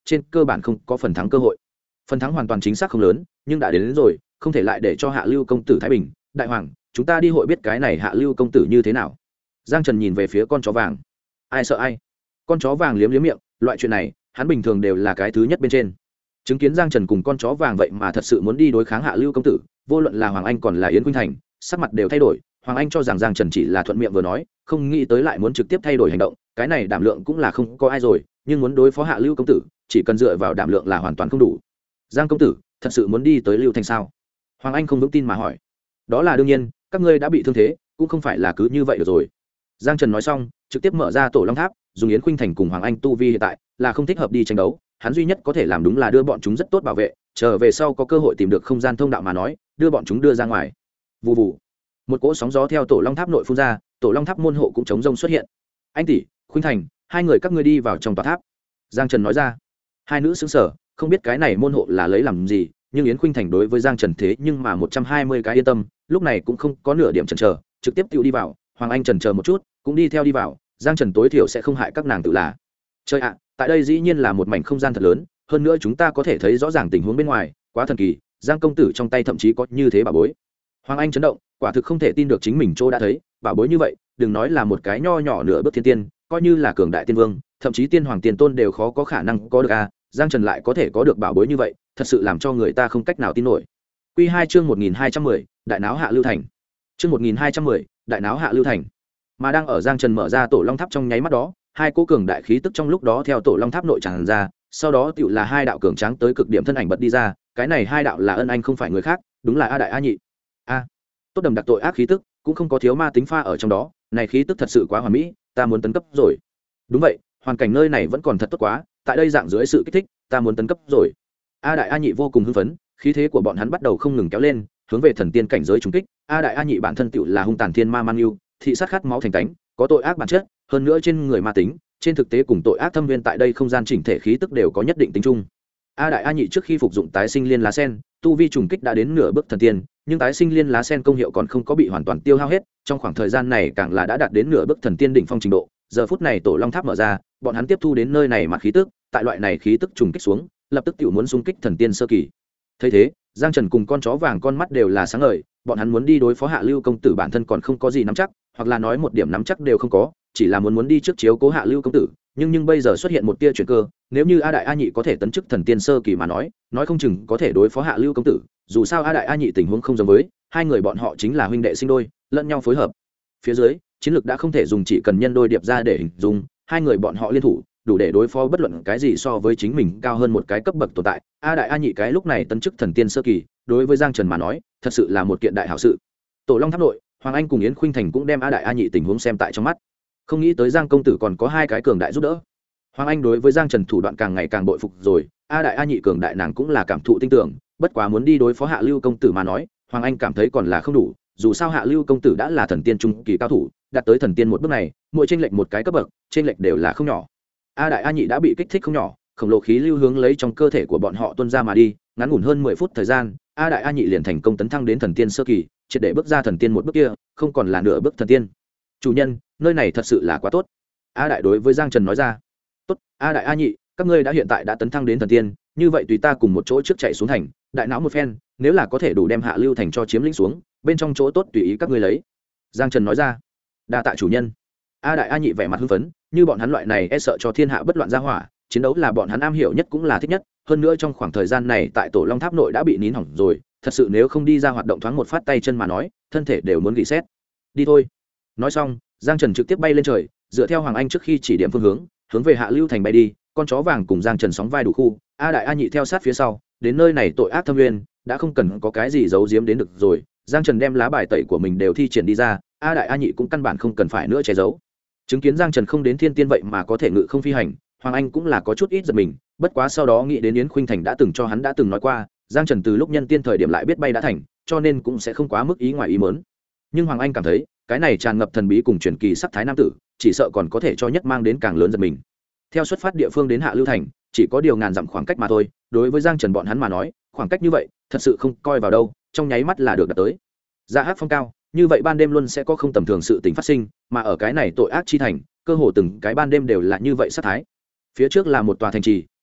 [SPEAKER 1] trên cơ bản không có phần thắng cơ hội. Phần thắng hoàn toàn chính xác không lớn, nhưng đã đến rồi, không thể lại để cho Hạ Lưu công tử thái bình. Đại hoàng, chúng ta đi hội biết cái này Hạ Lưu công tử như thế nào. Giang Trần nhìn về phía con chó vàng. Ai sợ ai? Con chó vàng liếm liếm miệng, loại chuyện này, hắn bình thường đều là cái thứ nhất bên trên. Chứng kiến Giang Trần cùng con chó vàng vậy mà thật sự muốn đi đối kháng Hạ Lưu công tử, vô luận là Hoàng Anh còn là Yến Khuynh Thành, sắc mặt đều thay đổi. Hoàng Anh cho rằng Giang Trần chỉ là thuận miệng vừa nói, không nghĩ tới lại muốn trực tiếp thay đổi hành động, cái này đảm lượng cũng là không có ai rồi, nhưng muốn đối phó Hạ Lưu công tử, chỉ cần dựa vào đảm lượng là hoàn toàn không đủ. Giang công tử, thật sự muốn đi tới Lưu Thành sao? Hoàng Anh không vững tin mà hỏi. Đó là đương nhiên, các ngươi đã bị thương thế, cũng không phải là cứ như vậy được rồi. Giang Trần nói xong, trực tiếp mở ra Tổ Long Tháp, dùng Yến Khuynh Thành cùng Hoàng Anh tu vi hiện tại, là không thích hợp đi tranh đấu, hắn duy nhất có thể làm đúng là đưa bọn chúng rất tốt bảo vệ, trở về sau có cơ hội tìm được không gian thông đạo mà nói, đưa bọn chúng đưa ra ngoài. Vù vù. Một cỗ sóng gió theo Tổ Long Tháp nội phun ra, Tổ Long Tháp môn hộ cũng chống rông xuất hiện. Anh tỷ, Khuynh Thành, hai người các ngươi đi vào trong tòa tháp. Giang Trần nói ra. Hai nữ sững sờ, không biết cái này môn hộ là lấy làm gì, nhưng Yến Khuynh Thành đối với Giang Trần thế nhưng mà 120 cái yên tâm, lúc này cũng không có nửa điểm chần chờ, trực tiếp tự đi vào. Hoàng Anh chần chờ một chút, cũng đi theo đi vào. Giang Trần tối thiểu sẽ không hại các nàng tự là. Chơi ạ, tại đây dĩ nhiên là một mảnh không gian thật lớn, hơn nữa chúng ta có thể thấy rõ ràng tình huống bên ngoài, quá thần kỳ. Giang công tử trong tay thậm chí có như thế bảo bối. Hoàng Anh chấn động, quả thực không thể tin được chính mình chỗ đã thấy, bảo bối như vậy, đừng nói là một cái nho nhỏ nửa bước thiên tiên, coi như là cường đại tiên vương, thậm chí tiên hoàng tiền tôn đều khó có khả năng có được a. Giang Trần lại có thể có được bảo bối như vậy, thật sự làm cho người ta không cách nào tin nổi. Quy 2 chương 1210, đại náo Hạ Lưu Thành. Chương 1210, đại náo Hạ Lưu Thành. Mà đang ở Giang Trần mở ra Tổ Long Tháp trong nháy mắt đó, hai cỗ cường đại khí tức trong lúc đó theo Tổ Long Tháp nội tràn ra, sau đó tựu là hai đạo cường tráng tới cực điểm thân ảnh bật đi ra, cái này hai đạo là Ân Anh không phải người khác, đúng là A Đại A Nhị. A, tốt đầm đặc tội ác khí tức, cũng không có thiếu ma tính pha ở trong đó, này khí tức thật sự quá hoàn mỹ, ta muốn tấn cấp rồi. Đúng vậy, hoàn cảnh nơi này vẫn còn thật tốt quá, tại đây dạng dưới sự kích thích, ta muốn tấn cấp rồi. A Đại A Nhị vô cùng hưng phấn, khí thế của bọn hắn bắt đầu không ngừng kéo lên, hướng về thần tiên cảnh giới trùng kích. A Đại A Nhị bản thân tựu là hung tàn thiên ma man yêu, thị sát khát máu thành cánh, có tội ác bản chất, hơn nữa trên người ma tính, trên thực tế cùng tội ác thâm viên tại đây không gian chỉnh thể khí tức đều có nhất định tính chung. A Đại A Nhị trước khi phục dụng tái sinh liên lá sen, tu vi trùng kích đã đến nửa bước thần tiên, nhưng tái sinh liên lá sen công hiệu còn không có bị hoàn toàn tiêu hao hết, trong khoảng thời gian này càng là đã đạt đến nửa bước thần tiên đỉnh phong trình độ. Giờ phút này Tổ Long Tháp mở ra, bọn hắn tiếp thu đến nơi này mà khí tức, tại loại này khí tức trùng kích xuống, lập tức tiểu muốn xung kích thần tiên sơ kỳ. Thấy thế, Giang Trần cùng con chó vàng con mắt đều là sáng ngời, bọn hắn muốn đi đối phó Hạ Lưu công tử bản thân còn không có gì nắm chắc, hoặc là nói một điểm nắm chắc đều không có, chỉ là muốn đi trước chiếu cố Hạ Lưu công tử, nhưng bây giờ xuất hiện một tia chuyển cơ, nếu như A Đại A Nhị có thể tấn chức thần tiên sơ kỳ mà nói không chừng có thể đối phó Hạ Lưu công tử, dù sao A Đại A Nhị tình huống không giống với, hai người bọn họ chính là huynh đệ sinh đôi, lẫn nhau phối hợp. Phía dưới, chiến lược đã không thể dùng chỉ cần nhân đôi điệp ra để hình dung, hai người bọn họ liên thủ, đủ để đối phó bất luận cái gì so với chính mình cao hơn một cái cấp bậc tồn tại. A Đại A Nhị cái lúc này tấn chức thần tiên sơ kỳ, đối với Giang Trần mà nói, thật sự là một kiện đại hảo sự. Tổ Long Tháp nội, Hoàng Anh cùng Yến Khuynh Thành cũng đem A Đại A Nhị tình huống xem tại trong mắt. Không nghĩ tới Giang công tử còn có hai cái cường đại giúp đỡ. Hoàng Anh đối với Giang Trần thủ đoạn càng ngày càng bội phục rồi, A Đại A Nhị cường đại nàng cũng là cảm thụ tin tưởng, bất quá muốn đi đối phó Hạ Lưu công tử mà nói, Hoàng Anh cảm thấy còn là không đủ, dù sao Hạ Lưu công tử đã là thần tiên trung kỳ cao thủ, đạt tới thần tiên một bước này, mỗi chênh lệch một cái cấp bậc, chênh lệch đều là không nhỏ. A Đại A Nhị đã bị kích thích không nhỏ, khổng lồ khí lưu hướng lấy trong cơ thể của bọn họ tuôn ra mà đi, ngắn ngủn hơn 10 phút thời gian, A Đại A Nhị liền thành công tấn thăng đến thần tiên sơ kỳ, triệt để bước ra thần tiên một bước kia, không còn là nửa bước thần tiên. Chủ nhân, nơi này thật sự là quá tốt. A Đại đối với Giang Trần nói ra. Tốt, A Đại A Nhị, các ngươi đã hiện tại đã tấn thăng đến thần tiên, như vậy tùy ta cùng một chỗ trước chạy xuống thành, đại não một phen, nếu là có thể đủ đem Hạ Lưu thành cho chiếm lĩnh xuống, bên trong chỗ tốt tùy ý các ngươi lấy. Giang Trần nói ra. Đa tạ chủ nhân. A Đại A Nhị vẻ mặt hưng phấn, như bọn hắn loại này e sợ cho thiên hạ bất loạn gia hỏa, chiến đấu là bọn hắn am hiểu nhất cũng là thích nhất, hơn nữa trong khoảng thời gian này tại Tổ Long Tháp nội đã bị nín hỏng rồi, thật sự nếu không đi ra hoạt động thoáng một phát tay chân mà nói, thân thể đều muốn reset. Đi thôi. Nói xong, Giang Trần trực tiếp bay lên trời, dựa theo Hoàng Anh trước khi chỉ điểm phương hướng về Hạ Lưu thành bay đi, con chó vàng cùng Giang Trần sóng vai đủ khu, A Đại A Nhị theo sát phía sau, đến nơi này tội ác thâm nguyên, đã không cần có cái gì giấu giếm đến được rồi, Giang Trần đem lá bài tẩy của mình đều thi triển đi ra, A Đại A Nhị cũng căn bản không cần phải nữa che giấu. Chứng kiến Giang Trần không đến thiên tiên vậy mà có thể ngự không phi hành, Hoàng Anh cũng là có chút ít giật mình, bất quá sau đó nghĩ đến Yến Khuynh Thành đã từng cho hắn đã từng nói qua, Giang Trần từ lúc nhân tiên thời điểm lại biết bay đã thành, cho nên cũng sẽ không quá mức ý ngoài ý muốn. Nhưng Hoàng Anh cảm thấy, cái này tràn ngập thần bí cùng truyền kỳ sắc thái nam tử, chỉ sợ còn có thể cho nhất mang đến càng lớn giật mình. Theo xuất phát địa phương đến Hạ Lưu thành, chỉ có điều ngàn dặm khoảng cách mà thôi, đối với Giang Trần bọn hắn mà nói, khoảng cách như vậy, thật sự không coi vào đâu, trong nháy mắt là được đạt tới. Dạ hát phong cao, như vậy ban đêm luôn sẽ có không tầm thường sự tình phát sinh, mà ở cái này tội ác chi thành, cơ hồ từng cái ban đêm đều là như vậy sát thái. Phía trước là một tòa thành trì,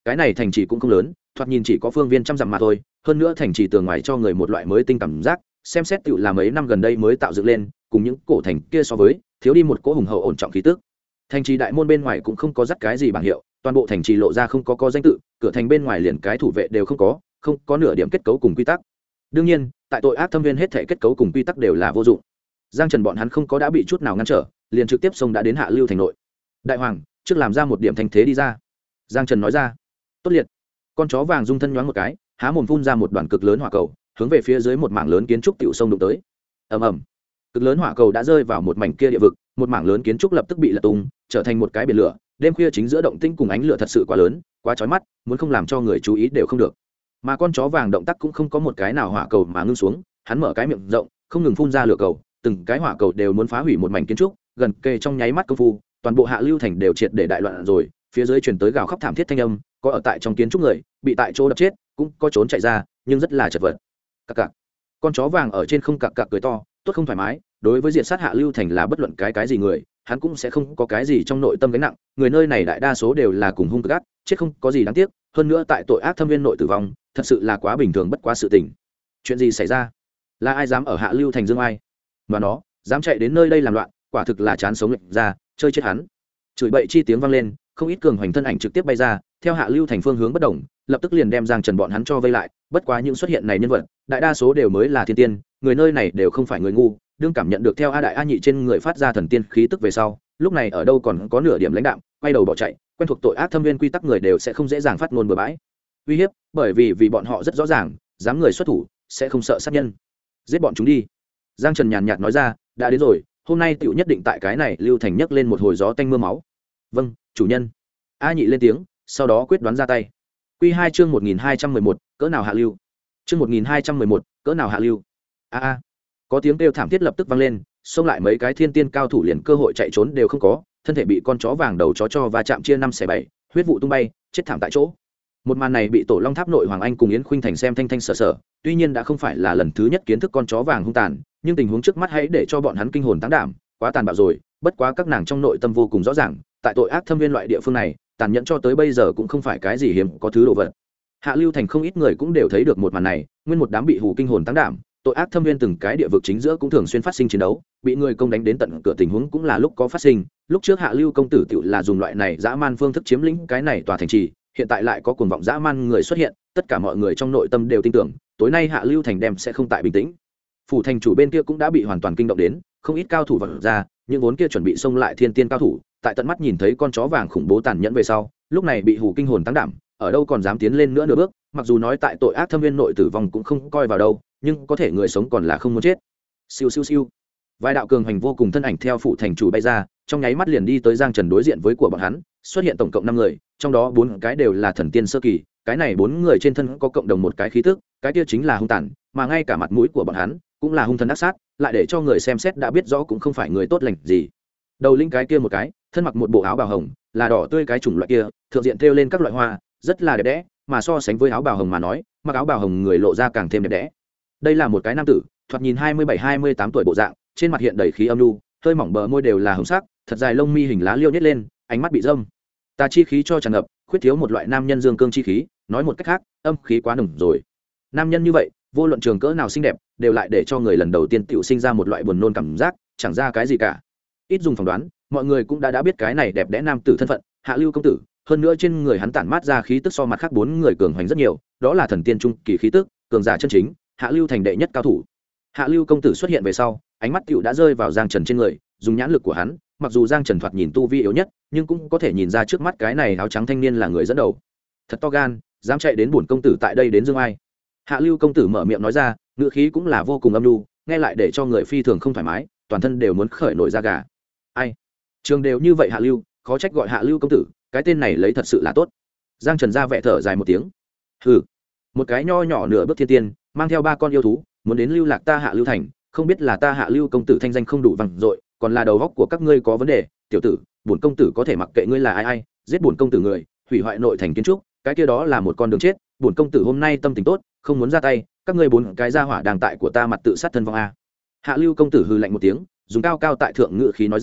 [SPEAKER 1] cái này thành trì cũng không lớn, thoạt nhìn chỉ có phương viên trăm dặm mà thôi, hơn nữa thành trì tường ngoài cho người một loại mới tinh cảm giác, xem xét tựu là mấy năm gần đây mới tạo dựng lên, cùng những cổ thành kia so với, thiếu đi một cỗ hùng hậu ổn trọng khí tức. Thành trì đại môn bên ngoài cũng không có dắt cái gì bảng hiệu, toàn bộ thành trì lộ ra không có danh tự, cửa thành bên ngoài liền cái thủ vệ đều không có nửa điểm kết cấu cùng quy tắc. Đương nhiên, tại tội ác thâm viên hết thể kết cấu cùng quy tắc đều là vô dụng. Giang Trần bọn hắn không có đã bị chút nào ngăn trở, liền trực tiếp xông đã đến Hạ Lưu thành nội. Đại hoàng, trước làm ra một điểm thanh thế đi ra. Giang Trần nói ra. Tốt liệt. Con chó vàng rung thân nhoáng một cái, há mồm phun ra một đoàn cực lớn hỏa cầu, hướng về phía dưới một mảng lớn kiến trúc tiểu sông đụng tới. Ầm ầm. Cực lớn hỏa cầu đã rơi vào một mảnh kia địa vực, một mảng lớn kiến trúc lập tức bị lật tung, trở thành một cái biển lửa. Đêm khuya chính giữa động tĩnh cùng ánh lửa thật sự quá lớn, quá chói mắt, muốn không làm cho người chú ý đều không được. Mà con chó vàng động tác cũng không có một cái nào hỏa cầu mà ngưng xuống, hắn mở cái miệng rộng, không ngừng phun ra lửa cầu, từng cái hỏa cầu đều muốn phá hủy một mảnh kiến trúc, gần kề trong nháy mắt công phu, toàn bộ Hạ Lưu thành đều triệt để đại loạn rồi, phía dưới truyền tới gào khóc thảm thiết thanh âm, có ở tại trong kiến trúc người, bị tại chỗ đập chết, cũng có trốn chạy ra, nhưng rất là chật vật. Cặc cặc. Con chó vàng ở trên không cặc cặc cười to, tốt không thoải mái, đối với diện sát Hạ Lưu thành là bất luận cái gì người, hắn cũng sẽ không có cái gì trong nội tâm gánh nặng, người nơi này đại đa số đều là cùng hung cực ác, chết không có gì đáng tiếc, hơn nữa tại tội ác thâm viên nội tử vong, thật sự là quá bình thường bất quá sự tình. Chuyện gì xảy ra? Là ai dám ở Hạ Lưu thành dương ai? Mà nó, dám chạy đến nơi đây làm loạn, quả thực là chán sống lệch ra, chơi chết hắn. Chửi bậy chi tiếng vang lên, không ít cường hoành thân ảnh trực tiếp bay ra, theo Hạ Lưu thành phương hướng bất động, lập tức liền đem Giang Trần bọn hắn cho vây lại, bất quá những xuất hiện này nhân vật, đại đa số đều mới là thiên tiên, người nơi này đều không phải người ngu, đương cảm nhận được theo A đại A nhị trên người phát ra thần tiên khí tức về sau, lúc này ở đâu còn có nửa điểm lãnh đạm, quay đầu bỏ chạy, quen thuộc tội ác thâm viên quy tắc người đều sẽ không dễ dàng phát ngôn bừa bãi. Uy hiếp, bởi vì bọn họ rất rõ ràng, dám người xuất thủ sẽ không sợ sát nhân. Giết bọn chúng đi. Giang Trần nhàn nhạt nói ra, đã đến rồi, hôm nay tiểu nhất định tại cái này Lưu thành nhấc lên một hồi gió tanh mưa máu. Vâng, chủ nhân. A nhị lên tiếng, sau đó quyết đoán ra tay. Quy 2 chương 1211, cỡ nào Hạ Lưu. Chương 1211, cỡ nào Hạ Lưu. A. Có tiếng kêu thảm thiết lập tức vang lên, xông lại mấy cái thiên tiên cao thủ liền cơ hội chạy trốn đều không có, thân thể bị con chó vàng đầu chó cho va chạm chia 5 xẻ 7, huyết vụ tung bay, chết thảm tại chỗ. Một màn này bị Tổ Long Tháp nội Hoàng Anh cùng Yến Khuynh Thành xem thanh thanh sở sở, tuy nhiên đã không phải là lần thứ nhất kiến thức con chó vàng hung tàn, nhưng tình huống trước mắt hãy để cho bọn hắn kinh hồn táng đảm, quá tàn bạo rồi, bất quá các nàng trong nội tâm vô cùng rõ ràng, tại tội ác thâm viên loại địa phương này, tàn nhẫn cho tới bây giờ cũng không phải cái gì hiếm có thứ đồ vật. Hạ Lưu thành không ít người cũng đều thấy được một màn này, nguyên một đám bị hù kinh hồn táng đảm, tội ác thâm viên từng cái địa vực chính giữa cũng thường xuyên phát sinh chiến đấu, bị người công đánh đến tận cửa tình huống cũng là lúc có phát sinh, lúc trước Hạ Lưu công tử tự là dùng loại này dã man phương thức chiếm lĩnh cái này tòa thành trì, hiện tại lại có cuồng vọng dã man người xuất hiện, tất cả mọi người trong nội tâm đều tin tưởng, tối nay Hạ Lưu thành đem sẽ không tại bình tĩnh. Phủ thành chủ bên kia cũng đã bị hoàn toàn kinh động đến, không ít cao thủ vọt ra, những vốn kia chuẩn bị xông lại thiên tiên cao thủ, tại tận mắt nhìn thấy con chó vàng khủng bố tàn nhẫn về sau, lúc này bị hù kinh hồn táng đảm, ở đâu còn dám tiến lên nữa nửa bước, mặc dù nói tại tội ác thâm viên nội tử vong cũng không coi vào đâu, nhưng có thể người sống còn là không muốn chết. Siêu siêu siêu. Vài đạo cường hành vô cùng thân ảnh theo phủ thành chủ bay ra, trong nháy mắt liền đi tới Giang Trần đối diện với của bọn hắn, xuất hiện tổng cộng 5 người, trong đó 4 cái đều là thần tiên sơ kỳ, cái này 4 người trên thân có cộng đồng một cái khí tức, cái kia chính là hung tàn, mà ngay cả mặt mũi của bọn hắn cũng là hung thần ác sát, lại để cho người xem xét đã biết rõ cũng không phải người tốt lành gì. Đầu linh cái kia một cái, thân mặc một bộ áo bào hồng, là đỏ tươi cái chủng loại kia, thượng diện thêu lên các loại hoa, rất là đẹp đẽ, mà so sánh với áo bào hồng mà nói, mặc áo bào hồng người lộ ra càng thêm đẹp đẽ. Đây là một cái nam tử, thoạt nhìn 27-28 tuổi bộ dạng, trên mặt hiện đầy khí âm nhu, hơi mỏng bờ môi đều là hồng sắc, thật dài lông mi hình lá liêu nhét lên, ánh mắt bị râm. Ta chi khí cho tràn ngập, khuyết thiếu một loại nam nhân dương cương chi khí, nói một cách khác, âm khí quá nồng rồi. Nam nhân như vậy, vô luận trường cỡ nào xinh đẹp, đều lại để cho người lần đầu tiên tiểu sinh ra một loại buồn nôn cảm giác, chẳng ra cái gì cả. Ít dùng phỏng đoán, mọi người cũng đã biết cái này đẹp đẽ nam tử thân phận, Hạ Lưu công tử, hơn nữa trên người hắn tản mát ra khí tức so mặt khác 4 người cường hoành rất nhiều, đó là thần tiên trung kỳ khí tức, cường giả chân chính, Hạ Lưu thành đệ nhất cao thủ. Hạ Lưu công tử xuất hiện về sau, ánh mắt tiểu đã rơi vào Giang Trần trên người, dùng nhãn lực của hắn, mặc dù Giang Trần thoạt nhìn tu vi yếu nhất, nhưng cũng có thể nhìn ra trước mắt cái này áo trắng thanh niên là người dẫn đầu. Thật to gan, dám chạy đến bổn công tử tại đây đến dương ai. Hạ Lưu công tử mở miệng nói ra, ngữ khí cũng là vô cùng âm nhu, nghe lại để cho người phi thường không thoải mái, toàn thân đều muốn khởi nổi da gà. Ai? Trường đều như vậy Hạ Lưu, khó trách gọi Hạ Lưu công tử, cái tên này lấy thật sự là tốt. Giang Trần ra vẻ thở dài một tiếng. Hừ, một cái nho nhỏ nửa bước thiên tiên, mang theo 3 con yêu thú, muốn đến lưu lạc ta Hạ Lưu thành, không biết là ta Hạ Lưu công tử thanh danh không đủ vang dội, còn là đầu óc của các ngươi có vấn đề, tiểu tử, bổn công tử có thể mặc kệ ngươi là ai, giết bổn công tử người, hủy hoại nội thành kiến trúc, cái kia đó là một con đường chết, bổn công tử hôm nay tâm tình tốt, không muốn ra tay, các ngươi 4 cái gia hỏa đang tại của ta mặt tự sát thân vong a. Hạ Lưu công tử hừ lạnh một tiếng, dùng cao cao tại thượng ngự khí nói ra,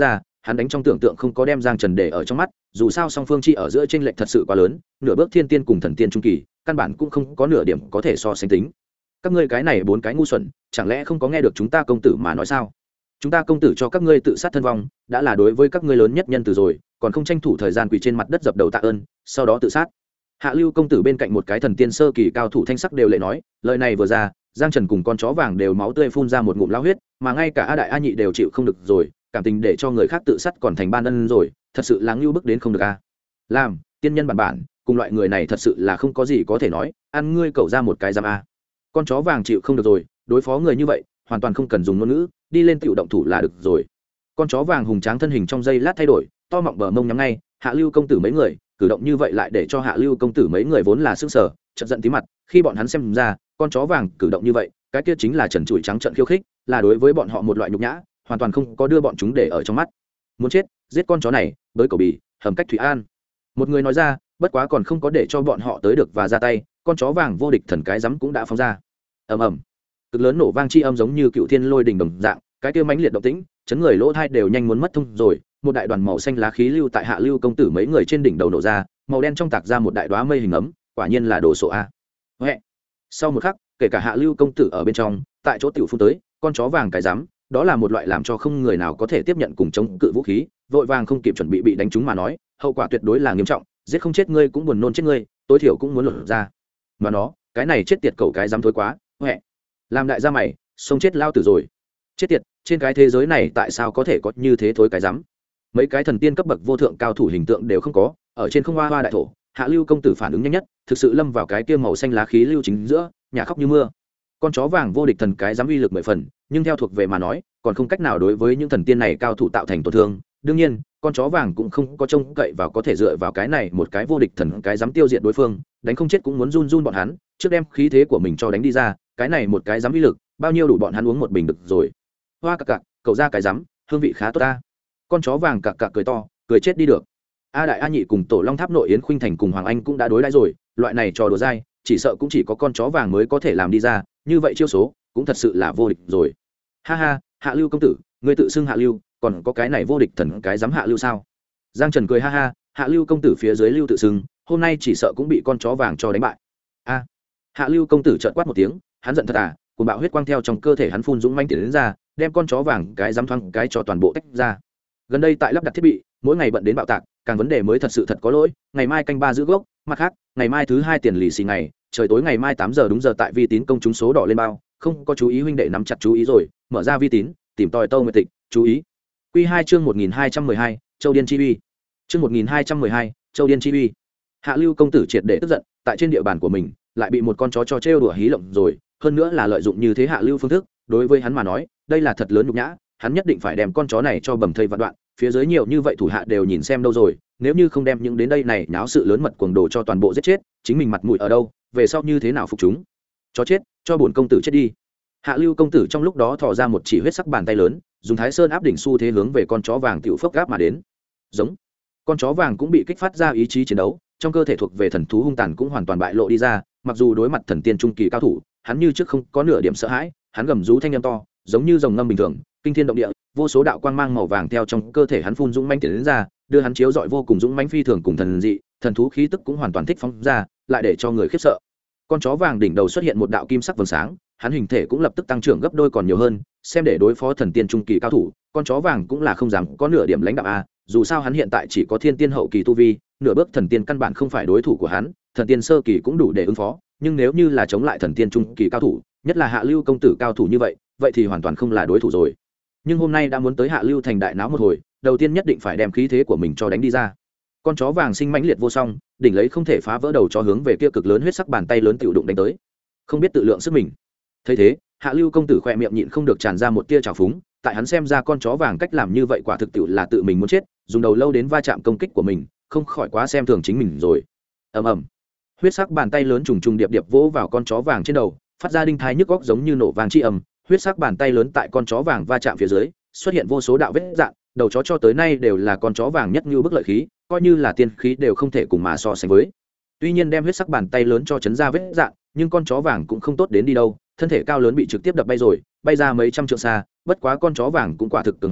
[SPEAKER 1] hắn đánh trong tưởng tượng không có đem Giang Trần để ở trong mắt, dù sao song phương chi ở giữa chênh lệch thật sự quá lớn, nửa bước thiên tiên cùng thần tiên trung kỳ, căn bản cũng không có nửa điểm có thể so sánh tính. Các ngươi cái này bốn cái ngu xuẩn, chẳng lẽ không có nghe được chúng ta công tử mà nói sao? Chúng ta công tử cho các ngươi tự sát thân vong, đã là đối với các ngươi lớn nhất nhân từ rồi, còn không tranh thủ thời gian quỳ trên mặt đất dập đầu tạ ơn, sau đó tự sát. Hạ Lưu công tử bên cạnh một cái thần tiên sơ kỳ cao thủ thanh sắc đều lệ nói, lời này vừa ra, Giang Trần cùng con chó vàng đều máu tươi phun ra một ngụm lao huyết, mà ngay cả A đại A nhị đều chịu không được rồi, cảm tình để cho người khác tự sát còn thành ban ân rồi, thật sự là ngưu bức đến không được a. Làm tiên nhân bản bản, cùng loại người này thật sự là không có gì có thể nói, ăn ngươi cậu ra một cái giam a. Con chó vàng chịu không được rồi, đối phó người như vậy, hoàn toàn không cần dùng ngôn ngữ, đi lên tiểu động thủ là được rồi. Con chó vàng hùng tráng thân hình trong giây lát thay đổi, to mọng bờ mông nhắm ngay Hạ Lưu công tử mấy người, cử động như vậy lại để cho Hạ Lưu công tử mấy người vốn là sững sờ, chợt giận tí mặt, khi bọn hắn xem ra, con chó vàng cử động như vậy, cái kia chính là trần trụi trắng trợn khiêu khích, là đối với bọn họ một loại nhục nhã, hoàn toàn không có đưa bọn chúng để ở trong mắt. Muốn chết, giết con chó này, bới cổ bì, hầm cách thủy an. Một người nói ra, bất quá còn không có để cho bọn họ tới được và ra tay, con chó vàng vô địch thần cái rắm cũng đã phóng ra. Ầm ầm. Cực lớn nổ vang chi âm giống như cựu thiên lôi đình đồng dạng, cái kia mãnh liệt động tĩnh, chấn người lỗ tai đều nhanh muốn mất thông rồi. Một đại đoàn màu xanh lá khí lưu tại Hạ Lưu công tử mấy người trên đỉnh đầu nổ ra, màu đen trong tạc ra một đại đóa mây hình ấm, quả nhiên là đồ sộ a. Huệ. Sau một khắc, kể cả Hạ Lưu công tử ở bên trong, tại chỗ tiểu phun tới, con chó vàng cái rắm, đó là một loại làm cho không người nào có thể tiếp nhận cùng chống cự vũ khí, vội vàng không kịp chuẩn bị đánh trúng mà nói, hậu quả tuyệt đối là nghiêm trọng, giết không chết ngươi cũng buồn nôn chết ngươi, tối thiểu cũng muốn lột ra. Mà nó, cái này chết tiệt cẩu cái dám thối quá, huệ. Làm đại gia mày, sống chết lao tử rồi. Chết tiệt, trên cái thế giới này tại sao có thể có như thế thối cái dám? Mấy cái thần tiên cấp bậc vô thượng cao thủ hình tượng đều không có, ở trên không hoa hoa đại thổ, Hạ Lưu công tử phản ứng nhanh nhất, thực sự lâm vào cái kia màu xanh lá khí lưu chính giữa, nhà khóc như mưa. Con chó vàng vô địch thần cái dám uy lực 10 phần, nhưng theo thuộc về mà nói, còn không cách nào đối với những thần tiên này cao thủ tạo thành tổn thương. Đương nhiên, con chó vàng cũng không có trông cậy vào có thể dựa vào cái này một cái vô địch thần cái dám tiêu diệt đối phương, đánh không chết cũng muốn run run bọn hắn, trước đem khí thế của mình cho đánh đi ra, cái này một cái dám uy lực, bao nhiêu đủ bọn hắn uống một bình được rồi. Hoa cặc cặc, cậu ra cái dám, hương vị khá tốt ta. Con chó vàng cặc cặc cười to, cười chết đi được. A đại A nhị cùng Tổ Long Tháp nội Yến Khuynh Thành cùng Hoàng Anh cũng đã đối đãi rồi, loại này trò đùa dai, chỉ sợ cũng chỉ có con chó vàng mới có thể làm đi ra, như vậy chiêu số cũng thật sự là vô địch rồi. Ha ha, Hạ Lưu công tử, ngươi tự xưng Hạ Lưu, còn có cái này vô địch thần cái dám Hạ Lưu sao? Giang Trần cười ha ha, Hạ Lưu công tử phía dưới Lưu tự xưng, hôm nay chỉ sợ cũng bị con chó vàng cho đánh bại. A. Hạ Lưu công tử chợt quát một tiếng, hắn giận thật à, cuồng bạo huyết quang theo trong cơ thể hắn phun dũng mãnh tiến đến ra, đem con chó vàng cái dám thoáng cái cho toàn bộ tách ra. Gần đây tại lắp đặt thiết bị, mỗi ngày bận đến bạo tạc, càng vấn đề mới thật sự thật có lỗi, ngày mai canh 3 giữ gốc, mặt khác, ngày mai thứ 2 tiền lì xì ngày, trời tối ngày mai 8 giờ đúng giờ tại Vi Tín công chúng số đỏ lên bao, không có chú ý huynh đệ nắm chặt chú ý rồi, mở ra Vi Tín, tìm tòi Tâu Nguyệt Tịch, chú ý. Quy 2 chương 1212, Châu Điên Chi Uy. Chương 1212, Châu Điên Chi Uy. Hạ Lưu công tử triệt để tức giận, tại trên địa bàn của mình, lại bị một con chó cho trêu đùa hí lộng rồi, hơn nữa là lợi dụng như thế Hạ Lưu phương thức, đối với hắn mà nói, đây là thật lớn nhục nhã, hắn nhất định phải đem con chó này cho bầm thây vạn đoạn, phía dưới nhiều như vậy thủ hạ đều nhìn xem đâu rồi, nếu như không đem những đến đây này náo sự lớn mật cuồng đồ cho toàn bộ giết chết, chính mình mặt mũi ở đâu, về sau như thế nào phục chúng? Chó chết, cho bổn công tử chết đi. Hạ Lưu công tử trong lúc đó thò ra một chỉ huyết sắc bàn tay lớn, dùng Thái Sơn áp đỉnh xu thế hướng về con chó vàng tiểu phốc gáp mà đến. Giống. Con chó vàng cũng bị kích phát ra ý chí chiến đấu, trong cơ thể thuộc về thần thú hung tàn cũng hoàn toàn bại lộ đi ra, mặc dù đối mặt thần tiên trung kỳ cao thủ, hắn như trước không có nửa điểm sợ hãi, hắn gầm rú thanh âm to, giống như rồng ngâm bình thường, kinh thiên động địa, vô số đạo quang mang màu vàng theo trong cơ thể hắn phun dũng mãnh tiến đến ra, đưa hắn chiếu rọi vô cùng dũng mãnh phi thường cùng thần dị, thần thú khí tức cũng hoàn toàn thích phóng ra, lại để cho người khiếp sợ. Con chó vàng đỉnh đầu xuất hiện một đạo kim sắc vầng sáng, hắn hình thể cũng lập tức tăng trưởng gấp đôi còn nhiều hơn, xem để đối phó thần tiên trung kỳ cao thủ, con chó vàng cũng là không dám có nửa điểm lãnh đạo a, dù sao hắn hiện tại chỉ có thiên tiên hậu kỳ tu vi, nửa bước thần tiên căn bản không phải đối thủ của hắn, thần tiên sơ kỳ cũng đủ để ứng phó, nhưng nếu như là chống lại thần tiên trung kỳ cao thủ, nhất là Hạ Lưu công tử cao thủ như vậy, vậy thì hoàn toàn không là đối thủ rồi. Nhưng hôm nay đã muốn tới Hạ Lưu thành đại náo một hồi, đầu tiên nhất định phải đem khí thế của mình cho đánh đi ra. Con chó vàng sinh mãnh liệt vô song, đỉnh lấy không thể phá vỡ đầu chó hướng về kia cực lớn huyết sắc bàn tay lớn tiểu đụng đánh tới, không biết tự lượng sức mình. Thấy thế, Hạ Lưu công tử khỏe miệng nhịn không được tràn ra một tia trào phúng, tại hắn xem ra con chó vàng cách làm như vậy quả thực tiệu là tự mình muốn chết, dùng đầu lâu đến va chạm công kích của mình, không khỏi quá xem thường chính mình rồi. Ầm ầm. Huyết sắc bàn tay lớn trùng trùng điệp điệp vỗ vào con chó vàng trên đầu, phát ra đinh thai nhức óc giống như nổ vàng chi ầm, huyết sắc bàn tay lớn tại con chó vàng va chạm phía dưới, xuất hiện vô số đạo vết rạn, đầu chó cho tới nay đều là con chó vàng nhất như bức lợi khí, coi như là tiên khí đều không thể cùng mà so sánh với. Tuy nhiên đem huyết sắc bàn tay lớn cho chấn ra vết rạn, nhưng con chó vàng cũng không tốt đến đi đâu, thân thể cao lớn bị trực tiếp đập bay rồi, bay ra mấy trăm trượng xa, bất quá con chó vàng cũng quả thực cường hành,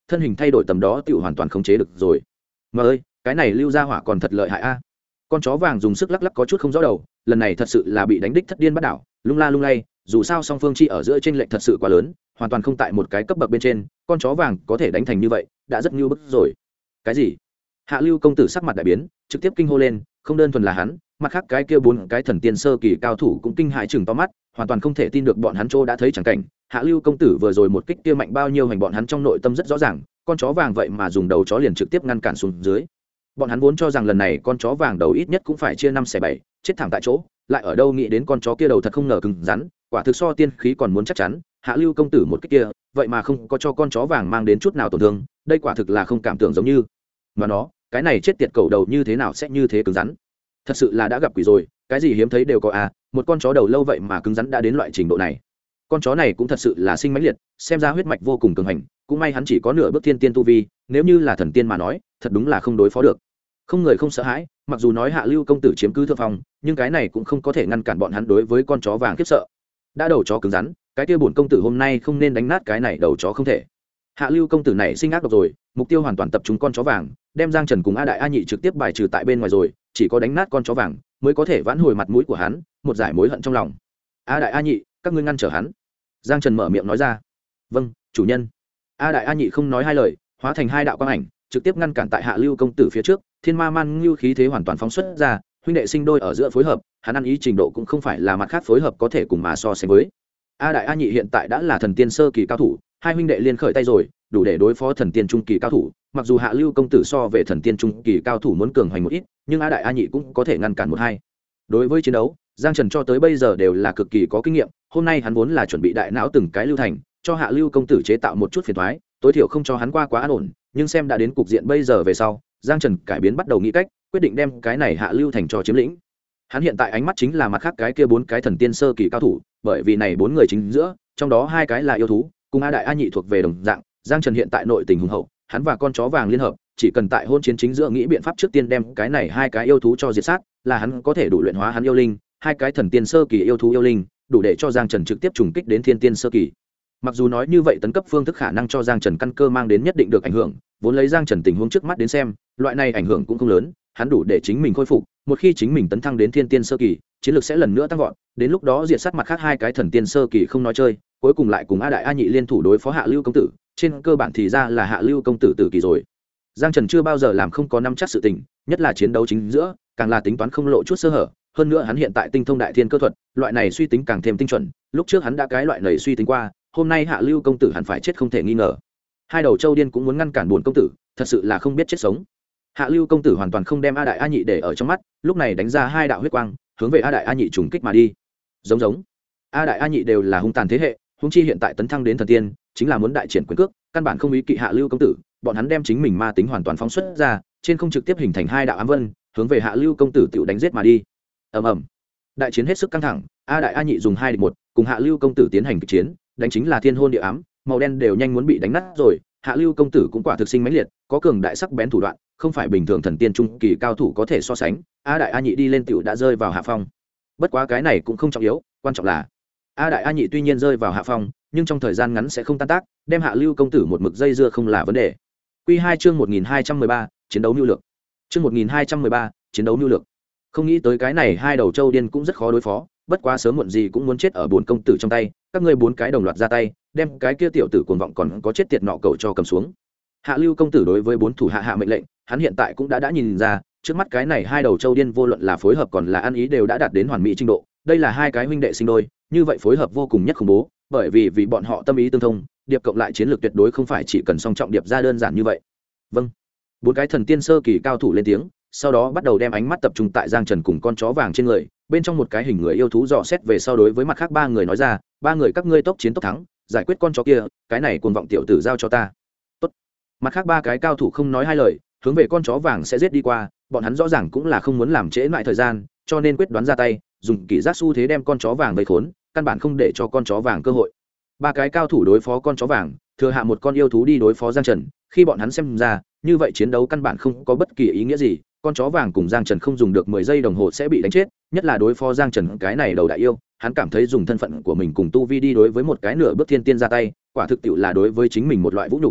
[SPEAKER 1] thân hình thay đổi tầm đó tự hoàn toàn khống chế được rồi. Mà ơi, cái này lưu gia hỏa còn thật lợi hại a. Con chó vàng dùng sức lắc lắc có chút không rõ đầu, lần này thật sự là bị đánh đích thất điên bắt đảo, lung la lung lay, dù sao song phương chi ở giữa trên lệnh thật sự quá lớn, hoàn toàn không tại một cái cấp bậc bên trên, con chó vàng có thể đánh thành như vậy đã rất ngưu bức rồi. Cái gì? Hạ Lưu công tử sắc mặt đại biến, trực tiếp kinh hô lên, không đơn thuần là hắn, mặt khác cái kia bốn cái thần tiên sơ kỳ cao thủ cũng kinh hãi chừng to mắt, hoàn toàn không thể tin được bọn hắn chỗ đã thấy chẳng cảnh. Hạ Lưu công tử vừa rồi một kích kia mạnh bao nhiêu, hành bọn hắn trong nội tâm rất rõ ràng, con chó vàng vậy mà dùng đầu chó liền trực tiếp ngăn cản xuống dưới. Bọn hắn vốn cho rằng lần này con chó vàng đầu ít nhất cũng phải chia 5/7, chết thảm tại chỗ, lại ở đâu nghĩ đến con chó kia đầu thật không ngờ cứng rắn, quả thực so tiên khí còn muốn chắc chắn. Hạ Lưu công tử một kích kia, vậy mà không có cho con chó vàng mang đến chút nào tổn thương, đây quả thực là không cảm tưởng giống như. Mà nó, cái này chết tiệt cầu đầu như thế nào sẽ như thế cứng rắn? Thật sự là đã gặp quỷ rồi, cái gì hiếm thấy đều có à, một con chó đầu lâu vậy mà cứng rắn đã đến loại trình độ này. Con chó này cũng thật sự là sinh mãnh liệt, xem ra huyết mạch vô cùng cường hành, cũng may hắn chỉ có nửa bước thiên tiên tu vi, nếu như là thần tiên mà nói, thật đúng là không đối phó được. Không người không sợ hãi, mặc dù nói Hạ Lưu công tử chiếm cứ thượng phong, nhưng cái này cũng không có thể ngăn cản bọn hắn đối với con chó vàng khiếp sợ. Đã đầu chó cứng rắn, cái kia bổn công tử hôm nay không nên đánh nát cái này đầu chó không thể. Hạ Lưu công tử này sinh ác độc rồi, mục tiêu hoàn toàn tập trung con chó vàng, đem Giang Trần cùng A Đại A Nhị trực tiếp bài trừ tại bên ngoài rồi, chỉ có đánh nát con chó vàng mới có thể vãn hồi mặt mũi của hắn, một giải mối hận trong lòng. A Đại A Nhị, các ngươi ngăn trở hắn. Giang Trần mở miệng nói ra. Vâng, chủ nhân. A Đại A Nhị không nói hai lời, hóa thành hai đạo quang ảnh, trực tiếp ngăn cản tại Hạ Lưu công tử phía trước, thiên ma man lưu khí thế hoàn toàn phóng xuất ra, huynh đệ sinh đôi ở giữa phối hợp, hắn ăn ý trình độ cũng không phải là mặt khác phối hợp có thể cùng mà so sánh với. A Đại A Nhị hiện tại đã là thần tiên sơ kỳ cao thủ, hai huynh đệ liên khởi tay rồi, đủ để đối phó thần tiên trung kỳ cao thủ. Mặc dù Hạ Lưu công tử so về thần tiên trung kỳ cao thủ muốn cường hoành một ít, nhưng A Đại A Nhị cũng có thể ngăn cản một hai. Đối với chiến đấu, Giang Trần cho tới bây giờ đều là cực kỳ có kinh nghiệm, hôm nay hắn vốn là chuẩn bị đại não từng cái lưu thành, cho Hạ Lưu công tử chế tạo một chút phiền toái, tối thiểu không cho hắn qua quá an ổn, nhưng xem đã đến cục diện bây giờ về sau, Giang Trần cải biến bắt đầu nghĩ cách, quyết định đem cái này Hạ Lưu thành cho chiếm lĩnh. Hắn hiện tại ánh mắt chính là mặt khác cái kia bốn cái thần tiên sơ kỳ cao thủ, bởi vì này bốn người chính giữa, trong đó hai cái là yêu thú, cùng A Đại A Nhị thuộc về đồng dạng, Giang Trần hiện tại nội tình hùng hậu, hắn và con chó vàng liên hợp, chỉ cần tại hôn chiến chính giữa nghĩ biện pháp trước tiên đem cái này hai cái yêu thú cho diệt sát, là hắn có thể đủ luyện hóa hắn yêu linh, hai cái thần tiên sơ kỳ yêu thú yêu linh, đủ để cho Giang Trần trực tiếp trùng kích đến thiên tiên sơ kỳ. Mặc dù nói như vậy tấn cấp phương thức khả năng cho Giang Trần căn cơ mang đến nhất định được ảnh hưởng, vốn lấy Giang Trần tình huống trước mắt đến xem, loại này ảnh hưởng cũng không lớn, hắn đủ để chính mình khôi phục, một khi chính mình tấn thăng đến thiên tiên sơ kỳ, chiến lược sẽ lần nữa tăng vọt, đến lúc đó diệt sát mặt khác hai cái thần tiên sơ kỳ không nói chơi, cuối cùng lại cùng A Đại A Nhị liên thủ đối phó Hạ Lưu công tử, trên cơ bản thì ra là Hạ Lưu công tử tử kỳ rồi. Giang Trần chưa bao giờ làm không có nắm chắc sự tình, nhất là chiến đấu chính giữa, càng là tính toán không lộ chút sơ hở, hơn nữa hắn hiện tại tinh thông đại thiên cơ thuật, loại này suy tính càng thêm tinh chuẩn, lúc trước hắn đã cái loại này suy tính qua, hôm nay Hạ Lưu công tử hẳn phải chết không thể nghi ngờ. Hai đầu châu điên cũng muốn ngăn cản bổn công tử, thật sự là không biết chết sống. Hạ Lưu công tử hoàn toàn không đem A Đại A Nhị để ở trong mắt, lúc này đánh ra hai đạo huyết quang, hướng về A Đại A Nhị trùng kích mà đi. Giống A Đại A Nhị đều là hung tàn thế hệ, huống chi hiện tại tấn thăng đến thần tiên, chính là muốn đại triển quyền cước, căn bản không ý kỵ Hạ Lưu công tử, bọn hắn đem chính mình ma tính hoàn toàn phóng xuất ra, trên không trực tiếp hình thành hai đạo ám vân, hướng về Hạ Lưu công tử tiểu đánh giết mà đi. Ầm. Đại chiến hết sức căng thẳng, A Đại A Nhị dùng 2 địch 1, cùng Hạ Lưu công tử tiến hành kịch chiến, đánh chính là thiên hôn địa ám, màu đen đều nhanh muốn bị đánh nát rồi. Hạ Lưu công tử cũng quả thực sinh mãnh liệt, có cường đại sắc bén thủ đoạn, không phải bình thường thần tiên trung kỳ cao thủ có thể so sánh. A Đại A Nhị đi lên tiểu đã rơi vào hạ phong. Bất quá cái này cũng không trọng yếu, quan trọng là A Đại A Nhị tuy nhiên rơi vào hạ phong, nhưng trong thời gian ngắn sẽ không tan tác, đem Hạ Lưu công tử một mực dây dưa không là vấn đề. Quy 2 chương 1213, chiến đấu nhu lược. Chương 1213, chiến đấu nhu lược. Không nghĩ tới cái này hai đầu châu điên cũng rất khó đối phó, bất quá sớm muộn gì cũng muốn chết ở bốn công tử trong tay, các ngươi bốn cái đồng loạt ra tay, đem cái kia tiểu tử cuồng vọng còn có chết tiệt nọ cậu cho cầm xuống. Hạ Lưu công tử đối với bốn thủ hạ mệnh lệnh, hắn hiện tại cũng đã nhìn ra, trước mắt cái này hai đầu châu điên vô luận là phối hợp còn là ăn ý đều đã đạt đến hoàn mỹ trình độ, đây là hai cái huynh đệ sinh đôi, như vậy phối hợp vô cùng nhất khủng bố, bởi vì bọn họ tâm ý tương thông, điệp cộng lại chiến lược tuyệt đối không phải chỉ cần song trọng điệp ra đơn giản như vậy. Vâng. Bốn cái thần tiên sơ kỳ cao thủ lên tiếng, sau đó bắt đầu đem ánh mắt tập trung tại Giang Trần cùng con chó vàng trên người, bên trong một cái hình người yêu thú dò xét về sau đối với mặt khác ba người nói ra, ba người các ngươi tốc chiến tốc thắng, giải quyết con chó kia, cái này cuồng vọng tiểu tử giao cho ta. Tốt. Mặt khác ba cái cao thủ không nói hai lời, hướng về con chó vàng sẽ giết đi qua, bọn hắn rõ ràng cũng là không muốn làm trễ lại thời gian, cho nên quyết đoán ra tay, dùng kỹ giác xu thế đem con chó vàng vây khốn, căn bản không để cho con chó vàng cơ hội. Ba cái cao thủ đối phó con chó vàng, thừa hạ một con yêu thú đi đối phó Giang Trần, khi bọn hắn xem ra, như vậy chiến đấu căn bản không có bất kỳ ý nghĩa gì, con chó vàng cùng Giang Trần không dùng được 10 giây đồng hồ sẽ bị đánh chết, nhất là đối phó Giang Trần cái này đầu đại yêu, hắn cảm thấy dùng thân phận của mình cùng tu vi đi đối với một cái nửa bước thiên tiên ra tay, quả thực tiệu là đối với chính mình một loại vũ nhục.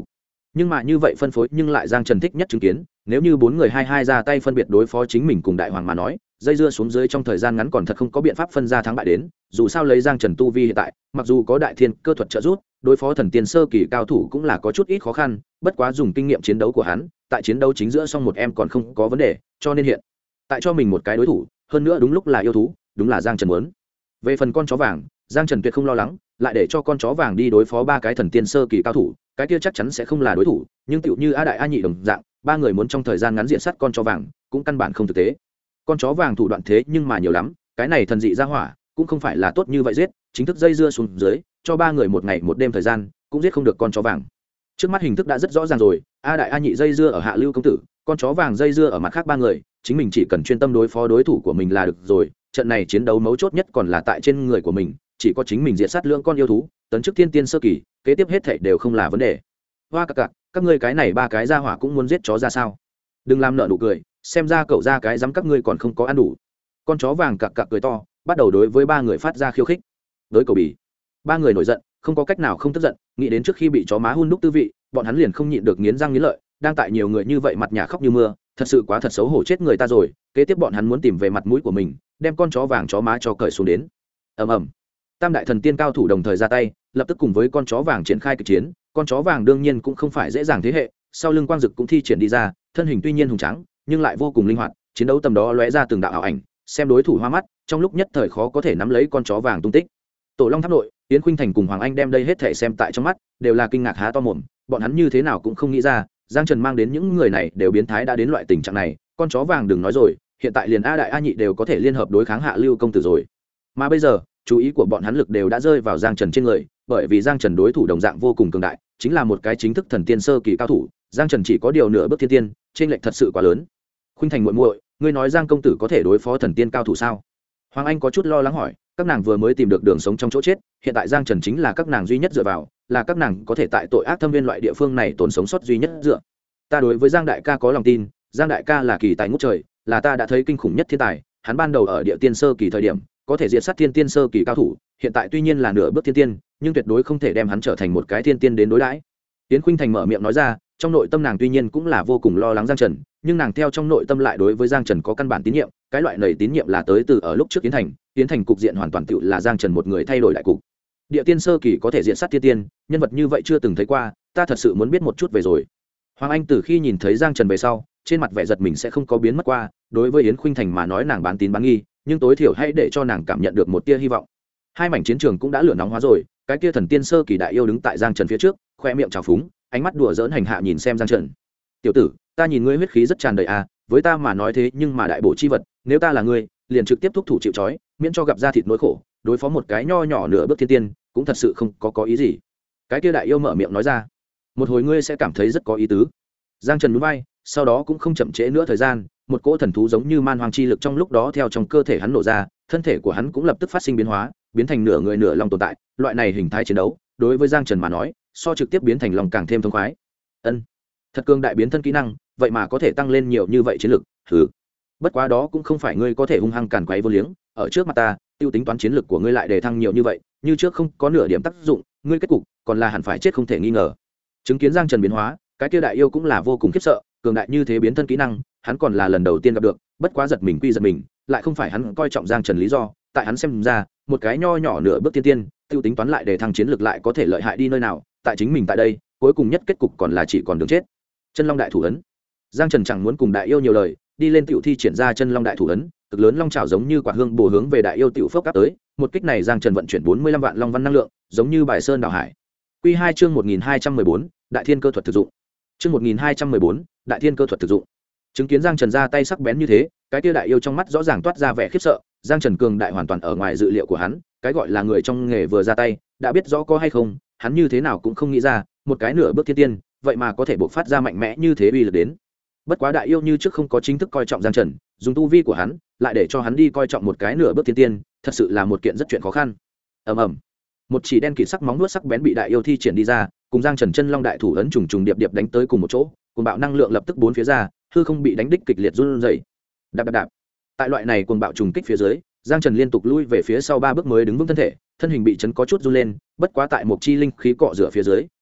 [SPEAKER 1] Nhưng mà như vậy phân phối nhưng lại Giang Trần thích nhất chứng kiến, nếu như bốn người hai hai ra tay phân biệt đối phó chính mình cùng đại hoàng mà nói, dây dưa xuống dưới trong thời gian ngắn còn thật không có biện pháp phân ra thắng bại đến. Dù sao lấy Giang Trần tu vi hiện tại, mặc dù có đại thiên cơ thuật trợ giúp, đối phó thần tiên sơ kỳ cao thủ cũng là có chút ít khó khăn, bất quá dùng kinh nghiệm chiến đấu của hắn, tại chiến đấu chính giữa xong một em còn không có vấn đề, cho nên hiện tại cho mình một cái đối thủ, hơn nữa đúng lúc là yêu thú, đúng là Giang Trần muốn. Về phần con chó vàng, Giang Trần tuyệt không lo lắng, lại để cho con chó vàng đi đối phó ba cái thần tiên sơ kỳ cao thủ, cái kia chắc chắn sẽ không là đối thủ, nhưng tựu như A Đại A Nhị đồng dạng, ba người muốn trong thời gian ngắn diện sát con chó vàng, cũng căn bản không thực tế. Con chó vàng thủ đoạn thế nhưng mà nhiều lắm, cái này thần dị ra hỏa, cũng không phải là tốt như vậy giết, chính thức dây dưa xuống dưới, cho ba người một ngày một đêm thời gian, cũng giết không được con chó vàng. Trước mắt hình thức đã rất rõ ràng rồi, A Đại A Nhị dây dưa ở Hạ Lưu công tử, con chó vàng dây dưa ở mặt khác ba người, chính mình chỉ cần chuyên tâm đối phó đối thủ của mình là được rồi. Trận này chiến đấu mấu chốt nhất còn là tại trên người của mình, chỉ có chính mình diệt sát lưỡng con yêu thú, tấn chức thiên tiên sơ kỳ, kế tiếp hết thảy đều không là vấn đề. Hoa các ngươi cái này ba cái ra hỏa cũng muốn giết chó ra sao? Đừng làm nợ nụ cười, xem ra cậu ra cái dám các ngươi còn không có ăn đủ. Con chó vàng cặc cười to, bắt đầu đối với ba người phát ra khiêu khích. Đối cầu bì, ba người nổi giận, không có cách nào không tức giận, nghĩ đến trước khi bị chó má hun đúc tư vị, bọn hắn liền không nhịn được nghiến răng nghiến lợi, đang tại nhiều người như vậy mặt nhà khóc như mưa, thật sự quá thật xấu hổ chết người ta rồi. Kế tiếp bọn hắn muốn tìm về mặt mũi của mình, đem con chó vàng chó má cho cởi xuống đến. Ầm. Tam đại thần tiên cao thủ đồng thời ra tay, lập tức cùng với con chó vàng triển khai kịch chiến. Con chó vàng đương nhiên cũng không phải dễ dàng thế hệ, sau lưng quang dực cũng thi triển đi ra, thân hình tuy nhiên hùng tráng, nhưng lại vô cùng linh hoạt, chiến đấu tầm đó lóe ra từng đạo ảo ảnh, xem đối thủ hoa mắt, trong lúc nhất thời khó có thể nắm lấy con chó vàng tung tích. Tổ Long Tháp nội, Yến Khuynh Thành cùng Hoàng Anh đem đây hết thể xem tại trong mắt, đều là kinh ngạc há to mồm, bọn hắn như thế nào cũng không nghĩ ra, Giang Trần mang đến những người này đều biến thái đã đến loại tình trạng này, con chó vàng đừng nói rồi, hiện tại liền A Đại A Nhị đều có thể liên hợp đối kháng Hạ Lưu công tử rồi. Mà bây giờ, chú ý của bọn hắn lực đều đã rơi vào Giang Trần trên người, bởi vì Giang Trần đối thủ đồng dạng vô cùng cường đại, chính là một cái chính thức thần tiên sơ kỳ cao thủ, Giang Trần chỉ có điều nửa bước thiên tiên, chênh lệch thật sự quá lớn. Khuynh Thành muội muội, ngươi nói Giang công tử có thể đối phó thần tiên cao thủ sao? Hoàng Anh có chút lo lắng hỏi, các nàng vừa mới tìm được đường sống trong chỗ chết, hiện tại Giang Trần chính là các nàng duy nhất dựa vào, là các nàng có thể tại tội ác thâm viên loại địa phương này tồn sống sót duy nhất dựa. Ta đối với Giang đại ca có lòng tin, Giang đại ca là kỳ tài ngút trời, là ta đã thấy kinh khủng nhất thiên tài, hắn ban đầu ở địa tiên sơ kỳ thời điểm, có thể diệt sát thiên tiên sơ kỳ cao thủ, hiện tại tuy nhiên là nửa bước thiên tiên, nhưng tuyệt đối không thể đem hắn trở thành một cái thiên tiên đến đối đãi. Yến Khuynh Thành mở miệng nói ra, trong nội tâm nàng tuy nhiên cũng là vô cùng lo lắng Giang Trần, nhưng nàng theo trong nội tâm lại đối với Giang Trần có căn bản tín nhiệm, cái loại này tín nhiệm là tới từ ở lúc trước Yến Thành cục diện hoàn toàn tựu là Giang Trần một người thay đổi đại cục. Địa tiên sơ kỳ có thể diện sát thiên tiên, nhân vật như vậy chưa từng thấy qua, ta thật sự muốn biết một chút về rồi. Hoàng Anh từ khi nhìn thấy Giang Trần về sau, trên mặt vẻ giật mình sẽ không có biến mất qua, đối với Yến Khuynh Thành mà nói nàng bán tín bán nghi, nhưng tối thiểu hãy để cho nàng cảm nhận được một tia hy vọng. Hai mảnh chiến trường cũng đã lửa nóng hóa rồi, cái kia thần tiên sơ kỳ đại yêu đứng tại Giang Trần phía trước, khoe miệng trào phúng, ánh mắt đùa giỡn hành hạ nhìn xem Giang Trần. Tiểu tử, ta nhìn ngươi huyết khí rất tràn đầy à, với ta mà nói thế nhưng mà đại bổ chi vật, nếu ta là ngươi, liền trực tiếp thúc thủ chịu trói, miễn cho gặp ra thịt nỗi khổ, đối phó một cái nho nhỏ nửa bước thiên tiên, cũng thật sự không có ý gì. Cái kia đại yêu mở miệng nói ra, một hồi ngươi sẽ cảm thấy rất có ý tứ. Giang Trần nhún vai, sau đó cũng không chậm trễ nữa thời gian, một cỗ thần thú giống như man hoang chi lực trong lúc đó theo trong cơ thể hắn nổ ra, thân thể của hắn cũng lập tức phát sinh biến hóa, biến thành nửa người nửa long tồn tại. Loại này hình thái chiến đấu, đối với Giang Trần mà nói, so trực tiếp biến thành long càng thêm thông khoái. Ân, thật cường đại biến thân kỹ năng, vậy mà có thể tăng lên nhiều như vậy chiến lực. Hừ, bất quá đó cũng không phải ngươi có thể hung hăng càn quấy vô liếng, ở trước mặt ta, tiêu tính toán chiến lực của ngươi lại đề thăng nhiều như vậy, như trước không có nửa điểm tác dụng, ngươi kết cục còn là hẳn phải chết không thể nghi ngờ. Chứng kiến Giang Trần biến hóa, cái kia đại yêu cũng là vô cùng khiếp sợ, cường đại như thế biến thân kỹ năng, hắn còn là lần đầu tiên gặp được, bất quá giật mình quy giật mình, lại không phải hắn coi trọng Giang Trần lý do, tại hắn xem ra, một cái nho nhỏ nửa bước tiên tiên, tiêu tính toán lại để thăng chiến lược lại có thể lợi hại đi nơi nào, tại chính mình tại đây, cuối cùng nhất kết cục còn là chỉ còn đường chết. Chân Long đại thủ ấn. Giang Trần chẳng muốn cùng đại yêu nhiều lời, đi lên tiểu thi triển ra Chân Long đại thủ ấn, cực lớn long trảo giống như quạt hương bổ hướng về đại yêu tiểu phốc áp tới, một kích này Giang Trần vận chuyển 45 vạn long văn năng lượng, giống như bài sơn đảo hải. Quy 2 chương 1214, Đại Thiên Cơ thuật thực dụng. Chương 1214, Đại Thiên Cơ thuật thực dụng. Chứng kiến Giang Trần ra tay sắc bén như thế, cái kia đại yêu trong mắt rõ ràng toát ra vẻ khiếp sợ, Giang Trần cường đại hoàn toàn ở ngoài dự liệu của hắn, cái gọi là người trong nghề vừa ra tay, đã biết rõ có hay không, hắn như thế nào cũng không nghĩ ra, một cái nửa bước thiên tiên, vậy mà có thể bộc phát ra mạnh mẽ như thế uy lực đến. Bất quá đại yêu như trước không có chính thức coi trọng Giang Trần, dùng tu vi của hắn, lại để cho hắn đi coi trọng một cái nửa bước thiên tiên, thật sự là một kiện rất chuyện khó khăn. Ầm ầm. Một chỉ đen kịt sắc móng vuốt sắc bén bị đại yêu thi triển đi ra, cùng Giang Trần Chân Long đại thủ ấn trùng trùng điệp điệp đánh tới cùng một chỗ, cuồng bạo năng lượng lập tức bốn phía ra, hư không bị đánh đích kịch liệt run rẩy. Đạp đạp đạp. Tại loại này cuồng bạo trùng kích phía dưới, Giang Trần liên tục lui về phía sau 3 bước mới đứng vững thân thể, thân hình bị chấn có chút run lên, bất quá tại một chi linh khí cọ rửa phía dưới,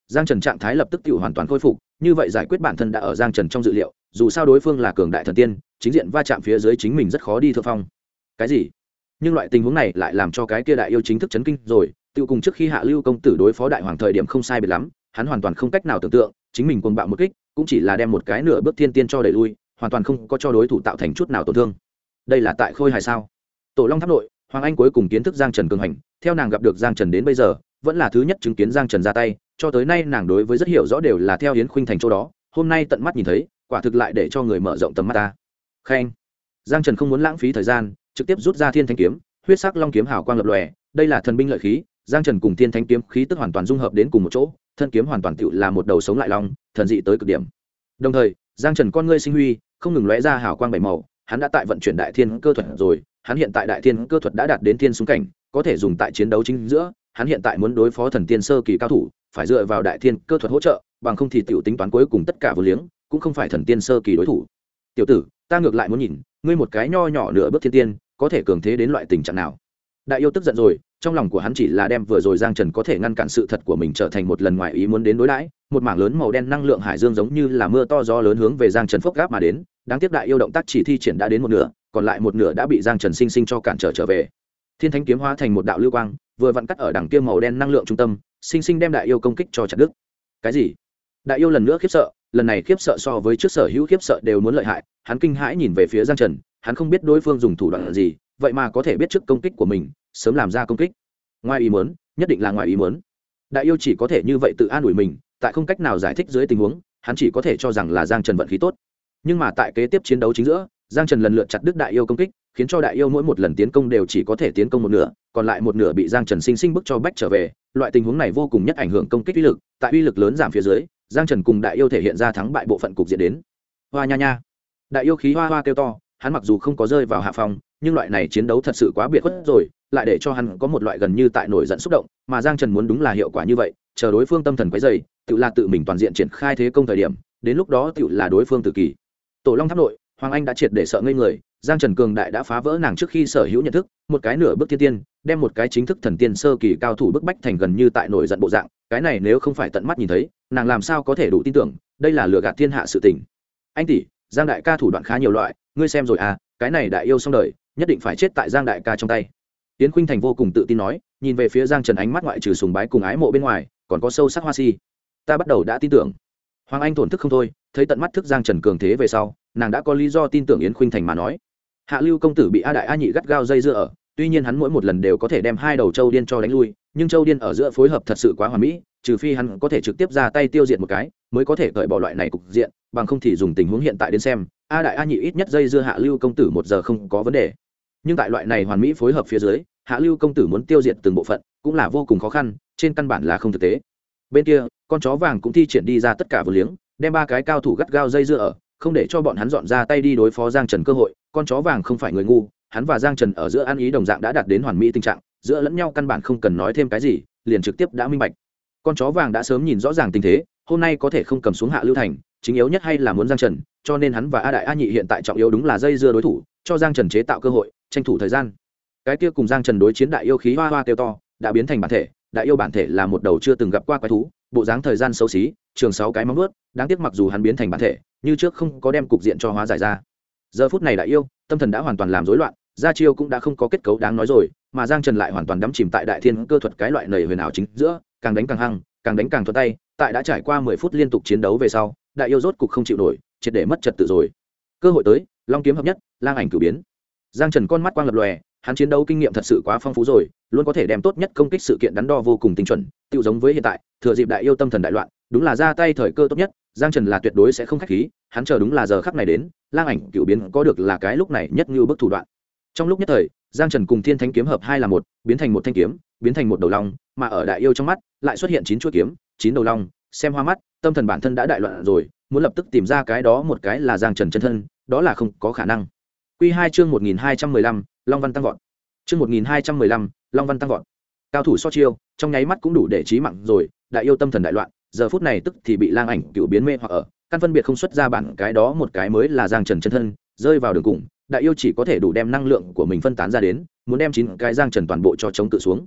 [SPEAKER 1] Giang Trần trạng thái lập tức tự hoàn toàn khôi phục, như vậy giải quyết bản thân đã ở Giang Trần trong dự liệu, dù sao đối phương là cường đại thần tiên, chính diện va chạm phía dưới chính mình rất khó đi thượng phong. Cái gì? Nhưng loại tình huống này lại làm cho cái kia đại yêu chính thức chấn kinh rồi, tiêu cùng trước khi Hạ Lưu công tử đối phó đại hoàng thời điểm không sai biệt lắm, hắn hoàn toàn không cách nào tưởng tượng, chính mình cuồng bạo một kích, cũng chỉ là đem một cái nửa bước thiên tiên cho đẩy lui, hoàn toàn không có cho đối thủ tạo thành chút nào tổn thương. Đây là tại Khôi Hài sao? Tổ Long Tháp nội, Hoàng Anh cuối cùng kiến thức Giang Trần cường hành, theo nàng gặp được Giang Trần đến bây giờ, vẫn là thứ nhất chứng kiến Giang Trần ra tay, cho tới nay nàng đối với rất hiểu rõ đều là theo Yến Khuynh Thành chỗ đó, hôm nay tận mắt nhìn thấy, quả thực lại để cho người mở rộng tầm mắt ta. Khen. Giang Trần không muốn lãng phí thời gian, trực tiếp rút ra Thiên Thánh kiếm, huyết sắc long kiếm hào quang lập lòe, đây là thần binh lợi khí, Giang Trần cùng Thiên Thánh kiếm khí tức hoàn toàn dung hợp đến cùng một chỗ, thân kiếm hoàn toàn tựu là một đầu sống lại long, thần dị tới cực điểm. Đồng thời, Giang Trần con ngươi sinh huy, không ngừng lóe ra hào quang bảy màu, hắn đã tại vận chuyển đại thiên cơ thuật rồi, hắn hiện tại đại thiên cơ thuật đã đạt đến thiên xung cảnh, có thể dùng tại chiến đấu chính giữa, hắn hiện tại muốn đối phó thần tiên sơ kỳ cao thủ, phải dựa vào đại thiên cơ thuật hỗ trợ, bằng không thì tiểu tính toán cuối cùng tất cả vô liếng, cũng không phải thần tiên sơ kỳ đối thủ. Tiểu tử, ta ngược lại muốn nhìn, ngươi một cái nho nhỏ nửa bước thiên tiên, có thể cường thế đến loại tình trạng nào? Đại yêu tức giận rồi, trong lòng của hắn chỉ là đem vừa rồi Giang Trần có thể ngăn cản sự thật của mình trở thành một lần ngoài ý muốn đến đối đãi, một mảng lớn màu đen năng lượng hải dương giống như là mưa to gió lớn hướng về Giang Trần phốc gáp mà đến, đáng tiếc đại yêu động tác chỉ thi triển đã đến một nửa, còn lại một nửa đã bị Giang Trần sinh sinh cho cản trở về. Thiên Thánh kiếm hóa thành một đạo lưu quang, vừa vặn cắt ở đằng kia màu đen năng lượng trung tâm, sinh sinh đem đại yêu công kích cho chặt đứt. Cái gì? Đại yêu lần nữa khiếp sợ, lần này khiếp sợ so với trước sở hữu khiếp sợ đều muốn lợi hại, hắn kinh hãi nhìn về phía Giang Trần, hắn không biết đối phương dùng thủ đoạn gì, vậy mà có thể biết trước công kích của mình, sớm làm ra công kích. Ngoài ý muốn, nhất định là ngoài ý muốn. Đại yêu chỉ có thể như vậy tự an ủi mình, tại không cách nào giải thích dưới tình huống, hắn chỉ có thể cho rằng là Giang Trần vận khí tốt. Nhưng mà tại kế tiếp chiến đấu chính giữa, Giang Trần lần lượt chặt đứt đại yêu công kích, khiến cho đại yêu mỗi một lần tiến công đều chỉ có thể tiến công một nửa, còn lại một nửa bị Giang Trần sinh sinh bức cho bách trở về. Loại tình huống này vô cùng nhất ảnh hưởng công kích uy lực, tại uy lực lớn giảm phía dưới, Giang Trần cùng đại yêu thể hiện ra thắng bại bộ phận cục diện đến. Hoa nha nha. Đại yêu khí hoa hoa kêu to, hắn mặc dù không có rơi vào hạ phong, nhưng loại này chiến đấu thật sự quá biệt khuất rồi, lại để cho hắn có một loại gần như tại nổi giận xúc động, mà Giang Trần muốn đúng là hiệu quả như vậy, chờ đối phương tâm thần quấy dày, tự là tự mình toàn diện triển khai thế công thời điểm, đến lúc đó tự là đối phương tự kỳ. Tổ Long Tháp nội, Hoàng Anh đã triệt để sợ ngây người, Giang Trần cường đại đã phá vỡ nàng trước khi sở hữu nhận thức, một cái nửa bước thiên tiên, đem một cái chính thức thần tiên sơ kỳ cao thủ bức bách thành gần như tại nổi giận bộ dạng, cái này nếu không phải tận mắt nhìn thấy, nàng làm sao có thể đủ tin tưởng, đây là lừa gạt thiên hạ sự tình. Anh tỷ, Giang đại ca thủ đoạn khá nhiều loại, ngươi xem rồi à, cái này đại yêu xong đời, nhất định phải chết tại Giang đại ca trong tay. Yến Khuynh Thành vô cùng tự tin nói, nhìn về phía Giang Trần ánh mắt ngoại trừ sùng bái cùng ái mộ bên ngoài, còn có sâu sắc hoa si. Ta bắt đầu đã tin tưởng. Hoàng Anh thổn thức không thôi, thấy tận mắt thức Giang Trần cường thế về sau, nàng đã có lý do tin tưởng Yến Khuynh Thành mà nói. Hạ Lưu công tử bị A đại A nhị gắt gao dây dưa ở, tuy nhiên hắn mỗi một lần đều có thể đem hai đầu châu điên cho đánh lui, nhưng châu điên ở giữa phối hợp thật sự quá hoàn mỹ, trừ phi hắn có thể trực tiếp ra tay tiêu diệt một cái, mới có thể cởi bỏ loại này cục diện, bằng không thì dùng tình huống hiện tại đến xem, A đại A nhị ít nhất dây dưa Hạ Lưu công tử một giờ không có vấn đề. Nhưng tại loại này hoàn mỹ phối hợp phía dưới, Hạ Lưu công tử muốn tiêu diệt từng bộ phận, cũng là vô cùng khó khăn, trên căn bản là không thực tế. Bên kia, con chó vàng cũng thi triển đi ra tất cả vô liếng, đem ba cái cao thủ gắt gao dây dưa ở, không để cho bọn hắn dọn ra tay đi đối phó Giang Trần cơ hội. Con chó vàng không phải người ngu, hắn và Giang Trần ở giữa ăn ý đồng dạng đã đạt đến hoàn mỹ tình trạng, giữa lẫn nhau căn bản không cần nói thêm cái gì, liền trực tiếp đã minh bạch. Con chó vàng đã sớm nhìn rõ ràng tình thế, hôm nay có thể không cầm xuống Hạ Lưu thành, chính yếu nhất hay là muốn Giang Trần, cho nên hắn và A đại A nhị hiện tại trọng yếu đúng là dây dưa đối thủ, cho Giang Trần chế tạo cơ hội, tranh thủ thời gian. Cái kia cùng Giang Trần đối chiến đại yêu khí hoa hoa kêu to, đã biến thành bản thể, đại yêu bản thể là một đầu chưa từng gặp qua quái thú, bộ dáng thời gian xấu xí, trường 6 cái móng vuốt, đáng tiếc mặc dù hắn biến thành bản thể, như trước không có đem cục diện cho hóa giải ra. Giờ phút này đại yêu, tâm thần đã hoàn toàn làm rối loạn, ra chiêu cũng đã không có kết cấu đáng nói rồi, mà Giang Trần lại hoàn toàn đắm chìm tại đại thiên cơ thuật cái loại nầy huyền ảo chính giữa, càng đánh càng hăng, càng đánh càng thuận tay, tại đã trải qua 10 phút liên tục chiến đấu về sau, đại yêu rốt cục không chịu nổi, triệt để mất trật tự rồi. Cơ hội tới, long kiếm hợp nhất, lang ảnh cửu biến. Giang Trần con mắt quang lập lòe, hắn chiến đấu kinh nghiệm thật sự quá phong phú rồi, luôn có thể đem tốt nhất công kích sự kiện đắn đo vô cùng tinh chuẩn, tiêu giống với hiện tại, thừa dịp đại yêu tâm thần đại loạn, đúng là ra tay thời cơ tốt nhất, Giang Trần là tuyệt đối sẽ không khách khí, hắn chờ đúng là giờ khắc này đến, lang ảnh cửu biến có được là cái lúc này nhất như bức thủ đoạn. Trong lúc nhất thời, Giang Trần cùng Thiên Thánh kiếm hợp hai là một, biến thành một thanh kiếm, biến thành một đầu long, mà ở đại yêu trong mắt, lại xuất hiện 9 chuôi kiếm, 9 đầu long, xem hoa mắt, tâm thần bản thân đã đại loạn rồi, muốn lập tức tìm ra cái đó một cái là Giang Trần chân thân, đó là không có khả năng. Quy 2 chương 1215, Long Văn tăng vọt. Chương 1215, Long Văn tăng vọt. Cao thủ so chiêu, trong nháy mắt cũng đủ để chí mạng rồi, đại yêu tâm thần đại loạn, giờ phút này tức thì bị lang ảnh cửu biến mê hoặc ở, căn phân biệt không xuất ra bản cái đó một cái mới là Giang Trần chân thân, rơi vào đường cùng, đại yêu chỉ có thể đủ đem năng lượng của mình phân tán ra đến, muốn đem 9 cái Giang Trần toàn bộ cho chống tự xuống.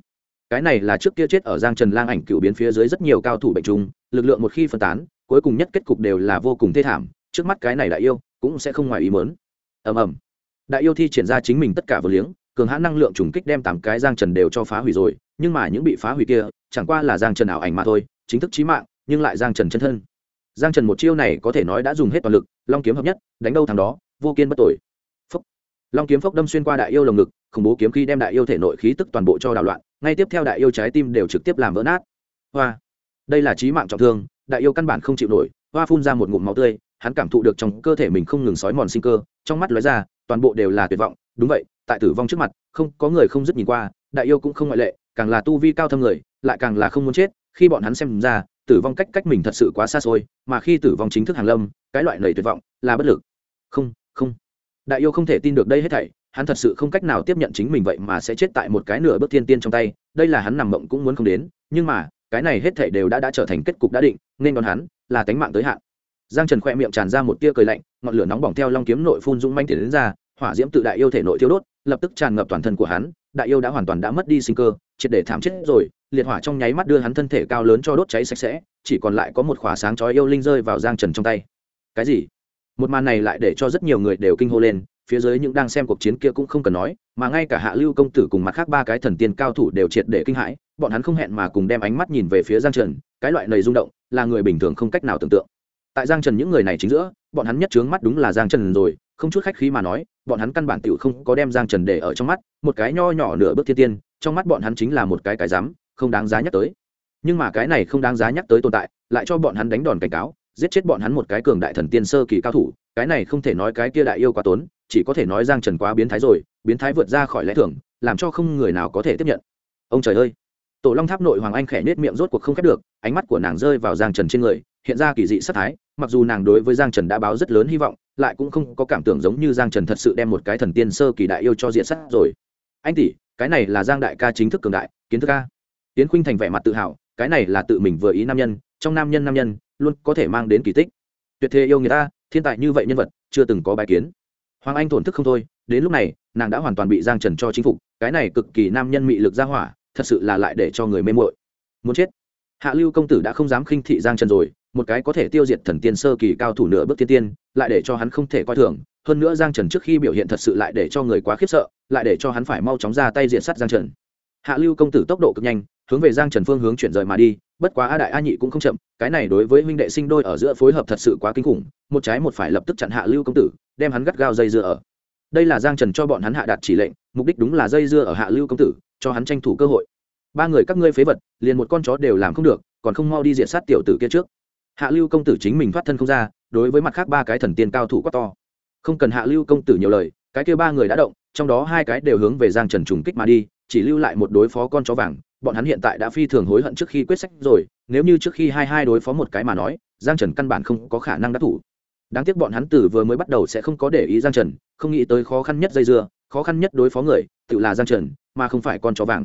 [SPEAKER 1] cái này là trước kia chết ở Giang Trần Lang ảnh cựu biến phía dưới rất nhiều cao thủ bệnh trùng, lực lượng một khi phân tán, cuối cùng nhất kết cục đều là vô cùng thê thảm. Trước mắt cái này đại yêu cũng sẽ không ngoài ý muốn. Ầm ầm. Đại yêu thi triển ra chính mình tất cả vô liếng, cường hãn năng lượng trùng kích đem 8 cái Giang Trần đều cho phá hủy rồi, nhưng mà những bị phá hủy kia chẳng qua là Giang Trần ảo ảnh mà thôi, chính thức chí mạng nhưng lại Giang Trần chân thân. Giang Trần một chiêu này có thể nói đã dùng hết toàn lực, long kiếm hợp nhất, đánh đâu thằng đó, vô kiên bất tội. Phốc. Long kiếm phốc đâm xuyên qua đại yêu lồng ngực, khủng bố kiếm khí đem đại yêu thể nội khí tức toàn bộ cho đảo loạn, ngay tiếp theo đại yêu trái tim đều trực tiếp làm vỡ nát. Hoa. Đây là chí mạng trọng thương, đại yêu căn bản không chịu nổi, hoa phun ra một ngụm máu tươi, hắn cảm thụ được trong cơ thể mình không ngừng sói mòn sinh cơ, trong mắt lóe ra, toàn bộ đều là tuyệt vọng. Đúng vậy, tại tử vong trước mặt, không có người không dứt nhìn qua, đại yêu cũng không ngoại lệ, càng là tu vi cao thâm người, lại càng là không muốn chết. Khi bọn hắn xem ra, tử vong cách mình thật sự quá xa xôi, mà khi tử vong chính thức hàng lâm, cái loại lầy tuyệt vọng là bất lực. Không, không. Đại yêu không thể tin được đây hết thảy, hắn thật sự không cách nào tiếp nhận chính mình vậy mà sẽ chết tại một cái nửa bước thiên tiên trong tay, đây là hắn nằm mộng cũng muốn không đến, nhưng mà, cái này hết thảy đều đã trở thành kết cục đã định, nên đón hắn là tánh mạng tới hạn. Giang Trần khẽ miệng tràn ra một tia cười lạnh, ngọn lửa nóng bỏng theo long kiếm nội phun dũng mãnh tiến đến ra, hỏa diễm tự đại yêu thể nội thiêu đốt, lập tức tràn ngập toàn thân của hắn, đại yêu đã hoàn toàn đã mất đi sinh cơ, triệt để thảm chết rồi, liệt hỏa trong nháy mắt đưa hắn thân thể cao lớn cho đốt cháy sạch sẽ, chỉ còn lại có một khỏa sáng chói yêu linh rơi vào Giang Trần trong tay. Cái gì? Một màn này lại để cho rất nhiều người đều kinh hô lên, phía dưới những đang xem cuộc chiến kia cũng không cần nói, mà ngay cả Hạ Lưu công tử cùng mặt khác 3 cái thần tiên cao thủ đều triệt để kinh hãi, bọn hắn không hẹn mà cùng đem ánh mắt nhìn về phía Giang Trần, cái loại này rung động, là người bình thường không cách nào tưởng tượng. Tại Giang Trần những người này chính giữa, bọn hắn nhất trướng mắt đúng là Giang Trần rồi, không chút khách khí mà nói, bọn hắn căn bản tiểu không có đem Giang Trần để ở trong mắt, một cái nho nhỏ nửa bước thiên tiên, trong mắt bọn hắn chính là một cái rắm, không đáng giá nhắc tới. Nhưng mà cái này không đáng giá nhắc tới tồn tại, lại cho bọn hắn đánh đòn cảnh cáo, giết chết bọn hắn một cái cường đại thần tiên sơ kỳ cao thủ, cái này không thể nói cái kia đại yêu quá tốn, chỉ có thể nói Giang Trần quá biến thái rồi, biến thái vượt ra khỏi lẽ thường, làm cho không người nào có thể tiếp nhận. Ông trời ơi! Tổ Long Tháp nội Hoàng Anh khẽ nhếch miệng rốt cuộc không khép được, ánh mắt của nàng rơi vào Giang Trần trên người, hiện ra kỳ dị sát thái, mặc dù nàng đối với Giang Trần đã báo rất lớn hy vọng, lại cũng không có cảm tưởng giống như Giang Trần thật sự đem một cái thần tiên sơ kỳ đại yêu cho diện sát rồi. Anh tỷ, cái này là Giang đại ca chính thức cường đại, kiến thức a. Tiến Khuynh Thành vẻ mặt tự hào, cái này là tự mình vừa ý nam nhân, trong nam nhân luôn có thể mang đến kỳ tích. Tuyệt thế yêu người ta, thiên tài như vậy nhân vật, chưa từng có bài kiến. Hoàng Anh thổn thức không thôi, đến lúc này, nàng đã hoàn toàn bị Giang Trần cho chính phục, cái này cực kỳ nam nhân mị lực ra hỏa, thật sự là lại để cho người mê muội. Muốn chết. Hạ Lưu công tử đã không dám khinh thị Giang Trần rồi, một cái có thể tiêu diệt thần tiên sơ kỳ cao thủ nửa bước tiên tiên, lại để cho hắn không thể coi thường, hơn nữa Giang Trần trước khi biểu hiện thật sự lại để cho người quá khiếp sợ, lại để cho hắn phải mau chóng ra tay diệt sát Giang Trần. Hạ Lưu công tử tốc độ cực nhanh, hướng về Giang Trần phương hướng chuyển rời mà đi, bất quá A đại A nhị cũng không chậm, cái này đối với huynh đệ sinh đôi ở giữa phối hợp thật sự quá kinh khủng, một trái một phải lập tức chặn Hạ Lưu công tử, đem hắn gắt gao dây dưa ở. Đây là Giang Trần cho bọn hắn hạ đạt chỉ lệnh, mục đích đúng là dây dưa ở Hạ Lưu công tử, cho hắn tranh thủ cơ hội. 3 người các ngươi phế vật, liền một con chó đều làm không được, còn không mau đi diệt sát tiểu tử kia trước. Hạ Lưu công tử chính mình thoát thân không ra, đối với mặt khác 3 cái thần tiên cao thủ quá to. Không cần Hạ Lưu công tử nhiều lời, cái kia 3 người đã động, trong đó 2 cái đều hướng về Giang Trần trùng kích mà đi, chỉ lưu lại một đối phó con chó vàng, bọn hắn hiện tại đã phi thường hối hận trước khi quyết sách rồi, nếu như trước khi hai đối phó một cái mà nói, Giang Trần căn bản không có khả năng đắc thủ. Đáng tiếc bọn hắn từ vừa mới bắt đầu sẽ không có để ý Giang Trần, không nghĩ tới khó khăn nhất dây dưa, khó khăn nhất đối phó người, tự là Giang Trần, mà không phải con chó vàng.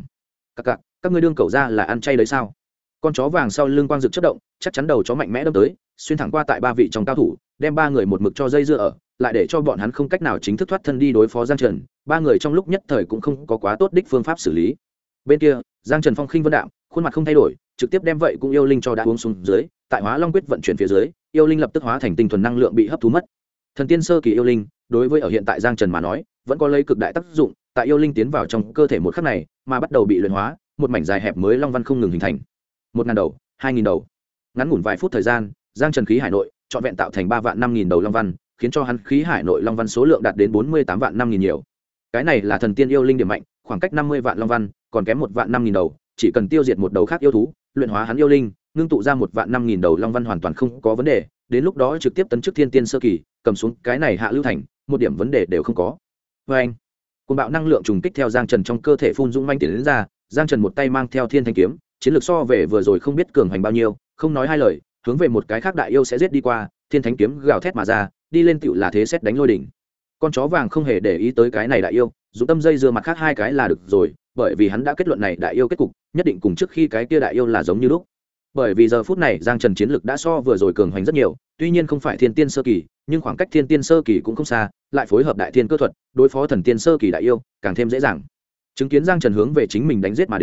[SPEAKER 1] Các ngươi đương cẩu ra là ăn chay đấy sao? Con chó vàng sau lưng quang rực chớp động, chắc chắn đầu chó mạnh mẽ đâm tới, xuyên thẳng qua tại 3 vị trong cao thủ, đem 3 người một mực cho dây dưa ở, lại để cho bọn hắn không cách nào chính thức thoát thân đi đối phó Giang Trần. 3 người trong lúc nhất thời cũng không có quá tốt đích phương pháp xử lý. Bên kia, Giang Trần phong khinh vân đạm, khuôn mặt không thay đổi, trực tiếp đem vậy cũng yêu linh cho đã uống xuống dưới, tại Hóa Long quyết vận chuyển phía dưới, yêu linh lập tức hóa thành tinh thuần năng lượng bị hấp thu mất. Thần tiên sơ kỳ yêu linh, đối với ở hiện tại Giang Trần mà nói, vẫn có lấy cực đại tác dụng, tại yêu linh tiến vào trong cơ thể một khắc này, mà bắt đầu bị luyện hóa, một mảnh dài hẹp mới long văn không ngừng hình thành. 1000 đầu, 2000 đầu. Ngắn ngủn vài phút thời gian, Giang Trần khí hải nội trọn vẹn tạo thành 3 vạn 5000 đầu long văn, khiến cho hắn khí hải nội long văn số lượng đạt đến 48 vạn 5000 nhiều. Cái này là thần tiên yêu linh điểm mạnh, khoảng cách 50 vạn long văn, còn kém 1 vạn 5000 đầu, chỉ cần tiêu diệt một đầu khác yêu thú, luyện hóa hắn yêu linh, ngưng tụ ra 1 vạn 5000 đầu long văn hoàn toàn không có vấn đề, đến lúc đó trực tiếp tấn chức thiên tiên sơ kỳ, cầm xuống cái này Hạ Lưu thành, một điểm vấn đề đều không có. Oeng! Cuồng bạo năng lượng trùng kích theo Giang Trần trong cơ thể phun dũng manh tiến đến ra, Giang Trần một tay mang theo Thiên Thanh kiếm, chiến lược so về vừa rồi không biết cường hành bao nhiêu, không nói hai lời, hướng về một cái khác đại yêu sẽ giết đi qua, Thiên Thánh kiếm gào thét mà ra, đi lên tựu là thế xét đánh lôi đỉnh. Con chó vàng không hề để ý tới cái này đại yêu, dùng tâm dây dưa mặt khác 2 cái là được rồi, bởi vì hắn đã kết luận này đại yêu kết cục, nhất định cùng trước khi cái kia đại yêu là giống như lúc. Bởi vì giờ phút này Giang Trần chiến lực đã so vừa rồi cường hoành rất nhiều, tuy nhiên không phải thiên tiên sơ kỳ, nhưng khoảng cách thiên tiên sơ kỳ cũng không xa, lại phối hợp đại thiên cơ thuật, đối phó thần tiên sơ kỳ đại yêu, càng thêm dễ dàng. Chứng kiến Giang Trần hướng về chính mình đánh giết mà đến,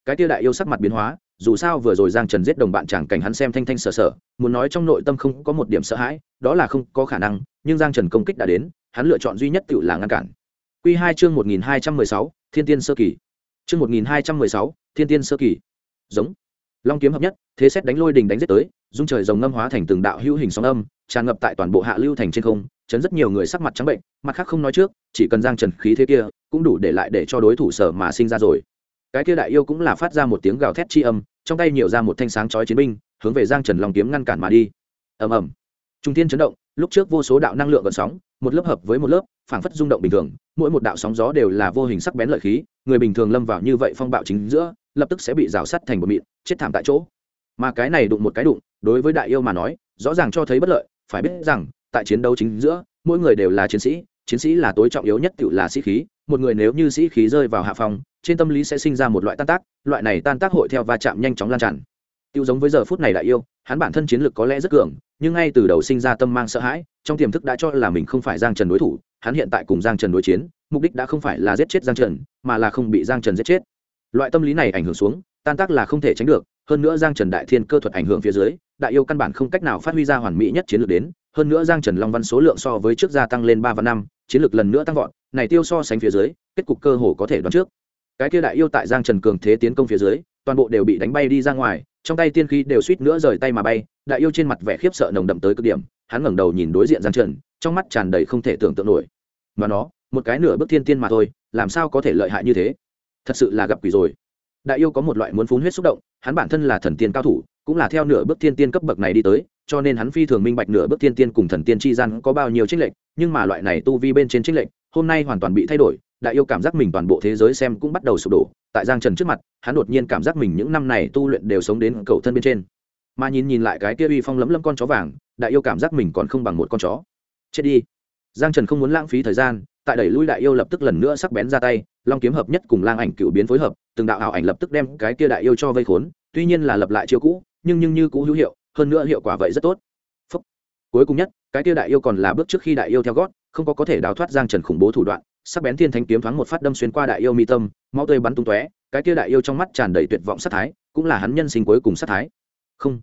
[SPEAKER 1] cái kia đại yêu sắc mặt biến hóa, dù sao vừa rồi Giang Trần giết đồng bạn chẳng cảnh hắn xem thanh thanh sở sở, muốn nói trong nội tâm không có một điểm sợ hãi, đó là không có khả năng, nhưng Giang Trần công kích đã đến, hắn lựa chọn duy nhất tựu là ngăn cản. Quy 2 chương 1216, Thiên Tiên sơ kỳ. Chương 1216, Thiên Tiên sơ kỳ. Giống. Long kiếm hợp nhất, thế xét đánh lôi đình đánh giết tới, dung trời rồng ngâm hóa thành từng đạo hữu hình sóng âm, tràn ngập tại toàn bộ hạ lưu thành trên không, chấn rất nhiều người sắc mặt trắng bệnh, mặt khác không nói trước, chỉ cần Giang Trần khí thế kia, cũng đủ để lại để cho đối thủ sở mà sinh ra rồi. Cái kia đại yêu cũng là phát ra một tiếng gào thét chi âm, trong tay nhiều ra một thanh sáng chói chiến binh, hướng về Giang Trần long kiếm ngăn cản mà đi. Ầm ầm. Trung thiên chấn động, lúc trước vô số đạo năng lượng gợn sóng, một lớp hợp với một lớp, phảng phất rung động bình thường, mỗi một đạo sóng gió đều là vô hình sắc bén lợi khí, người bình thường lâm vào như vậy phong bạo chính giữa, lập tức sẽ bị rào sắt thành bột mịn, chết thảm tại chỗ. Mà cái này đụng một cái đụng, đối với đại yêu mà nói, rõ ràng cho thấy bất lợi, phải biết rằng, tại chiến đấu chính giữa, mỗi người đều là chiến sĩ là tối trọng yếu nhất tựu là sĩ khí, một người nếu như sĩ khí rơi vào hạ phong, trên tâm lý sẽ sinh ra một loại tan tác, loại này tan tác hội theo va chạm nhanh chóng lan tràn. Tiêu giống với giờ phút này đại yêu, hắn bản thân chiến lược có lẽ rất cường, nhưng ngay từ đầu sinh ra tâm mang sợ hãi, trong tiềm thức đã cho là mình không phải Giang Trần đối thủ, hắn hiện tại cùng Giang Trần đối chiến, mục đích đã không phải là giết chết Giang Trần, mà là không bị Giang Trần giết chết. Loại tâm lý này ảnh hưởng xuống, tan tác là không thể tránh được, hơn nữa Giang Trần đại thiên cơ thuật ảnh hưởng phía dưới, đại yêu căn bản không cách nào phát huy ra hoàn mỹ nhất chiến lược đến, hơn nữa Giang Trần long văn số lượng so với trước gia tăng lên 3 và 5, chiến lược lần nữa tăng vọt, này tiêu so sánh phía dưới, kết cục cơ hồ có thể đoán trước. Cái kia đại yêu tại Giang Trần cường thế tiến công phía dưới, toàn bộ đều bị đánh bay đi ra ngoài, trong tay tiên khí đều suýt nữa rời tay mà bay, đại yêu trên mặt vẻ khiếp sợ nồng đậm tới cực điểm, hắn ngẩng đầu nhìn đối diện Giang Trần, trong mắt tràn đầy không thể tưởng tượng nổi. Mà nó, một cái nửa bước thiên tiên mà thôi, làm sao có thể lợi hại như thế? Thật sự là gặp quỷ rồi. Đại yêu có một loại muốn phun huyết xúc động, hắn bản thân là thần tiên cao thủ, cũng là theo nửa bước thiên tiên cấp bậc này đi tới, cho nên hắn phi thường minh bạch nửa bước thiên tiên cùng thần tiên chi gian có bao nhiêu chênh lệch, nhưng mà loại này tu vi bên trên chênh lệch, hôm nay hoàn toàn bị thay đổi, đại yêu cảm giác mình toàn bộ thế giới xem cũng bắt đầu sụp đổ, tại Giang Trần trước mặt, hắn đột nhiên cảm giác mình những năm này tu luyện đều sống đến cầu thân bên trên. Mà nhìn lại cái kia uy phong lẫm lẫm con chó vàng, đại yêu cảm giác mình còn không bằng một con chó. Chết đi. Giang Trần không muốn lãng phí thời gian, tại đẩy lui đại yêu lập tức lần nữa sắc bén ra tay, long kiếm hợp nhất cùng lang ảnh cựu biến phối hợp, từng đạo ảo ảnh lập tức đem cái kia đại yêu cho vây khốn, tuy nhiên là lập lại chiêu cũ, nhưng như cũ hữu hiệu, hơn nữa hiệu quả vậy rất tốt. Phúc. Cuối cùng nhất, cái kia đại yêu còn là bước trước khi đại yêu theo gót, không có thể đào thoát Giang Trần khủng bố thủ đoạn, sắc bén thiên thánh kiếm thoáng một phát đâm xuyên qua đại yêu mi tâm, máu tươi bắn tung tóe, cái kia đại yêu trong mắt tràn đầy tuyệt vọng sát thái, cũng là hắn nhân sinh cuối cùng sát thái. Không.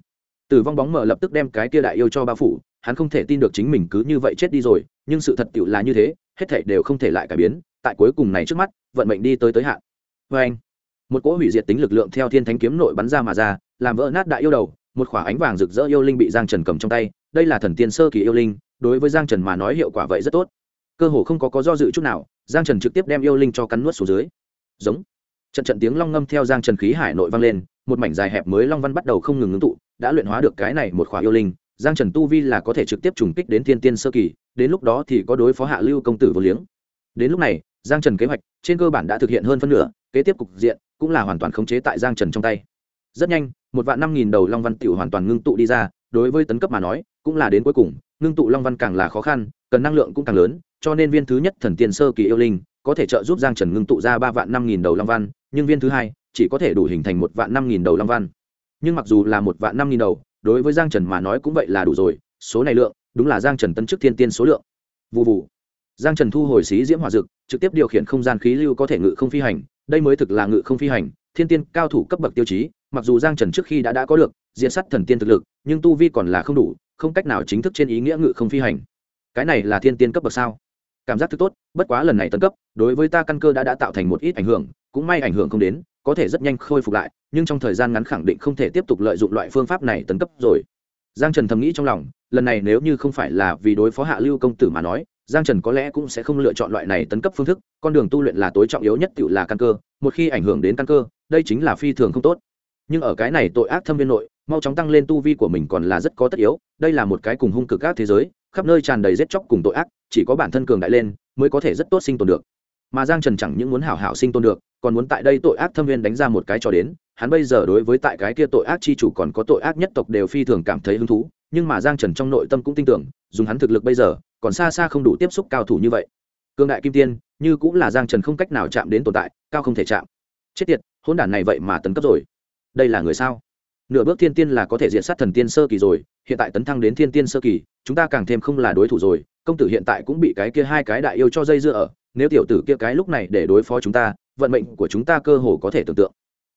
[SPEAKER 1] Tử vong bóng mờ lập tức đem cái kia đại yêu cho bao phủ, hắn không thể tin được chính mình cứ như vậy chết đi rồi, nhưng sự thật tựu là như thế, hết thảy đều không thể lại cải biến, tại cuối cùng này trước mắt, vận mệnh đi tới hạn. Oeng! Một cỗ hủy diệt tính lực lượng theo thiên thánh kiếm nội bắn ra mà ra, làm vỡ nát đại yêu đầu, một khỏa ánh vàng rực rỡ yêu linh bị Giang Trần cầm trong tay, đây là thần tiên sơ kỳ yêu linh, đối với Giang Trần mà nói hiệu quả vậy rất tốt. Cơ hồ không có do dự chút nào, Giang Trần trực tiếp đem yêu linh cho cắn nuốt xuống dưới. Giống. Trận tiếng long ngâm theo Giang Trần khí hải nội vang lên, một mảnh dài hẹp mới long văn bắt đầu không ngừng ngưng tụ, đã luyện hóa được cái này một khỏa yêu linh, Giang Trần tu vi là có thể trực tiếp trùng kích đến thiên tiên sơ kỳ, đến lúc đó thì có đối phó hạ lưu công tử vô liếng. Đến lúc này, Giang Trần kế hoạch trên cơ bản đã thực hiện hơn phân nửa, kế tiếp cục diện cũng là hoàn toàn khống chế tại Giang Trần trong tay. Rất nhanh, 1.500.000 đầu long văn tiểu hoàn toàn ngưng tụ đi ra, đối với tấn cấp mà nói, cũng là đến cuối cùng, ngưng tụ long văn càng là khó khăn, cần năng lượng cũng càng lớn, cho nên viên thứ nhất thần tiên sơ kỳ yêu linh có thể trợ giúp Giang Trần ngưng tụ ra 3.500.000 đầu long văn, nhưng viên thứ hai chỉ có thể đủ hình thành 1.500.000 đầu long văn. Nhưng mặc dù là 1.500.000 đầu, đối với Giang Trần mà nói cũng vậy là đủ rồi, số này lượng đúng là Giang Trần tấn chức thiên tiên số lượng. Vù vù. Giang Trần thu hồi xí diễm hỏa dực, trực tiếp điều khiển không gian khí lưu có thể ngự không phi hành, đây mới thực là ngự không phi hành, thiên tiên cao thủ cấp bậc tiêu chí, mặc dù Giang Trần trước khi đã có được diện sắt thần tiên thực lực, nhưng tu vi còn là không đủ, không cách nào chính thức trên ý nghĩa ngự không phi hành. Cái này là thiên tiên cấp bậc sao? Cảm giác thực tốt, bất quá lần này tấn cấp, đối với ta căn cơ đã tạo thành một ít ảnh hưởng, cũng may ảnh hưởng không đến, có thể rất nhanh khôi phục lại, nhưng trong thời gian ngắn khẳng định không thể tiếp tục lợi dụng loại phương pháp này tấn cấp rồi. Giang Trần thầm nghĩ trong lòng, lần này nếu như không phải là vì đối phó hạ lưu công tử mà nói, Giang Trần có lẽ cũng sẽ không lựa chọn loại này tấn cấp phương thức, con đường tu luyện là tối trọng yếu nhất tựu là căn cơ, một khi ảnh hưởng đến căn cơ, đây chính là phi thường không tốt. Nhưng ở cái này tội ác thâm viên nội, mau chóng tăng lên tu vi của mình còn là rất có tất yếu, đây là một cái cùng hung cực ác thế giới, khắp nơi tràn đầy giết chóc cùng tội ác, chỉ có bản thân cường đại lên mới có thể rất tốt sinh tồn được. Mà Giang Trần chẳng những muốn hảo hảo sinh tồn được, còn muốn tại đây tội ác thâm viên đánh ra một cái cho đến, hắn bây giờ đối với tại cái kia tội ác chi chủ còn có tội ác nhất tộc đều phi thường cảm thấy hứng thú, nhưng mà Giang Trần trong nội tâm cũng tin tưởng, dùng hắn thực lực bây giờ, còn xa xa không đủ tiếp xúc cao thủ như vậy. Cương đại kim tiên, như cũng là Giang Trần không cách nào chạm đến tồn tại, cao không thể chạm. Chết tiệt, hỗn đản này vậy mà tấn cấp rồi. Đây là người sao? Nửa bước thiên tiên là có thể diệt sát thần tiên sơ kỳ rồi, hiện tại tấn thăng đến thiên tiên sơ kỳ, chúng ta càng thêm không là đối thủ rồi, công tử hiện tại cũng bị cái kia hai cái đại yêu cho dây dưa ở, nếu tiểu tử kia cái lúc này để đối phó chúng ta, vận mệnh của chúng ta cơ hồ có thể tưởng tượng.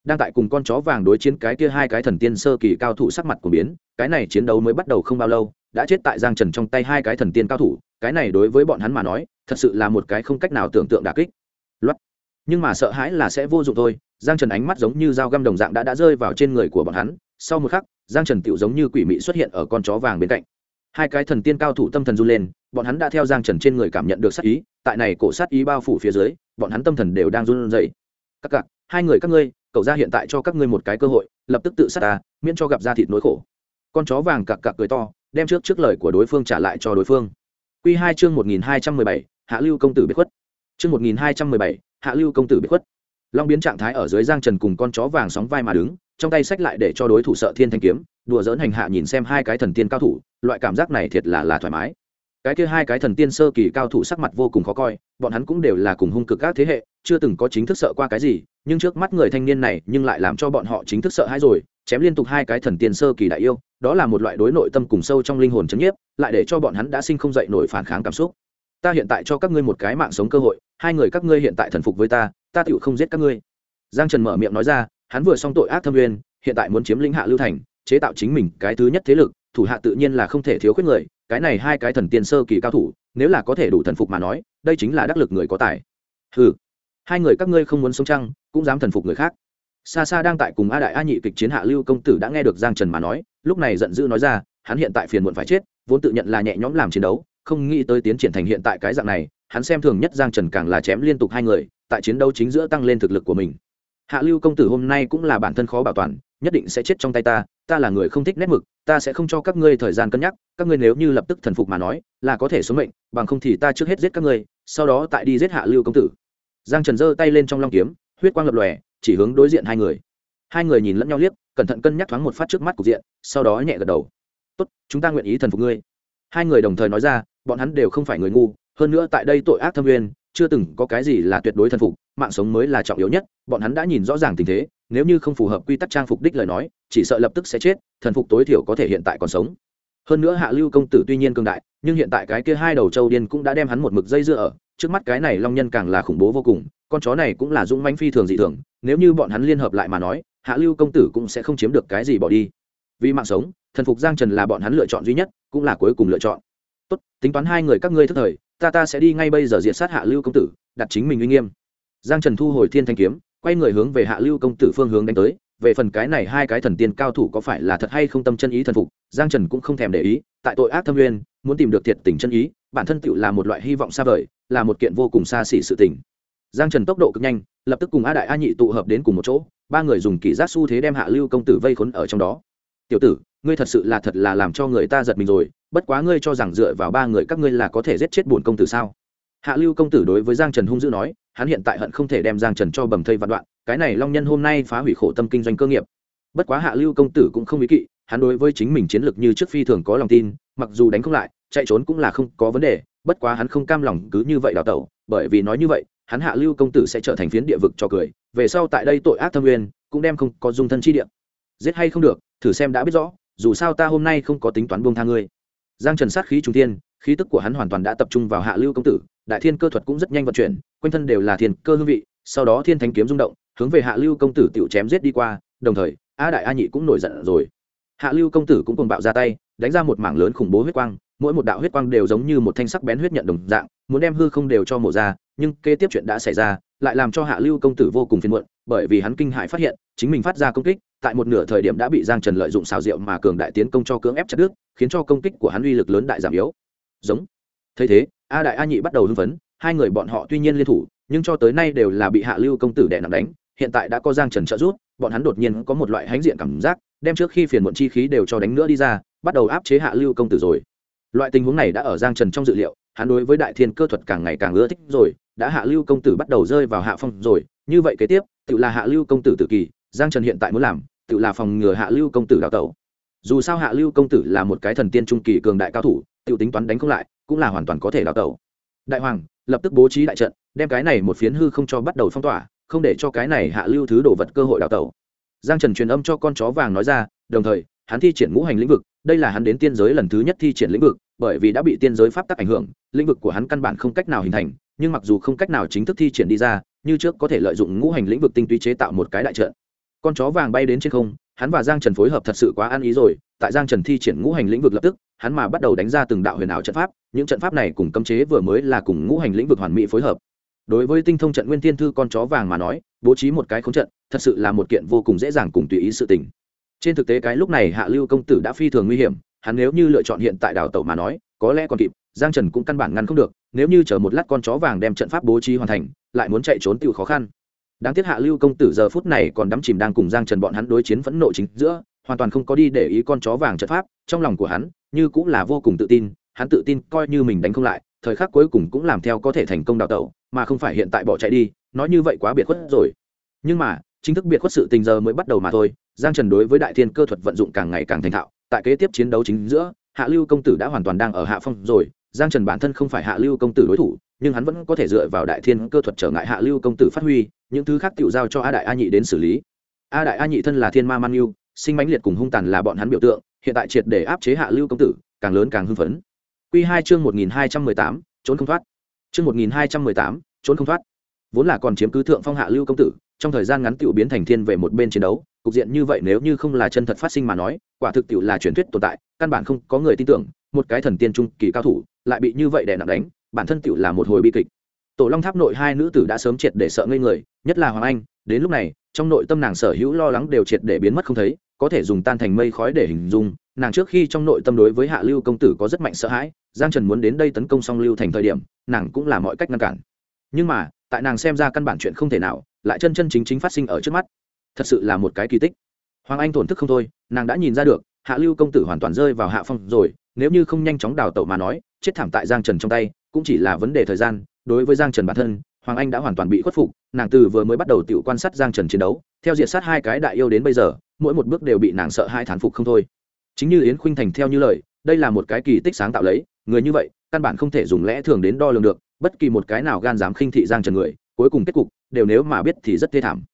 [SPEAKER 1] đang tại cùng con chó vàng đối chiến cái kia hai cái thần tiên sơ kỳ cao thủ sắc mặt của biến, cái này chiến đấu mới bắt đầu không bao lâu đã chết tại Giang Trần trong tay hai cái thần tiên cao thủ, cái này đối với bọn hắn mà nói thật sự là một cái không cách nào tưởng tượng đả kích. Loát. Nhưng mà sợ hãi là sẽ vô dụng thôi, Giang Trần ánh mắt giống như dao găm đồng dạng đã rơi vào trên người của bọn hắn, sau một khắc Giang Trần tựu giống như quỷ mị xuất hiện ở con chó vàng bên cạnh. Hai cái thần tiên cao thủ tâm thần run lên, bọn hắn đã theo Giang Trần trên người cảm nhận được sát ý, tại này cổ sát ý bao phủ phía dưới, bọn hắn tâm thần đều đang run rẩy. Các cặc, hai người các ngươi, cậu ra hiện tại cho các ngươi một cái cơ hội, lập tức tự sát ta, miễn cho gặp ra thịt nỗi khổ. Con chó vàng cặc cặc cười to, đem trước lời của đối phương trả lại cho đối phương. Quy 2 chương 1217, Hạ Lưu công tử biệt khuất. Chương 1217, Hạ Lưu công tử biệt khuất. Long biến trạng thái ở dưới Giang Trần cùng con chó vàng sóng vai mà đứng, trong tay xách lại để cho đối thủ sợ thiên thanh kiếm, đùa giỡn hành hạ nhìn xem hai cái thần tiên cao thủ, loại cảm giác này thiệt là thoải mái. Cái kia hai cái thần tiên sơ kỳ cao thủ sắc mặt vô cùng khó coi, bọn hắn cũng đều là cùng hung cực các thế hệ, chưa từng có chính thức sợ qua cái gì, nhưng trước mắt người thanh niên này nhưng lại làm cho bọn họ chính thức sợ hãi rồi, chém liên tục hai cái thần tiên sơ kỳ đại yêu, đó là một loại đối nội tâm cùng sâu trong linh hồn chấn nhiếp, lại để cho bọn hắn đã sinh không dậy nổi phản kháng cảm xúc. Ta hiện tại cho các ngươi một cái mạng sống cơ hội, hai người các ngươi hiện tại thần phục với ta tựu không giết các ngươi. Giang Trần mở miệng nói ra, hắn vừa xong tội ác thâm uyên, hiện tại muốn chiếm lĩnh Hạ Lưu thành, chế tạo chính mình cái thứ nhất thế lực, thủ hạ tự nhiên là không thể thiếu khuyết người, cái này hai cái thần tiên sơ kỳ cao thủ, nếu là có thể đủ thần phục mà nói, đây chính là đắc lực người có tài. Hừ, hai người các ngươi không muốn sống chăng, cũng dám thần phục người khác. Xa xa đang tại cùng A đại A nhị kịch chiến Hạ Lưu công tử đã nghe được Giang Trần mà nói, lúc này giận dữ nói ra, hắn hiện tại phiền muộn phải chết, vốn tự nhận là nhẹ nhõm làm chiến đấu, không nghĩ tới tiến triển thành hiện tại cái dạng này, hắn xem thường nhất Giang Trần càng là chém liên tục hai người, tại chiến đấu chính giữa tăng lên thực lực của mình. Hạ Lưu công tử hôm nay cũng là bản thân khó bảo toàn, nhất định sẽ chết trong tay ta là người không thích nét mực, ta sẽ không cho các ngươi thời gian cân nhắc, các ngươi nếu như lập tức thần phục mà nói, là có thể sống mệnh, bằng không thì ta trước hết giết các ngươi, sau đó tại đi giết Hạ Lưu công tử. Giang Trần giơ tay lên trong long kiếm, huyết quang lập lòe, chỉ hướng đối diện hai người. Hai người nhìn lẫn nhau liếc, cẩn thận cân nhắc thoáng một phát trước mắt cục diện, sau đó nhẹ gật đầu. "Tốt, chúng ta nguyện ý thần phục ngươi." Hai người đồng thời nói ra, bọn hắn đều không phải người ngu, hơn nữa tại đây tội ác thâm uyên, chưa từng có cái gì là tuyệt đối thần phục, mạng sống mới là trọng yếu nhất, bọn hắn đã nhìn rõ ràng tình thế, nếu như không phù hợp quy tắc trang phục đích lời nói, chỉ sợ lập tức sẽ chết, thần phục tối thiểu có thể hiện tại còn sống. Hơn nữa Hạ Lưu công tử tuy nhiên cường đại, nhưng hiện tại cái kia hai đầu châu điên cũng đã đem hắn một mực dây dưa ở, trước mắt cái này long nhân càng là khủng bố vô cùng, con chó này cũng là dũng mãnh phi thường dị thường, nếu như bọn hắn liên hợp lại mà nói, Hạ Lưu công tử cũng sẽ không chiếm được cái gì bỏ đi. Vì mạng sống, thần phục Giang Trần là bọn hắn lựa chọn duy nhất, cũng là cuối cùng lựa chọn. Tốt, tính toán hai người các ngươi thức thời, ta sẽ đi ngay bây giờ diệt sát Hạ Lưu công tử, đặt chính mình uy nghiêm. Giang Trần thu hồi thiên thanh kiếm, quay người hướng về Hạ Lưu công tử phương hướng đánh tới, về phần cái này hai cái thần tiên cao thủ có phải là thật hay không tâm chân ý thần phục, Giang Trần cũng không thèm để ý, tại tội ác thâm uyên, muốn tìm được thiệt tình chân ý, bản thân tựu là một loại hy vọng xa vời, là một kiện vô cùng xa xỉ sự tình. Giang Trần tốc độ cực nhanh, lập tức cùng A đại A nhị tụ hợp đến cùng một chỗ, ba người dùng kỹ giác xu thế đem Hạ Lưu công tử vây khốn ở trong đó. "Tiểu tử, ngươi thật sự là làm cho người ta giật mình rồi, bất quá ngươi cho rằng dựa vào ba người các ngươi là có thể giết chết bổn công tử sao?" Hạ Lưu công tử đối với Giang Trần hung dữ nói, hắn hiện tại hận không thể đem Giang Trần cho bầm thây vạn đoạn, cái này long nhân hôm nay phá hủy khổ tâm kinh doanh cơ nghiệp. Bất quá Hạ Lưu công tử cũng không ý kỵ, hắn đối với chính mình chiến lược như trước phi thường có lòng tin, mặc dù đánh không lại, chạy trốn cũng là không có vấn đề, bất quá hắn không cam lòng cứ như vậy đào tẩu, bởi vì nói như vậy, hắn Hạ Lưu công tử sẽ trở thành phiến địa vực cho cười, về sau tại đây tội ác thâm uyên, cũng đem không có dung thân chi địa. Giết hay không được, thử xem đã biết rõ, dù sao ta hôm nay không có tính toán buông tha ngươi. Giang Trần sát khí trung thiên, khí tức của hắn hoàn toàn đã tập trung vào Hạ Lưu công tử, đại thiên cơ thuật cũng rất nhanh vận chuyển, quanh thân đều là thiên cơ hương vị, sau đó thiên thánh kiếm rung động, hướng về Hạ Lưu công tử tiểu chém giết đi qua, đồng thời, A đại A nhị cũng nổi giận rồi. Hạ Lưu công tử cũng cuồng bạo ra tay, đánh ra một mảng lớn khủng bố huyết quang, mỗi một đạo huyết quang đều giống như một thanh sắc bén huyết nhận đồng dạng, muốn đem hư không đều cho mổ ra, nhưng kế tiếp chuyện đã xảy ra, lại làm cho Hạ Lưu công tử vô cùng phiền muộn, bởi vì hắn kinh hãi phát hiện, chính mình phát ra công kích, tại một nửa thời điểm đã bị Giang Trần lợi dụng xảo diệu mà cường đại tiến công cho cưỡng ép chặt đứt, khiến cho công kích của hắn uy lực lớn đại giảm yếu. Giống. Thấy thế, A đại A nhị bắt đầu hưng phấn, hai người bọn họ tuy nhiên liên thủ, nhưng cho tới nay đều là bị Hạ Lưu công tử đè nặng đánh, hiện tại đã có Giang Trần trợ giúp, bọn hắn đột nhiên có một loại hãnh diện cảm giác, đem trước khi phiền muộn chi khí đều cho đánh nữa đi ra, bắt đầu áp chế Hạ Lưu công tử rồi. Loại tình huống này đã ở Giang Trần trong dự liệu, hắn đối với đại thiên cơ thuật càng ngày càng ưa thích rồi, đã Hạ Lưu công tử bắt đầu rơi vào hạ phong rồi, như vậy kế tiếp, tự là Hạ Lưu công tử tự kỳ, Giang Trần hiện tại muốn làm, tự là phòng ngừa Hạ Lưu công tử đào tẩu. Dù sao Hạ Lưu công tử là một cái thần tiên trung kỳ cường đại cao thủ, tự tính toán đánh không lại, cũng là hoàn toàn có thể đào tẩu. Đại hoàng lập tức bố trí đại trận, đem cái này một phiến hư không cho bắt đầu phong tỏa, không để cho cái này Hạ Lưu thứ đồ vật cơ hội đào tẩu. Giang Trần truyền âm cho con chó vàng nói ra, đồng thời, hắn thi triển ngũ hành lĩnh vực, đây là hắn đến tiên giới lần thứ nhất thi triển lĩnh vực, bởi vì đã bị tiên giới pháp tắc ảnh hưởng, lĩnh vực của hắn căn bản không cách nào hình thành, nhưng mặc dù không cách nào chính thức thi triển đi ra, như trước có thể lợi dụng ngũ hành lĩnh vực tinh túy chế tạo một cái đại trận. con chó vàng bay đến trên không, hắn và Giang Trần phối hợp thật sự quá ăn ý rồi. Tại Giang Trần thi triển ngũ hành lĩnh vực lập tức, hắn mà bắt đầu đánh ra từng đạo huyền ảo trận pháp, những trận pháp này cùng cấm chế vừa mới là cùng ngũ hành lĩnh vực hoàn mỹ phối hợp. Đối với tinh thông trận nguyên thiên thư con chó vàng mà nói, bố trí một cái khống trận, thật sự là một kiện vô cùng dễ dàng cùng tùy ý sự tình. Trên thực tế cái lúc này Hạ Lưu công tử đã phi thường nguy hiểm, hắn nếu như lựa chọn hiện tại đào tẩu mà nói, có lẽ còn kịp, Giang Trần cũng căn bản ngăn không được, nếu như chờ một lát con chó vàng đem trận pháp bố trí hoàn thành, lại muốn chạy trốn tiêu khó khăn. Đáng tiếc Hạ Lưu công tử giờ phút này còn đắm chìm đang cùng Giang Trần bọn hắn đối chiến phẫn nộ chính giữa, hoàn toàn không có đi để ý con chó vàng trận pháp, trong lòng của hắn như cũng là vô cùng tự tin, hắn tự tin coi như mình đánh không lại, thời khắc cuối cùng cũng làm theo có thể thành công đào tẩu, mà không phải hiện tại bỏ chạy đi, nói như vậy quá biệt khuất rồi. Nhưng mà chính thức biệt khuất sự tình giờ mới bắt đầu mà thôi. Giang Trần đối với đại thiên cơ thuật vận dụng càng ngày càng thành thạo, tại kế tiếp chiến đấu chính giữa, Hạ Lưu công tử đã hoàn toàn đang ở hạ phong rồi. Giang Trần bản thân không phải Hạ Lưu công tử đối thủ, nhưng hắn vẫn có thể dựa vào đại thiên cơ thuật trở ngại Hạ Lưu công tử phát huy, những thứ khác tiểu giao cho A Đại A Nhị đến xử lý. A Đại A Nhị thân là thiên ma man yêu, sinh mãnh liệt cùng hung tàn là bọn hắn biểu tượng, hiện tại triệt để áp chế Hạ Lưu công tử, càng lớn càng hưng phấn. Quy 2 chương 1218, trốn không thoát. Chương 1218, trốn không thoát. Vốn là còn chiếm cứ thượng phong Hạ Lưu công tử, trong thời gian ngắn tiểu biến thành thiên về một bên chiến đấu, cục diện như vậy nếu như không là chân thật phát sinh mà nói, quả thực tiểu là truyền thuyết tồn tại, căn bản không có người tin tưởng, một cái thần tiên trung kỳ cao thủ lại bị như vậy đè nặng đánh, bản thân tiểu là một hồi bi kịch. Tổ Long Tháp nội hai nữ tử đã sớm triệt để sợ ngây người, nhất là Hoàng Anh, đến lúc này, trong nội tâm nàng sở hữu lo lắng đều triệt để biến mất không thấy, có thể dùng tan thành mây khói để hình dung. Nàng trước khi trong nội tâm đối với Hạ Lưu công tử có rất mạnh sợ hãi, Giang Trần muốn đến đây tấn công Song Lưu thành thời điểm, nàng cũng là mọi cách ngăn cản. Nhưng mà, tại nàng xem ra căn bản chuyện không thể nào, lại chân chân chính chính phát sinh ở trước mắt. Thật sự là một cái kỳ tích. Hoàng Anh thổn thức không thôi, nàng đã nhìn ra được, Hạ Lưu công tử hoàn toàn rơi vào hạ phong rồi, nếu như không nhanh chóng đào tẩu mà nói, chết thảm tại Giang Trần trong tay, cũng chỉ là vấn đề thời gian. Đối với Giang Trần bản thân, Hoàng Anh đã hoàn toàn bị khuất phục, nàng từ vừa mới bắt đầu tiểu quan sát Giang Trần chiến đấu, theo diệt sát hai cái đại yêu đến bây giờ, mỗi một bước đều bị nàng sợ hai thán phục không thôi. Chính như Yến Khuynh Thành theo như lời, đây là một cái kỳ tích sáng tạo lấy, người như vậy, căn bản không thể dùng lẽ thường đến đo lường được, bất kỳ một cái nào gan dám khinh thị Giang Trần người, cuối cùng kết cục đều nếu mà biết thì rất thê thảm.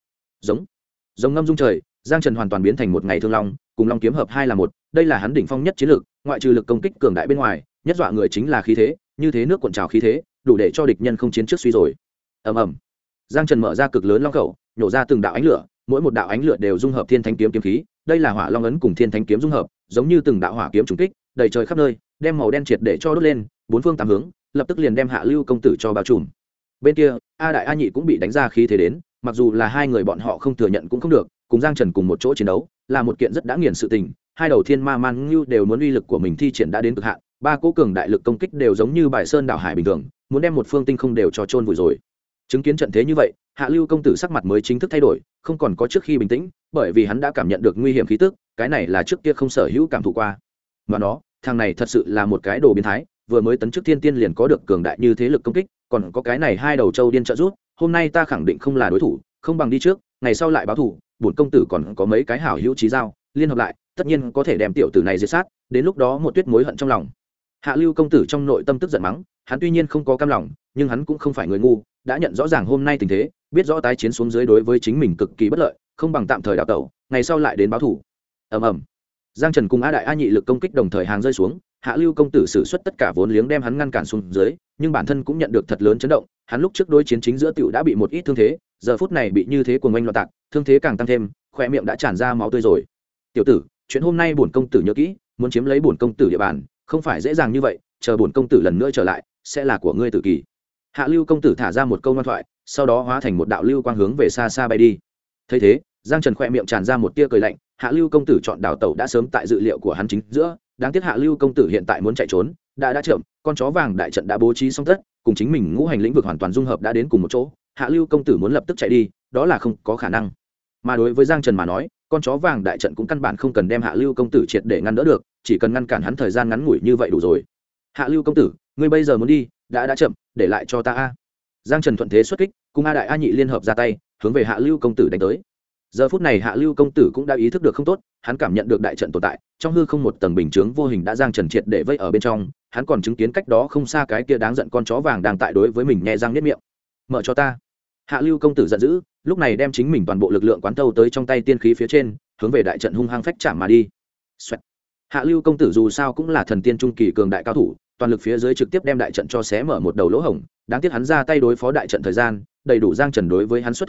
[SPEAKER 1] Giống ngâm dung trời, Giang Trần hoàn toàn biến thành một ngày thương long, cùng long kiếm hợp hai là một, đây là hắn đỉnh phong nhất chiến lược, ngoại trừ lực công kích cường đại bên ngoài, nhất dọa người chính là khí thế, như thế nước cuộn trào khí thế, đủ để cho địch nhân không chiến trước suy rồi. Ầm ầm. Giang Trần mở ra cực lớn long khẩu, nhổ ra từng đạo ánh lửa, mỗi một đạo ánh lửa đều dung hợp thiên thánh kiếm kiếm khí, đây là hỏa long ấn cùng thiên thánh kiếm dung hợp, giống như từng đạo hỏa kiếm trùng kích, đầy trời khắp nơi, đem màu đen triệt để cho đốt lên, bốn phương tám hướng, lập tức liền đem Hạ Lưu công tử cho bao trùm. Bên kia, A Đại A Nhị cũng bị đánh ra khí thế đến, mặc dù là hai người bọn họ không thừa nhận cũng không được, cùng Giang Trần cùng một chỗ chiến đấu, là một kiện rất đã nghiền sự tình, hai đầu thiên ma man ngưu đều muốn uy lực của mình thi triển đã đến cực hạn, ba cỗ cường đại lực công kích đều giống như bài sơn đảo hải bình thường, muốn đem một phương tinh không đều cho chôn vùi rồi. Chứng kiến trận thế như vậy, Hạ Lưu công tử sắc mặt mới chính thức thay đổi, không còn có trước khi bình tĩnh, bởi vì hắn đã cảm nhận được nguy hiểm khí tức, cái này là trước kia không sở hữu cảm thụ qua. Mà nó, thằng này thật sự là một cái đồ biến thái, vừa mới tấn chức thiên tiên liền có được cường đại như thế lực công kích, còn có cái này hai đầu châu điên trợ giúp, hôm nay ta khẳng định không là đối thủ, không bằng đi trước, ngày sau lại báo thù, bổn công tử còn có mấy cái hảo hữu chí giao, liên hợp lại, tất nhiên có thể đem tiểu tử này diệt sát, đến lúc đó một tuyết mối hận trong lòng. Hạ Lưu công tử trong nội tâm tức giận mắng, hắn tuy nhiên không có cam lòng, nhưng hắn cũng không phải người ngu, đã nhận rõ ràng hôm nay tình thế, biết rõ tái chiến xuống dưới đối với chính mình cực kỳ bất lợi, không bằng tạm thời đào tẩu, ngày sau lại đến báo thù. Ầm ầm. Giang Trần cùng A Đại A Nhị lực công kích đồng thời hàng rơi xuống, Hạ Lưu công tử sử xuất tất cả vốn liếng đem hắn ngăn cản xuống dưới, nhưng bản thân cũng nhận được thật lớn chấn động, hắn lúc trước đối chiến chính giữa tiểu đã bị một ít thương thế, giờ phút này bị như thế cuồng oanh loạn tạc, thương thế càng tăng thêm, khóe miệng đã tràn ra máu tươi rồi. Tiểu tử, chuyện hôm nay bổn công tử nhớ kỹ, muốn chiếm lấy bổn công tử địa bàn, không phải dễ dàng như vậy, chờ bổn công tử lần nữa trở lại, sẽ là của ngươi tử kỳ. Hạ Lưu công tử thả ra một câu ngoan thoại, sau đó hóa thành một đạo lưu quang hướng về xa xa bay đi. Thấy thế, Giang Trần khỏe miệng tràn ra một tia cười lạnh, Hạ Lưu công tử chọn đảo tẩu đã sớm tại dự liệu của hắn chính giữa, đáng tiếc Hạ Lưu công tử hiện tại muốn chạy trốn, đã chậm, con chó vàng đại trận đã bố trí xong tất, cùng chính mình ngũ hành lĩnh vực hoàn toàn dung hợp đã đến cùng một chỗ, Hạ Lưu công tử muốn lập tức chạy đi, đó là không có khả năng. Mà đối với Giang Trần mà nói, con chó vàng đại trận cũng căn bản không cần đem Hạ Lưu công tử triệt để ngăn đỡ được, chỉ cần ngăn cản hắn thời gian ngắn ngủi như vậy đủ rồi. Hạ Lưu công tử, ngươi bây giờ muốn đi, đã chậm, để lại cho ta a. Giang Trần thuận thế xuất kích, cùng A Đại A Nhị liên hợp ra tay, hướng về Hạ Lưu công tử đánh tới. Giờ phút này Hạ Lưu công tử cũng đã ý thức được không tốt, hắn cảm nhận được đại trận tồn tại, trong hư không một tầng bình chướng vô hình đã Giang Trần triệt để vây ở bên trong, hắn còn chứng kiến cách đó không xa cái kia đáng giận con chó vàng đang tại đối với mình nhẹ răng niết miệng. Mở cho ta. Hạ Lưu công tử giận dữ, lúc này đem chính mình toàn bộ lực lượng quán thâu tới trong tay tiên khí phía trên, hướng về đại trận hung hăng phách chạm mà đi. Xoẹt. Hạ Lưu công tử dù sao cũng là thần tiên trung kỳ cường đại cao thủ, toàn lực phía dưới trực tiếp đem đại trận cho xé mở một đầu lỗ hổng, đáng tiếc hắn ra tay đối phó đại trận thời gian đầy đủ Giang Trần đối với hắn xuất thủ,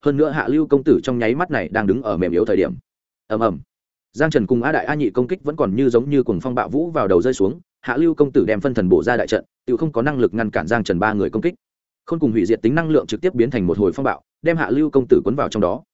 [SPEAKER 1] hơn nữa hạ lưu công tử trong nháy mắt này đang đứng ở mềm yếu thời điểm. Ầm ầm, giang trần cùng a đại a nhị công kích vẫn còn như giống như cuồng phong bạo vũ vào đầu rơi xuống, hạ lưu công tử đem phân thần bổ ra đại trận, tự không có năng lực ngăn cản giang trần ba người công kích. Khôn cùng hủy diệt tính năng lượng trực tiếp biến thành một hồi phong bạo, đem hạ lưu công tử cuốn vào trong đó.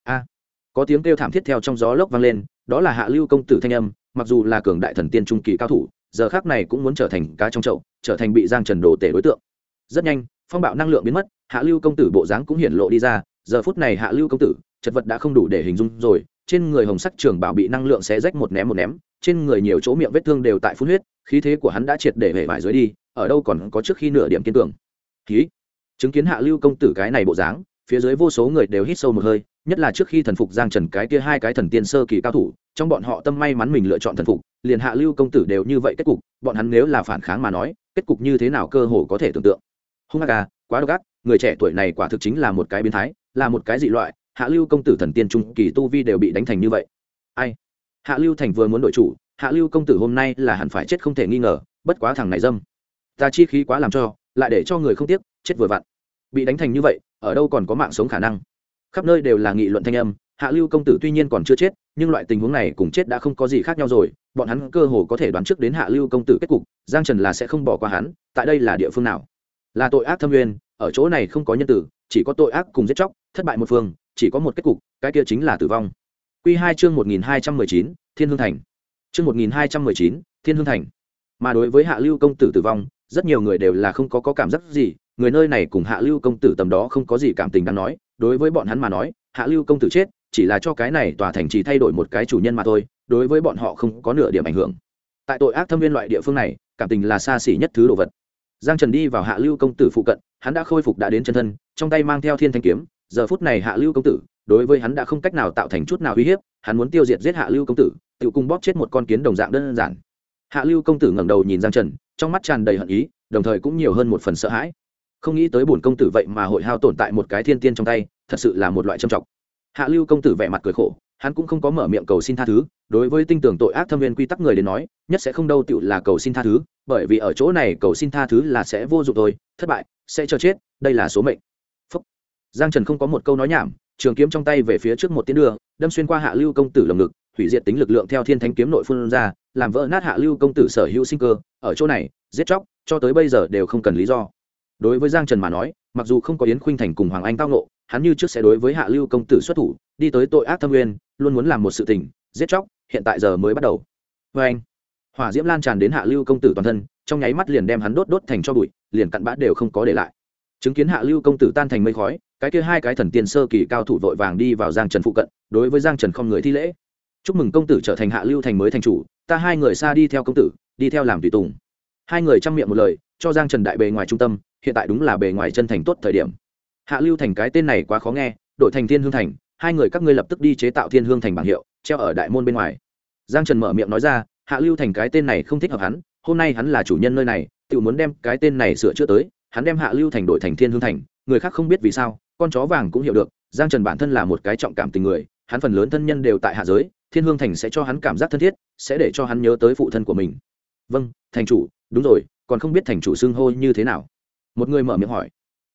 [SPEAKER 1] Có tiếng kêu thảm thiết theo trong gió lốc vang lên, đó là hạ lưu công tử thanh âm. Mặc dù là cường đại thần tiên trung kỳ cao thủ, giờ khắc này cũng muốn trở thành cá trong chậu, trở thành bị giang trần đồ tể đối tượng. Rất nhanh, phong bạo năng lượng biến mất, hạ lưu công tử bộ dáng cũng hiển lộ đi ra. Giờ phút này hạ lưu công tử chật vật đã không đủ để hình dung rồi, trên người hồng sắc trường bảo bị năng lượng xé rách một ném, trên người nhiều chỗ miệng vết thương đều tại phun huyết, khí thế của hắn đã triệt để hể vải dưới đi, ở đâu còn có trước khi nửa điểm kiên cường. Khí. Chứng kiến hạ lưu công tử cái này bộ dáng, phía dưới vô số người đều hít sâu một hơi, nhất là trước khi thần phục giang trần cái kia hai cái thần tiên sơ kỳ cao thủ, trong bọn họ tâm may mắn mình lựa chọn thần phục, liền hạ lưu công tử đều như vậy kết cục, bọn hắn nếu là phản kháng mà nói, kết cục như thế nào cơ hồ có thể tưởng tượng. Hung ác à, quá độc ác, người trẻ tuổi này quả thực chính là một cái biến thái, là một cái dị loại, hạ lưu công tử thần tiên trung kỳ tu vi đều bị đánh thành như vậy. Ai? Hạ lưu thành vừa muốn đổi chủ, hạ lưu công tử hôm nay là hẳn phải chết không thể nghi ngờ, bất quá thằng này dâm, ta chi khí quá làm cho, lại để cho người không tiếc, chết vừa vặn. Bị đánh thành như vậy, ở đâu còn có mạng sống khả năng. Khắp nơi đều là nghị luận thanh âm, hạ lưu công tử tuy nhiên còn chưa chết, nhưng loại tình huống này cùng chết đã không có gì khác nhau rồi, bọn hắn cơ hồ có thể đoán trước đến hạ lưu công tử kết cục, giang trần là sẽ không bỏ qua hắn. Tại đây là địa phương nào? Là tội ác thâm uyên, ở chỗ này không có nhân tử, chỉ có tội ác cùng giết chóc, thất bại một phương, chỉ có một kết cục, cái kia chính là tử vong. Quy 2 chương 1219, Thiên Hương Thành. Chương 1219, Thiên Hương Thành. Mà đối với hạ lưu công tử tử vong, rất nhiều người đều là không có cảm giác gì, người nơi này cùng hạ lưu công tử tầm đó không có gì cảm tình đáng nói, đối với bọn hắn mà nói, hạ lưu công tử chết chỉ là cho cái này tòa thành chỉ thay đổi một cái chủ nhân mà thôi, đối với bọn họ không có nửa điểm ảnh hưởng. Tại tội ác thâm viên loại địa phương này, cảm tình là xa xỉ nhất thứ đồ vật. Giang Trần đi vào hạ lưu công tử phụ cận, hắn đã khôi phục đã đến chân thân, trong tay mang theo thiên thanh kiếm, giờ phút này hạ lưu công tử đối với hắn đã không cách nào tạo thành chút nào uy hiếp, hắn muốn tiêu diệt giết hạ lưu công tử, tự cùng bóp chết một con kiến đồng dạng đơn giản. Hạ lưu công tử ngẩng đầu nhìn Giang Trần, trong mắt tràn đầy hận ý, đồng thời cũng nhiều hơn một phần sợ hãi. Không nghĩ tới bổn công tử vậy mà hội hao tổn tại một cái thiên tiên trong tay, thật sự là một loại trầm trọng. Hạ lưu công tử vẻ mặt cười khổ, hắn cũng không có mở miệng cầu xin tha thứ, đối với tinh tường tội ác thâm viên quy tắc người đến nói, nhất sẽ không đâu tựu là cầu xin tha thứ, bởi vì ở chỗ này cầu xin tha thứ là sẽ vô dụng thôi, thất bại sẽ chờ chết, đây là số mệnh. Phúc. Giang Trần không có một câu nói nhảm, trường kiếm trong tay về phía trước một tiến đường, đâm xuyên qua hạ lưu công tử lồng ngực, hủy diệt tính lực lượng theo thiên thánh kiếm nội phun ra, làm vỡ nát hạ lưu công tử sở hữu sinh cơ. Ở chỗ này giết chóc cho tới bây giờ đều không cần lý do. Đối với Giang Trần mà nói, mặc dù không có Yến Khuynh Thành cùng Hoàng Anh tao ngộ, hắn như trước sẽ đối với hạ lưu công tử xuất thủ, đi tới tội ác thâm nguyên, luôn muốn làm một sự tình, giết chóc, hiện tại giờ mới bắt đầu. Và anh, hỏa diễm lan tràn đến hạ lưu công tử toàn thân, trong nháy mắt liền đem hắn đốt thành cho bụi, liền cặn bã đều không có để lại. Chứng kiến hạ lưu công tử tan thành mây khói, cái kia hai cái thần tiên sơ kỳ cao thủ vội vàng đi vào Giang Trần phụ cận, đối với Giang Trần không người thi lễ. Chúc mừng công tử trở thành hạ lưu thành mới thành chủ, ta hai người xa đi theo công tử, đi theo làm tùy tùng. Hai người trăm miệng một lời, cho Giang Trần đại bề ngoài trung tâm, hiện tại đúng là bề ngoài chân thành tốt thời điểm. Hạ lưu thành cái tên này quá khó nghe, đổi thành Thiên Hương Thành, hai người các ngươi lập tức đi chế tạo Thiên Hương Thành bảng hiệu, treo ở đại môn bên ngoài. Giang Trần mở miệng nói ra, hạ lưu thành cái tên này không thích hợp hắn, hôm nay hắn là chủ nhân nơi này, tự muốn đem cái tên này sửa chữa tới, hắn đem hạ lưu thành đổi thành Thiên Hương Thành, người khác không biết vì sao, con chó vàng cũng hiểu được, Giang Trần bản thân là một cái trọng cảm tình người, hắn phần lớn thân nhân đều tại hạ giới, Thiên Hương Thành sẽ cho hắn cảm giác thân thiết, sẽ để cho hắn nhớ tới phụ thân của mình. Vâng, thành chủ, đúng rồi, còn không biết thành chủ xưng hô như thế nào. Một người mở miệng hỏi.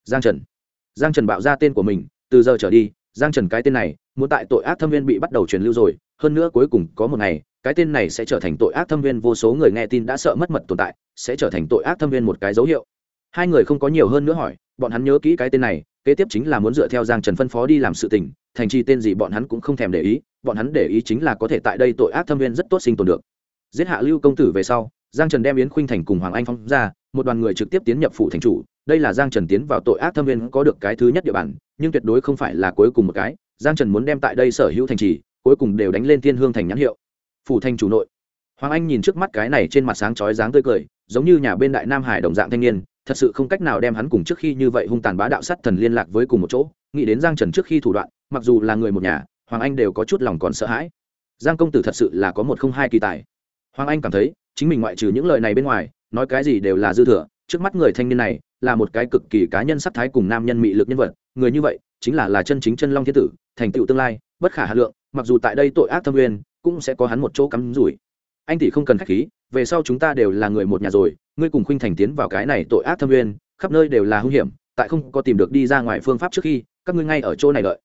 [SPEAKER 1] Giang Trần bạo ra tên của mình, từ giờ trở đi, Giang Trần cái tên này muốn tại tội ác thâm viên bị bắt đầu truyền lưu rồi, hơn nữa cuối cùng có một ngày, cái tên này sẽ trở thành tội ác thâm viên vô số người nghe tin đã sợ mất mật tồn tại, sẽ trở thành tội ác thâm viên một cái dấu hiệu. Hai người không có nhiều hơn nữa hỏi, bọn hắn nhớ kỹ cái tên này, kế tiếp chính là muốn dựa theo Giang Trần phân phó đi làm sự tình, thành chi tên gì bọn hắn cũng không thèm để ý, bọn hắn để ý chính là có thể tại đây tội ác thâm viên rất tốt sinh tồn được. Giết hạ lưu công tử về sau, Giang Trần đem Yến Khuynh Thành cùng Hoàng Anh phóng ra, một đoàn người trực tiếp tiến nhập phủ thành chủ, đây là Giang Trần tiến vào tội ác thâm viên có được cái thứ nhất địa bàn, nhưng tuyệt đối không phải là cuối cùng một cái, Giang Trần muốn đem tại đây sở hữu thành trì, cuối cùng đều đánh lên Thiên Hương Thành nhãn hiệu. Phủ thành chủ nội, Hoàng Anh nhìn trước mắt cái này trên mặt sáng chói dáng tươi cười, giống như nhà bên Đại Nam Hải đồng dạng thanh niên, thật sự không cách nào đem hắn cùng trước khi như vậy hung tàn bá đạo sát thần liên lạc với cùng một chỗ, nghĩ đến Giang Trần trước khi thủ đoạn, mặc dù là người một nhà, Hoàng Anh đều có chút lòng còn sợ hãi. Giang công tử thật sự là có một không hai kỳ tài. Hoàng Anh cảm thấy, chính mình ngoại trừ những lời này bên ngoài, nói cái gì đều là dư thừa, trước mắt người thanh niên này là một cái cực kỳ cá nhân sắc thái cùng nam nhân mị lực nhân vật, người như vậy chính là chân chính chân long thiên tử, thành tựu tương lai bất khả hà lượng, mặc dù tại đây tội ác thâm nguyên cũng sẽ có hắn một chỗ cắm rủi. Anh tỷ không cần khách khí, về sau chúng ta đều là người một nhà rồi, ngươi cùng Khuynh Thành tiến vào cái này tội ác thâm nguyên, khắp nơi đều là hung hiểm, tại không có tìm được đi ra ngoài phương pháp trước khi, các ngươi ngay ở chỗ này đợi.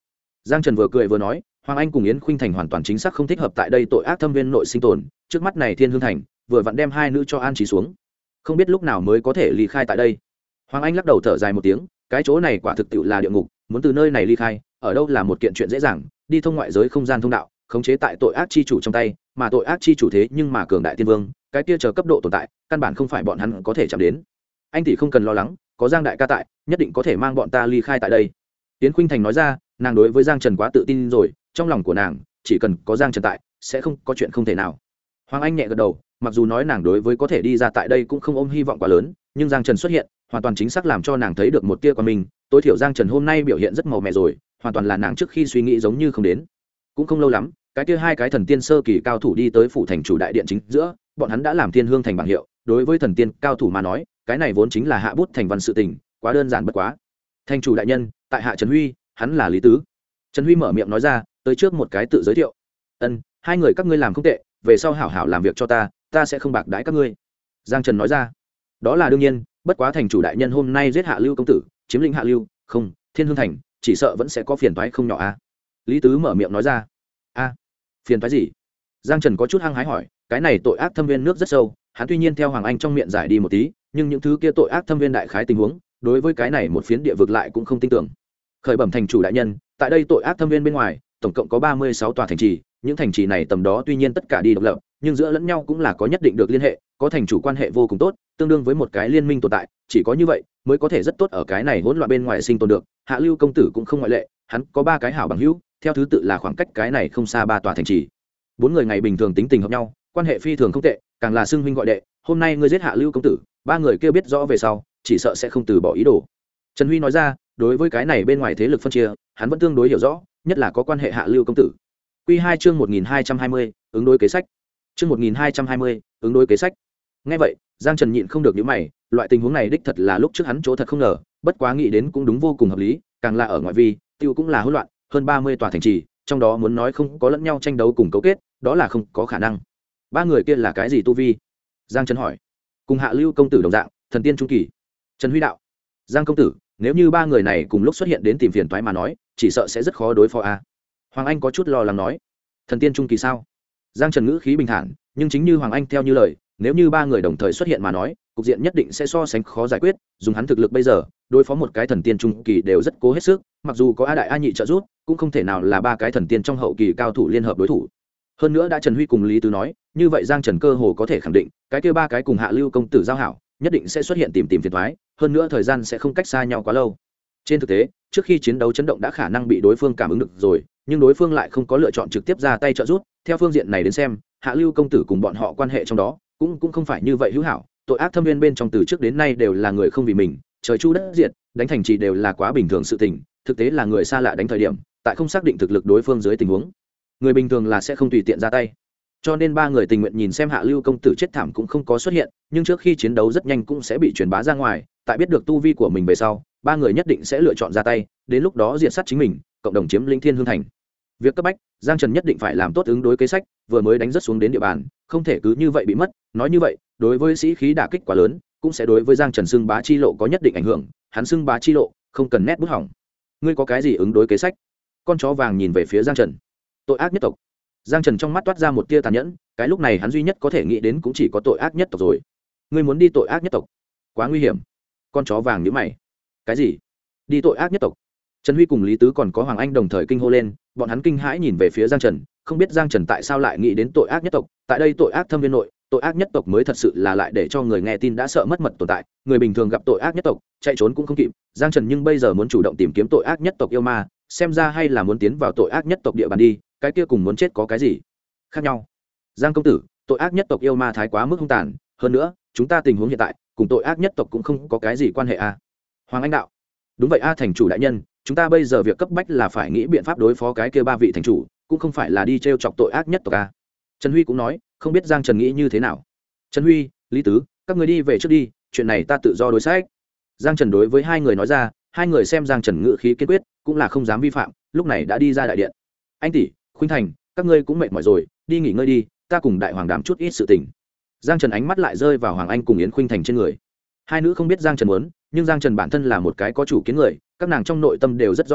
[SPEAKER 1] Giang Trần vừa cười vừa nói, Hoàng Anh cùng Yến Khuynh Thành hoàn toàn chính xác không thích hợp tại đây tội ác thâm viên nội sinh tồn, trước mắt này Thiên Hương Thành vừa vặn đem hai nữ cho an trí xuống, không biết lúc nào mới có thể ly khai tại đây. Hoàng Anh lắc đầu thở dài một tiếng, cái chỗ này quả thực tiệu là địa ngục, muốn từ nơi này ly khai, ở đâu là một kiện chuyện dễ dàng, đi thông ngoại giới không gian thông đạo, khống chế tại tội ác chi chủ trong tay, mà tội ác chi chủ thế nhưng mà cường đại tiên vương, cái kia chờ cấp độ tồn tại, căn bản không phải bọn hắn có thể chạm đến. Anh tỷ không cần lo lắng, có Giang đại ca tại, nhất định có thể mang bọn ta ly khai tại đây. Yến Khuynh Thành nói ra, nàng đối với Giang Trần quá tự tin rồi, trong lòng của nàng chỉ cần có Giang Trần tại, sẽ không có chuyện không thể nào. Hoàng Anh nhẹ gật đầu, mặc dù nói nàng đối với có thể đi ra tại đây cũng không ôm hy vọng quá lớn, nhưng Giang Trần xuất hiện hoàn toàn chính xác làm cho nàng thấy được một tia quan minh. Tối thiểu Giang Trần hôm nay biểu hiện rất màu mè rồi, hoàn toàn là nàng trước khi suy nghĩ giống như không đến. Cũng không lâu lắm, cái kia hai cái thần tiên sơ kỳ cao thủ đi tới phủ thành chủ đại điện chính giữa, bọn hắn đã làm Thiên Hương Thành bảng hiệu, đối với thần tiên cao thủ mà nói, cái này vốn chính là hạ bút thành văn sự tình, quá đơn giản bất quá. Thành chủ đại nhân, tại hạ Trần Huy, hắn là Lý Tứ. Trần Huy mở miệng nói ra, tới trước một cái tự giới thiệu. Hai người các ngươi làm không tệ, về sau hảo hảo làm việc cho ta sẽ không bạc đãi các ngươi. Giang Trần nói ra. Đó là đương nhiên, bất quá thành chủ đại nhân hôm nay giết Hạ Lưu công tử, chiếm lĩnh Hạ Lưu, không, Thiên Hương Thành, chỉ sợ vẫn sẽ có phiền toái không nhỏ a. Lý Tứ mở miệng nói ra. Phiền toái gì? Giang Trần có chút hăng hái hỏi, cái này tội ác thâm viên nước rất sâu, hắn tuy nhiên theo Hoàng Anh trong miệng giải đi một tí, nhưng những thứ kia tội ác thâm viên đại khái tình huống, đối với cái này một phiến địa vực lại cũng không tin tưởng. Khởi bẩm thành chủ đại nhân, tại đây tội ác thâm viên bên ngoài, tổng cộng có 36 tòa thành trì, những thành trì này tầm đó tuy nhiên tất cả đi độc lập, nhưng giữa lẫn nhau cũng là có nhất định được liên hệ, có thành chủ quan hệ vô cùng tốt, tương đương với một cái liên minh tồn tại, chỉ có như vậy mới có thể rất tốt ở cái này hỗn loạn bên ngoài sinh tồn được. Hạ Lưu công tử cũng không ngoại lệ, hắn có ba cái hảo bằng hữu, theo thứ tự là khoảng cách cái này không xa ba tòa thành trì. Bốn người ngày bình thường tính tình hợp nhau, quan hệ phi thường không tệ, càng là xưng huynh gọi đệ. Hôm nay ngươi giết Hạ Lưu công tử, ba người kia biết rõ về sau, chỉ sợ sẽ không từ bỏ ý đồ. Trần Huy nói ra, đối với cái này bên ngoài thế lực phân chia, hắn vẫn tương đối hiểu rõ, nhất là có quan hệ Hạ Lưu công tử. Quy 2 chương 1220, ứng đối kế sách. Chương 1220, ứng đối kế sách. Nghe vậy, Giang Trần nhịn không được nhíu mày, loại tình huống này đích thật là lúc trước hắn chỗ thật không ngờ, bất quá nghĩ đến cũng đúng vô cùng hợp lý, càng là ở ngoại vi, tiêu cũng là hỗn loạn, hơn 30 tòa thành trì, trong đó muốn nói không có lẫn nhau tranh đấu cùng cấu kết, đó là không có khả năng. Ba người kia là cái gì tu vi? Giang Trần hỏi. Cùng Hạ Lưu công tử đồng dạng, thần tiên trung kỳ. Trần Huy đạo. Giang công tử, nếu như ba người này cùng lúc xuất hiện đến tìm phiền toái mà nói, chỉ sợ sẽ rất khó đối phó a. Hoàng Anh có chút lo lắng nói. Thần tiên trung kỳ sao? Giang Trần ngữ khí bình thản, nhưng chính như Hoàng Anh theo như lời, nếu như ba người đồng thời xuất hiện mà nói, cục diện nhất định sẽ so sánh khó giải quyết, dùng hắn thực lực bây giờ, đối phó một cái thần tiên trung kỳ đều rất cố hết sức, mặc dù có A đại A nhị trợ giúp, cũng không thể nào là ba cái thần tiên trong hậu kỳ cao thủ liên hợp đối thủ. Hơn nữa đã Trần Huy cùng Lý Tứ nói, như vậy Giang Trần cơ hồ có thể khẳng định, cái kia ba cái cùng Hạ Lưu công tử giao hảo, nhất định sẽ xuất hiện tìm phiền toái, hơn nữa thời gian sẽ không cách xa nhau quá lâu. Trên thực tế, trước khi chiến đấu chấn động đã khả năng bị đối phương cảm ứng được rồi, nhưng đối phương lại không có lựa chọn trực tiếp ra tay trợ giúp. Theo phương diện này đến xem, Hạ Lưu công tử cùng bọn họ quan hệ trong đó cũng không phải như vậy hữu hảo. Tội ác thâm viên bên trong từ trước đến nay đều là người không vì mình, trời chu đất diệt, đánh thành trì đều là quá bình thường sự tình. Thực tế là người xa lạ đánh thời điểm, tại không xác định thực lực đối phương dưới tình huống, người bình thường là sẽ không tùy tiện ra tay. Cho nên ba người tình nguyện nhìn xem Hạ Lưu công tử chết thảm cũng không có xuất hiện, nhưng trước khi chiến đấu rất nhanh cũng sẽ bị truyền bá ra ngoài. Tại biết được tu vi của mình về sau, ba người nhất định sẽ lựa chọn ra tay, đến lúc đó diệt sát chính mình, cộng đồng chiếm lĩnh Thiên Hương Thành. Việc cấp bách, Giang Trần nhất định phải làm tốt ứng đối kế sách, vừa mới đánh rất xuống đến địa bàn, không thể cứ như vậy bị mất. Nói như vậy, đối với sĩ khí đả kích quá lớn, cũng sẽ đối với Giang Trần xưng bá chi lộ có nhất định ảnh hưởng. Hắn xưng bá chi lộ, không cần nét bút hỏng. Ngươi có cái gì ứng đối kế sách? Con chó vàng nhìn về phía Giang Trần. Tội ác nhất tộc. Giang Trần trong mắt toát ra một tia tàn nhẫn, cái lúc này hắn duy nhất có thể nghĩ đến cũng chỉ có tội ác nhất tộc rồi. Ngươi muốn đi tội ác nhất tộc? Quá nguy hiểm. Con chó vàng nhíu mày. Cái gì? Đi tội ác nhất tộc? Trần Huy cùng Lý Tứ còn có Hoàng Anh đồng thời kinh hô lên, bọn hắn kinh hãi nhìn về phía Giang Trần, không biết Giang Trần tại sao lại nghĩ đến tội ác nhất tộc. Tại đây tội ác thâm viên nội, tội ác nhất tộc mới thật sự là lại để cho người nghe tin đã sợ mất mật tồn tại. Người bình thường gặp tội ác nhất tộc, chạy trốn cũng không kịp. Giang Trần nhưng bây giờ muốn chủ động tìm kiếm tội ác nhất tộc yêu ma, xem ra hay là muốn tiến vào tội ác nhất tộc địa bàn đi. Cái kia cùng muốn chết có cái gì khác nhau? Giang công tử, tội ác nhất tộc yêu ma thái quá mức hung tàn, hơn nữa chúng ta tình huống hiện tại cùng tội ác nhất tộc cũng không có cái gì quan hệ a. Hoàng Anh đạo. Đúng vậy a, thành chủ đại nhân, chúng ta bây giờ việc cấp bách là phải nghĩ biện pháp đối phó cái kia ba vị thành chủ, cũng không phải là đi trêu chọc tội ác nhất tộc a. Trần Huy cũng nói, không biết Giang Trần nghĩ như thế nào. Trần Huy, Lý Tứ, các người đi về trước đi, chuyện này ta tự do đối sách. Giang Trần đối với hai người nói ra, hai người xem Giang Trần ngự khí kiên quyết, cũng là không dám vi phạm, lúc này đã đi ra đại điện. Anh tỷ, Khuynh Thành, các ngươi cũng mệt mỏi rồi, đi nghỉ ngơi đi, ta cùng đại hoàng đàm chút ít sự tình. Giang Trần ánh mắt lại rơi vào Hoàng Anh cùng Yến Khuynh Thành trên người. Hai nữ không biết Giang Trần muốn, nhưng Giang Trần bản thân là một cái có chủ kiến người, các nàng trong nội tâm đều rất rõ ràng,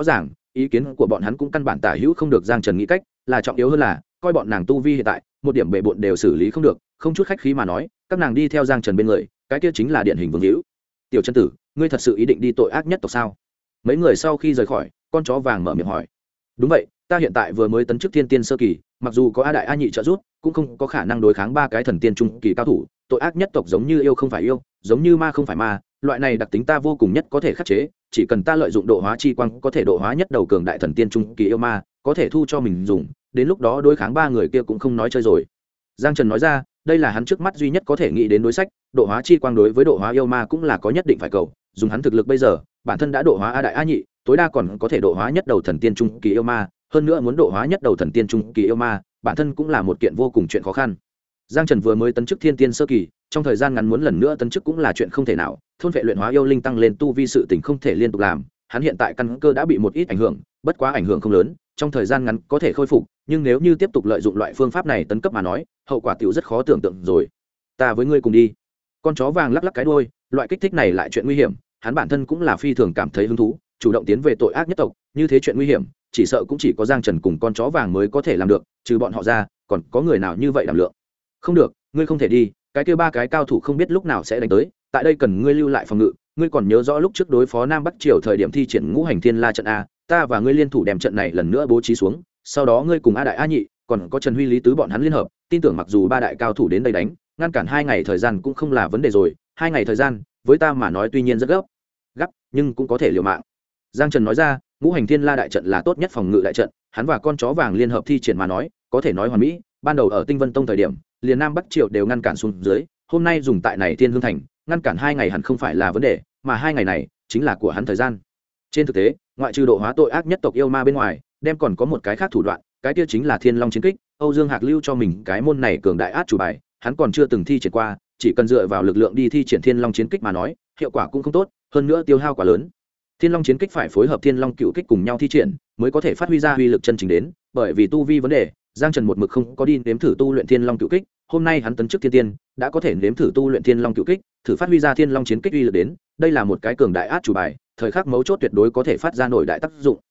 [SPEAKER 1] ý kiến của bọn hắn cũng căn bản tả hữu không được Giang Trần nghĩ cách, là trọng yếu hơn là coi bọn nàng tu vi hiện tại một điểm bệ bội đều xử lý không được, không chút khách khí mà nói các nàng đi theo Giang Trần bên người cái kia chính là điển hình vương hữu. Tiểu chân tử, ngươi thật sự ý định đi tội ác nhất tộc sao? Mấy người sau khi rời khỏi, con chó vàng mở miệng hỏi. Đúng vậy, ta hiện tại vừa mới tấn chức thiên tiên sơ kỳ, mặc dù có A đại A nhị trợ giúp cũng không có khả năng đối kháng ba cái thần tiên trung kỳ cao thủ. Tội ác nhất tộc giống như yêu không phải yêu, giống như ma không phải ma, loại này đặc tính ta vô cùng nhất có thể khắc chế, chỉ cần ta lợi dụng độ hóa chi quang có thể độ hóa nhất đầu cường đại thần tiên trung kỳ yêu ma, có thể thu cho mình dùng, đến lúc đó đối kháng ba người kia cũng không nói chơi rồi. Giang Trần nói ra, đây là hắn trước mắt duy nhất có thể nghĩ đến đối sách, độ hóa chi quang đối với độ hóa yêu ma cũng là có nhất định phải cầu, dùng hắn thực lực bây giờ, bản thân đã độ hóa A đại A nhị, tối đa còn có thể độ hóa nhất đầu thần tiên trung kỳ yêu ma, hơn nữa muốn độ hóa nhất đầu thần tiên trung kỳ yêu ma, bản thân cũng là một kiện vô cùng chuyện khó khăn. Giang Trần vừa mới tấn chức thiên tiên sơ kỳ, trong thời gian ngắn muốn lần nữa tấn chức cũng là chuyện không thể nào, thôn vệ luyện hóa yêu linh tăng lên tu vi sự tình không thể liên tục làm, hắn hiện tại căn cơ đã bị một ít ảnh hưởng, bất quá ảnh hưởng không lớn, trong thời gian ngắn có thể khôi phục, nhưng nếu như tiếp tục lợi dụng loại phương pháp này tấn cấp mà nói, hậu quả tiểu rất khó tưởng tượng rồi. Ta với ngươi cùng đi. Con chó vàng lắc lắc cái đuôi, loại kích thích này lại chuyện nguy hiểm, hắn bản thân cũng là phi thường cảm thấy hứng thú, chủ động tiến về tội ác nhất tộc, như thế chuyện nguy hiểm, chỉ sợ cũng chỉ có Giang Trần cùng con chó vàng mới có thể làm được, trừ bọn họ ra, còn có người nào như vậy đảm lượng. Không được, ngươi không thể đi, cái kia ba cái cao thủ không biết lúc nào sẽ đánh tới, tại đây cần ngươi lưu lại phòng ngự, ngươi còn nhớ rõ lúc trước đối phó Nam Bắc Triều thời điểm thi triển ngũ hành thiên la trận a, ta và ngươi liên thủ đem trận này lần nữa bố trí xuống, sau đó ngươi cùng A đại A nhị, còn có Trần Huy Lý tứ bọn hắn liên hợp, tin tưởng mặc dù ba đại cao thủ đến đây đánh, ngăn cản 2 ngày thời gian cũng không là vấn đề rồi, 2 ngày thời gian, với ta mà nói tuy nhiên rất gấp, nhưng cũng có thể liều mạng. Giang Trần nói ra, ngũ hành thiên la đại trận là tốt nhất phòng ngự đại trận, hắn và con chó vàng liên hợp thi triển mà nói, có thể nói hoàn mỹ, ban đầu ở Tinh Vân Tông thời điểm, liền Nam Bắc Triều đều ngăn cản xuống dưới, hôm nay dùng tại này Thiên Hương Thành, ngăn cản 2 ngày hẳn không phải là vấn đề, mà 2 ngày này chính là của hắn thời gian. Trên thực tế, ngoại trừ độ hóa tội ác nhất tộc yêu ma bên ngoài, đem còn có một cái khác thủ đoạn, cái kia chính là Thiên Long chiến kích, Âu Dương Hạc lưu cho mình cái môn này cường đại át chủ bài, hắn còn chưa từng thi triển qua, chỉ cần dựa vào lực lượng đi thi triển Thiên Long chiến kích mà nói, hiệu quả cũng không tốt, hơn nữa tiêu hao quá lớn. Thiên Long chiến kích phải phối hợp Thiên Long cựu kích cùng nhau thi triển, mới có thể phát huy ra uy lực chân chính đến, bởi vì tu vi vấn đề, Giang Trần một mực không có đi nếm thử tu luyện Thiên Long cựu kích, hôm nay hắn tấn chức thiên tiên, đã có thể nếm thử tu luyện Thiên Long cựu kích, thử phát huy ra Thiên Long chiến kích uy lực đến, đây là một cái cường đại át chủ bài, thời khắc mấu chốt tuyệt đối có thể phát ra nổi đại tác dụng.